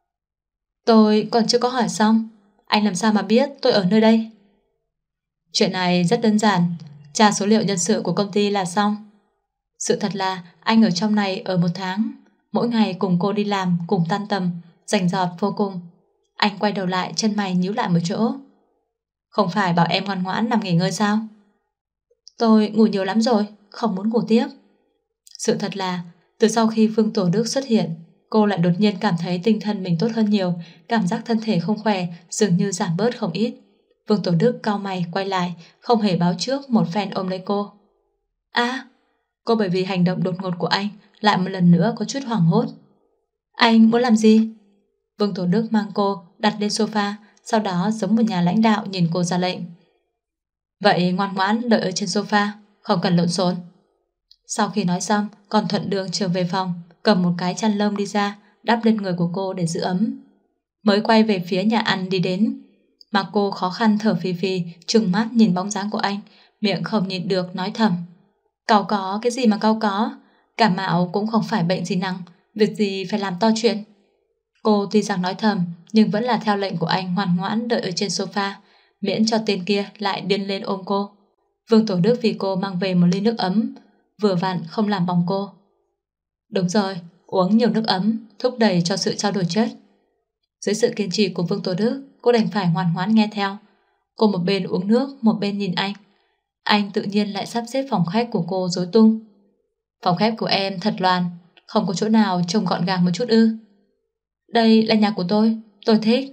Tôi còn chưa có hỏi xong, anh làm sao mà biết tôi ở nơi đây? Chuyện này rất đơn giản, tra số liệu nhân sự của công ty là xong. Sự thật là anh ở trong này ở một tháng, mỗi ngày cùng cô đi làm, cùng tan tầm, rành rọt vô cùng. Anh quay đầu lại, chân mày nhíu lại một chỗ. Không phải bảo em ngoan ngoãn nằm nghỉ ngơi sao? Tôi ngủ nhiều lắm rồi, không muốn ngủ tiếp. Sự thật là từ sau khi Vương Tổ Đức xuất hiện, cô lại đột nhiên cảm thấy tinh thần mình tốt hơn nhiều, cảm giác thân thể không khỏe dường như giảm bớt không ít. Vương Tổ Đức cau mày quay lại, không hề báo trước, một phen ôm lấy cô. À, cô bởi vì hành động đột ngột của anh lại một lần nữa có chút hoảng hốt. Anh muốn làm gì? Vương Tổ Đức mang cô đặt lên sofa, sau đó giống một nhà lãnh đạo nhìn cô ra lệnh. Vậy ngoan ngoãn đợi ở trên sofa, không cần lộn xộn. Sau khi nói xong, còn thuận đường trở về phòng, cầm một cái chăn lông đi ra, đắp lên người của cô để giữ ấm. Mới quay về phía nhà ăn đi đến, mà cô khó khăn thở phì phì, trừng mắt nhìn bóng dáng của anh, miệng không nhịn được nói thầm. Cau có cái gì mà cau có, cảm mạo cũng không phải bệnh gì nặng, việc gì phải làm to chuyện. Cô tuy rằng nói thầm, nhưng vẫn là theo lệnh của anh ngoan ngoãn đợi ở trên sofa, miễn cho tên kia lại điên lên ôm cô. Vương Tổ Đức vì cô mang về một ly nước ấm, vừa vặn không làm bỏng cô. Đúng rồi, uống nhiều nước ấm, thúc đẩy cho sự trao đổi chất. Dưới sự kiên trì của Vương Tổ Đức, cô đành phải ngoan ngoãn nghe theo. Cô một bên uống nước, một bên nhìn anh. Anh tự nhiên lại sắp xếp phòng khách của cô rối tung. Phòng khách của em thật loạn, không có chỗ nào trông gọn gàng một chút ư? Đây là nhà của tôi, tôi thích.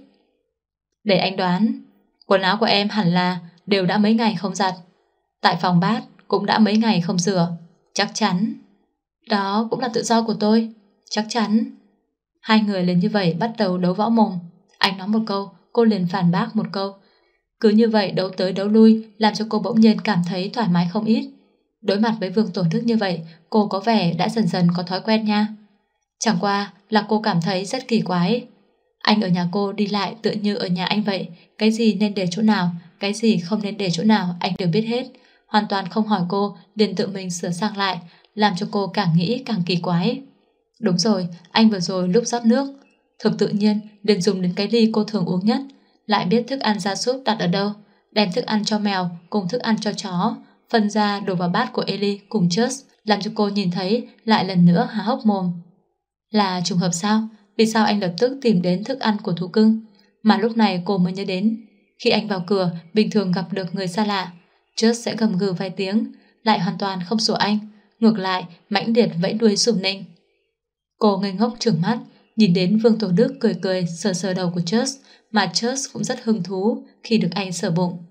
Để anh đoán, quần áo của em hẳn là đều đã mấy ngày không giặt. Tại phòng bát cũng đã mấy ngày không rửa. Chắc chắn. Đó cũng là tự do của tôi. Chắc chắn. Hai người liền như vậy bắt đầu đấu võ mồm. Anh nói một câu, cô liền phản bác một câu. Cứ như vậy đấu tới đấu lui, làm cho cô bỗng nhiên cảm thấy thoải mái không ít. Đối mặt với Vương Tổ Đức như vậy, cô có vẻ đã dần dần có thói quen nha. Chẳng qua là cô cảm thấy rất kỳ quái. Anh ở nhà cô đi lại tựa như ở nhà anh vậy, cái gì nên để chỗ nào, cái gì không nên để chỗ nào anh đều biết hết. Hoàn toàn không hỏi cô, liền tự mình sửa sang lại, làm cho cô càng nghĩ càng kỳ quái. Đúng rồi, anh vừa rồi lúc rót nước, thực tự nhiên liền dùng đến cái ly cô thường uống nhất, lại biết thức ăn gia súc đặt ở đâu, đem thức ăn cho mèo cùng thức ăn cho chó, phân ra đổ vào bát của Ellie cùng Chus, làm cho cô nhìn thấy lại lần nữa há hốc mồm. Là trùng hợp sao? Vì sao anh lập tức tìm đến thức ăn của thú cưng? Mà lúc này cô mới nhớ đến, khi anh vào cửa, bình thường gặp được người xa lạ, Chus sẽ gầm gừ vài tiếng, lại hoàn toàn không sủa anh, ngược lại mãnh liệt vẫy đuôi sủm nịnh. Cô ngây ngốc trừng mắt, nhìn đến Vương Tổ Đức cười cười sờ sờ đầu của Chus, mà Chus cũng rất hứng thú khi được anh sờ bụng.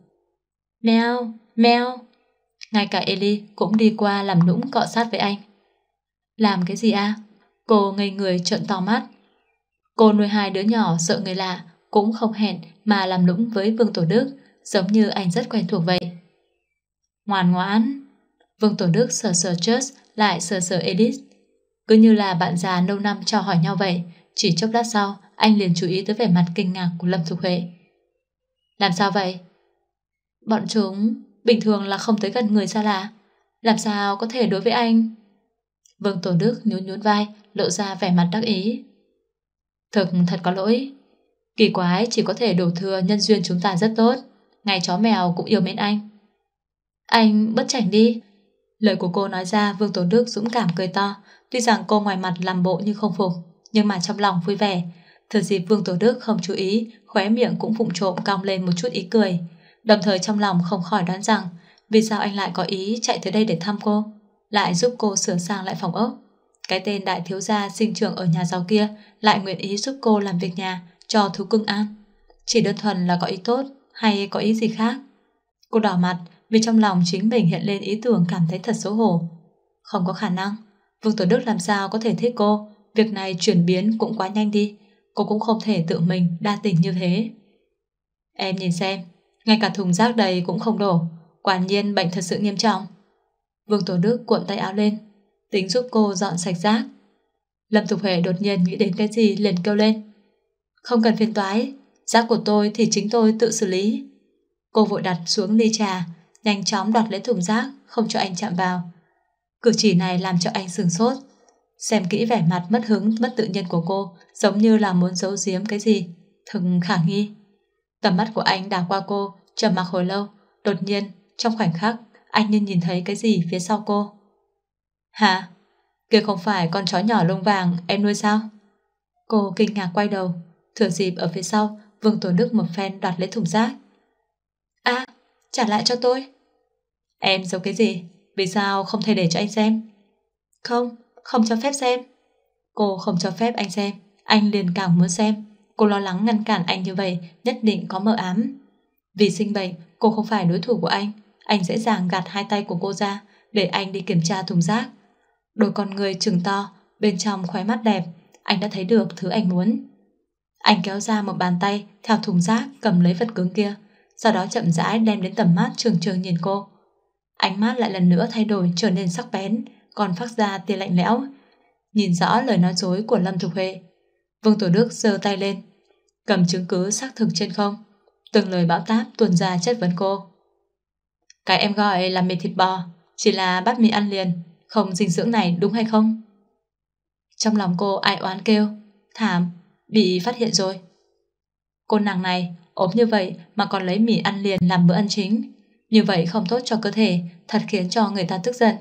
Meo, meo. Ngay cả Ellie cũng đi qua làm nũng cọ sát với anh. Làm cái gì à? Cô ngây người trợn to mắt. Cô nuôi hai đứa nhỏ sợ người lạ, cũng không hẹn mà làm nũng với Vương Tổ Đức, giống như anh rất quen thuộc vậy. Ngoan ngoãn. Vương Tổ Đức sờ sờ Chus, lại sờ sờ Ellie. Cứ như là bạn già lâu năm chào hỏi nhau vậy. Chỉ chốc lát sau, anh liền chú ý tới vẻ mặt kinh ngạc của Lâm Thục Huệ. Làm sao vậy? Bọn chúng bình thường là không tới gần người xa lạ, làm sao có thể đối với anh? Vương Tổ Đức nhún nhún vai, lộ ra vẻ mặt đắc ý. Thực thật có lỗi. Kỳ quái chỉ có thể đổ thừa nhân duyên chúng ta rất tốt, ngay chó mèo cũng yêu mến anh. Anh bớt chảnh đi. Lời của cô nói ra, Vương Tổ Đức dũng cảm cười to. Tuy rằng cô ngoài mặt làm bộ như không phục, nhưng mà trong lòng vui vẻ. Thừa dịp Vương Tổ Đức không chú ý, khóe miệng cũng vụng trộm cong lên một chút ý cười. Đồng thời trong lòng không khỏi đoán rằng vì sao anh lại có ý chạy tới đây để thăm cô, lại giúp cô sửa sang lại phòng ốc. Cái tên đại thiếu gia sinh trưởng ở nhà giàu kia lại nguyện ý giúp cô làm việc nhà cho thú cưng ăn. Chỉ đơn thuần là có ý tốt hay có ý gì khác? Cô đỏ mặt vì trong lòng chính mình hiện lên ý tưởng cảm thấy thật xấu hổ. Không có khả năng. Vương Tổ Đức làm sao có thể thích cô? Việc này chuyển biến cũng quá nhanh đi. Cô cũng không thể tự mình đa tình như thế. Em nhìn xem, ngay cả thùng rác đầy cũng không đổ. Quả nhiên bệnh thật sự nghiêm trọng. Vương Tổ Đức cuộn tay áo lên, tính giúp cô dọn sạch rác. Lâm Thục Huệ đột nhiên nghĩ đến cái gì liền kêu lên. Không cần phiền toái, rác của tôi thì chính tôi tự xử lý. Cô vội đặt xuống ly trà, nhanh chóng đoạt lấy thùng rác, không cho anh chạm vào. Cử chỉ này làm cho anh sửng sốt. Xem kỹ vẻ mặt mất hứng, mất tự nhiên của cô, giống như là muốn giấu giếm cái gì thật khả nghi. Tầm mắt của anh đảo qua cô, trầm mặc hồi lâu. Đột nhiên, trong khoảnh khắc, anh như nhìn thấy cái gì phía sau cô. Hả? Kia không phải con chó nhỏ lông vàng em nuôi sao? Cô kinh ngạc quay đầu, thừa dịp ở phía sau, Vương Tổ Đức một phen đoạt lấy thùng rác. À, trả lại cho tôi. Em giấu cái gì? Vì sao không thể để cho anh xem? Không, không cho phép xem. Cô không cho phép anh xem, anh liền càng muốn xem. Cô lo lắng ngăn cản anh như vậy nhất định có mờ ám. Vì sinh bệnh, cô không phải đối thủ của anh. Anh dễ dàng gạt hai tay của cô ra để anh đi kiểm tra thùng rác. Đôi con người trừng to, bên trong khóe mắt đẹp, anh đã thấy được thứ anh muốn. Anh kéo ra một bàn tay theo thùng rác cầm lấy vật cứng kia, sau đó chậm rãi đem đến tầm mắt trường trường nhìn cô. Ánh mắt lại lần nữa thay đổi trở nên sắc bén, còn phát ra tia lạnh lẽo. Nhìn rõ lời nói dối của Lâm Thục Huệ. Vương Tổ Đức giơ tay lên, cầm chứng cứ xác thực trên không, từng lời bão táp tuôn ra chất vấn cô. Cái em gọi là mì thịt bò chỉ là bát mì ăn liền, không dinh dưỡng này đúng hay không? Trong lòng cô ai oán kêu, thảm, bị phát hiện rồi. Cô nàng này ốm như vậy mà còn lấy mì ăn liền làm bữa ăn chính, như vậy không tốt cho cơ thể, thật khiến cho người ta tức giận.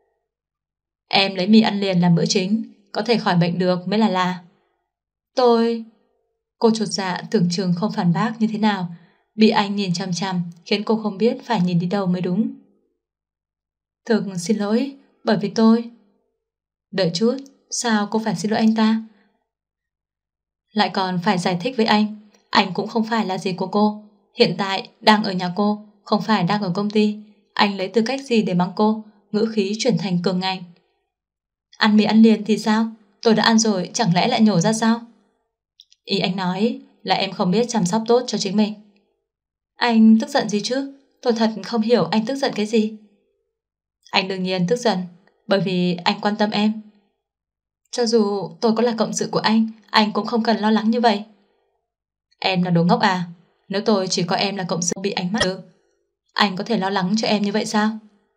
Em lấy mì ăn liền làm bữa chính, có thể khỏi bệnh được mới là lạ. Tôi... Cô chột dạ tưởng chừng không phản bác như thế nào, bị anh nhìn chằm chằm khiến cô không biết phải nhìn đi đâu mới đúng. Thực xin lỗi, bởi vì tôi... Đợi chút, sao cô phải xin lỗi anh ta? Lại còn phải giải thích với anh, anh cũng không phải là gì của cô. Hiện tại đang ở nhà cô, không phải đang ở công ty. Anh lấy tư cách gì để mắng cô? Ngữ khí chuyển thành cường ngạnh. Ăn mì ăn liền thì sao? Tôi đã ăn rồi, chẳng lẽ lại nhổ ra sao? Ý anh nói là em không biết chăm sóc tốt cho chính mình. Anh tức giận gì chứ? Tôi thật không hiểu anh tức giận cái gì. Anh đương nhiên tức giận, bởi vì anh quan tâm em. Cho dù tôi có là cộng sự của anh, anh cũng không cần lo lắng như vậy. Em là đồ ngốc à? Nếu tôi chỉ coi em là cộng sự bị ánh mắt được, anh có thể lo lắng cho em như vậy sao?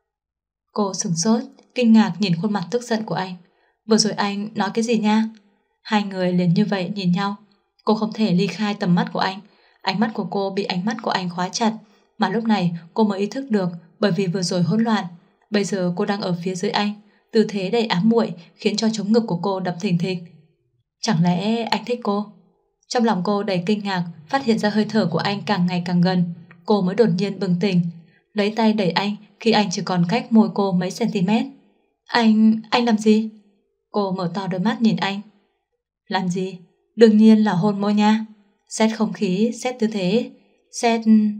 Cô sửng sốt, kinh ngạc nhìn khuôn mặt tức giận của anh. Vừa rồi anh nói cái gì nha? Hai người liền như vậy nhìn nhau. Cô không thể ly khai tầm mắt của anh. Ánh mắt của cô bị ánh mắt của anh khóa chặt. Mà lúc này cô mới ý thức được, bởi vì vừa rồi hỗn loạn, bây giờ cô đang ở phía dưới anh. Tư thế đầy ám muội khiến cho trống ngực của cô đập thình thịch. Chẳng lẽ anh thích cô? Trong lòng cô đầy kinh ngạc, phát hiện ra hơi thở của anh càng ngày càng gần. Cô mới đột nhiên bừng tỉnh, lấy tay đẩy anh khi anh chỉ còn cách môi cô mấy cm. Anh... anh làm gì? Cô mở to đôi mắt nhìn anh. Làm gì? Đương nhiên là hôn môi nha. Xét không khí, xét tư thế, xét...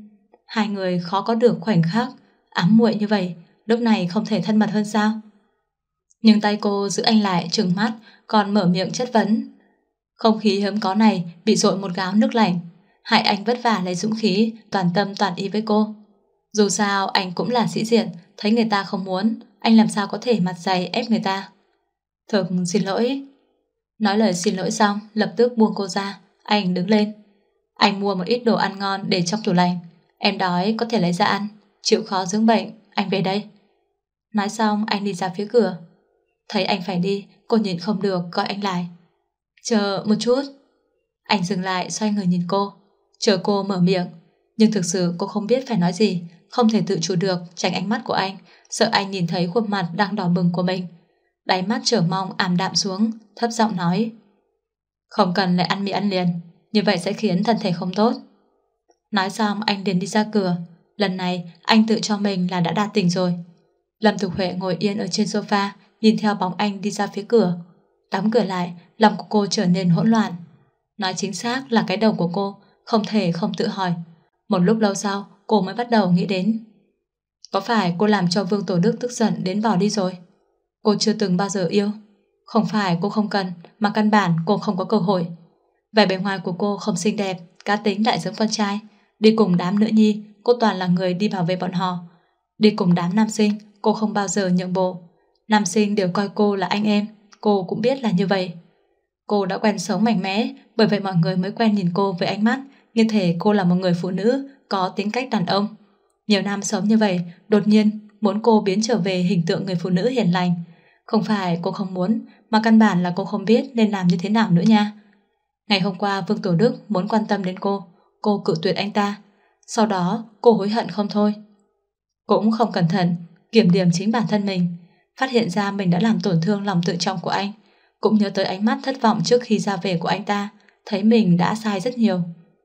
Hai người khó có được khoảnh khắc ám muội như vậy, lúc này không thể thân mật hơn sao? Nhưng tay cô giữ anh lại trừng mắt, còn mở miệng chất vấn. Không khí hiếm có này bị dội một gáo nước lạnh, hại anh vất vả lấy dũng khí, toàn tâm toàn ý với cô. Dù sao anh cũng là sĩ diện, thấy người ta không muốn, anh làm sao có thể mặt dày ép người ta. Thực xin lỗi. Nói lời xin lỗi xong, lập tức buông cô ra. Anh đứng lên. Anh mua một ít đồ ăn ngon để trong tủ lạnh, em đói có thể lấy ra ăn, chịu khó dưỡng bệnh, anh về đây. Nói xong anh đi ra phía cửa. Thấy anh phải đi, cô nhịn không được gọi anh lại. Chờ một chút. Anh dừng lại xoay người nhìn cô, chờ cô mở miệng. Nhưng thực sự cô không biết phải nói gì, không thể tự chủ được tránh ánh mắt của anh, sợ anh nhìn thấy khuôn mặt đang đỏ bừng của mình. Đáy mắt chờ mong ảm đạm xuống, thấp giọng nói. Không cần lại ăn mì ăn liền, như vậy sẽ khiến thân thể không tốt. Nói xong anh liền đi ra cửa. Lần này anh tự cho mình là đã đạt tỉnh rồi. Lâm Thục Huệ ngồi yên ở trên sofa, nhìn theo bóng anh đi ra phía cửa. Đóng cửa lại, lòng của cô trở nên hỗn loạn. Nói chính xác là cái đầu của cô không thể không tự hỏi. Một lúc lâu sau cô mới bắt đầu nghĩ đến, có phải cô làm cho Vương Tổ Đức tức giận đến bỏ đi rồi? Cô chưa từng bao giờ yêu. Không phải cô không cần, mà căn bản cô không có cơ hội. Vẻ bề ngoài của cô không xinh đẹp, cá tính lại giống con trai. Đi cùng đám nữ nhi, cô toàn là người đi bảo vệ bọn họ. Đi cùng đám nam sinh, cô không bao giờ nhượng bộ. Nam sinh đều coi cô là anh em, cô cũng biết là như vậy. Cô đã quen sống mạnh mẽ, bởi vậy mọi người mới quen nhìn cô với ánh mắt như thể cô là một người phụ nữ có tính cách đàn ông. Nhiều năm sống như vậy, đột nhiên muốn cô biến trở về hình tượng người phụ nữ hiền lành. Không phải cô không muốn, mà căn bản là cô không biết nên làm như thế nào nữa nha. Ngày hôm qua Vương Tổ Đức muốn quan tâm đến cô, cô cự tuyệt anh ta. Sau đó cô hối hận không thôi. Cũng không cẩn thận kiểm điểm chính bản thân mình, phát hiện ra mình đã làm tổn thương lòng tự trọng của anh. Cũng nhớ tới ánh mắt thất vọng trước khi ra về của anh ta, thấy mình đã sai rất nhiều.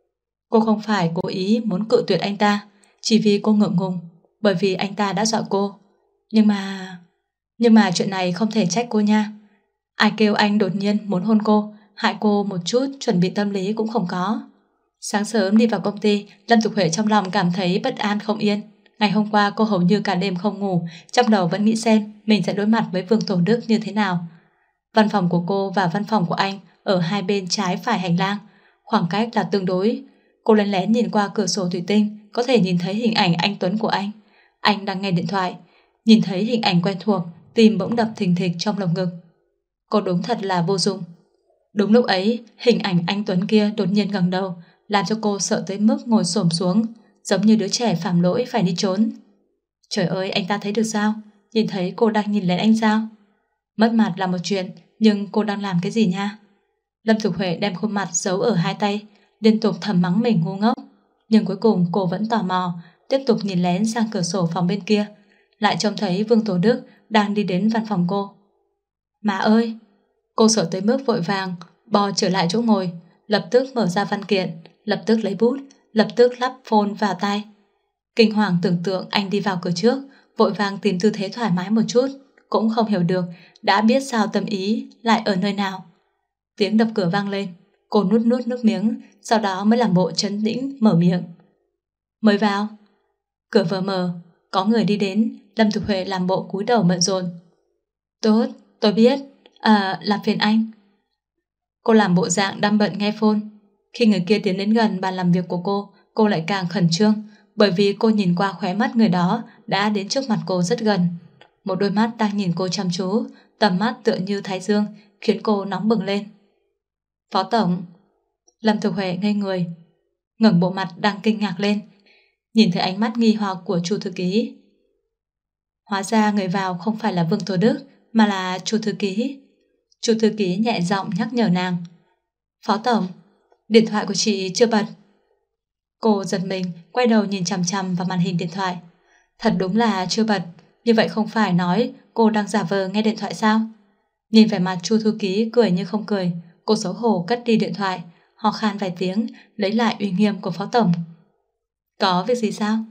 Cô không phải cố ý muốn cự tuyệt anh ta, chỉ vì cô ngượng ngùng, bởi vì anh ta đã dọa cô. Nhưng mà... Nhưng mà chuyện này không thể trách cô nha. Ai kêu anh đột nhiên muốn hôn cô, hại cô một chút chuẩn bị tâm lý cũng không có. Sáng sớm đi vào công ty, Lâm Dục Huệ trong lòng cảm thấy bất an không yên. Ngày hôm qua cô hầu như cả đêm không ngủ, trong đầu vẫn nghĩ xem mình sẽ đối mặt với Vương Tổ Đức như thế nào. Văn phòng của cô và văn phòng của anh ở hai bên trái phải hành lang, khoảng cách là tương đối. Cô lén lén nhìn qua cửa sổ thủy tinh, có thể nhìn thấy hình ảnh anh Tuấn của anh. Anh đang nghe điện thoại, nhìn thấy hình ảnh quen thuộc, tim bỗng đập thình thịch trong lồng ngực. Cô đúng thật là vô dụng. Đúng lúc ấy, hình ảnh anh Tuấn kia đột nhiên ngẩng đầu, làm cho cô sợ tới mức ngồi xổm xuống, giống như đứa trẻ phạm lỗi phải đi trốn. Trời ơi, anh ta thấy được sao? Nhìn thấy cô đang nhìn lên anh sao? Mất mặt là một chuyện, nhưng cô đang làm cái gì nha? Lâm Dục Huệ đem khuôn mặt giấu ở hai tay, liên tục thầm mắng mình ngu ngốc. Nhưng cuối cùng cô vẫn tò mò, tiếp tục nhìn lén sang cửa sổ phòng bên kia, lại trông thấy Vương Tổ Đức đang đi đến văn phòng cô. Má ơi! Cô sợ tới mức vội vàng bò trở lại chỗ ngồi, lập tức mở ra văn kiện, lập tức lấy bút, lập tức lắp phone vào tai. Kinh hoàng tưởng tượng anh đi vào cửa trước, vội vàng tìm tư thế thoải mái một chút, cũng không hiểu được đã biết sao tâm ý lại ở nơi nào. Tiếng đập cửa vang lên, cô nuốt nuốt nước miếng, sau đó mới làm bộ trấn tĩnh mở miệng. Mới vào. Cửa vừa mở, có người đi đến. Lâm Dục Huệ làm bộ cúi đầu bận rộn. Tốt, tôi biết. À, làm phiền anh. Cô làm bộ dạng đang bận nghe phone. Khi người kia tiến đến gần bàn làm việc của cô, cô lại càng khẩn trương, bởi vì cô nhìn qua khóe mắt người đó đã đến trước mặt cô rất gần. Một đôi mắt đang nhìn cô chăm chú, tầm mắt tựa như thái dương, khiến cô nóng bừng lên. Phó tổng. Lâm Thực Huệ ngây người, ngẩng bộ mặt đang kinh ngạc lên, nhìn thấy ánh mắt nghi hoặc của Chu thư ký. Hóa ra người vào không phải là Vương Tổ Đức, mà là Chu thư ký. Chu thư ký nhẹ giọng nhắc nhở nàng. Phó tổng, điện thoại của chị chưa bật. Cô giật mình, quay đầu nhìn chằm chằm vào màn hình điện thoại. Thật đúng là chưa bật. Như vậy không phải nói cô đang giả vờ nghe điện thoại sao? Nhìn vẻ mặt Chu thư ký cười như không cười, cô xấu hổ cất đi điện thoại, ho khan vài tiếng, lấy lại uy nghiêm của phó tổng. Có việc gì sao?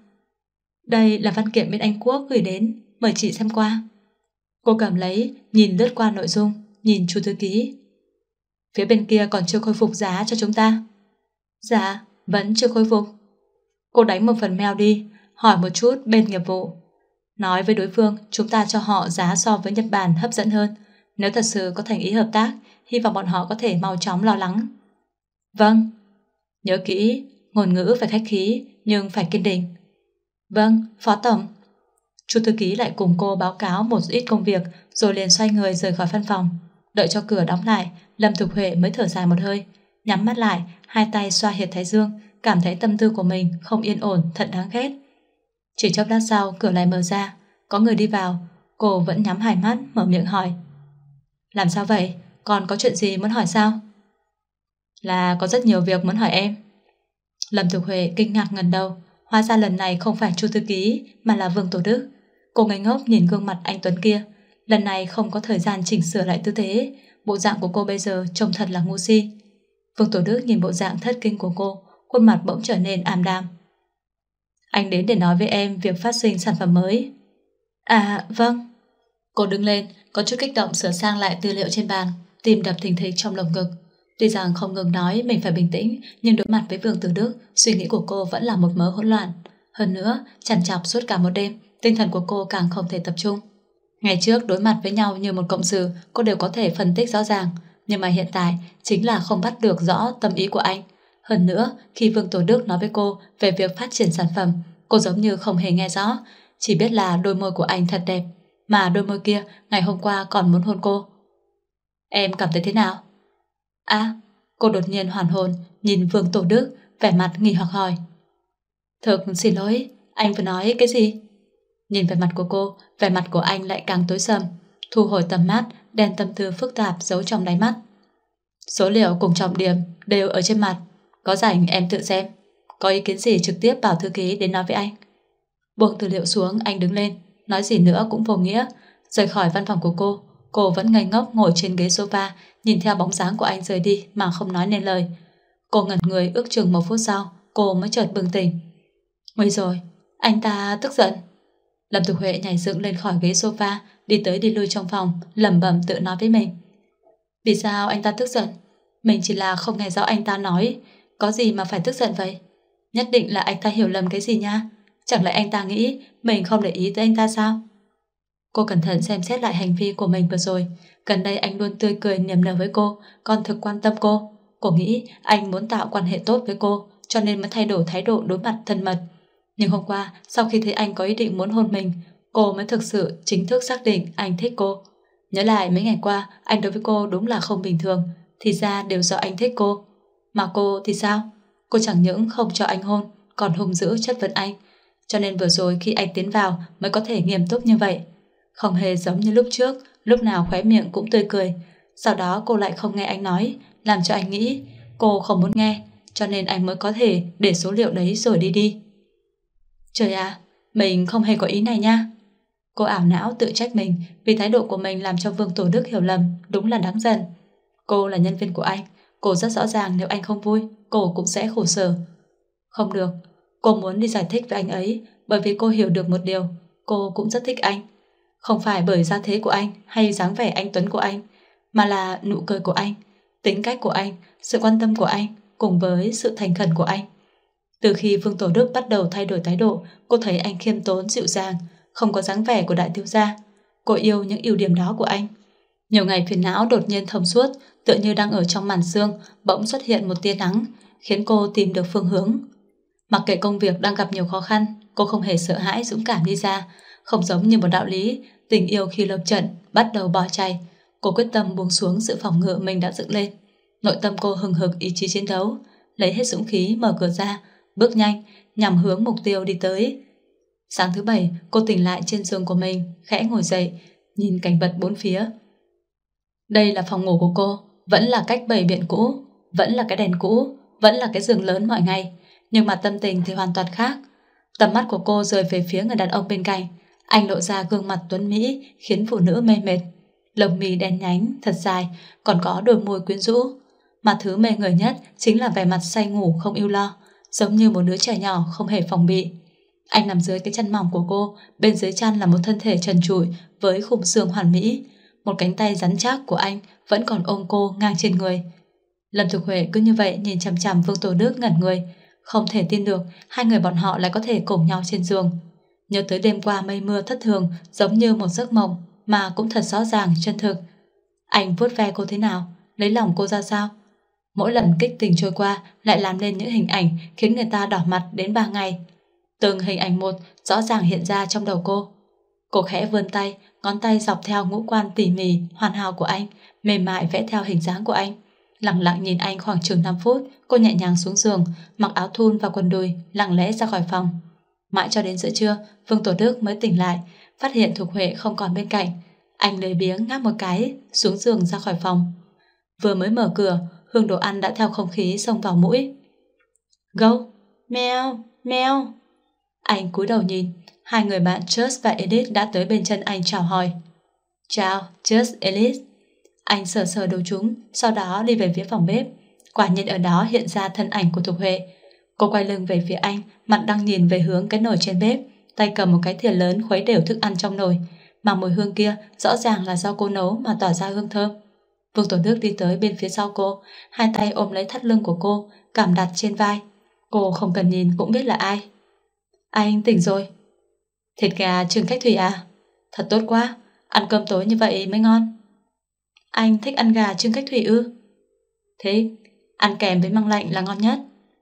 Đây là văn kiện bên Anh Quốc gửi đến, mời chị xem qua. Cô cầm lấy, nhìn lướt qua nội dung, nhìn Chu thư ký. Phía bên kia còn chưa khôi phục giá cho chúng ta. Dạ, vẫn chưa khôi phục. Cô đánh một phần mail đi, hỏi một chút bên nghiệp vụ. Nói với đối phương chúng ta cho họ giá so với Nhật Bản hấp dẫn hơn. Nếu thật sự có thành ý hợp tác, hy vọng bọn họ có thể mau chóng lo lắng. Vâng. Nhớ kỹ, ngôn ngữ phải khách khí, nhưng phải kiên định. Vâng, phó tổng. Chu thư ký lại cùng cô báo cáo một ít công việc, rồi liền xoay người rời khỏi văn phòng. Đợi cho cửa đóng lại, Lâm Thục Huệ mới thở dài một hơi, nhắm mắt lại, hai tay xoa huyệt thái dương, cảm thấy tâm tư của mình không yên ổn, thật đáng ghét. Chỉ chốc lát sau, cửa lại mở ra, có người đi vào. Cô vẫn nhắm hai mắt, mở miệng hỏi. Làm sao vậy? Còn có chuyện gì muốn hỏi sao? Là có rất nhiều việc muốn hỏi em. Lâm Thục Huệ kinh ngạc ngẩng đầu. Hóa ra lần này không phải Chu thư ký, mà là Vương Tổ Đức. Cô ngây ngốc nhìn gương mặt anh Tuấn kia. Lần này không có thời gian chỉnh sửa lại tư thế. Bộ dạng của cô bây giờ trông thật là ngu si. Vương Tổ Đức nhìn bộ dạng thất kinh của cô, khuôn mặt bỗng trở nên ảm đạm. Anh đến để nói với em việc phát sinh sản phẩm mới. À, vâng. Cô đứng lên, có chút kích động sửa sang lại tư liệu trên bàn, tim đập thình thịch trong lồng ngực. Tuy rằng không ngừng nói mình phải bình tĩnh, nhưng đối mặt với Vương Tử Đức, suy nghĩ của cô vẫn là một mớ hỗn loạn. Hơn nữa, chằn chọc suốt cả một đêm, tinh thần của cô càng không thể tập trung. Ngày trước đối mặt với nhau như một cộng sự, cô đều có thể phân tích rõ ràng, nhưng mà hiện tại chính là không bắt được rõ tâm ý của anh. Hơn nữa, khi Vương Tổ Đức nói với cô về việc phát triển sản phẩm, cô giống như không hề nghe rõ, chỉ biết là đôi môi của anh thật đẹp, mà đôi môi kia ngày hôm qua còn muốn hôn cô. Em cảm thấy thế nào? À, cô đột nhiên hoàn hồn, nhìn Vương Tổ Đức, vẻ mặt nghi hoặc hỏi. Thực xin lỗi, anh vừa nói cái gì? Nhìn về mặt của cô, vẻ mặt của anh lại càng tối sầm. Thu hồi tầm mắt, đen tâm tư phức tạp giấu trong đáy mắt. Số liệu cùng trọng điểm đều ở trên mặt, có rảnh em tự xem. Có ý kiến gì trực tiếp bảo thư ký đến nói với anh. Buông tư liệu xuống, anh đứng lên, nói gì nữa cũng vô nghĩa. Rời khỏi văn phòng của cô, cô vẫn ngây ngốc ngồi trên ghế sofa, nhìn theo bóng dáng của anh rời đi mà không nói nên lời. Cô ngẩn người ước chừng một phút sau, cô mới chợt bừng tỉnh. Nguy rồi, anh ta tức giận. Lâm Tục Huệ nhảy dựng lên khỏi ghế sofa, đi tới đi lui trong phòng, lẩm bẩm tự nói với mình. Vì sao anh ta tức giận? Mình chỉ là không nghe rõ anh ta nói, có gì mà phải tức giận vậy? Nhất định là anh ta hiểu lầm cái gì nha. Chẳng lẽ anh ta nghĩ mình không để ý tới anh ta sao? Cô cẩn thận xem xét lại hành vi của mình vừa rồi. Gần đây anh luôn tươi cười niềm nở với cô, còn thực quan tâm cô. Cô nghĩ anh muốn tạo quan hệ tốt với cô, cho nên mới thay đổi thái độ đối mặt thân mật. Nhưng hôm qua, sau khi thấy anh có ý định muốn hôn mình, cô mới thực sự chính thức xác định anh thích cô. Nhớ lại mấy ngày qua, anh đối với cô đúng là không bình thường, thì ra đều do anh thích cô. Mà cô thì sao? Cô chẳng những không cho anh hôn, còn hung dữ chất vấn anh. Cho nên vừa rồi khi anh tiến vào mới có thể nghiêm túc như vậy. Không hề giống như lúc trước, lúc nào khóe miệng cũng tươi cười. Sau đó cô lại không nghe anh nói, làm cho anh nghĩ cô không muốn nghe, cho nên anh mới có thể để số liệu đấy rồi đi đi. Trời à, mình không hề có ý này nha. Cô ảo não tự trách mình vì thái độ của mình làm cho Vương Tổ Đức hiểu lầm, đúng là đáng giận. Cô là nhân viên của anh, cô rất rõ ràng nếu anh không vui, cô cũng sẽ khổ sở. Không được, cô muốn đi giải thích với anh ấy, bởi vì cô hiểu được một điều, cô cũng rất thích anh. Không phải bởi gia thế của anh hay dáng vẻ anh tuấn của anh, mà là nụ cười của anh, tính cách của anh, sự quan tâm của anh, cùng với sự thành khẩn của anh. Từ khi Vương Tổ Đức bắt đầu thay đổi thái độ, cô thấy anh khiêm tốn dịu dàng, không có dáng vẻ của đại thiếu gia. Cô yêu những ưu điểm đó của anh. Nhiều ngày phiền não đột nhiên thông suốt, tựa như đang ở trong màn sương, bỗng xuất hiện một tia nắng, khiến cô tìm được phương hướng. Mặc kệ công việc đang gặp nhiều khó khăn, cô không hề sợ hãi dũng cảm đi ra, không giống như một đạo lý, tình yêu khi lập trận, bắt đầu bỏ chạy. Cô quyết tâm buông xuống sự phòng ngự mình đã dựng lên. Nội tâm cô hừng hực ý chí chiến đấu, lấy hết dũng khí mở cửa ra, bước nhanh, nhằm hướng mục tiêu đi tới. Sáng thứ bảy, cô tỉnh lại trên giường của mình, khẽ ngồi dậy, nhìn cảnh vật bốn phía. Đây là phòng ngủ của cô, vẫn là cách bày biện cũ, vẫn là cái đèn cũ, vẫn là cái giường lớn mọi ngày, nhưng mà tâm tình thì hoàn toàn khác. Tầm mắt của cô rời về phía người đàn ông bên cạnh. Anh lộ ra gương mặt tuấn mỹ khiến phụ nữ mê mệt. Lông mi đen nhánh, thật dài, còn có đôi môi quyến rũ. Mà thứ mê người nhất chính là vẻ mặt say ngủ không ưu lo, giống như một đứa trẻ nhỏ không hề phòng bị. Anh nằm dưới cái chân mỏng của cô, bên dưới chân là một thân thể trần trụi với khung xương hoàn mỹ. Một cánh tay rắn chắc của anh vẫn còn ôm cô ngang trên người. Lâm Thục Huệ cứ như vậy nhìn chằm chằm Vương Tổ Đức ngẩn người, không thể tin được hai người bọn họ lại có thể cùng nhau trên giường. Nhớ tới đêm qua mây mưa thất thường, giống như một giấc mộng mà cũng thật rõ ràng chân thực. Anh vuốt ve cô thế nào, lấy lòng cô ra sao? Mỗi lần kích tình trôi qua lại làm lên những hình ảnh khiến người ta đỏ mặt đến ba ngày. Từng hình ảnh một rõ ràng hiện ra trong đầu cô. Cô khẽ vươn tay, ngón tay dọc theo ngũ quan tỉ mỉ hoàn hảo của anh, mềm mại vẽ theo hình dáng của anh. Lặng lặng nhìn anh khoảng chừng năm phút, cô nhẹ nhàng xuống giường, mặc áo thun và quần đùi, lặng lẽ ra khỏi phòng. Mãi cho đến giữa trưa, Vương Tổ Đức mới tỉnh lại, phát hiện Thục Huệ không còn bên cạnh. Anh lười biếng ngáp một cái, xuống giường ra khỏi phòng. Vừa mới mở cửa, hương đồ ăn đã theo không khí xông vào mũi. Gâu, meo, meo. Anh cúi đầu nhìn, hai người bạn Just và Edith đã tới bên chân anh chào hỏi. Chào, Just, Edith. Anh sờ sờ đầu chúng, sau đó đi về phía phòng bếp. Quả nhiên ở đó hiện ra thân ảnh của Thục Huệ. Cô quay lưng về phía anh, mặt đang nhìn về hướng cái nồi trên bếp, tay cầm một cái thìa lớn khuấy đều thức ăn trong nồi, mà mùi hương kia rõ ràng là do cô nấu mà tỏa ra hương thơm. Vương Tổ Đức đi tới bên phía sau cô, hai tay ôm lấy thắt lưng của cô, cảm đặt trên vai. Cô không cần nhìn cũng biết là ai. Anh tỉnh rồi. Thịt gà Trừng Khách Thủy à? Thật tốt quá, ăn cơm tối như vậy mới ngon. Anh thích ăn gà Trừng Khách Thủy ư? Thế, ăn kèm với măng lạnh là ngon nhất.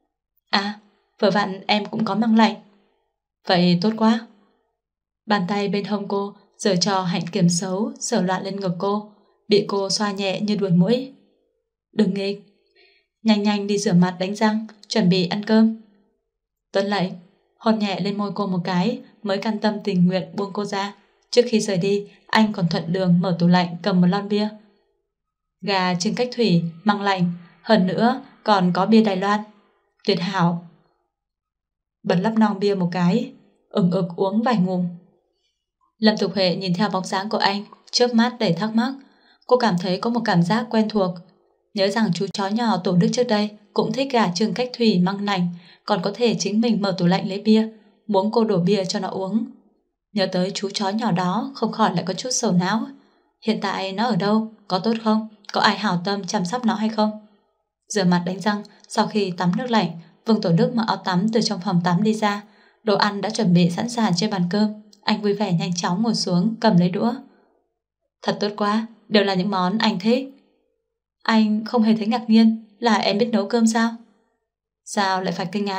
À, vừa vặn em cũng có măng lạnh. Vậy tốt quá. Bàn tay bên hông cô giở trò hạnh kiểm xấu sờ loạn lên ngực cô, bị cô xoa nhẹ như đuổi muỗi. Đừng nghịch, nhanh nhanh đi rửa mặt đánh răng, chuẩn bị ăn cơm. Tuân lệnh. hôn nhẹ lên môi cô một cái, mới can tâm tình nguyện buông cô ra. Trước khi rời đi, anh còn thuận đường mở tủ lạnh cầm một lon bia. Gà trưng cách thủy, măng lạnh, hơn nữa còn có bia Đài Loan. Tuyệt hảo. Bật lắp non bia một cái, ừng ực uống vài ngụm. Lâm Tục Huệ nhìn theo bóng dáng của anh, chớp mắt đầy thắc mắc. Cô cảm thấy có một cảm giác quen thuộc. Nhớ rằng chú chó nhỏ Tổ Đức trước đây cũng thích gà trưng cách thủy măng lạnh, còn có thể chính mình mở tủ lạnh lấy bia, muốn cô đổ bia cho nó uống. Nhớ tới chú chó nhỏ đó, không khỏi lại có chút sầu não. Hiện tại nó ở đâu? Có tốt không? Có ai hảo tâm chăm sóc nó hay không? Rửa mặt đánh răng, sau khi tắm nước lạnh, Vương Tổ Đức mặc áo tắm từ trong phòng tắm đi ra. Đồ ăn đã chuẩn bị sẵn sàng trên bàn cơm. Anh vui vẻ nhanh chóng ngồi xuống cầm lấy đũa. Thật tốt quá, đều là những món anh thích. Anh không hề thấy ngạc nhiên là em biết nấu cơm sao? Sao lại phải kinh ngạc?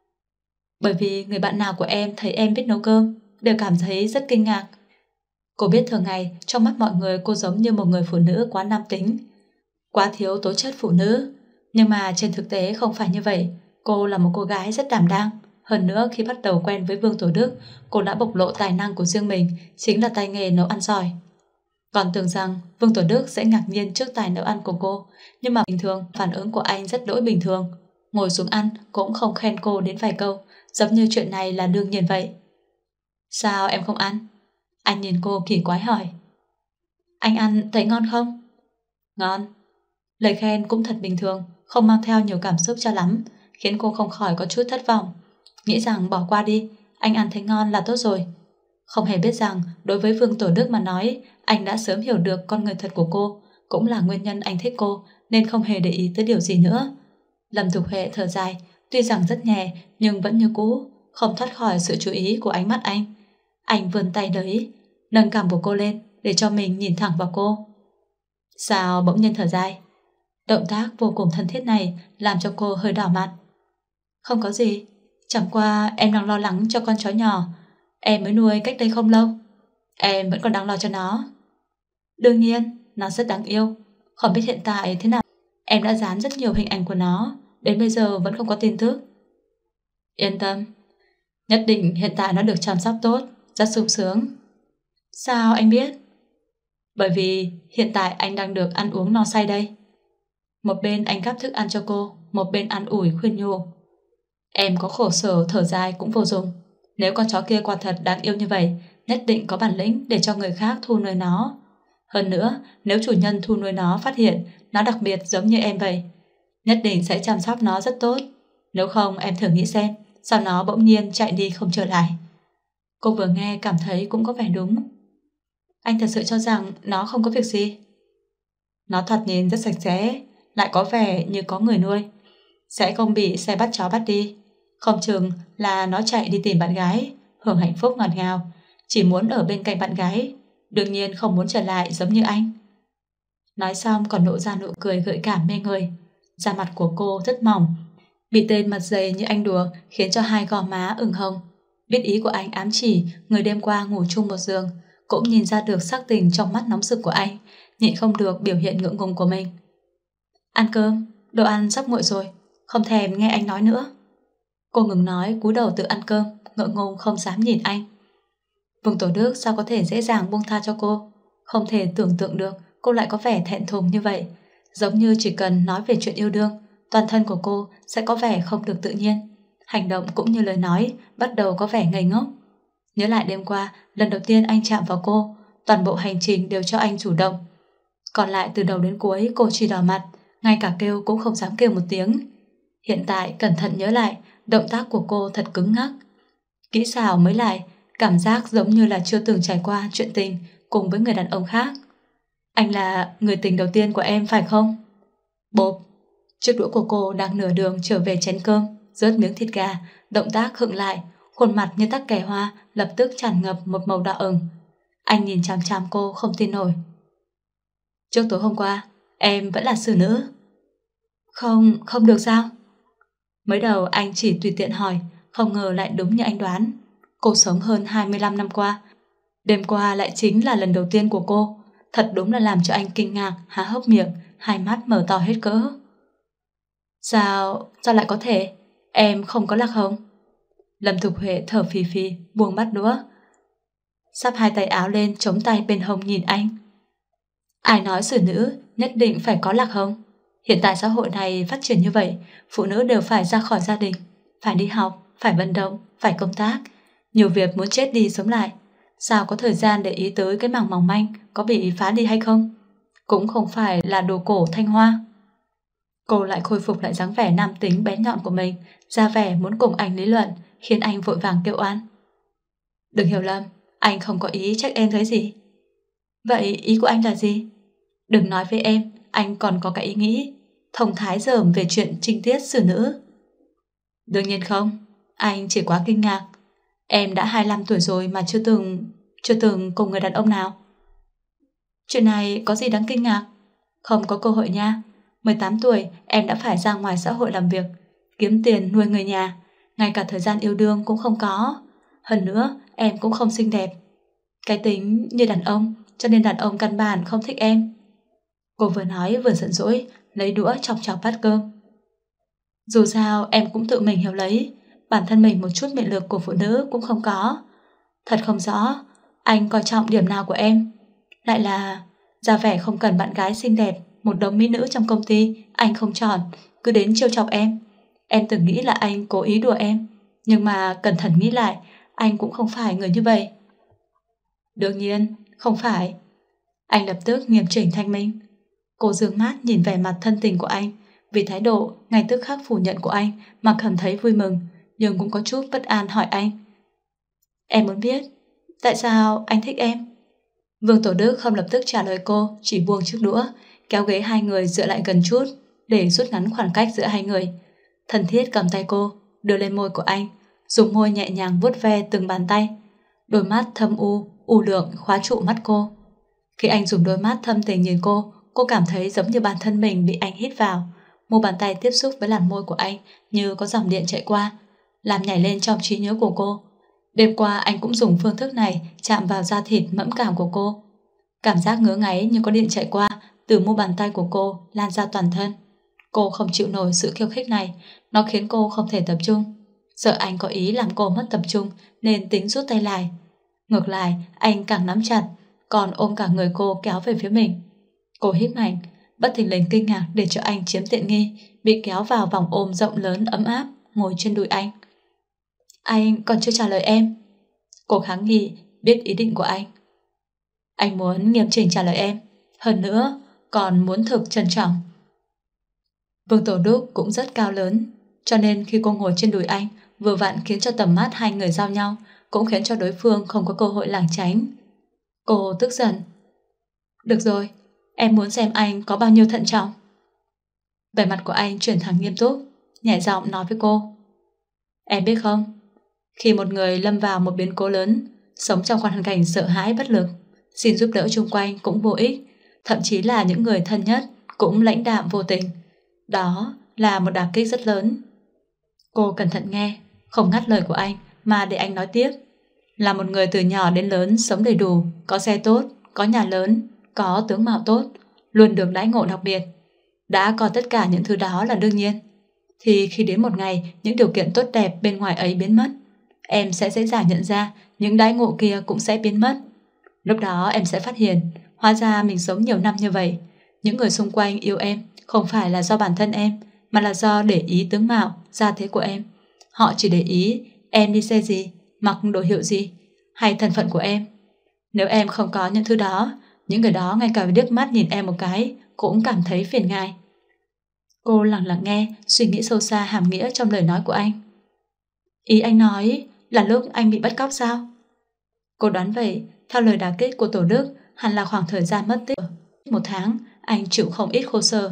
Bởi vì người bạn nào của em thấy em biết nấu cơm đều cảm thấy rất kinh ngạc. Cô biết thường ngày trong mắt mọi người cô giống như một người phụ nữ quá nam tính, quá thiếu tố chất phụ nữ. Nhưng mà trên thực tế không phải như vậy. Cô là một cô gái rất đảm đang. Hơn nữa khi bắt đầu quen với Vương Tổ Đức, cô đã bộc lộ tài năng của riêng mình, chính là tay nghề nấu ăn giỏi. Còn tưởng rằng Vương Tổ Đức sẽ ngạc nhiên trước tài nấu ăn của cô, nhưng mà bình thường phản ứng của anh rất đỗi bình thường. Ngồi xuống ăn cũng không khen cô đến vài câu, giống như chuyện này là đương nhiên vậy. Sao em không ăn? Anh nhìn cô kỳ quái hỏi. Anh ăn thấy ngon không? Ngon. Lời khen cũng thật bình thường, không mang theo nhiều cảm xúc cho lắm, khiến cô không khỏi có chút thất vọng. Nghĩ rằng bỏ qua đi, anh ăn thấy ngon là tốt rồi. Không hề biết rằng đối với Vương Tổ Đức mà nói, anh đã sớm hiểu được con người thật của cô, cũng là nguyên nhân anh thích cô, nên không hề để ý tới điều gì nữa. Lâm Tục Huệ thở dài, tuy rằng rất nhẹ nhưng vẫn như cũ, không thoát khỏi sự chú ý của ánh mắt anh. Anh vươn tay lấy, nâng cằm của cô lên để cho mình nhìn thẳng vào cô. Sao bỗng nhiên thở dài? Động tác vô cùng thân thiết này làm cho cô hơi đỏ mặt. Không có gì, chẳng qua em đang lo lắng cho con chó nhỏ em mới nuôi cách đây không lâu. Em vẫn còn đang lo cho nó. Đương nhiên, nó rất đáng yêu. Không biết hiện tại thế nào. Em đã dán rất nhiều hình ảnh của nó, đến bây giờ vẫn không có tin tức. Yên tâm, nhất định hiện tại nó được chăm sóc tốt, rất sung sướng. Sao anh biết? Bởi vì hiện tại anh đang được ăn uống no say đây. Một bên anh gắp thức ăn cho cô, một bên ăn ủi khuyên nhủ. Em có khổ sở thở dài cũng vô dụng. Nếu con chó kia quả thật đáng yêu như vậy, nhất định có bản lĩnh để cho người khác thu nuôi nó. Hơn nữa, nếu chủ nhân thu nuôi nó phát hiện nó đặc biệt giống như em vậy, nhất định sẽ chăm sóc nó rất tốt. Nếu không em thử nghĩ xem, sao nó bỗng nhiên chạy đi không trở lại. Cô vừa nghe cảm thấy cũng có vẻ đúng. Anh thật sự cho rằng nó không có việc gì? Nó thoạt nhìn rất sạch sẽ, lại có vẻ như có người nuôi, sẽ không bị xe bắt chó bắt đi. Không chừng là nó chạy đi tìm bạn gái, hưởng hạnh phúc ngọt ngào, chỉ muốn ở bên cạnh bạn gái, đương nhiên không muốn trở lại giống như anh. Nói xong còn nộ ra nụ cười gợi cảm mê người. Da mặt của cô rất mỏng, bị tên mặt dày như anh đùa khiến cho hai gò má ửng hồng. Biết ý của anh ám chỉ người đêm qua ngủ chung một giường, cũng nhìn ra được sắc tình trong mắt nóng sực của anh, nhịn không được biểu hiện ngượng ngùng của mình. Ăn cơm, đồ ăn sắp nguội rồi, không thèm nghe anh nói nữa. Cô ngừng nói, cúi đầu tự ăn cơm, ngượng ngùng không dám nhìn anh. Vương Tổ Đức sao có thể dễ dàng buông tha cho cô? Không thể tưởng tượng được cô lại có vẻ thẹn thùng như vậy, giống như chỉ cần nói về chuyện yêu đương, toàn thân của cô sẽ có vẻ không được tự nhiên, hành động cũng như lời nói bắt đầu có vẻ ngây ngốc. Nhớ lại đêm qua, lần đầu tiên anh chạm vào cô, toàn bộ hành trình đều cho anh chủ động. Còn lại từ đầu đến cuối cô chỉ đỏ mặt, ngay cả kêu cũng không dám kêu một tiếng. Hiện tại cẩn thận nhớ lại, động tác của cô thật cứng ngắc. Kỹ xảo mới lại, cảm giác giống như là chưa từng trải qua chuyện tình cùng với người đàn ông khác. Anh là người tình đầu tiên của em phải không? Bộp, chiếc đũa của cô đang nửa đường trở về chén cơm, rớt miếng thịt gà, động tác khựng lại, khuôn mặt như tắc kè hoa lập tức tràn ngập một màu đỏ ửng. Anh nhìn chằm chằm cô không tin nổi. Trước tối hôm qua, em vẫn là xử nữ. Không, không được sao? Mới đầu anh chỉ tùy tiện hỏi, không ngờ lại đúng như anh đoán. Cô sống hơn hai mươi lăm năm qua, đêm qua lại chính là lần đầu tiên của cô. Thật đúng là làm cho anh kinh ngạc, há hốc miệng, hai mắt mở to hết cỡ. Sao, sao lại có thể? Em không có lạc hồng. Lâm Thục Huệ thở phì phì, buông bát đũa, sắp hai tay áo lên chống tay bên hông nhìn anh. Ai nói xử nữ nhất định phải có lạc hông? Hiện tại xã hội này phát triển như vậy, phụ nữ đều phải ra khỏi gia đình, phải đi học, phải vận động, phải công tác, nhiều việc muốn chết đi sống lại. Sao có thời gian để ý tới cái mảng mỏng manh có bị phá đi hay không? Cũng không phải là đồ cổ Thanh Hoa. Cô lại khôi phục lại dáng vẻ nam tính bén nhọn của mình, ra vẻ muốn cùng anh lý luận, khiến anh vội vàng kêu oan. Đừng hiểu lầm, anh không có ý trách em thấy gì. Vậy ý của anh là gì? Đừng nói với em, anh còn có cái ý nghĩ thông thái dởm về chuyện trinh tiết xử nữ. Đương nhiên không, anh chỉ quá kinh ngạc. Em đã hai mươi lăm tuổi rồi mà chưa từng chưa từng cùng người đàn ông nào. Chuyện này có gì đáng kinh ngạc? Không có cơ hội nha. mười tám tuổi em đã phải ra ngoài xã hội làm việc, kiếm tiền nuôi người nhà, ngay cả thời gian yêu đương cũng không có. Hơn nữa em cũng không xinh đẹp, cái tính như đàn ông, cho nên đàn ông căn bản không thích em. Cô vừa nói vừa giận dỗi, lấy đũa chọc chọc bát cơm. Dù sao em cũng tự mình hiểu lấy, bản thân mình một chút mị lực của phụ nữ cũng không có. Thật không rõ anh coi trọng điểm nào của em. Lại là ra vẻ không cần bạn gái xinh đẹp, một đống mỹ nữ trong công ty anh không chọn, cứ đến trêu chọc em. Em từng nghĩ là anh cố ý đùa em, nhưng mà cẩn thận nghĩ lại, anh cũng không phải người như vậy. Đương nhiên không phải. Anh lập tức nghiêm chỉnh thanh minh. Cô dương mắt nhìn vẻ mặt thân tình của anh, vì thái độ ngay tức khắc phủ nhận của anh mà cảm thấy vui mừng, nhưng cũng có chút bất an hỏi anh. Em muốn biết tại sao anh thích em? Vương Tổ Đức không lập tức trả lời cô, chỉ buông chiếc đũa, kéo ghế hai người dựa lại gần chút để rút ngắn khoảng cách giữa hai người. Thân thiết cầm tay cô, đưa lên môi của anh, dùng môi nhẹ nhàng vuốt ve từng bàn tay. Đôi mắt thâm u, u lượng khóa trụ mắt cô. Khi anh dùng đôi mắt thâm tình nhìn cô, cô cảm thấy giống như bản thân mình bị anh hít vào. Một bàn tay tiếp xúc với làn môi của anh như có dòng điện chạy qua, làm nhảy lên trong trí nhớ của cô. Đêm qua anh cũng dùng phương thức này chạm vào da thịt mẫn cảm của cô. Cảm giác ngứa ngáy như có điện chạy qua từ mu bàn tay của cô lan ra toàn thân. Cô không chịu nổi sự khiêu khích này, nó khiến cô không thể tập trung. Sợ anh có ý làm cô mất tập trung nên tính rút tay lại. Ngược lại, anh càng nắm chặt, còn ôm cả người cô kéo về phía mình. Cô hít mạnh, bất thình lình kinh ngạc để cho anh chiếm tiện nghi, bị kéo vào vòng ôm rộng lớn ấm áp, ngồi trên đùi anh. Anh còn chưa trả lời em. Cô kháng nghị, biết ý định của anh. Anh muốn nghiêm chỉnh trả lời em, hơn nữa còn muốn thực trân trọng. Vương Tổ Đức cũng rất cao lớn, cho nên khi cô ngồi trên đùi anh, vừa vặn khiến cho tầm mắt hai người giao nhau, cũng khiến cho đối phương không có cơ hội lảng tránh. Cô tức giận. Được rồi, em muốn xem anh có bao nhiêu thận trọng. Vẻ mặt của anh chuyển thẳng nghiêm túc, nhẹ giọng nói với cô. Em biết không, khi một người lâm vào một biến cố lớn, sống trong hoàn cảnh sợ hãi bất lực, xin giúp đỡ chung quanh cũng vô ích, thậm chí là những người thân nhất cũng lãnh đạm vô tình. Đó là một đả kích rất lớn. Cô cẩn thận nghe, không ngắt lời của anh mà để anh nói tiếp. Là một người từ nhỏ đến lớn sống đầy đủ, có xe tốt, có nhà lớn, có tướng mạo tốt, luôn được đãi ngộ đặc biệt. Đã có tất cả những thứ đó là đương nhiên. Thì khi đến một ngày những điều kiện tốt đẹp bên ngoài ấy biến mất, em sẽ dễ dàng nhận ra những đãi ngộ kia cũng sẽ biến mất. Lúc đó em sẽ phát hiện, hóa ra mình sống nhiều năm như vậy, những người xung quanh yêu em không phải là do bản thân em, mà là do để ý tướng mạo, gia thế của em. Họ chỉ để ý em đi xe gì, mặc đồ hiệu gì, hay thân phận của em. Nếu em không có những thứ đó, những người đó ngay cả liếc mắt nhìn em một cái cũng cảm thấy phiền ngại. Cô lặng lặng nghe, suy nghĩ sâu xa hàm nghĩa trong lời nói của anh. Ý anh nói là lúc anh bị bắt cóc sao? Cô đoán vậy, theo lời đả kích của Tổ Đức, hẳn là khoảng thời gian mất tích một tháng, anh chịu không ít khổ sở.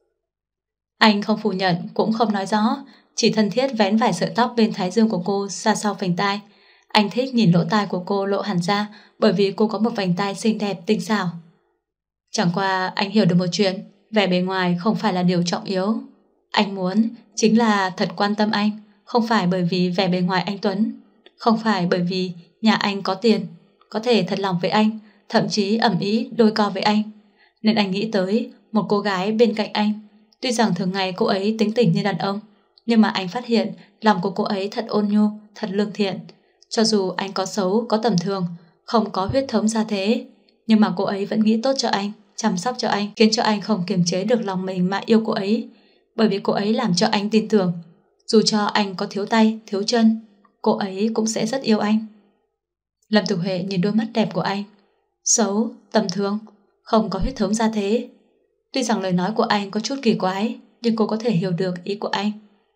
Anh không phủ nhận, cũng không nói rõ, chỉ thân thiết vén vài sợi tóc bên thái dương của cô ra sau vành tai. Anh thích nhìn lỗ tai của cô lộ hẳn ra, bởi vì cô có một vành tai xinh đẹp tinh xảo. Chẳng qua anh hiểu được một chuyện, vẻ bề ngoài không phải là điều trọng yếu. Anh muốn chính là thật quan tâm anh, không phải bởi vì vẻ bề ngoài anh tuấn, không phải bởi vì nhà anh có tiền, có thể thật lòng với anh, thậm chí ẩm ý đôi co với anh. Nên anh nghĩ tới một cô gái bên cạnh anh. Tuy rằng thường ngày cô ấy tính tình như đàn ông, Nhưng mà anh phát hiện lòng của cô ấy thật ôn nhu, thật lương thiện. Cho dù anh có xấu, có tầm thường, không có huyết thống gia thế, nhưng mà cô ấy vẫn nghĩ tốt cho anh, chăm sóc cho anh, khiến cho anh không kiềm chế được lòng mình mà yêu cô ấy. Bởi vì cô ấy làm cho anh tin tưởng, dù cho anh có thiếu tay, thiếu chân, cô ấy cũng sẽ rất yêu anh. Lâm Tử Huệ nhìn đôi mắt đẹp của anh. Xấu, tầm thường, không có huyết thống gia thế. Tuy rằng lời nói của anh có chút kỳ quái, nhưng cô có thể hiểu được ý của anh.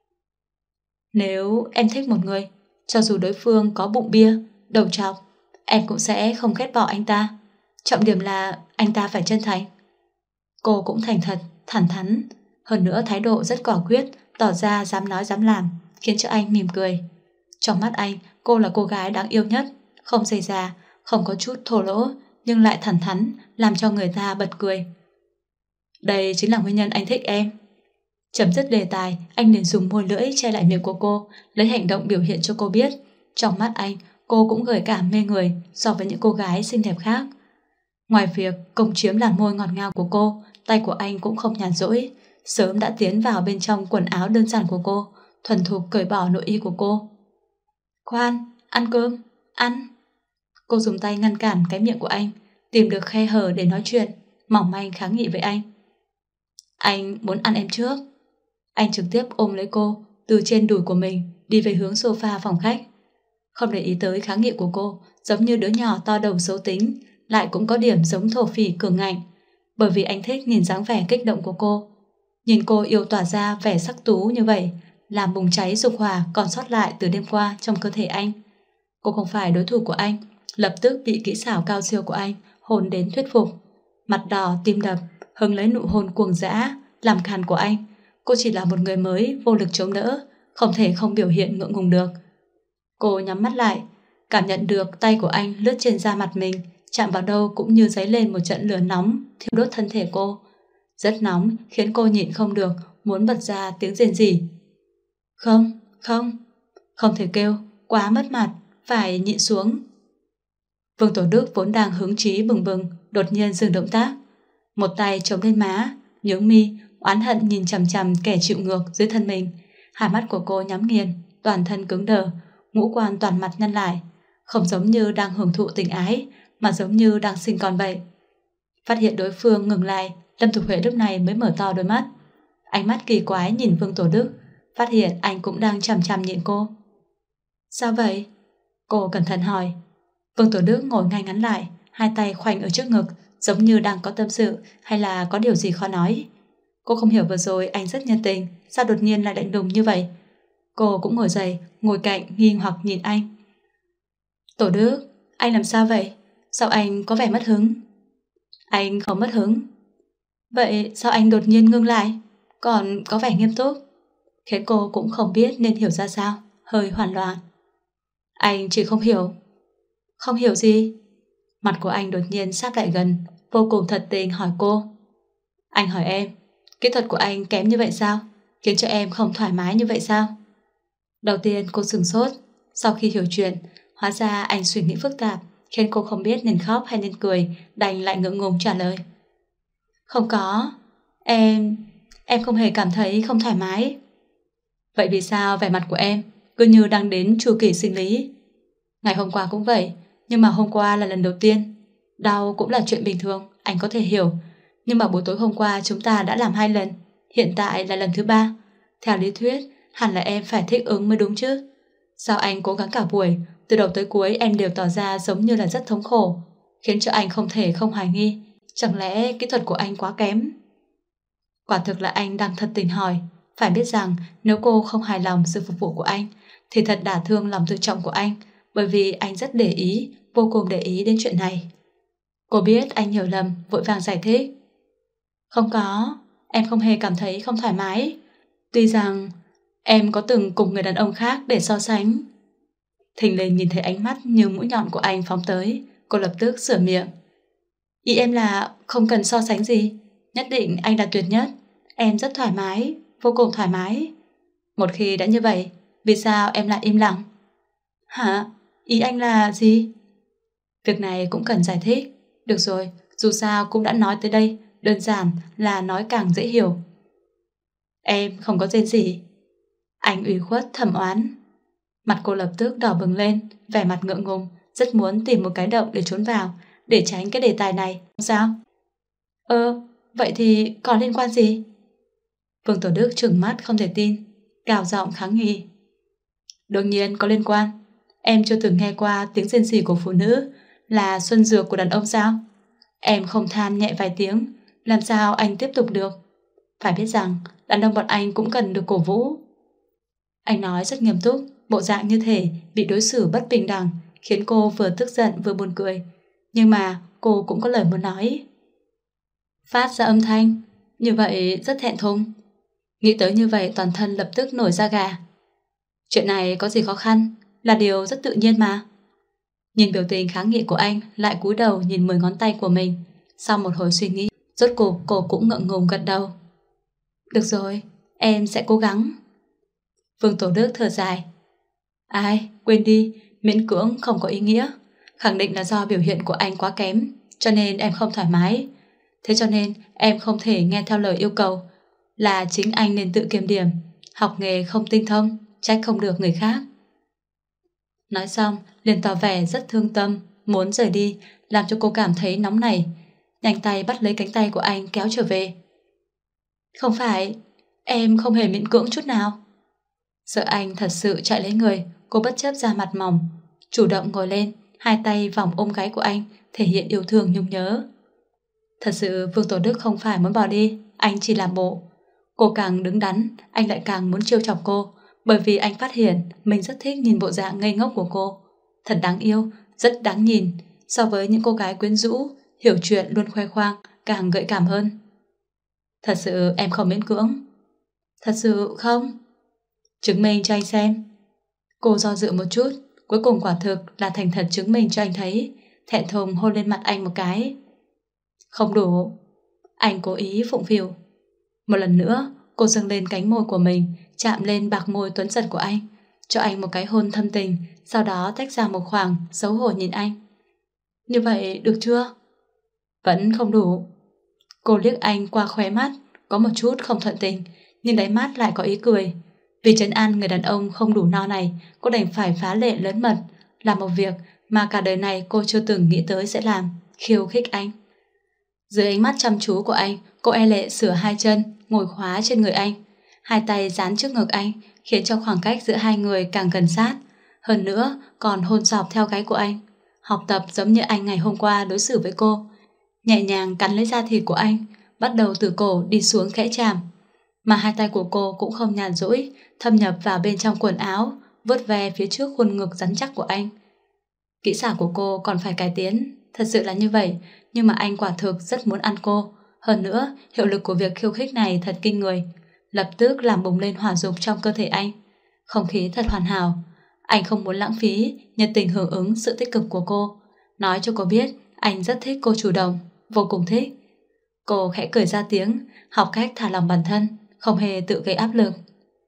Nếu em thích một người, cho dù đối phương có bụng bia, đầu trọc, em cũng sẽ không ghét bỏ anh ta. Trọng điểm là anh ta phải chân thành. Cô cũng thành thật, thẳng thắn, hơn nữa thái độ rất quả quyết, tỏ ra dám nói dám làm, khiến cho anh mỉm cười. Trong mắt anh, cô là cô gái đáng yêu nhất, không dày dà, không có chút thô lỗ, nhưng lại thẳng thắn, làm cho người ta bật cười. Đây chính là nguyên nhân anh thích em. Chấm dứt đề tài, anh liền dùng môi lưỡi che lại miệng của cô, lấy hành động biểu hiện cho cô biết. Trong mắt anh, cô cũng gợi cảm mê người so với những cô gái xinh đẹp khác. Ngoài việc công chiếm làn môi ngọt ngào của cô, tay của anh cũng không nhàn rỗi, sớm đã tiến vào bên trong quần áo đơn giản của cô, thuần thục cởi bỏ nội y của cô. Khoan, ăn cơm, ăn. Cô dùng tay ngăn cản cái miệng của anh, tìm được khe hở để nói chuyện, mỏng manh kháng nghị với anh. Anh muốn ăn em trước. Anh trực tiếp ôm lấy cô, từ trên đùi của mình đi về hướng sofa phòng khách. Không để ý tới kháng nghị của cô, giống như đứa nhỏ to đầu xấu tính, lại cũng có điểm giống thổ phỉ cường ngạnh. Bởi vì anh thích nhìn dáng vẻ kích động của cô. Nhìn cô yêu tỏa ra vẻ sắc tú như vậy, làm bùng cháy dục hỏa còn sót lại từ đêm qua trong cơ thể anh. Cô không phải đối thủ của anh, lập tức bị kỹ xảo cao siêu của anh hôn đến thuyết phục. Mặt đỏ, tim đập, hứng lấy nụ hôn cuồng dã, làm càn của anh. Cô chỉ là một người mới vô lực chống đỡ, không thể không biểu hiện ngượng ngùng được. Cô nhắm mắt lại, cảm nhận được tay của anh lướt trên da mặt mình, chạm vào đâu cũng như dấy lên một trận lửa nóng thiêu đốt thân thể cô. Rất nóng, khiến cô nhịn không được, muốn bật ra tiếng rên rỉ. Không, không, không thể kêu, quá mất mặt, phải nhịn xuống. Vương Tổ Đức vốn đang hứng chí bừng bừng, đột nhiên dừng động tác. Một tay chống lên má, nhướng mi, oán hận nhìn chằm chằm kẻ chịu ngược dưới thân mình. Hai mắt của cô nhắm nghiền, toàn thân cứng đờ, ngũ quan toàn mặt nhăn lại, không giống như đang hưởng thụ tình ái, mà giống như đang sinh con vậy. Phát hiện đối phương ngừng lại, Lâm Thục Huệ lúc này mới mở to đôi mắt. Ánh mắt kỳ quái nhìn Vương Tổ Đức, phát hiện anh cũng đang chằm chằm nhìn cô. Sao vậy? Cô cẩn thận hỏi. Vương Tổ Đức ngồi ngay ngắn lại, hai tay khoanh ở trước ngực, giống như đang có tâm sự hay là có điều gì khó nói. Cô không hiểu vừa rồi anh rất nhiệt tình, sao đột nhiên lại lạnh lùng như vậy. Cô cũng ngồi dậy, ngồi cạnh nghi hoặc nhìn anh. Tổ Đức, anh làm sao vậy? Sao anh có vẻ mất hứng? Anh không mất hứng. Vậy sao anh đột nhiên ngưng lại, còn có vẻ nghiêm túc? Khiến cô cũng không biết nên hiểu ra sao, hơi hoảng loạn. Anh chỉ không hiểu. Không hiểu gì? Mặt của anh đột nhiên sát lại gần, vô cùng thật tình hỏi cô. Anh hỏi em, kỹ thuật của anh kém như vậy sao? Khiến cho em không thoải mái như vậy sao? Đầu tiên cô sửng sốt, sau khi hiểu chuyện, hóa ra anh suy nghĩ phức tạp, khiến cô không biết nên khóc hay nên cười, đành lại ngượng ngùng trả lời. Không có, em... em không hề cảm thấy không thoải mái. Vậy vì sao vẻ mặt của em cứ như đang đến chu kỳ sinh lý? Ngày hôm qua cũng vậy, nhưng mà hôm qua là lần đầu tiên. Đau cũng là chuyện bình thường, anh có thể hiểu. Nhưng mà buổi tối hôm qua chúng ta đã làm hai lần, hiện tại là lần thứ ba. Theo lý thuyết, hẳn là em phải thích ứng mới đúng chứ. Sao anh cố gắng cả buổi, từ đầu tới cuối em đều tỏ ra giống như là rất thống khổ, khiến cho anh không thể không hoài nghi. Chẳng lẽ kỹ thuật của anh quá kém? Quả thực là anh đang thật tình hỏi. Phải biết rằng nếu cô không hài lòng sự phục vụ của anh thì thật đả thương lòng tự trọng của anh, bởi vì anh rất để ý, vô cùng để ý đến chuyện này. Cô biết anh hiểu lầm, vội vàng giải thích. Không có, em không hề cảm thấy không thoải mái. Tuy rằng em có từng cùng người đàn ông khác để so sánh. Thình lình nhìn thấy ánh mắt như mũi nhọn của anh phóng tới, cô lập tức sửa miệng. Ý em là không cần so sánh gì, nhất định anh là tuyệt nhất. Em rất thoải mái, vô cùng thoải mái. Một khi đã như vậy, vì sao em lại im lặng? Hả? Ý anh là gì? Việc này cũng cần giải thích. Được rồi, dù sao cũng đã nói tới đây, đơn giản là nói càng dễ hiểu. Em không có rên gì. Anh ủy khuất thầm oán. Mặt cô lập tức đỏ bừng lên, vẻ mặt ngượng ngùng, rất muốn tìm một cái động để trốn vào, để tránh cái đề tài này. Sao? Ơ, vậy thì có liên quan gì? Vương Tổ Đức trừng mắt không thể tin, gào giọng kháng nghị. Đương nhiên có liên quan. Em chưa từng nghe qua tiếng rên rỉ của phụ nữ là xuân dược của đàn ông sao? Em không than nhẹ vài tiếng, làm sao anh tiếp tục được? Phải biết rằng đàn ông bọn anh cũng cần được cổ vũ. Anh nói rất nghiêm túc, bộ dạng như thể bị đối xử bất bình đẳng, khiến cô vừa tức giận vừa buồn cười. Nhưng mà cô cũng có lời muốn nói. Phát ra âm thanh, như vậy rất thẹn thùng. Nghĩ tới như vậy toàn thân lập tức nổi da gà. Chuyện này có gì khó khăn, là điều rất tự nhiên mà. Nhìn biểu tình kháng nghị của anh, lại cúi đầu nhìn mười ngón tay của mình. Sau một hồi suy nghĩ, rốt cuộc cô cũng ngượng ngùng gật đầu. Được rồi, em sẽ cố gắng. Vương Tổ Đức thở dài. Ai, quên đi, miễn cưỡng không có ý nghĩa. Khẳng định là do biểu hiện của anh quá kém, cho nên em không thoải mái. Thế cho nên em không thể nghe theo lời yêu cầu, là chính anh nên tự kiểm điểm. Học nghề không tinh thông, trách không được người khác. Nói xong liền tỏ vẻ rất thương tâm, muốn rời đi, làm cho cô cảm thấy nóng nảy. Nhanh tay bắt lấy cánh tay của anh kéo trở về. Không phải, em không hề miễn cưỡng chút nào. Sợ anh thật sự chạy lấy người, cô bất chấp ra mặt mỏng, chủ động ngồi lên, hai tay vòng ôm gáy của anh, thể hiện yêu thương nhung nhớ. Thật sự Vương Tổ Đức không phải muốn bỏ đi, anh chỉ làm bộ. Cô càng đứng đắn, anh lại càng muốn trêu chọc cô, bởi vì anh phát hiện mình rất thích nhìn bộ dạng ngây ngốc của cô. Thật đáng yêu, rất đáng nhìn, so với những cô gái quyến rũ, hiểu chuyện luôn khoe khoang, càng gợi cảm hơn. Thật sự em không miễn cưỡng. Thật sự không? Chứng minh cho anh xem. Cô do dự một chút, cuối cùng quả thực là thành thật chứng minh cho anh thấy, thẹn thùng hôn lên mặt anh một cái. Không đủ. Anh cố ý phụng phịu. Một lần nữa, cô dâng lên cánh môi của mình, chạm lên bạc môi tuấn giật của anh, cho anh một cái hôn thâm tình, sau đó tách ra một khoảng, xấu hổ nhìn anh. Như vậy được chưa? Vẫn không đủ. Cô liếc anh qua khóe mắt, có một chút không thuận tình, nhưng đáy mắt lại có ý cười. Vì trấn an người đàn ông không đủ no này, cô đành phải phá lệ lớn mật, làm một việc mà cả đời này cô chưa từng nghĩ tới sẽ làm, khiêu khích anh. Dưới ánh mắt chăm chú của anh, cô e lệ sửa hai chân, ngồi khóa trên người anh. Hai tay dán trước ngực anh, khiến cho khoảng cách giữa hai người càng gần sát. Hơn nữa, còn hôn dọc theo gáy của anh. Học tập giống như anh ngày hôm qua đối xử với cô. Nhẹ nhàng cắn lấy da thịt của anh, bắt đầu từ cổ đi xuống khẽ chạm. Mà hai tay của cô cũng không nhàn rỗi, thâm nhập vào bên trong quần áo, vớt ve phía trước khuôn ngực rắn chắc của anh. Kỹ xảo của cô còn phải cải tiến, thật sự là như vậy, nhưng mà anh quả thực rất muốn ăn cô. Hơn nữa, hiệu lực của việc khiêu khích này thật kinh người, lập tức làm bùng lên hỏa dục trong cơ thể anh. Không khí thật hoàn hảo. Anh không muốn lãng phí, nhiệt tình hưởng ứng sự tích cực của cô, nói cho cô biết anh rất thích cô chủ động, vô cùng thích. Cô khẽ cười ra tiếng, học cách thả lòng bản thân, không hề tự gây áp lực.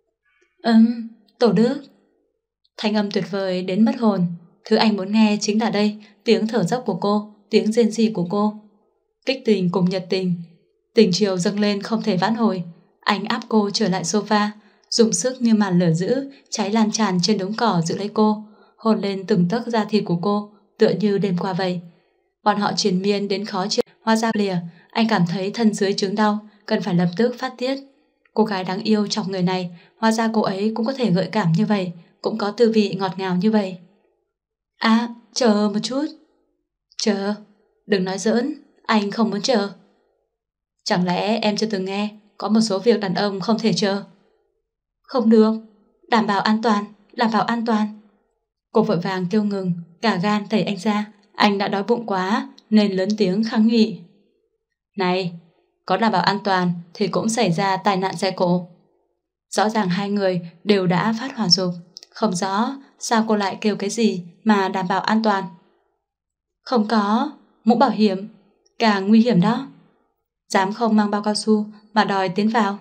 Ừm, Tổ Đức. Thanh âm tuyệt vời đến mất hồn. Thứ anh muốn nghe chính là đây, tiếng thở dốc của cô, tiếng rên rỉ của cô. Kích tình cùng nhiệt tình, tình chiều dâng lên không thể vãn hồi. Anh áp cô trở lại sofa, dùng sức như màn lửa dữ cháy lan tràn trên đống cỏ giữ lấy cô, hôn lên từng tấc da thịt của cô, tựa như đêm qua vậy. Bọn họ triền miên đến khó chịu, hoa ra lìa. Anh cảm thấy thân dưới chứng đau, cần phải lập tức phát tiết. Cô gái đáng yêu trong người này, hóa ra cô ấy cũng có thể gợi cảm như vậy, cũng có tư vị ngọt ngào như vậy. À, chờ một chút. Chờ? Đừng nói giỡn, anh không muốn chờ. Chẳng lẽ em chưa từng nghe có một số việc đàn ông không thể chờ? Không được, đảm bảo an toàn, đảm bảo an toàn. Cô vội vàng kêu ngừng, cả gan đẩy anh ra. Anh đã đói bụng quá nên lớn tiếng kháng nghị. Này, có đảm bảo an toàn thì cũng xảy ra tai nạn xe cộ. Rõ ràng hai người đều đã phát hỏa dục, không rõ sao cô lại kêu cái gì mà đảm bảo an toàn. Không có, mũ bảo hiểm, càng nguy hiểm đó. Dám không mang bao cao su mà đòi tiến vào.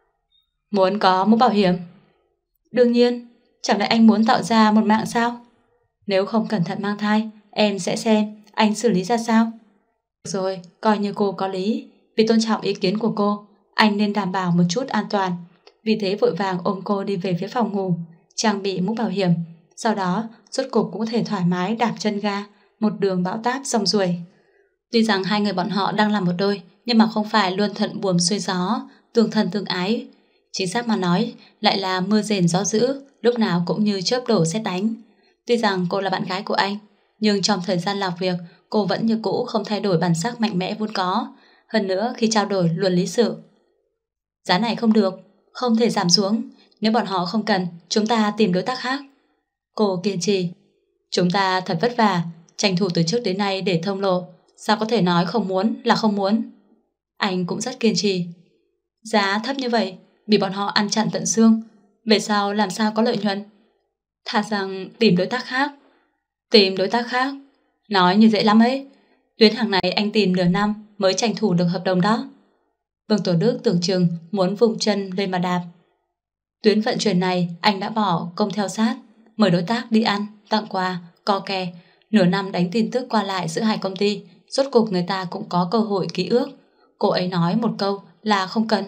Muốn có mũ bảo hiểm? Đương nhiên, chẳng lẽ anh muốn tạo ra một mạng sao? Nếu không cẩn thận mang thai, em sẽ xem anh xử lý ra sao. Rồi, coi như cô có lý. Vì tôn trọng ý kiến của cô, anh nên đảm bảo một chút an toàn. vì thế vội vàng ôm cô đi về phía phòng ngủ, trang bị mũ bảo hiểm. Sau đó, rốt cục cũng có thể thoải mái đạp chân ga, một đường bão táp rong ruổi. Tuy rằng hai người bọn họ đang làm một đôi, nhưng mà không phải luôn thuận buồm xuôi gió, tương thân tương ái. Chính xác mà nói, lại là mưa rền gió dữ, lúc nào cũng như chớp đổ sét đánh. Tuy rằng cô là bạn gái của anh, nhưng trong thời gian làm việc, cô vẫn như cũ không thay đổi bản sắc mạnh mẽ vốn có. Hơn nữa khi trao đổi luôn lý sự. Giá này không được, không thể giảm xuống. Nếu bọn họ không cần, chúng ta tìm đối tác khác. Cô kiên trì. Chúng ta thật vất vả, tranh thủ từ trước đến nay để thông lộ. Sao có thể nói không muốn là không muốn? Anh cũng rất kiên trì. Giá thấp như vậy, bị bọn họ ăn chặn tận xương. Về sau làm sao có lợi nhuận? Thà rằng tìm đối tác khác. Tìm đối tác khác? Nói như dễ lắm ấy. Tuyến hàng này anh tìm nửa năm mới tranh thủ được hợp đồng đó. Vương Tổ Đức tưởng chừng muốn vùng chân lên mà đạp. Tuyến vận chuyển này anh đã bỏ công theo sát, mời đối tác đi ăn, tặng quà, co kè. Nửa năm đánh tin tức qua lại giữa hai công ty, rốt cuộc người ta cũng có cơ hội ký ước. Cô ấy nói một câu là không cần.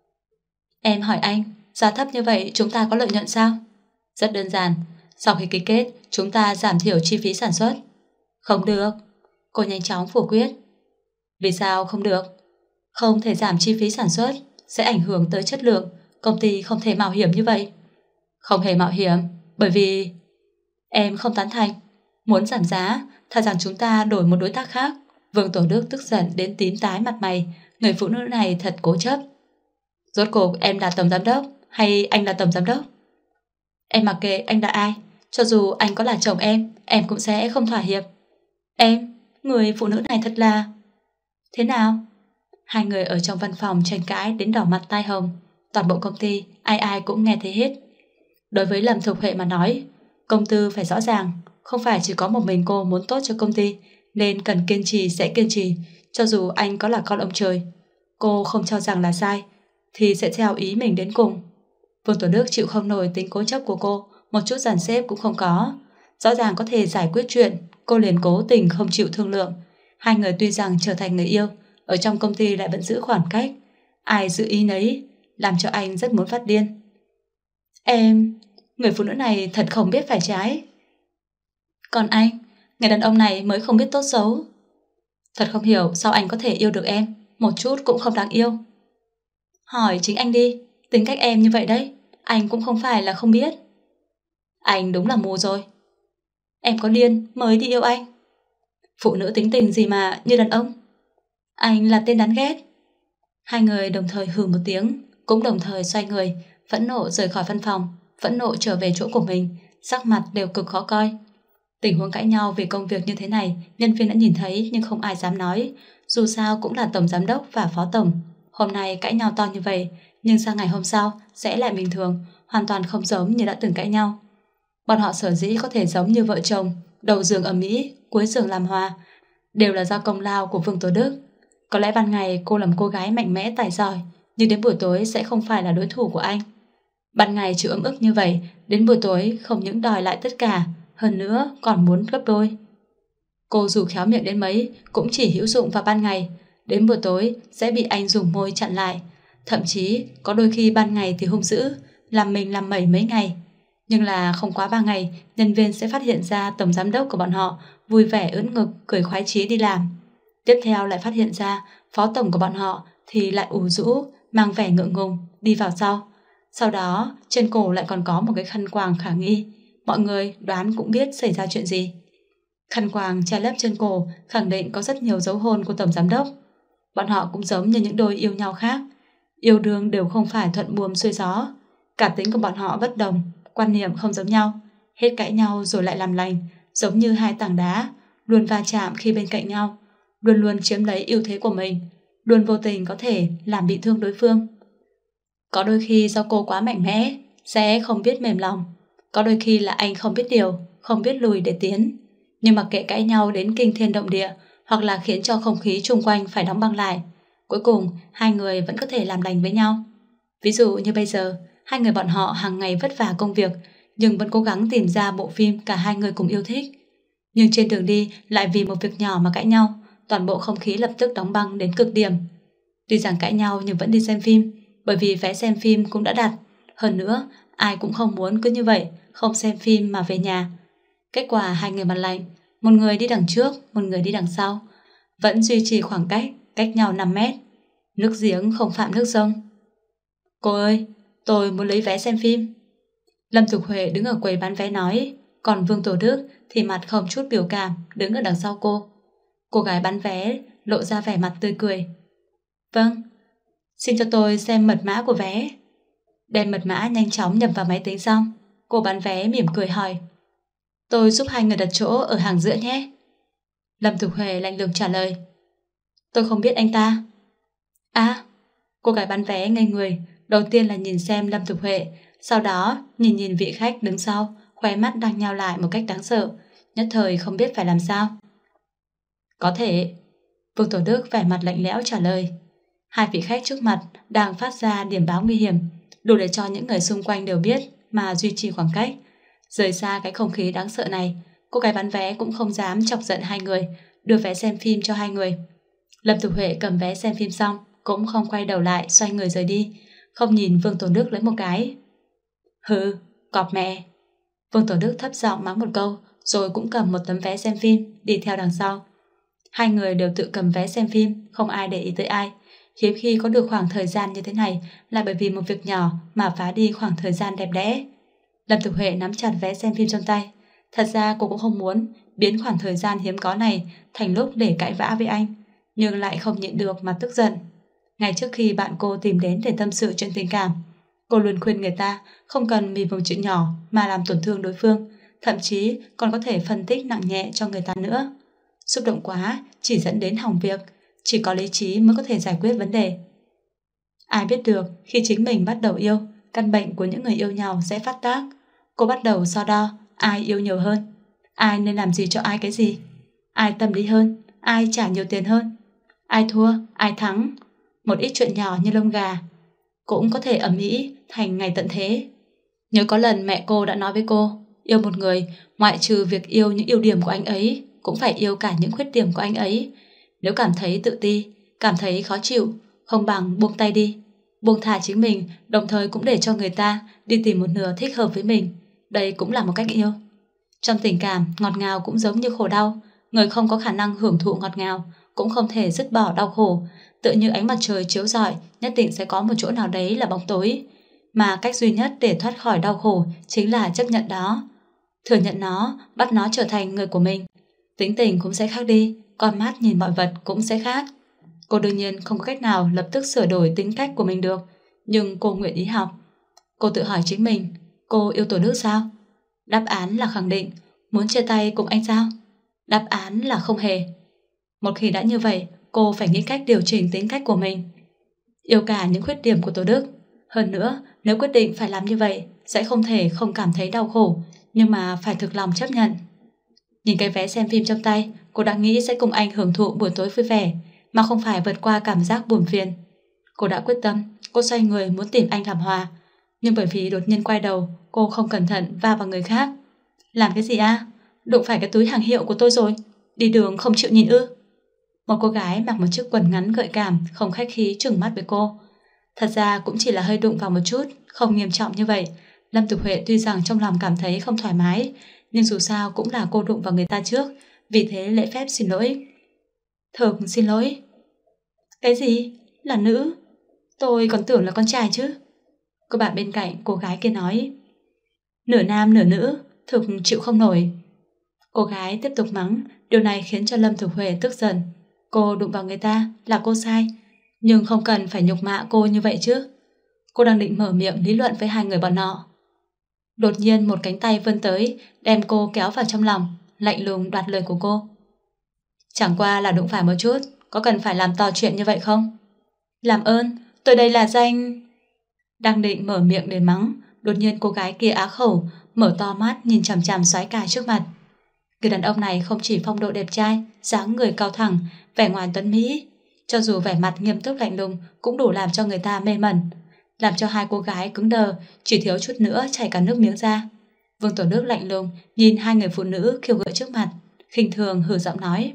Em hỏi anh, giá thấp như vậy chúng ta có lợi nhuận sao? Rất đơn giản, sau khi ký kết chúng ta giảm thiểu chi phí sản xuất. Không được. Cô nhanh chóng phủ quyết. Vì sao không được? Không thể giảm chi phí sản xuất, sẽ ảnh hưởng tới chất lượng. Công ty không thể mạo hiểm như vậy. Không hề mạo hiểm, bởi vì... Em không tán thành. Muốn giảm giá, thà rằng chúng ta đổi một đối tác khác. Vương Tổ Đức tức giận đến tím tái mặt mày. Người phụ nữ này thật cố chấp. Rốt cuộc em là tổng giám đốc hay anh là tổng giám đốc? Em mặc kệ anh là ai, cho dù anh có là chồng em, em cũng sẽ không thỏa hiệp. Em, người phụ nữ này thật là... Thế nào? Hai người ở trong văn phòng tranh cãi đến đỏ mặt tai hồng. Toàn bộ công ty, ai ai cũng nghe thấy hết. Đối với Lâm Thục Huệ mà nói, công tư phải rõ ràng, không phải chỉ có một mình cô muốn tốt cho công ty, nên cần kiên trì sẽ kiên trì, cho dù anh có là con ông trời. Cô không cho rằng là sai, thì sẽ theo ý mình đến cùng. Vương Tổ Đức chịu không nổi tính cố chấp của cô, một chút dàn xếp cũng không có. Rõ ràng có thể giải quyết chuyện, cô liền cố tình không chịu thương lượng. Hai người tuy rằng trở thành người yêu, ở trong công ty lại vẫn giữ khoảng cách. Ai giữ ý nấy, làm cho anh rất muốn phát điên. Em, người phụ nữ này thật không biết phải trái. Còn anh, người đàn ông này mới không biết tốt xấu. Thật không hiểu sao anh có thể yêu được em, một chút cũng không đáng yêu. Hỏi chính anh đi, tính cách em như vậy đấy, anh cũng không phải là không biết. Anh đúng là mù rồi. Em có điên mới đi yêu anh. Phụ nữ tính tình gì mà như đàn ông. Anh là tên đáng ghét. Hai người đồng thời hừ một tiếng, cũng đồng thời xoay người, phẫn nộ rời khỏi văn phòng, phẫn nộ trở về chỗ của mình, sắc mặt đều cực khó coi. Tình huống cãi nhau về công việc như thế này, nhân viên đã nhìn thấy nhưng không ai dám nói, dù sao cũng là tổng giám đốc và phó tổng. Hôm nay cãi nhau to như vậy, nhưng sang ngày hôm sau sẽ lại bình thường, hoàn toàn không giống như đã từng cãi nhau. Bọn họ sở dĩ có thể giống như vợ chồng, đầu giường ầm ĩ, cuối giường làm hòa, đều là do công lao của Vương Tổ Đức. Có lẽ ban ngày cô là một cô gái mạnh mẽ tài giỏi, nhưng đến buổi tối sẽ không phải là đối thủ của anh. Ban ngày chịu ấm ức như vậy, đến buổi tối không những đòi lại tất cả, hơn nữa còn muốn gấp đôi. Cô dù khéo miệng đến mấy cũng chỉ hữu dụng vào ban ngày, đến buổi tối sẽ bị anh dùng môi chặn lại. Thậm chí có đôi khi ban ngày thì hung dữ, làm mình làm mẩy mấy ngày. Nhưng là không quá ba ngày, nhân viên sẽ phát hiện ra tổng giám đốc của bọn họ vui vẻ ưỡn ngực, cười khoái chí đi làm. Tiếp theo lại phát hiện ra phó tổng của bọn họ thì lại ủ rũ, mang vẻ ngượng ngùng, đi vào sau. Sau đó trên cổ lại còn có một cái khăn quàng khả nghi. Mọi người đoán cũng biết xảy ra chuyện gì. Khăn quàng che lấp trên cổ khẳng định có rất nhiều dấu hôn của tổng giám đốc. Bọn họ cũng giống như những đôi yêu nhau khác, yêu đương đều không phải thuận buồm xuôi gió. Cả tính của bọn họ bất đồng, quan niệm không giống nhau, hết cãi nhau rồi lại làm lành, giống như hai tảng đá, luôn va chạm khi bên cạnh nhau, luôn luôn chiếm lấy ưu thế của mình, luôn vô tình có thể làm bị thương đối phương. Có đôi khi do cô quá mạnh mẽ, sẽ không biết mềm lòng. Có đôi khi là anh không biết điều, không biết lùi để tiến. Nhưng mặc kệ cãi nhau đến kinh thiên động địa, hoặc là khiến cho không khí chung quanh phải đóng băng lại, cuối cùng hai người vẫn có thể làm lành với nhau. Ví dụ như bây giờ, hai người bọn họ hàng ngày vất vả công việc, nhưng vẫn cố gắng tìm ra bộ phim cả hai người cùng yêu thích. Nhưng trên đường đi lại vì một việc nhỏ mà cãi nhau, toàn bộ không khí lập tức đóng băng đến cực điểm. Tuy rằng cãi nhau nhưng vẫn đi xem phim, bởi vì vé xem phim cũng đã đặt, Hơn nữa, ai cũng không muốn cứ như vậy, không xem phim mà về nhà. Kết quả hai người mặt lạnh, một người đi đằng trước, một người đi đằng sau, vẫn duy trì khoảng cách, cách nhau năm mét. Nước giếng không phạm nước sông. Cô ơi, tôi muốn lấy vé xem phim. Lâm Tục Huệ đứng ở quầy bán vé nói, còn Vương Tổ Đức thì mặt không chút biểu cảm, đứng ở đằng sau cô. Cô gái bán vé lộ ra vẻ mặt tươi cười. Vâng, xin cho tôi xem mật mã của vé. Đem mật mã nhanh chóng nhập vào máy tính xong, cô bán vé mỉm cười hỏi, tôi giúp hai người đặt chỗ ở hàng giữa nhé. Lâm Tục Huệ lạnh lùng trả lời, tôi không biết anh ta. À, cô gái bán vé ngây người, đầu tiên là nhìn xem Lâm Tục Huệ, sau đó nhìn nhìn vị khách đứng sau, khóe mắt đang nhao lại một cách đáng sợ, nhất thời không biết phải làm sao. Có thể. Vương Tổ Đức vẻ mặt lạnh lẽo trả lời. Hai vị khách trước mặt đang phát ra điểm báo nguy hiểm, đủ để cho những người xung quanh đều biết mà duy trì khoảng cách. Rời xa cái không khí đáng sợ này, cô gái bán vé cũng không dám chọc giận hai người, đưa vé xem phim cho hai người. Lâm Tục Huệ cầm vé xem phim xong, cũng không quay đầu lại xoay người rời đi, không nhìn Vương Tổ Đức lấy một cái. Hừ, cọp mẹ. Vương Tổ Đức thấp giọng mắng một câu, rồi cũng cầm một tấm vé xem phim, đi theo đằng sau. Hai người đều tự cầm vé xem phim, không ai để ý tới ai. Hiếm khi có được khoảng thời gian như thế này là bởi vì một việc nhỏ mà phá đi khoảng thời gian đẹp đẽ. Lâm Tục Huệ nắm chặt vé xem phim trong tay. Thật ra cô cũng không muốn biến khoảng thời gian hiếm có này thành lúc để cãi vã với anh, nhưng lại không nhịn được mà tức giận. Ngay trước khi bạn cô tìm đến để tâm sự chuyện tình cảm, cô luôn khuyên người ta không cần vì một chuyện nhỏ mà làm tổn thương đối phương, thậm chí còn có thể phân tích nặng nhẹ cho người ta nữa. Xúc động quá chỉ dẫn đến hỏng việc, chỉ có lý trí mới có thể giải quyết vấn đề. Ai biết được khi chính mình bắt đầu yêu, căn bệnh của những người yêu nhau sẽ phát tác. Cô bắt đầu so đo ai yêu nhiều hơn, ai nên làm gì cho ai cái gì, ai tâm lý hơn, ai trả nhiều tiền hơn, ai thua, ai thắng. Một ít chuyện nhỏ như lông gà cũng có thể ầm ĩ thành ngày tận thế. Nhớ có lần mẹ cô đã nói với cô, yêu một người ngoại trừ việc yêu những ưu điểm của anh ấy, cũng phải yêu cả những khuyết điểm của anh ấy. Nếu cảm thấy tự ti, cảm thấy khó chịu, không bằng buông tay đi, buông thả chính mình, đồng thời cũng để cho người ta đi tìm một nửa thích hợp với mình. Đây cũng là một cách yêu. Trong tình cảm, ngọt ngào cũng giống như khổ đau. Người không có khả năng hưởng thụ ngọt ngào cũng không thể dứt bỏ đau khổ. Tựa như ánh mặt trời chiếu rọi, nhất định sẽ có một chỗ nào đấy là bóng tối. Mà cách duy nhất để thoát khỏi đau khổ chính là chấp nhận đó, thừa nhận nó, bắt nó trở thành người của mình. Tính tình cũng sẽ khác đi, con mắt nhìn mọi vật cũng sẽ khác. Cô đương nhiên không có cách nào lập tức sửa đổi tính cách của mình được, nhưng cô nguyện ý học. Cô tự hỏi chính mình, cô yêu Tổ Đức sao? Đáp án là khẳng định. Muốn chia tay cùng anh sao? Đáp án là không hề. Một khi đã như vậy, cô phải nghĩ cách điều chỉnh tính cách của mình, yêu cả những khuyết điểm của Tổ Đức. Hơn nữa, nếu quyết định phải làm như vậy, sẽ không thể không cảm thấy đau khổ, nhưng mà phải thực lòng chấp nhận. Nhìn cái vé xem phim trong tay, cô đã nghĩ sẽ cùng anh hưởng thụ buổi tối vui vẻ, mà không phải vượt qua cảm giác buồn phiền. Cô đã quyết tâm, cô xoay người muốn tìm anh làm hòa, nhưng bởi vì đột nhiên quay đầu, cô không cẩn thận va vào người khác. Làm cái gì a? Đụng phải cái túi hàng hiệu của tôi rồi. Đi đường không chịu nhìn ư? Một cô gái mặc một chiếc quần ngắn gợi cảm, không khách khí trừng mắt với cô. Thật ra cũng chỉ là hơi đụng vào một chút, không nghiêm trọng như vậy. Lâm Tục Huệ tuy rằng trong lòng cảm thấy không thoải mái, nhưng dù sao cũng là cô đụng vào người ta trước, vì thế lễ phép xin lỗi. Thực xin lỗi. Cái gì? Là nữ? Tôi còn tưởng là con trai chứ. Cô bạn bên cạnh cô gái kia nói. Nửa nam nửa nữ, thực chịu không nổi. Cô gái tiếp tục mắng, điều này khiến cho Lâm Tục Huệ tức giận. Cô đụng vào người ta là cô sai, nhưng không cần phải nhục mạ cô như vậy chứ. Cô đang định mở miệng lý luận với hai người bọn họ. Đột nhiên một cánh tay vươn tới, đem cô kéo vào trong lòng, lạnh lùng đoạt lời của cô. Chẳng qua là đụng phải một chút, có cần phải làm to chuyện như vậy không? Làm ơn, tôi đây là danh... Đang định mở miệng để mắng, đột nhiên cô gái kia á khẩu, mở to mắt nhìn chằm chằm soái ca trước mặt. Người đàn ông này không chỉ phong độ đẹp trai, dáng người cao thẳng, vẻ ngoài tuấn mỹ, cho dù vẻ mặt nghiêm túc lạnh lùng cũng đủ làm cho người ta mê mẩn, làm cho hai cô gái cứng đờ, chỉ thiếu chút nữa chảy cả nước miếng ra. Vương Tổ Đức lạnh lùng nhìn hai người phụ nữ khiêu gợi trước mặt, khinh thường hừ giọng nói: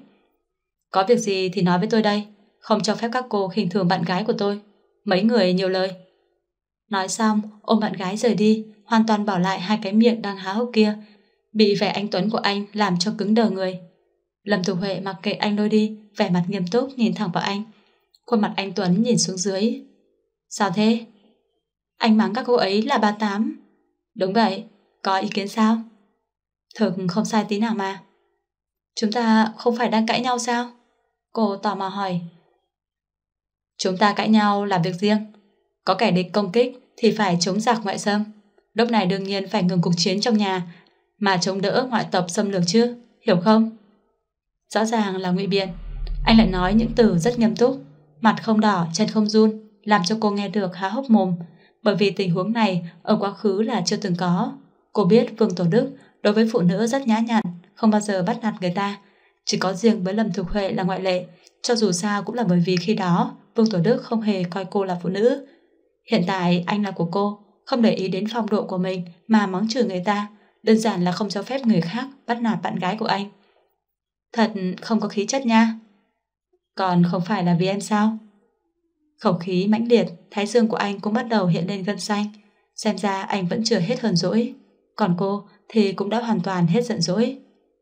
Có việc gì thì nói với tôi đây, không cho phép các cô khinh thường bạn gái của tôi. Mấy người nhiều lời. Nói xong, ôm bạn gái rời đi, hoàn toàn bỏ lại hai cái miệng đang há hốc kia, bị vẻ anh tuấn của anh làm cho cứng đờ người. Lâm Thục Huệ mặc kệ anh lôi đi, vẻ mặt nghiêm túc nhìn thẳng vào anh. Khuôn mặt anh tuấn nhìn xuống dưới. Sao thế? Anh mắng các cô ấy là ba tám. Đúng vậy, có ý kiến sao? Thực không sai tí nào mà. Chúng ta không phải đang cãi nhau sao? Cô tò mò hỏi. Chúng ta cãi nhau là việc riêng. Có kẻ địch công kích thì phải chống giặc ngoại xâm. Lúc này đương nhiên phải ngừng cuộc chiến trong nhà, mà chống đỡ ngoại tộc xâm lược chứ, hiểu không? Rõ ràng là ngụy biện. Anh lại nói những từ rất nghiêm túc, mặt không đỏ, chân không run, làm cho cô nghe được há hốc mồm. Bởi vì tình huống này ở quá khứ là chưa từng có. Cô biết Vương Tổ Đức đối với phụ nữ rất nhã nhặn, không bao giờ bắt nạt người ta. Chỉ có riêng với Lâm Thục Huệ là ngoại lệ. Cho dù sao cũng là bởi vì khi đó Vương Tổ Đức không hề coi cô là phụ nữ. Hiện tại anh là của cô, không để ý đến phong độ của mình mà mắng chửi người ta, đơn giản là không cho phép người khác bắt nạt bạn gái của anh. Thật không có khí chất nha. Còn không phải là vì em sao? Khẩu khí mãnh liệt, thái dương của anh cũng bắt đầu hiện lên gân xanh. Xem ra anh vẫn chưa hết hờn dỗi. Còn cô thì cũng đã hoàn toàn hết giận dỗi.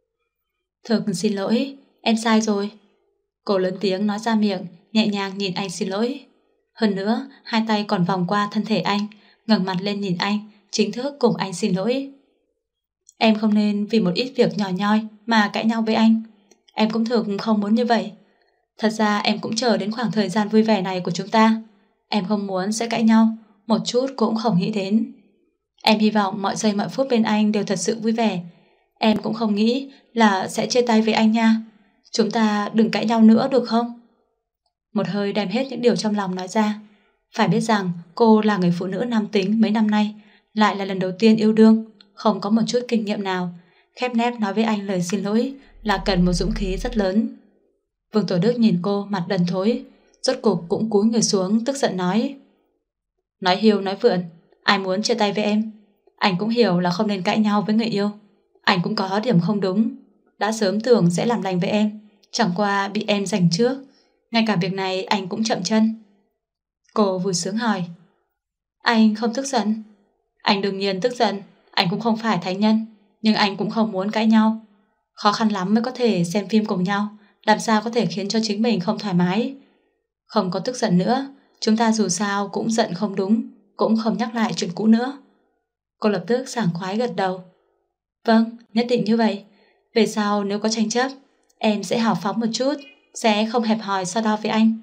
Thực xin lỗi, em sai rồi. Cô lớn tiếng nói ra miệng, nhẹ nhàng nhìn anh xin lỗi. Hơn nữa, hai tay còn vòng qua thân thể anh, ngẩng mặt lên nhìn anh, chính thức cùng anh xin lỗi. Em không nên vì một ít việc nhỏ nhoi mà cãi nhau với anh. Em cũng thực không muốn như vậy. Thật ra em cũng chờ đến khoảng thời gian vui vẻ này của chúng ta. Em không muốn sẽ cãi nhau, một chút cũng không nghĩ đến. Em hy vọng mọi giây mọi phút bên anh đều thật sự vui vẻ. Em cũng không nghĩ là sẽ chia tay với anh nha. Chúng ta đừng cãi nhau nữa được không? Một hơi đem hết những điều trong lòng nói ra. Phải biết rằng cô là người phụ nữ nam tính mấy năm nay, lại là lần đầu tiên yêu đương, không có một chút kinh nghiệm nào. Khép nép nói với anh lời xin lỗi là cần một dũng khí rất lớn. Vương Tổ Đức nhìn cô mặt đần thối, rốt cục cũng cúi người xuống tức giận nói. Nói hiêu nói vượn, ai muốn chia tay với em? Anh cũng hiểu là không nên cãi nhau với người yêu. Anh cũng có điểm không đúng, đã sớm tưởng sẽ làm lành với em, chẳng qua bị em giành trước. Ngay cả việc này anh cũng chậm chân. Cô vui sướng hỏi. Anh không tức giận? Anh đương nhiên tức giận. Anh cũng không phải thánh nhân, nhưng anh cũng không muốn cãi nhau. Khó khăn lắm mới có thể xem phim cùng nhau, làm sao có thể khiến cho chính mình không thoải mái. Không có tức giận nữa, chúng ta dù sao cũng giận không đúng, cũng không nhắc lại chuyện cũ nữa. Cô lập tức sảng khoái gật đầu. Vâng, nhất định như vậy. Về sau nếu có tranh chấp, em sẽ hào phóng một chút, sẽ không hẹp hòi so đo với anh.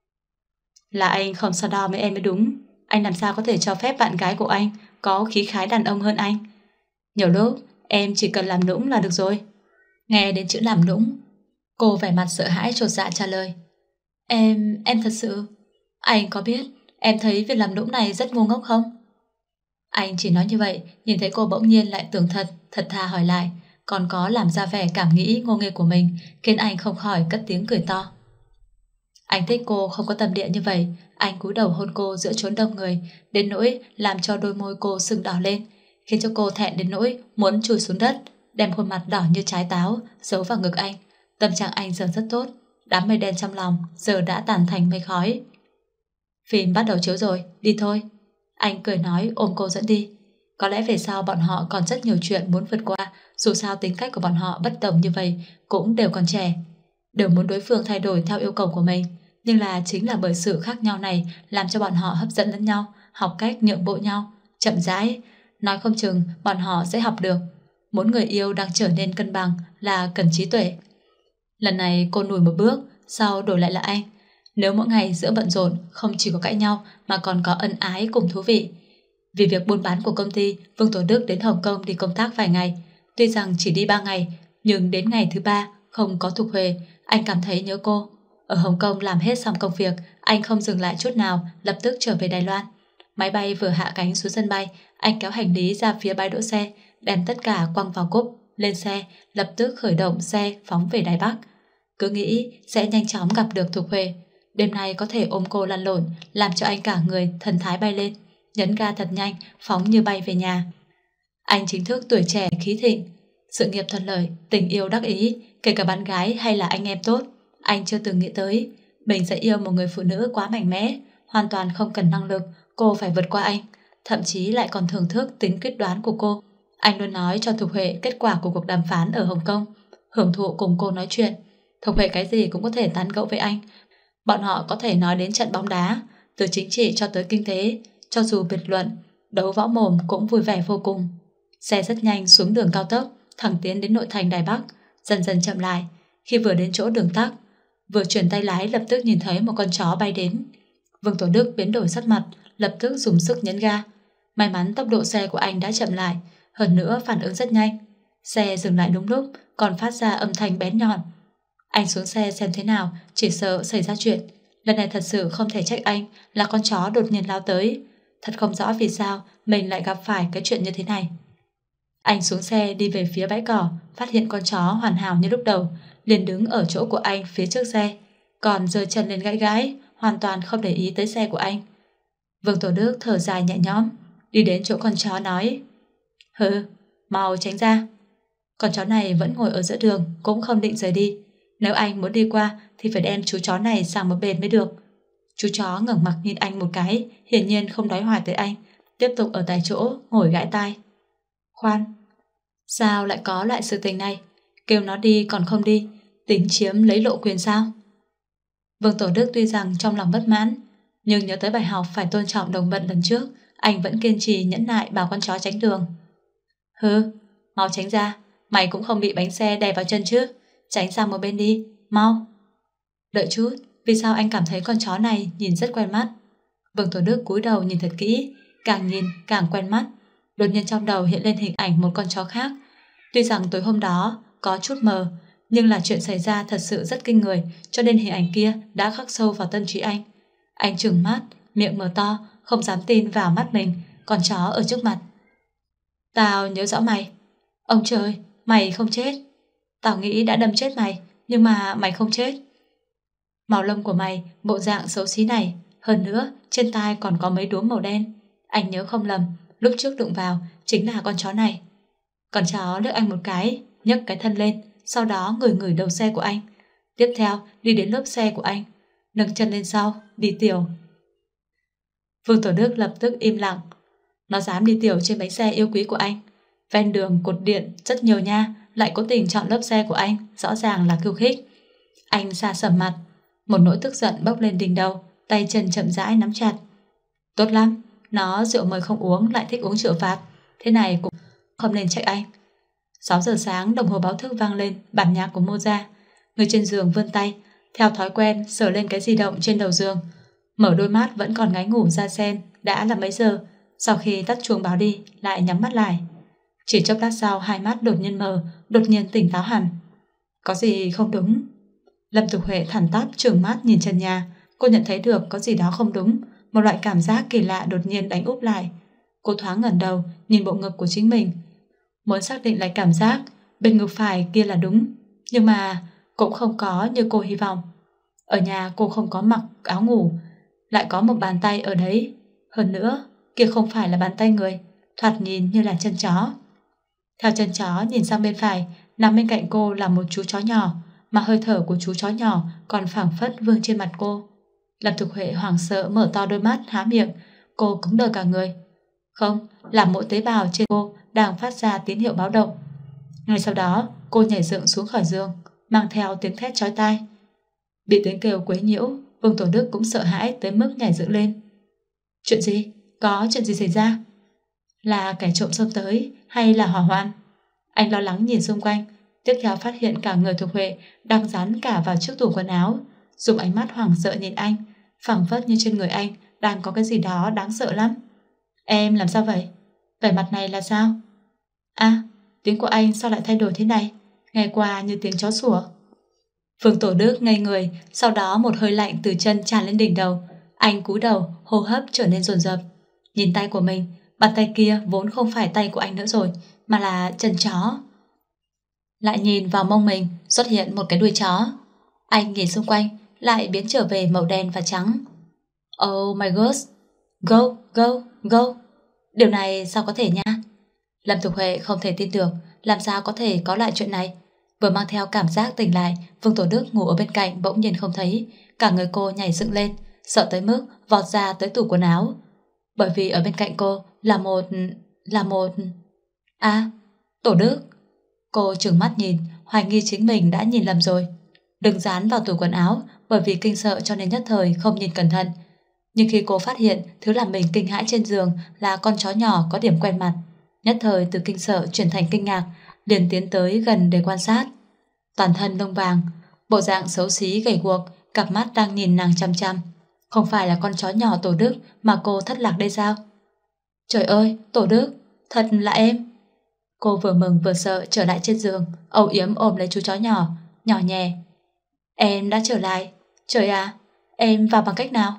Là anh không so đo với em mới đúng. Anh làm sao có thể cho phép bạn gái của anh có khí khái đàn ông hơn anh? Nhiều lúc em chỉ cần làm nũng là được rồi. Nghe đến chữ làm nũng, cô vẻ mặt sợ hãi chột dạ trả lời. Em, em thật sự... Anh có biết em thấy việc làm nũng này rất ngu ngốc không? Anh chỉ nói như vậy, nhìn thấy cô bỗng nhiên lại tưởng thật, thật thà hỏi lại, còn có làm ra vẻ cảm nghĩ ngô nghê của mình, khiến anh không khỏi cất tiếng cười to. Anh thích cô không có tâm địa như vậy. Anh cúi đầu hôn cô giữa chốn đông người, đến nỗi làm cho đôi môi cô sưng đỏ lên, khiến cho cô thẹn đến nỗi muốn chui xuống đất, đem khuôn mặt đỏ như trái táo giấu vào ngực anh. Tâm trạng anh giờ rất tốt, đám mây đen trong lòng giờ đã tàn thành mây khói. Phim bắt đầu chiếu rồi, đi thôi. Anh cười nói ôm cô dẫn đi. Có lẽ về sau bọn họ còn rất nhiều chuyện muốn vượt qua, dù sao tính cách của bọn họ bất đồng như vậy, cũng đều còn trẻ, đều muốn đối phương thay đổi theo yêu cầu của mình. Nhưng là chính là bởi sự khác nhau này làm cho bọn họ hấp dẫn lẫn nhau, học cách nhượng bộ nhau, chậm rãi. Nói không chừng bọn họ sẽ học được. Muốn người yêu đang trở nên cân bằng là cần trí tuệ. Lần này cô lùi một bước, sau đổi lại là anh. Nếu mỗi ngày giữa bận rộn không chỉ có cãi nhau mà còn có ân ái cùng thú vị. Vì việc buôn bán của công ty, Vương Tổ Đức đến Hồng Kông đi công tác vài ngày. Tuy rằng chỉ đi ba ngày, nhưng đến ngày thứ ba không có Thục Huệ, anh cảm thấy nhớ cô. Ở Hồng Kông làm hết xong công việc, anh không dừng lại chút nào, lập tức trở về Đài Loan. Máy bay vừa hạ cánh xuống sân bay, anh kéo hành lý ra phía bãi đỗ xe, đem tất cả quăng vào cốp, lên xe, lập tức khởi động xe phóng về Đài Bắc. Cứ nghĩ sẽ nhanh chóng gặp được Thục Huệ, đêm nay có thể ôm cô lăn lộn, làm cho anh cả người thần thái bay lên, nhấn ga thật nhanh, phóng như bay về nhà. Anh chính thức tuổi trẻ khí thịnh, sự nghiệp thuận lợi, tình yêu đắc ý, kể cả bạn gái hay là anh em tốt. Anh chưa từng nghĩ tới mình sẽ yêu một người phụ nữ quá mạnh mẽ, hoàn toàn không cần năng lực, Cô phải vượt qua anh, thậm chí lại còn thưởng thức tính quyết đoán của cô. Anh luôn nói cho Thục Huệ kết quả của cuộc đàm phán ở Hồng Kông, hưởng thụ cùng cô nói chuyện. Thục Huệ cái gì cũng có thể tán gẫu với anh. Bọn họ có thể nói đến trận bóng đá, từ chính trị cho tới kinh tế, cho dù biệt luận, đấu võ mồm cũng vui vẻ vô cùng. Xe rất nhanh xuống đường cao tốc, thẳng tiến đến nội thành Đài Bắc, dần dần chậm lại. Khi vừa đến chỗ đường tắc, vừa chuyển tay lái lập tức nhìn thấy một con chó bay đến. Vương Tổ Đức biến đổi sắc mặt, lập tức dùng sức nhấn ga. May mắn tốc độ xe của anh đã chậm lại, hơn nữa phản ứng rất nhanh. Xe dừng lại đúng lúc, còn phát ra âm thanh bén nhọn. Anh xuống xe xem thế nào, chỉ sợ xảy ra chuyện. Lần này thật sự không thể trách anh, là con chó đột nhiên lao tới. Thật không rõ vì sao mình lại gặp phải cái chuyện như thế này. Anh xuống xe đi về phía bãi cỏ, phát hiện con chó hoàn hảo như lúc đầu, liền đứng ở chỗ của anh phía trước xe, còn giơ chân lên gãi gãi, hoàn toàn không để ý tới xe của anh. Vương Tổ Đức thở dài nhẹ nhõm, đi đến chỗ con chó nói: "Hừ, mau tránh ra." Con chó này vẫn ngồi ở giữa đường, cũng không định rời đi. Nếu anh muốn đi qua thì phải đem chú chó này sang một bên mới được. Chú chó ngẩng mặt nhìn anh một cái, hiển nhiên không nói hoài tới anh, tiếp tục ở tại chỗ ngồi gãi tai. Khoan, sao lại có loại sự tình này? Kêu nó đi còn không đi, tính chiếm lấy lộ quyền sao? Vương Tổ Đức tuy rằng trong lòng bất mãn, nhưng nhớ tới bài học phải tôn trọng đồng bận lần trước, anh vẫn kiên trì nhẫn nại bảo con chó tránh đường. Hừ, mau tránh ra, mày cũng không bị bánh xe đè vào chân chứ, tránh sang một bên đi, mau. Đợi chút, vì sao anh cảm thấy con chó này nhìn rất quen mắt? Vương Tổ Đức cúi đầu nhìn thật kỹ, càng nhìn càng quen mắt. Đột nhiên trong đầu hiện lên hình ảnh một con chó khác. Tuy rằng tối hôm đó có chút mờ, nhưng là chuyện xảy ra thật sự rất kinh người, cho nên hình ảnh kia đã khắc sâu vào tâm trí anh. Anh trừng mắt, miệng mở to, không dám tin vào mắt mình, con chó ở trước mặt. Tao nhớ rõ mày. Ông trời, mày không chết. Tao nghĩ đã đâm chết mày, nhưng mà mày không chết. Màu lông của mày, bộ dạng xấu xí này, hơn nữa trên tai còn có mấy đốm màu đen. Anh nhớ không lầm, lúc trước đụng vào chính là con chó này. Con chó liếc anh một cái, nhấc cái thân lên, sau đó ngửi ngửi đầu xe của anh. Tiếp theo đi đến lốp xe của anh, nâng chân lên sau, đi tiểu. Vương Tổ Đức lập tức im lặng. Nó dám đi tiểu trên bánh xe yêu quý của anh. Ven đường cột điện rất nhiều nha, lại cố tình chọn lốp xe của anh, rõ ràng là khiêu khích. Anh xa sầm mặt, một nỗi tức giận bốc lên đỉnh đầu, tay chân chậm rãi nắm chặt. Tốt lắm, nó rượu mời không uống lại thích uống rượu phạt, thế này cũng không nên trách anh. Sáu giờ sáng đồng hồ báo thức vang lên, bản nhạc của Mozart. Người trên giường vươn tay, theo thói quen sờ lên cái di động trên đầu giường. Mở đôi mắt vẫn còn ngáy ngủ ra xem đã là mấy giờ. Sau khi tắt chuông báo đi, lại nhắm mắt lại. Chỉ chốc lát sau hai mắt đột nhiên mờ, đột nhiên tỉnh táo hẳn. Có gì không đúng? Lâm Tục Huệ thẳng tắp trừng mắt nhìn trần nhà. Cô nhận thấy được có gì đó không đúng. Một loại cảm giác kỳ lạ đột nhiên đánh úp lại. Cô thoáng ngẩng đầu nhìn bộ ngực của chính mình, muốn xác định lại cảm giác bên ngực phải kia là đúng, nhưng mà cũng không có như cô hy vọng. Ở nhà cô không có mặc áo ngủ, lại có một bàn tay ở đấy. Hơn nữa, kia không phải là bàn tay người, thoạt nhìn như là chân chó. Theo chân chó nhìn sang bên phải, nằm bên cạnh cô là một chú chó nhỏ, mà hơi thở của chú chó nhỏ còn phảng phất vương trên mặt cô. Lâm Thục Huệ hoảng sợ mở to đôi mắt há miệng, cô cứng đờ cả người. Không, là mỗi tế bào trên cô đang phát ra tín hiệu báo động. Ngay sau đó, cô nhảy dựng xuống khỏi giường, mang theo tiếng thét chói tai. Bị tiếng kêu quấy nhiễu, Vương Tổ Đức cũng sợ hãi tới mức nhảy dựng lên. Chuyện gì? Có chuyện gì xảy ra? Là kẻ trộm xông tới hay là hỏa hoạn? Anh lo lắng nhìn xung quanh, tiếp theo phát hiện cả người Thục Huệ đang dán cả vào chiếc tủ quần áo, dùng ánh mắt hoảng sợ nhìn anh, phảng phất như trên người anh đang có cái gì đó đáng sợ lắm. Em làm sao vậy? Vẻ mặt này là sao? À, tiếng của anh sao lại thay đổi thế này? Nghe qua như tiếng chó sủa. Vương Tổ Đức ngây người, sau đó một hơi lạnh từ chân tràn lên đỉnh đầu. Anh cúi đầu, hô hấp trở nên dồn dập. Nhìn tay của mình, bàn tay kia vốn không phải tay của anh nữa rồi, mà là chân chó. Lại nhìn vào mông mình, xuất hiện một cái đuôi chó. Anh nhìn xung quanh, lại biến trở về màu đen và trắng. Oh my god, go, go, go. Điều này sao có thể nha? Lâm Thục Huệ không thể tin được, làm sao có thể có lại chuyện này. Vừa mang theo cảm giác tỉnh lại, Vương Tổ Đức ngủ ở bên cạnh bỗng nhiên không thấy, cả người cô nhảy dựng lên, sợ tới mức vọt ra tới tủ quần áo. Bởi vì ở bên cạnh cô là một... là một... À, Tổ Đức. Cô trừng mắt nhìn, hoài nghi chính mình đã nhìn lầm rồi. Đừng dán vào tủ quần áo, bởi vì kinh sợ cho nên nhất thời không nhìn cẩn thận. Nhưng khi cô phát hiện thứ làm mình kinh hãi trên giường là con chó nhỏ có điểm quen mặt, nhất thời từ kinh sợ chuyển thành kinh ngạc, liền tiến tới gần để quan sát. Toàn thân lông vàng, bộ dạng xấu xí gầy guộc, cặp mắt đang nhìn nàng chăm chăm. Không phải là con chó nhỏ Tổ Đức mà cô thất lạc đây sao? Trời ơi, Tổ Đức, thật là em. Cô vừa mừng vừa sợ trở lại trên giường, âu yếm ôm lấy chú chó nhỏ, nhỏ nhẹ. Em đã trở lại. Trời à, em vào bằng cách nào?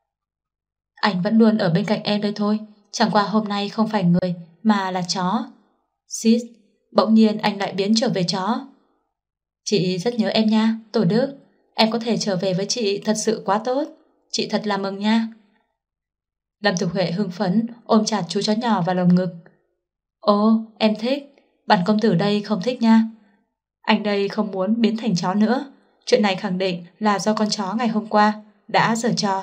Anh vẫn luôn ở bên cạnh em đây thôi, chẳng qua hôm nay không phải người mà là chó. Xít, bỗng nhiên anh lại biến trở về chó. Chị rất nhớ em nha, Tổ Đức. Em có thể trở về với chị thật sự quá tốt. Chị thật là mừng nha. Lâm Tục Huệ hưng phấn ôm chặt chú chó nhỏ vào lồng ngực. Ồ, em thích. Bản công tử đây không thích nha. Anh đây không muốn biến thành chó nữa. Chuyện này khẳng định là do con chó ngày hôm qua đã giở trò.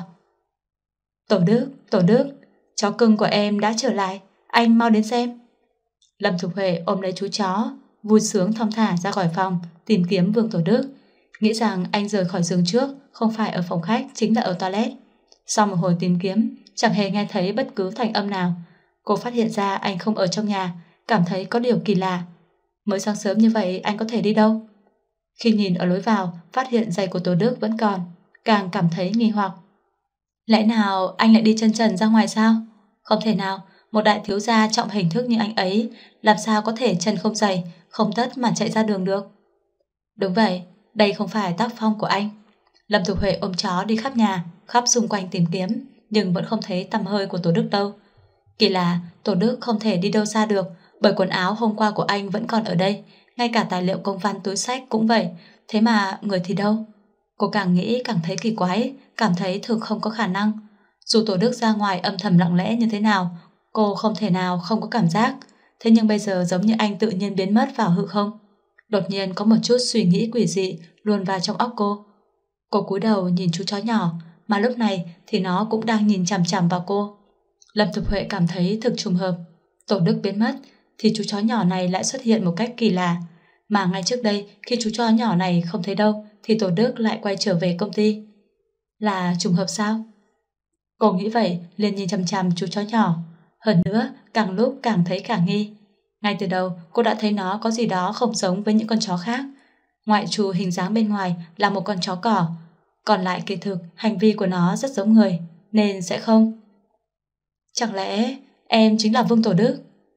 Tổ Đức, Tổ Đức, chó cưng của em đã trở lại. Anh mau đến xem. Lâm Thục Huệ ôm lấy chú chó, vui sướng thong thả ra khỏi phòng tìm kiếm Vương Tổ Đức, nghĩ rằng anh rời khỏi giường trước không phải ở phòng khách, chính là ở toilet. Sau một hồi tìm kiếm, chẳng hề nghe thấy bất cứ thanh âm nào. Cô phát hiện ra anh không ở trong nhà, cảm thấy có điều kỳ lạ. Mới sáng sớm như vậy anh có thể đi đâu? Khi nhìn ở lối vào, phát hiện giày của Tổ Đức vẫn còn, càng cảm thấy nghi hoặc. Lẽ nào anh lại đi chân trần ra ngoài sao? Không thể nào, một đại thiếu gia trọng hình thức như anh ấy làm sao có thể chân không giày, không tất mà chạy ra đường được. Đúng vậy, đây không phải tác phong của anh. Lâm Thục Huệ ôm chó đi khắp nhà, khắp xung quanh tìm kiếm, nhưng vẫn không thấy tăm hơi của Tổ Đức đâu. Kỳ lạ, Tổ Đức không thể đi đâu xa được, bởi quần áo hôm qua của anh vẫn còn ở đây, ngay cả tài liệu công văn túi xách cũng vậy, thế mà người thì đâu? Cô càng nghĩ càng thấy kỳ quái, cảm thấy thực không có khả năng. Dù Tổ Đức ra ngoài âm thầm lặng lẽ như thế nào, cô không thể nào không có cảm giác. Thế nhưng bây giờ giống như anh tự nhiên biến mất vào hư không. Đột nhiên có một chút suy nghĩ quỷ dị luồn vào trong óc cô. Cô cúi đầu nhìn chú chó nhỏ, mà lúc này thì nó cũng đang nhìn chằm chằm vào cô. Lâm Thục Huệ cảm thấy thực trùng hợp. Tổ Đức biến mất thì chú chó nhỏ này lại xuất hiện một cách kỳ lạ. Mà ngay trước đây khi chú chó nhỏ này không thấy đâu thì Tổ Đức lại quay trở về công ty. Là trùng hợp sao? Cô nghĩ vậy liền nhìn chằm chằm chú chó nhỏ. Hơn nữa càng lúc càng thấy khả nghi. Ngay từ đầu cô đã thấy nó có gì đó không giống với những con chó khác. Ngoại trừ hình dáng bên ngoài là một con chó cỏ, còn lại kỳ thực hành vi của nó rất giống người, nên sẽ không. Chẳng lẽ em chính là Vương Tổ Đức?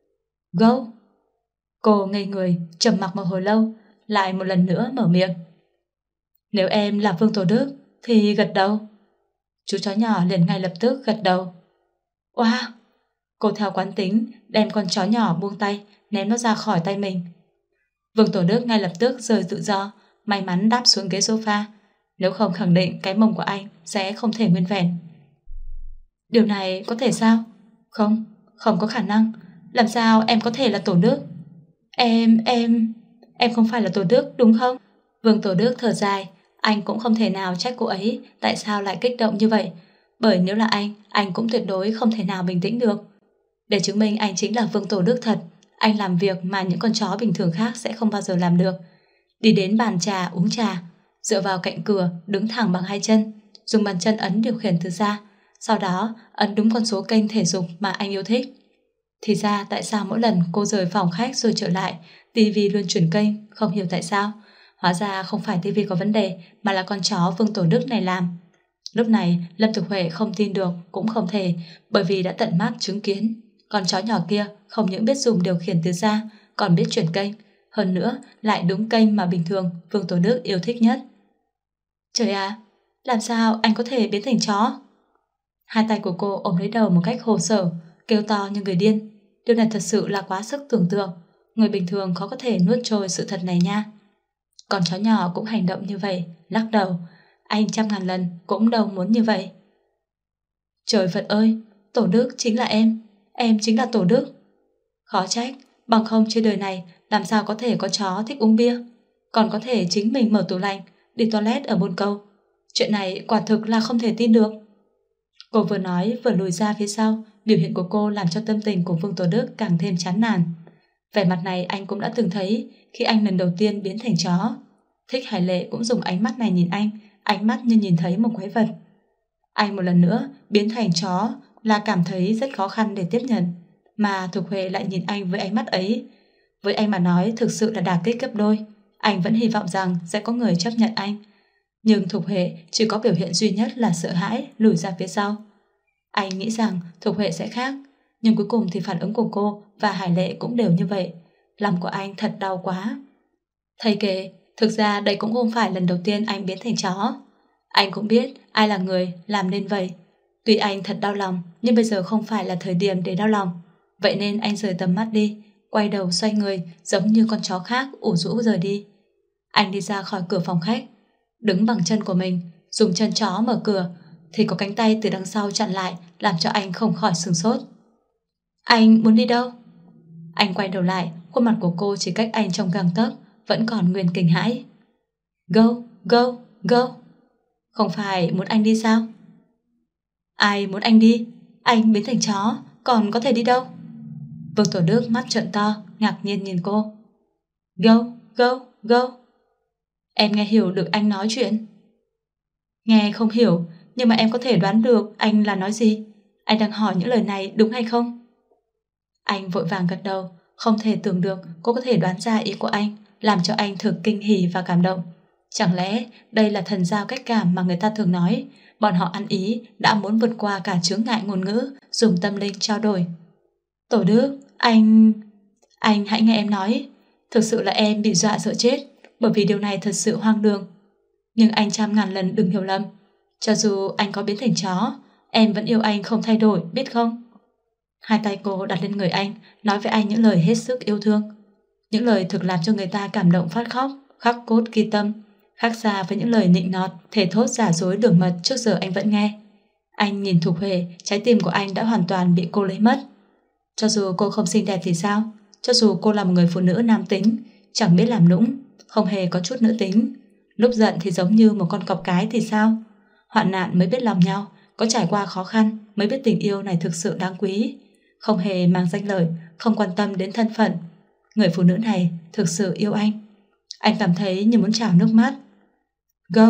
Go! Cô ngây người, trầm mặc một hồi lâu, lại một lần nữa mở miệng. Nếu em là Vương Tổ Đức thì gật đầu. Chú chó nhỏ liền ngay lập tức gật đầu. Wow! Cô theo quán tính đem con chó nhỏ buông tay, ném nó ra khỏi tay mình. Vương Tổ Đức ngay lập tức rời tự do, may mắn đáp xuống ghế sofa. Nếu không khẳng định cái mông của anh sẽ không thể nguyên vẹn. Điều này có thể sao? Không, không có khả năng. Làm sao em có thể là Tổ Đức? Em, em... Em không phải là Tổ Đức đúng không? Vương Tổ Đức thở dài. Anh cũng không thể nào trách cô ấy tại sao lại kích động như vậy. Bởi nếu là anh, anh cũng tuyệt đối không thể nào bình tĩnh được. Để chứng minh anh chính là Vương Tổ Đức thật, anh làm việc mà những con chó bình thường khác sẽ không bao giờ làm được. Đi đến bàn trà uống trà, dựa vào cạnh cửa, đứng thẳng bằng hai chân, dùng bàn chân ấn điều khiển từ xa, sau đó ấn đúng con số kênh thể dục mà anh yêu thích. Thì ra tại sao mỗi lần cô rời phòng khách rồi trở lại, tivi luôn chuyển kênh, không hiểu tại sao. Hóa ra không phải tivi có vấn đề, mà là con chó Vương Tổ Đức này làm. Lúc này Lâm Thực Huệ không tin được cũng không thể, bởi vì đã tận mắt chứng kiến. Con chó nhỏ kia không những biết dùng điều khiển từ xa, còn biết chuyển kênh, hơn nữa lại đúng kênh mà bình thường Vương Tổ Đức yêu thích nhất. Trời à, làm sao anh có thể biến thành chó? Hai tay của cô ôm lấy đầu một cách hồ sở, kêu to như người điên. Điều này thật sự là quá sức tưởng tượng, người bình thường khó có thể nuốt trôi sự thật này nha. Con chó nhỏ cũng hành động như vậy, lắc đầu. Anh trăm ngàn lần cũng đâu muốn như vậy. Trời Phật ơi, Tổ Đức chính là em, em chính là Tổ Đức. Khó trách, bằng không trên đời này làm sao có thể có chó thích uống bia, còn có thể chính mình mở tủ lạnh, đi toilet ở bồn cầu. Chuyện này quả thực là không thể tin được. Cô vừa nói vừa lùi ra phía sau, biểu hiện của cô làm cho tâm tình của Vương Tổ Đức càng thêm chán nản. Vẻ mặt này anh cũng đã từng thấy khi anh lần đầu tiên biến thành chó. Thích Hải Lệ cũng dùng ánh mắt này nhìn anh, ánh mắt như nhìn thấy một quái vật. Anh một lần nữa biến thành chó là cảm thấy rất khó khăn để tiếp nhận, mà Thục Huệ lại nhìn anh với ánh mắt ấy. Với anh mà nói thực sự là đả kích gấp đôi. Anh vẫn hy vọng rằng sẽ có người chấp nhận anh. Nhưng Thục Huệ chỉ có biểu hiện duy nhất là sợ hãi, lùi ra phía sau. Anh nghĩ rằng Thục Huệ sẽ khác, nhưng cuối cùng thì phản ứng của cô và Hải Lệ cũng đều như vậy. Lòng của anh thật đau quá. Thầy kể, thực ra đây cũng không phải lần đầu tiên anh biến thành chó. Anh cũng biết ai là người làm nên vậy. Tuy anh thật đau lòng, nhưng bây giờ không phải là thời điểm để đau lòng. Vậy nên anh rời tầm mắt đi, quay đầu xoay người giống như con chó khác ủ rũ rời đi. Anh đi ra khỏi cửa phòng khách, đứng bằng chân của mình, dùng chân chó mở cửa, thì có cánh tay từ đằng sau chặn lại, làm cho anh không khỏi sửng sốt. Anh muốn đi đâu? Anh quay đầu lại, khuôn mặt của cô chỉ cách anh trong gang tấc, vẫn còn nguyên kinh hãi. Go, go, go. Không phải muốn anh đi sao? Ai muốn anh đi? Anh biến thành chó, còn có thể đi đâu? Vương Tổ Đức mắt trợn to, ngạc nhiên nhìn cô. Go, go, go. Em nghe hiểu được anh nói chuyện? Nghe không hiểu, nhưng mà em có thể đoán được anh là nói gì. Anh đang hỏi những lời này đúng hay không? Anh vội vàng gật đầu, không thể tưởng được cô có thể đoán ra ý của anh, làm cho anh thực kinh hỉ và cảm động. Chẳng lẽ đây là thần giao cách cảm mà người ta thường nói, bọn họ ăn ý đã muốn vượt qua cả chướng ngại ngôn ngữ, dùng tâm linh trao đổi. Tổ Đức, anh... Anh hãy nghe em nói. Thực sự là em bị dọa sợ chết, bởi vì điều này thật sự hoang đường. Nhưng anh trăm ngàn lần đừng hiểu lầm. Cho dù anh có biến thành chó, em vẫn yêu anh không thay đổi, biết không? Hai tay cô đặt lên người anh, nói với anh những lời hết sức yêu thương. Những lời thực làm cho người ta cảm động phát khóc, khắc cốt ghi tâm, khác xa với những lời nịnh nọt, thề thốt giả dối đường mật trước giờ anh vẫn nghe. Anh nhìn Thục Huệ, trái tim của anh đã hoàn toàn bị cô lấy mất. Cho dù cô không xinh đẹp thì sao? Cho dù cô là một người phụ nữ nam tính, chẳng biết làm nũng, không hề có chút nữ tính, lúc giận thì giống như một con cọp cái thì sao? Hoạn nạn mới biết lòng nhau, có trải qua khó khăn mới biết tình yêu này thực sự đáng quý, không hề mang danh lợi, không quan tâm đến thân phận. Người phụ nữ này thực sự yêu anh. Anh cảm thấy như muốn trào nước mắt. Go!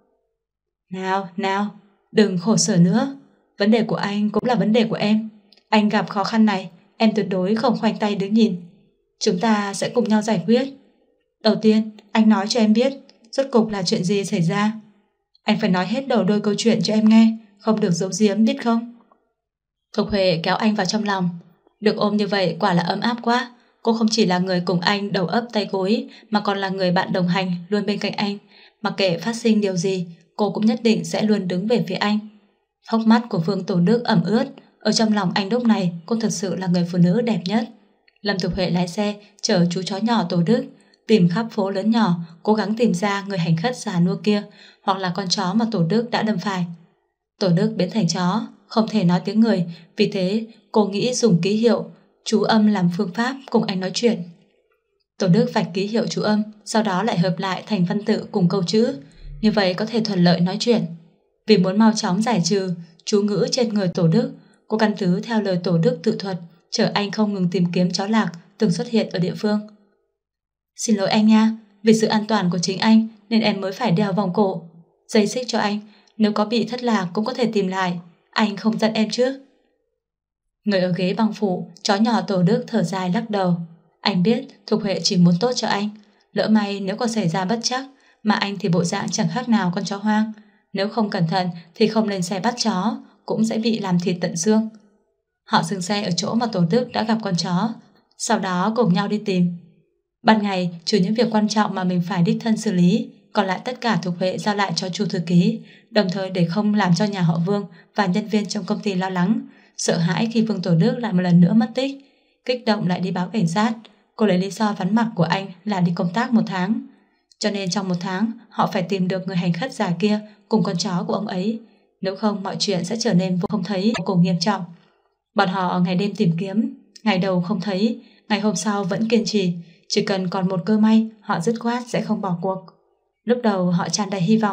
Nào, nào, đừng khổ sở nữa. Vấn đề của anh cũng là vấn đề của em. Anh gặp khó khăn này, em tuyệt đối không khoanh tay đứng nhìn. Chúng ta sẽ cùng nhau giải quyết. Đầu tiên, anh nói cho em biết rốt cục là chuyện gì xảy ra. Anh phải nói hết đầu đôi câu chuyện cho em nghe, không được giấu giếm, biết không? Thục Huệ kéo anh vào trong lòng. Được ôm như vậy quả là ấm áp quá. Cô không chỉ là người cùng anh đầu ấp tay gối, mà còn là người bạn đồng hành luôn bên cạnh anh. Mặc kệ phát sinh điều gì, cô cũng nhất định sẽ luôn đứng về phía anh. Hốc mắt của Vương Tổ Đức ẩm ướt. Ở trong lòng anh lúc này, cô thật sự là người phụ nữ đẹp nhất. Lâm Thục Huệ lái xe chở chú chó nhỏ Tổ Đức, tìm khắp phố lớn nhỏ, cố gắng tìm ra người hành khất già nua kia, hoặc là con chó mà Tổ Đức đã đâm phải. Tổ Đức biến thành chó, không thể nói tiếng người, vì thế cô nghĩ dùng ký hiệu chú âm làm phương pháp cùng anh nói chuyện. Tổ Đức vạch ký hiệu chú âm, sau đó lại hợp lại thành văn tự cùng câu chữ, như vậy có thể thuận lợi nói chuyện. Vì muốn mau chóng giải trừ chú ngữ trên người Tổ Đức, cô căn cứ theo lời Tổ Đức tự thuật, chở anh không ngừng tìm kiếm chó lạc từng xuất hiện ở địa phương. Xin lỗi anh nha, vì sự an toàn của chính anh nên em mới phải đeo vòng cổ, dây xích cho anh, nếu có bị thất lạc cũng có thể tìm lại, anh không giận em chứ? Người ở ghế băng phủ, chó nhỏ Tổ Đức thở dài lắc đầu. Anh biết Thục Huệ chỉ muốn tốt cho anh, lỡ may nếu có xảy ra bất trắc, mà anh thì bộ dạng chẳng khác nào con chó hoang, nếu không cẩn thận thì không lên xe bắt chó cũng sẽ bị làm thịt tận xương. Họ dừng xe ở chỗ mà Tổ Đức đã gặp con chó, sau đó cùng nhau đi tìm. Ban ngày, trừ những việc quan trọng mà mình phải đích thân xử lý, còn lại tất cả Thục Huệ giao lại cho Chu thư ký, đồng thời để không làm cho nhà họ Vương và nhân viên trong công ty lo lắng, sợ hãi khi Vương Tổ Đức lại một lần nữa mất tích. Kích động lại đi báo cảnh sát. Cô lấy lý do vắng mặt của anh là đi công tác một tháng, cho nên trong một tháng họ phải tìm được người hành khất già kia cùng con chó của ông ấy, nếu không mọi chuyện sẽ trở nên vô không thấy vô cùng nghiêm trọng. Bọn họ ngày đêm tìm kiếm, ngày đầu không thấy, ngày hôm sau vẫn kiên trì, chỉ cần còn một cơ may họ dứt khoát sẽ không bỏ cuộc. Lúc đầu họ tràn đầy hy vọng,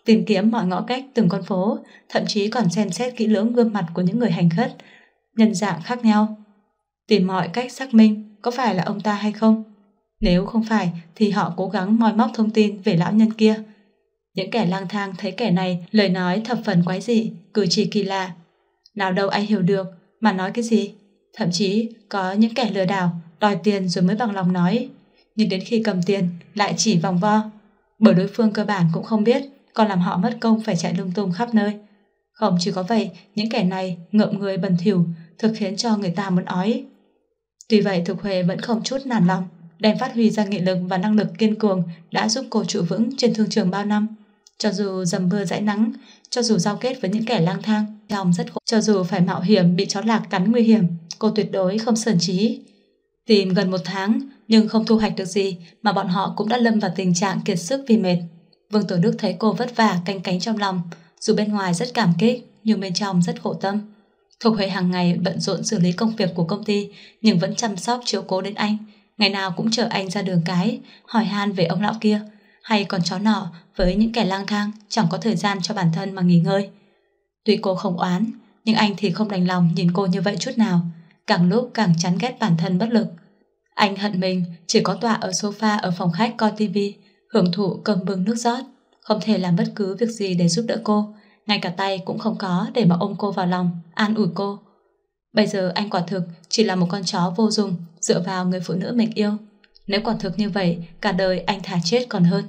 tìm kiếm mọi ngõ cách từng con phố, thậm chí còn xem xét kỹ lưỡng gương mặt của những người hành khất, nhân dạng khác nhau, tìm mọi cách xác minh có phải là ông ta hay không. Nếu không phải thì họ cố gắng moi móc thông tin về lão nhân kia. Những kẻ lang thang thấy kẻ này lời nói thập phần quái dị, cử chỉ kỳ lạ. Nào đâu ai hiểu được mà nói cái gì. Thậm chí có những kẻ lừa đảo đòi tiền rồi mới bằng lòng nói, nhưng đến khi cầm tiền lại chỉ vòng vo, bởi đối phương cơ bản cũng không biết, còn làm họ mất công phải chạy lung tung khắp nơi. Không chỉ có vậy, những kẻ này ngợm người bẩn thỉu, thực khiến cho người ta muốn ói. Tuy vậy Thục Huệ vẫn không chút nản lòng, đem phát huy ra nghị lực và năng lực kiên cường đã giúp cô trụ vững trên thương trường bao năm. Cho dù dầm mưa dãi nắng, cho dù giao kết với những kẻ lang thang, lòng rất khổ, cho dù phải mạo hiểm bị chó lạc cắn nguy hiểm, cô tuyệt đối không sờn trí. Tìm gần một tháng nhưng không thu hoạch được gì mà bọn họ cũng đã lâm vào tình trạng kiệt sức vì mệt. Vương Tổ Đức thấy cô vất vả canh cánh trong lòng, dù bên ngoài rất cảm kích nhưng bên trong rất khổ tâm. Thục Huệ hàng ngày bận rộn xử lý công việc của công ty nhưng vẫn chăm sóc chiếu cố đến anh, ngày nào cũng chờ anh ra đường cái hỏi han về ông lão kia, hay còn chó nọ với những kẻ lang thang chẳng có thời gian cho bản thân mà nghỉ ngơi. Tuy cô không oán, nhưng anh thì không đành lòng nhìn cô như vậy chút nào, càng lúc càng chán ghét bản thân bất lực. Anh hận mình chỉ có tọa ở sofa ở phòng khách coi tivi, hưởng thụ cơm bưng nước rót, không thể làm bất cứ việc gì để giúp đỡ cô, ngay cả tay cũng không có để mà ôm cô vào lòng, an ủi cô. Bây giờ anh quả thực chỉ là một con chó vô dụng dựa vào người phụ nữ mình yêu. Nếu quả thực như vậy, cả đời anh thà chết còn hơn.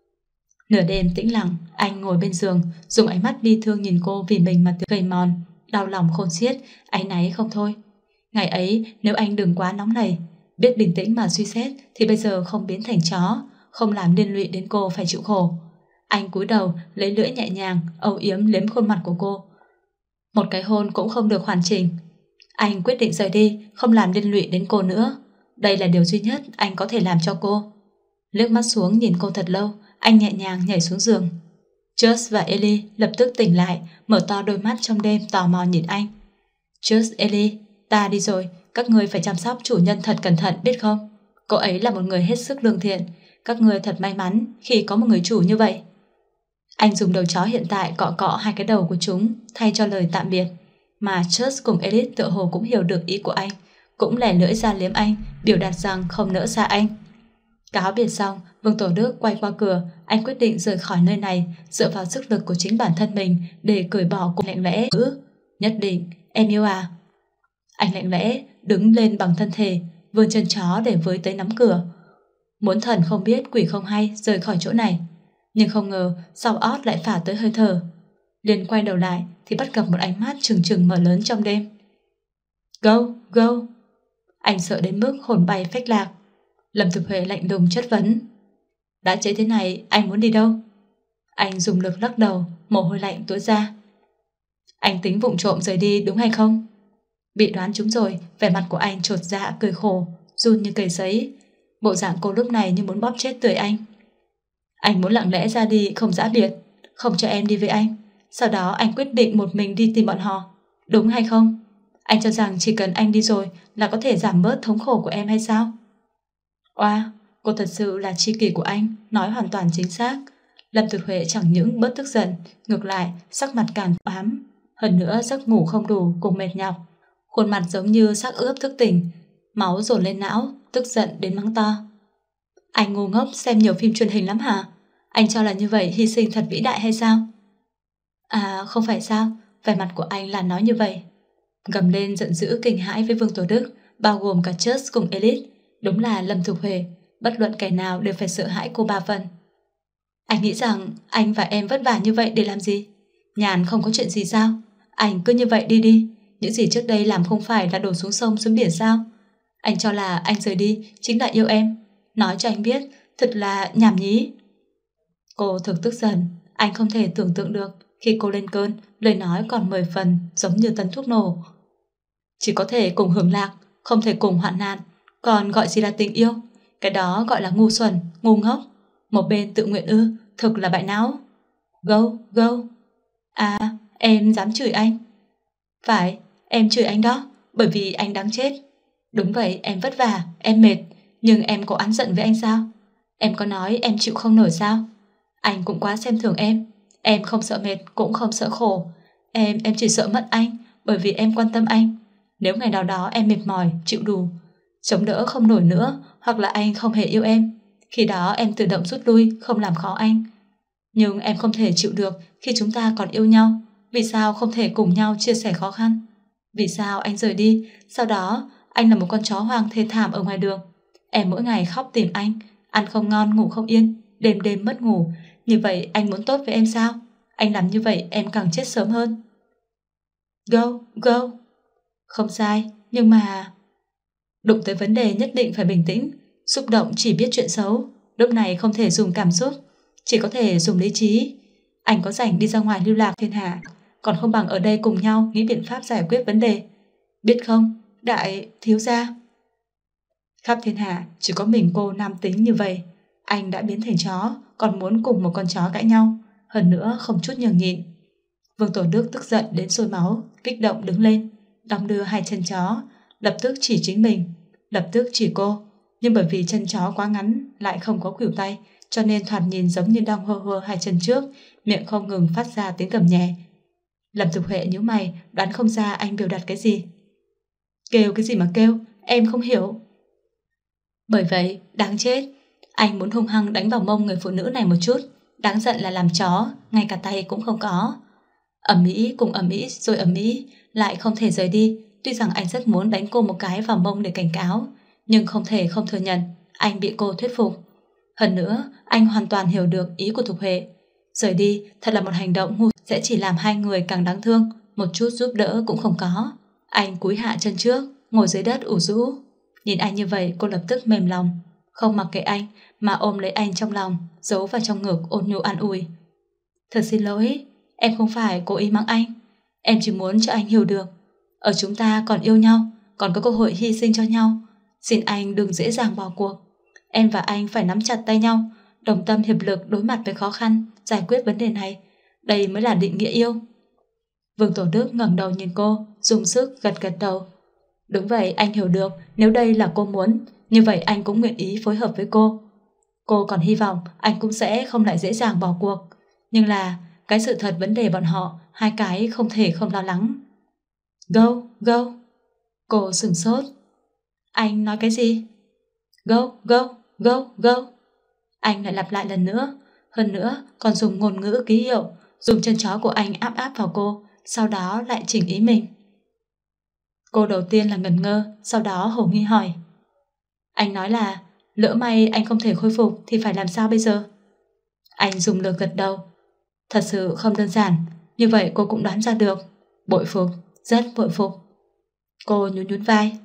Nửa đêm tĩnh lặng, anh ngồi bên giường, dùng ánh mắt bi thương nhìn cô vì mình mà gầy mòn, đau lòng khôn xiết, áy náy không thôi. Ngày ấy, nếu anh đừng quá nóng nảy, biết bình tĩnh mà suy xét, thì bây giờ không biến thành chó, không làm liên lụy đến cô phải chịu khổ. Anh cúi đầu, lấy lưỡi nhẹ nhàng, âu yếm liếm khuôn mặt của cô. Một cái hôn cũng không được hoàn chỉnh. Anh quyết định rời đi, không làm liên lụy đến cô nữa. Đây là điều duy nhất anh có thể làm cho cô. Liếc mắt xuống nhìn cô thật lâu, anh nhẹ nhàng nhảy xuống giường. Just và Ellie lập tức tỉnh lại, mở to đôi mắt trong đêm tò mò nhìn anh. Just, Ellie, ta đi rồi, các ngươi phải chăm sóc chủ nhân thật cẩn thận biết không? Cô ấy là một người hết sức lương thiện, các ngươi thật may mắn khi có một người chủ như vậy. Anh dùng đầu chó hiện tại cọ cọ hai cái đầu của chúng thay cho lời tạm biệt, mà Just cùng Ellie tựa hồ cũng hiểu được ý của anh, cũng lẻ lưỡi ra liếm anh, biểu đạt rằng không nỡ xa anh. Cáo biệt xong, Vương Tổ Đức quay qua cửa, anh quyết định rời khỏi nơi này, dựa vào sức lực của chính bản thân mình để cởi bỏ cuộc lạnh lẽ. Ừ, nhất định, em yêu à? Anh lạnh lẽ đứng lên bằng thân thể, vươn chân chó để với tới nắm cửa. Muốn thần không biết quỷ không hay rời khỏi chỗ này, nhưng không ngờ sau ót lại phả tới hơi thở. Liền quay đầu lại thì bắt gặp một ánh mắt trừng trừng mở lớn trong đêm. Go, go. Anh sợ đến mức hồn bay phách lạc. Lâm Thực Huệ lạnh lùng chất vấn. Đã trễ thế này, anh muốn đi đâu? Anh dùng lực lắc đầu, mồ hôi lạnh túa ra. Anh tính vụng trộm rời đi đúng hay không? Bị đoán trúng rồi, vẻ mặt của anh chột dạ cười khổ, run như cây sấy. Bộ dạng cô lúc này như muốn bóp chết tươi anh. Anh muốn lặng lẽ ra đi không giã biệt, không cho em đi với anh. Sau đó anh quyết định một mình đi tìm bọn họ, đúng hay không? Anh cho rằng chỉ cần anh đi rồi là có thể giảm bớt thống khổ của em hay sao? Oa, cô thật sự là tri kỷ của anh, nói hoàn toàn chính xác. Lâm Thực Huệ chẳng những bớt tức giận, ngược lại sắc mặt càng ám, hơn nữa giấc ngủ không đủ cùng mệt nhọc, khuôn mặt giống như xác ướp thức tỉnh, máu dồn lên não, tức giận đến mắng to. Anh ngu ngốc xem nhiều phim truyền hình lắm hả? Anh cho là như vậy hy sinh thật vĩ đại hay sao? À không phải sao, vẻ mặt của anh là nói như vậy. Gầm lên giận dữ kinh hãi với Vương Tổ Đức, bao gồm cả Just cùng Elite. Đúng là Lâm Thục Huệ, bất luận kẻ nào đều phải sợ hãi cô ba phần. Anh nghĩ rằng anh và em vất vả như vậy để làm gì? Nhàn không có chuyện gì sao? Anh cứ như vậy đi đi. Những gì trước đây làm không phải là đổ xuống sông xuống biển sao? Anh cho là anh rời đi chính là yêu em. Nói cho anh biết, thật là nhảm nhí. Cô thực tức giận. Anh không thể tưởng tượng được khi cô lên cơn, lời nói còn mười phần giống như tấn thuốc nổ. Chỉ có thể cùng hưởng lạc, không thể cùng hoạn nạn. Còn gọi gì là tình yêu? Cái đó gọi là ngu xuẩn, ngu ngốc. Một bên tự nguyện ư, thực là bại não. Go, go. À, em dám chửi anh? Phải, em chửi anh đó, bởi vì anh đáng chết. Đúng vậy, em vất vả, em mệt, nhưng em có oán giận với anh sao? Em có nói em chịu không nổi sao? Anh cũng quá xem thường em. Em không sợ mệt, cũng không sợ khổ. Em, em chỉ sợ mất anh, bởi vì em quan tâm anh. Nếu ngày nào đó em mệt mỏi, chịu đủ, chống đỡ không nổi nữa, hoặc là anh không hề yêu em, khi đó em tự động rút lui, không làm khó anh. Nhưng em không thể chịu được khi chúng ta còn yêu nhau. Vì sao không thể cùng nhau chia sẻ khó khăn? Vì sao anh rời đi, sau đó anh là một con chó hoang thê thảm ở ngoài đường? Em mỗi ngày khóc tìm anh, ăn không ngon, ngủ không yên, đêm đêm mất ngủ. Như vậy anh muốn tốt với em sao? Anh làm như vậy em càng chết sớm hơn. Go, go. Không sai, nhưng mà... Đụng tới vấn đề nhất định phải bình tĩnh. Xúc động chỉ biết chuyện xấu. Lúc này không thể dùng cảm xúc, chỉ có thể dùng lý trí. Anh có rảnh đi ra ngoài lưu lạc thiên hạ, còn không bằng ở đây cùng nhau nghĩ biện pháp giải quyết vấn đề. Biết không, đại thiếu gia, khắp thiên hạ chỉ có mình cô nam tính như vậy. Anh đã biến thành chó, còn muốn cùng một con chó cãi nhau, hơn nữa không chút nhường nhịn. Vương Tổ Đức tức giận đến sôi máu, kích động đứng lên, đong đưa hai chân chó, lập tức chỉ chính mình, lập tức chỉ cô. Nhưng bởi vì chân chó quá ngắn, lại không có khuỷu tay, cho nên thoạt nhìn giống như đang hơ hơ hai chân trước, miệng không ngừng phát ra tiếng gầm nhẹ. Lâm Tục Huệ nhíu mày, đoán không ra anh biểu đạt cái gì. Kêu cái gì mà kêu, em không hiểu. Bởi vậy, đáng chết, anh muốn hung hăng đánh vào mông người phụ nữ này một chút. Đáng giận là làm chó, ngay cả tay cũng không có. Ầm ĩ cùng ầm ĩ rồi ầm ĩ, lại không thể rời đi. Tuy rằng anh rất muốn đánh cô một cái vào mông để cảnh cáo, nhưng không thể không thừa nhận anh bị cô thuyết phục. Hơn nữa, anh hoàn toàn hiểu được ý của Thục Huệ. Rời đi thật là một hành động ngu, sẽ chỉ làm hai người càng đáng thương, một chút giúp đỡ cũng không có. Anh cúi hạ chân trước, ngồi dưới đất ủ rũ. Nhìn anh như vậy, cô lập tức mềm lòng, không mặc kệ anh mà ôm lấy anh trong lòng, giấu vào trong ngực ôn nhu an ủi. Thật xin lỗi, em không phải cố ý mắng anh, em chỉ muốn cho anh hiểu được, ở chúng ta còn yêu nhau, còn có cơ hội hy sinh cho nhau. Xin anh đừng dễ dàng bỏ cuộc. Em và anh phải nắm chặt tay nhau, đồng tâm hiệp lực đối mặt với khó khăn, giải quyết vấn đề này. Đây mới là định nghĩa yêu. Vương Tổ Đức ngẩng đầu nhìn cô, dùng sức gật gật đầu. Đúng vậy, anh hiểu được, nếu đây là cô muốn, như vậy anh cũng nguyện ý phối hợp với cô. Cô còn hy vọng anh cũng sẽ không lại dễ dàng bỏ cuộc. Nhưng là cái sự thật vấn đề bọn họ, hai cái không thể không lo lắng. Go, go. Cô sửng sốt. Anh nói cái gì? Go, go, go, go. Anh lại lặp lại lần nữa, hơn nữa còn dùng ngôn ngữ ký hiệu, dùng chân chó của anh áp áp vào cô, sau đó lại chỉnh ý mình. Cô đầu tiên là ngần ngơ, sau đó hồ nghi hỏi. Anh nói là lỡ may anh không thể khôi phục thì phải làm sao bây giờ? Anh dùng lực gật đầu. Thật sự không đơn giản, như vậy cô cũng đoán ra được. Bội phục, rất bội phục. Cô nhún nhún vai.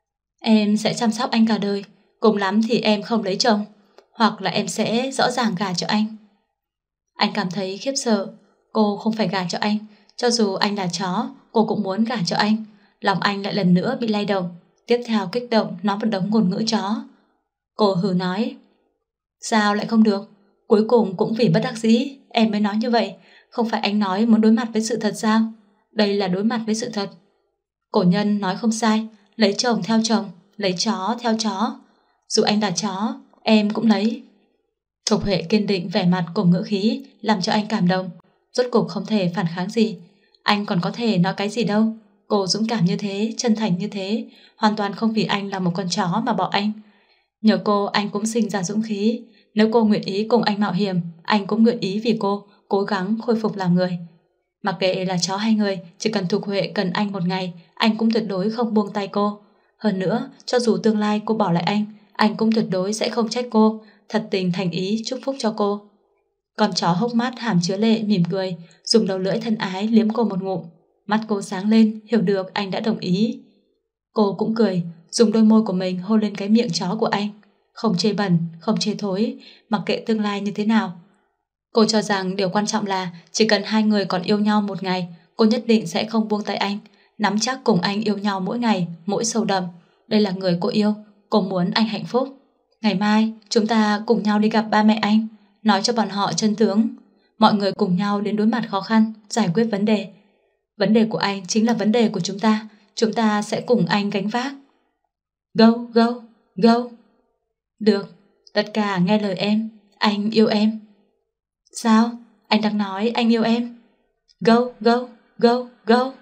Em sẽ chăm sóc anh cả đời, cùng lắm thì em không lấy chồng, hoặc là em sẽ rõ ràng gả cho anh. Anh cảm thấy khiếp sợ. Cô không phải gả cho anh, cho dù anh là chó, cô cũng muốn gả cho anh. Lòng anh lại lần nữa bị lay động, tiếp theo kích động nói một đống ngôn ngữ chó. Cô hừ nói. Sao lại không được? Cuối cùng cũng vì bất đắc dĩ em mới nói như vậy. Không phải anh nói muốn đối mặt với sự thật sao? Đây là đối mặt với sự thật. Cổ nhân nói không sai, lấy chồng theo chồng, lấy chó theo chó. Dù anh là chó, em cũng lấy. Thục Huệ kiên định vẻ mặt cùng ngữ khí làm cho anh cảm động. Rốt cuộc không thể phản kháng gì. Anh còn có thể nói cái gì đâu. Cô dũng cảm như thế, chân thành như thế, hoàn toàn không vì anh là một con chó mà bỏ anh. Nhờ cô anh cũng sinh ra dũng khí. Nếu cô nguyện ý cùng anh mạo hiểm, anh cũng nguyện ý vì cô cố gắng khôi phục làm người. Mặc kệ là chó hay người, chỉ cần Thục Huệ cần anh một ngày, anh cũng tuyệt đối không buông tay cô. Hơn nữa, cho dù tương lai cô bỏ lại anh, anh cũng tuyệt đối sẽ không trách cô, thật tình thành ý chúc phúc cho cô. Con chó hốc mắt hàm chứa lệ mỉm cười, dùng đầu lưỡi thân ái liếm cô một ngụm. Mắt cô sáng lên, hiểu được anh đã đồng ý. Cô cũng cười, dùng đôi môi của mình hôn lên cái miệng chó của anh. Không chê bẩn, không chê thối, mặc kệ tương lai như thế nào. Cô cho rằng điều quan trọng là chỉ cần hai người còn yêu nhau một ngày, cô nhất định sẽ không buông tay anh, nắm chắc cùng anh yêu nhau mỗi ngày, mỗi sâu đậm. Đây là người cô yêu, cô muốn anh hạnh phúc. Ngày mai chúng ta cùng nhau đi gặp ba mẹ anh, nói cho bọn họ chân tướng. Mọi người cùng nhau đến đối mặt khó khăn, giải quyết vấn đề. Vấn đề của anh chính là vấn đề của chúng ta, chúng ta sẽ cùng anh gánh vác. Go, go, go. Được, tất cả nghe lời em, anh yêu em. Sao? Anh đang nói anh yêu em. Go, go, go, go.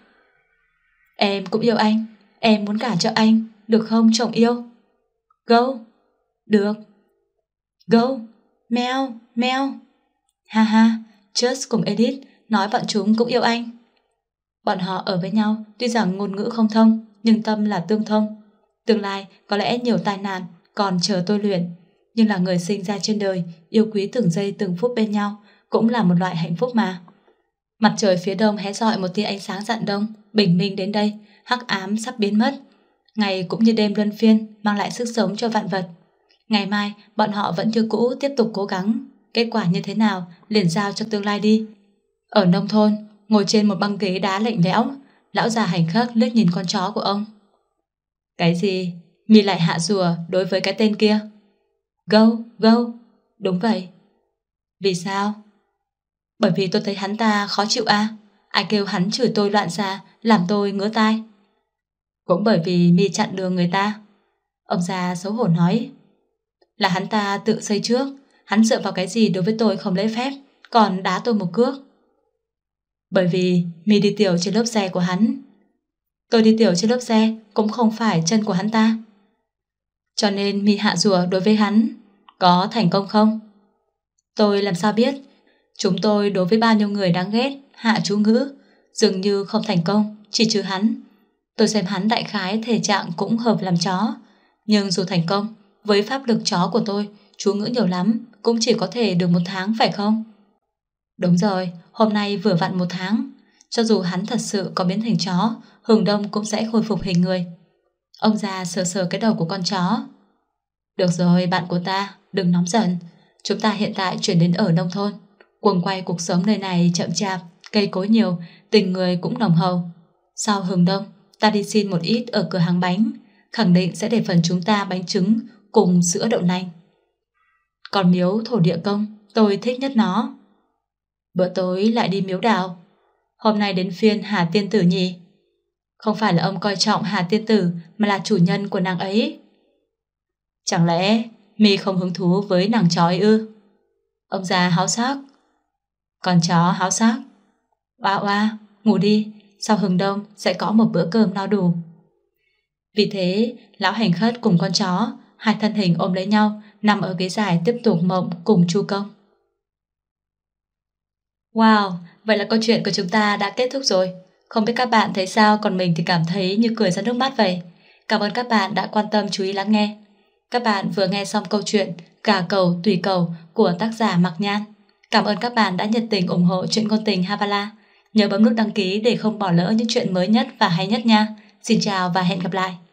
Em cũng yêu anh. Em muốn gả cho anh, được không chồng yêu? Go. Được. Go. Meo, meo. Ha ha, Just cùng Edith nói bọn chúng cũng yêu anh. Bọn họ ở với nhau, tuy rằng ngôn ngữ không thông, nhưng tâm là tương thông. Tương lai có lẽ nhiều tai nạn còn chờ tôi luyện, nhưng là người sinh ra trên đời, yêu quý từng giây từng phút bên nhau cũng là một loại hạnh phúc mà. Mặt trời phía đông hé rọi một tia ánh sáng rạng đông, bình minh đến đây, hắc ám sắp biến mất. Ngày cũng như đêm luân phiên mang lại sức sống cho vạn vật. Ngày mai bọn họ vẫn như cũ tiếp tục cố gắng, kết quả như thế nào liền giao cho tương lai đi. Ở nông thôn, ngồi trên một băng ghế đá lạnh lẽo, lão già hành khất liếc nhìn con chó của ông. Cái gì? Mi lại hạ rùa đối với cái tên kia? Go, go. Đúng vậy. Vì sao? Bởi vì tôi thấy hắn ta khó chịu à? Ai kêu hắn chửi tôi loạn xạ, làm tôi ngứa tai. Cũng bởi vì Mi chặn đường người ta. Ông già xấu hổ nói. Là hắn ta tự xây trước. Hắn dựa vào cái gì đối với tôi không lễ phép, còn đá tôi một cước? Bởi vì Mi đi tiểu trên lốp xe của hắn. Tôi đi tiểu trên lốp xe cũng không phải chân của hắn ta. Cho nên Mi hạ rùa đối với hắn. Có thành công không? Tôi làm sao biết? Chúng tôi đối với bao nhiêu người đáng ghét hạ chú ngữ, dường như không thành công, chỉ trừ hắn. Tôi xem hắn đại khái thể trạng cũng hợp làm chó. Nhưng dù thành công, với pháp lực chó của tôi, chú ngữ nhiều lắm cũng chỉ có thể được một tháng phải không? Đúng rồi, hôm nay vừa vặn một tháng. Cho dù hắn thật sự có biến thành chó, Hừng Đông cũng sẽ khôi phục hình người. Ông già sờ sờ cái đầu của con chó. Được rồi bạn của ta, đừng nóng giận. Chúng ta hiện tại chuyển đến ở nông thôn. Cuồng quay cuộc sống nơi này chậm chạp, cây cối nhiều, tình người cũng nồng hậu. Sau Hừng Đông, ta đi xin một ít ở cửa hàng bánh, khẳng định sẽ để phần chúng ta bánh trứng cùng sữa đậu nành. Còn miếu thổ địa công, tôi thích nhất nó. Bữa tối lại đi miếu đào. Hôm nay đến phiên Hà Tiên Tử nhỉ? Không phải là ông coi trọng Hà Tiên Tử, mà là chủ nhân của nàng ấy. Chẳng lẽ Mi không hứng thú với nàng chó ấy ư? Ông già háo sắc. Con chó háo sắc. Oa oa, ngủ đi, sau Hừng Đông sẽ có một bữa cơm no đủ. Vì thế, lão hành khất cùng con chó, hai thân hình ôm lấy nhau, nằm ở ghế dài tiếp tục mộng cùng Chu Công. Wow, vậy là câu chuyện của chúng ta đã kết thúc rồi. Không biết các bạn thấy sao, còn mình thì cảm thấy như cười ra nước mắt vậy. Cảm ơn các bạn đã quan tâm chú ý lắng nghe. Các bạn vừa nghe xong câu chuyện Gà Cầu Tùy Cầu của tác giả Mạc Nhan. Cảm ơn các bạn đã nhiệt tình ủng hộ truyện ngôn tình Havala. Nhớ bấm nút đăng ký để không bỏ lỡ những chuyện mới nhất và hay nhất nha. Xin chào và hẹn gặp lại.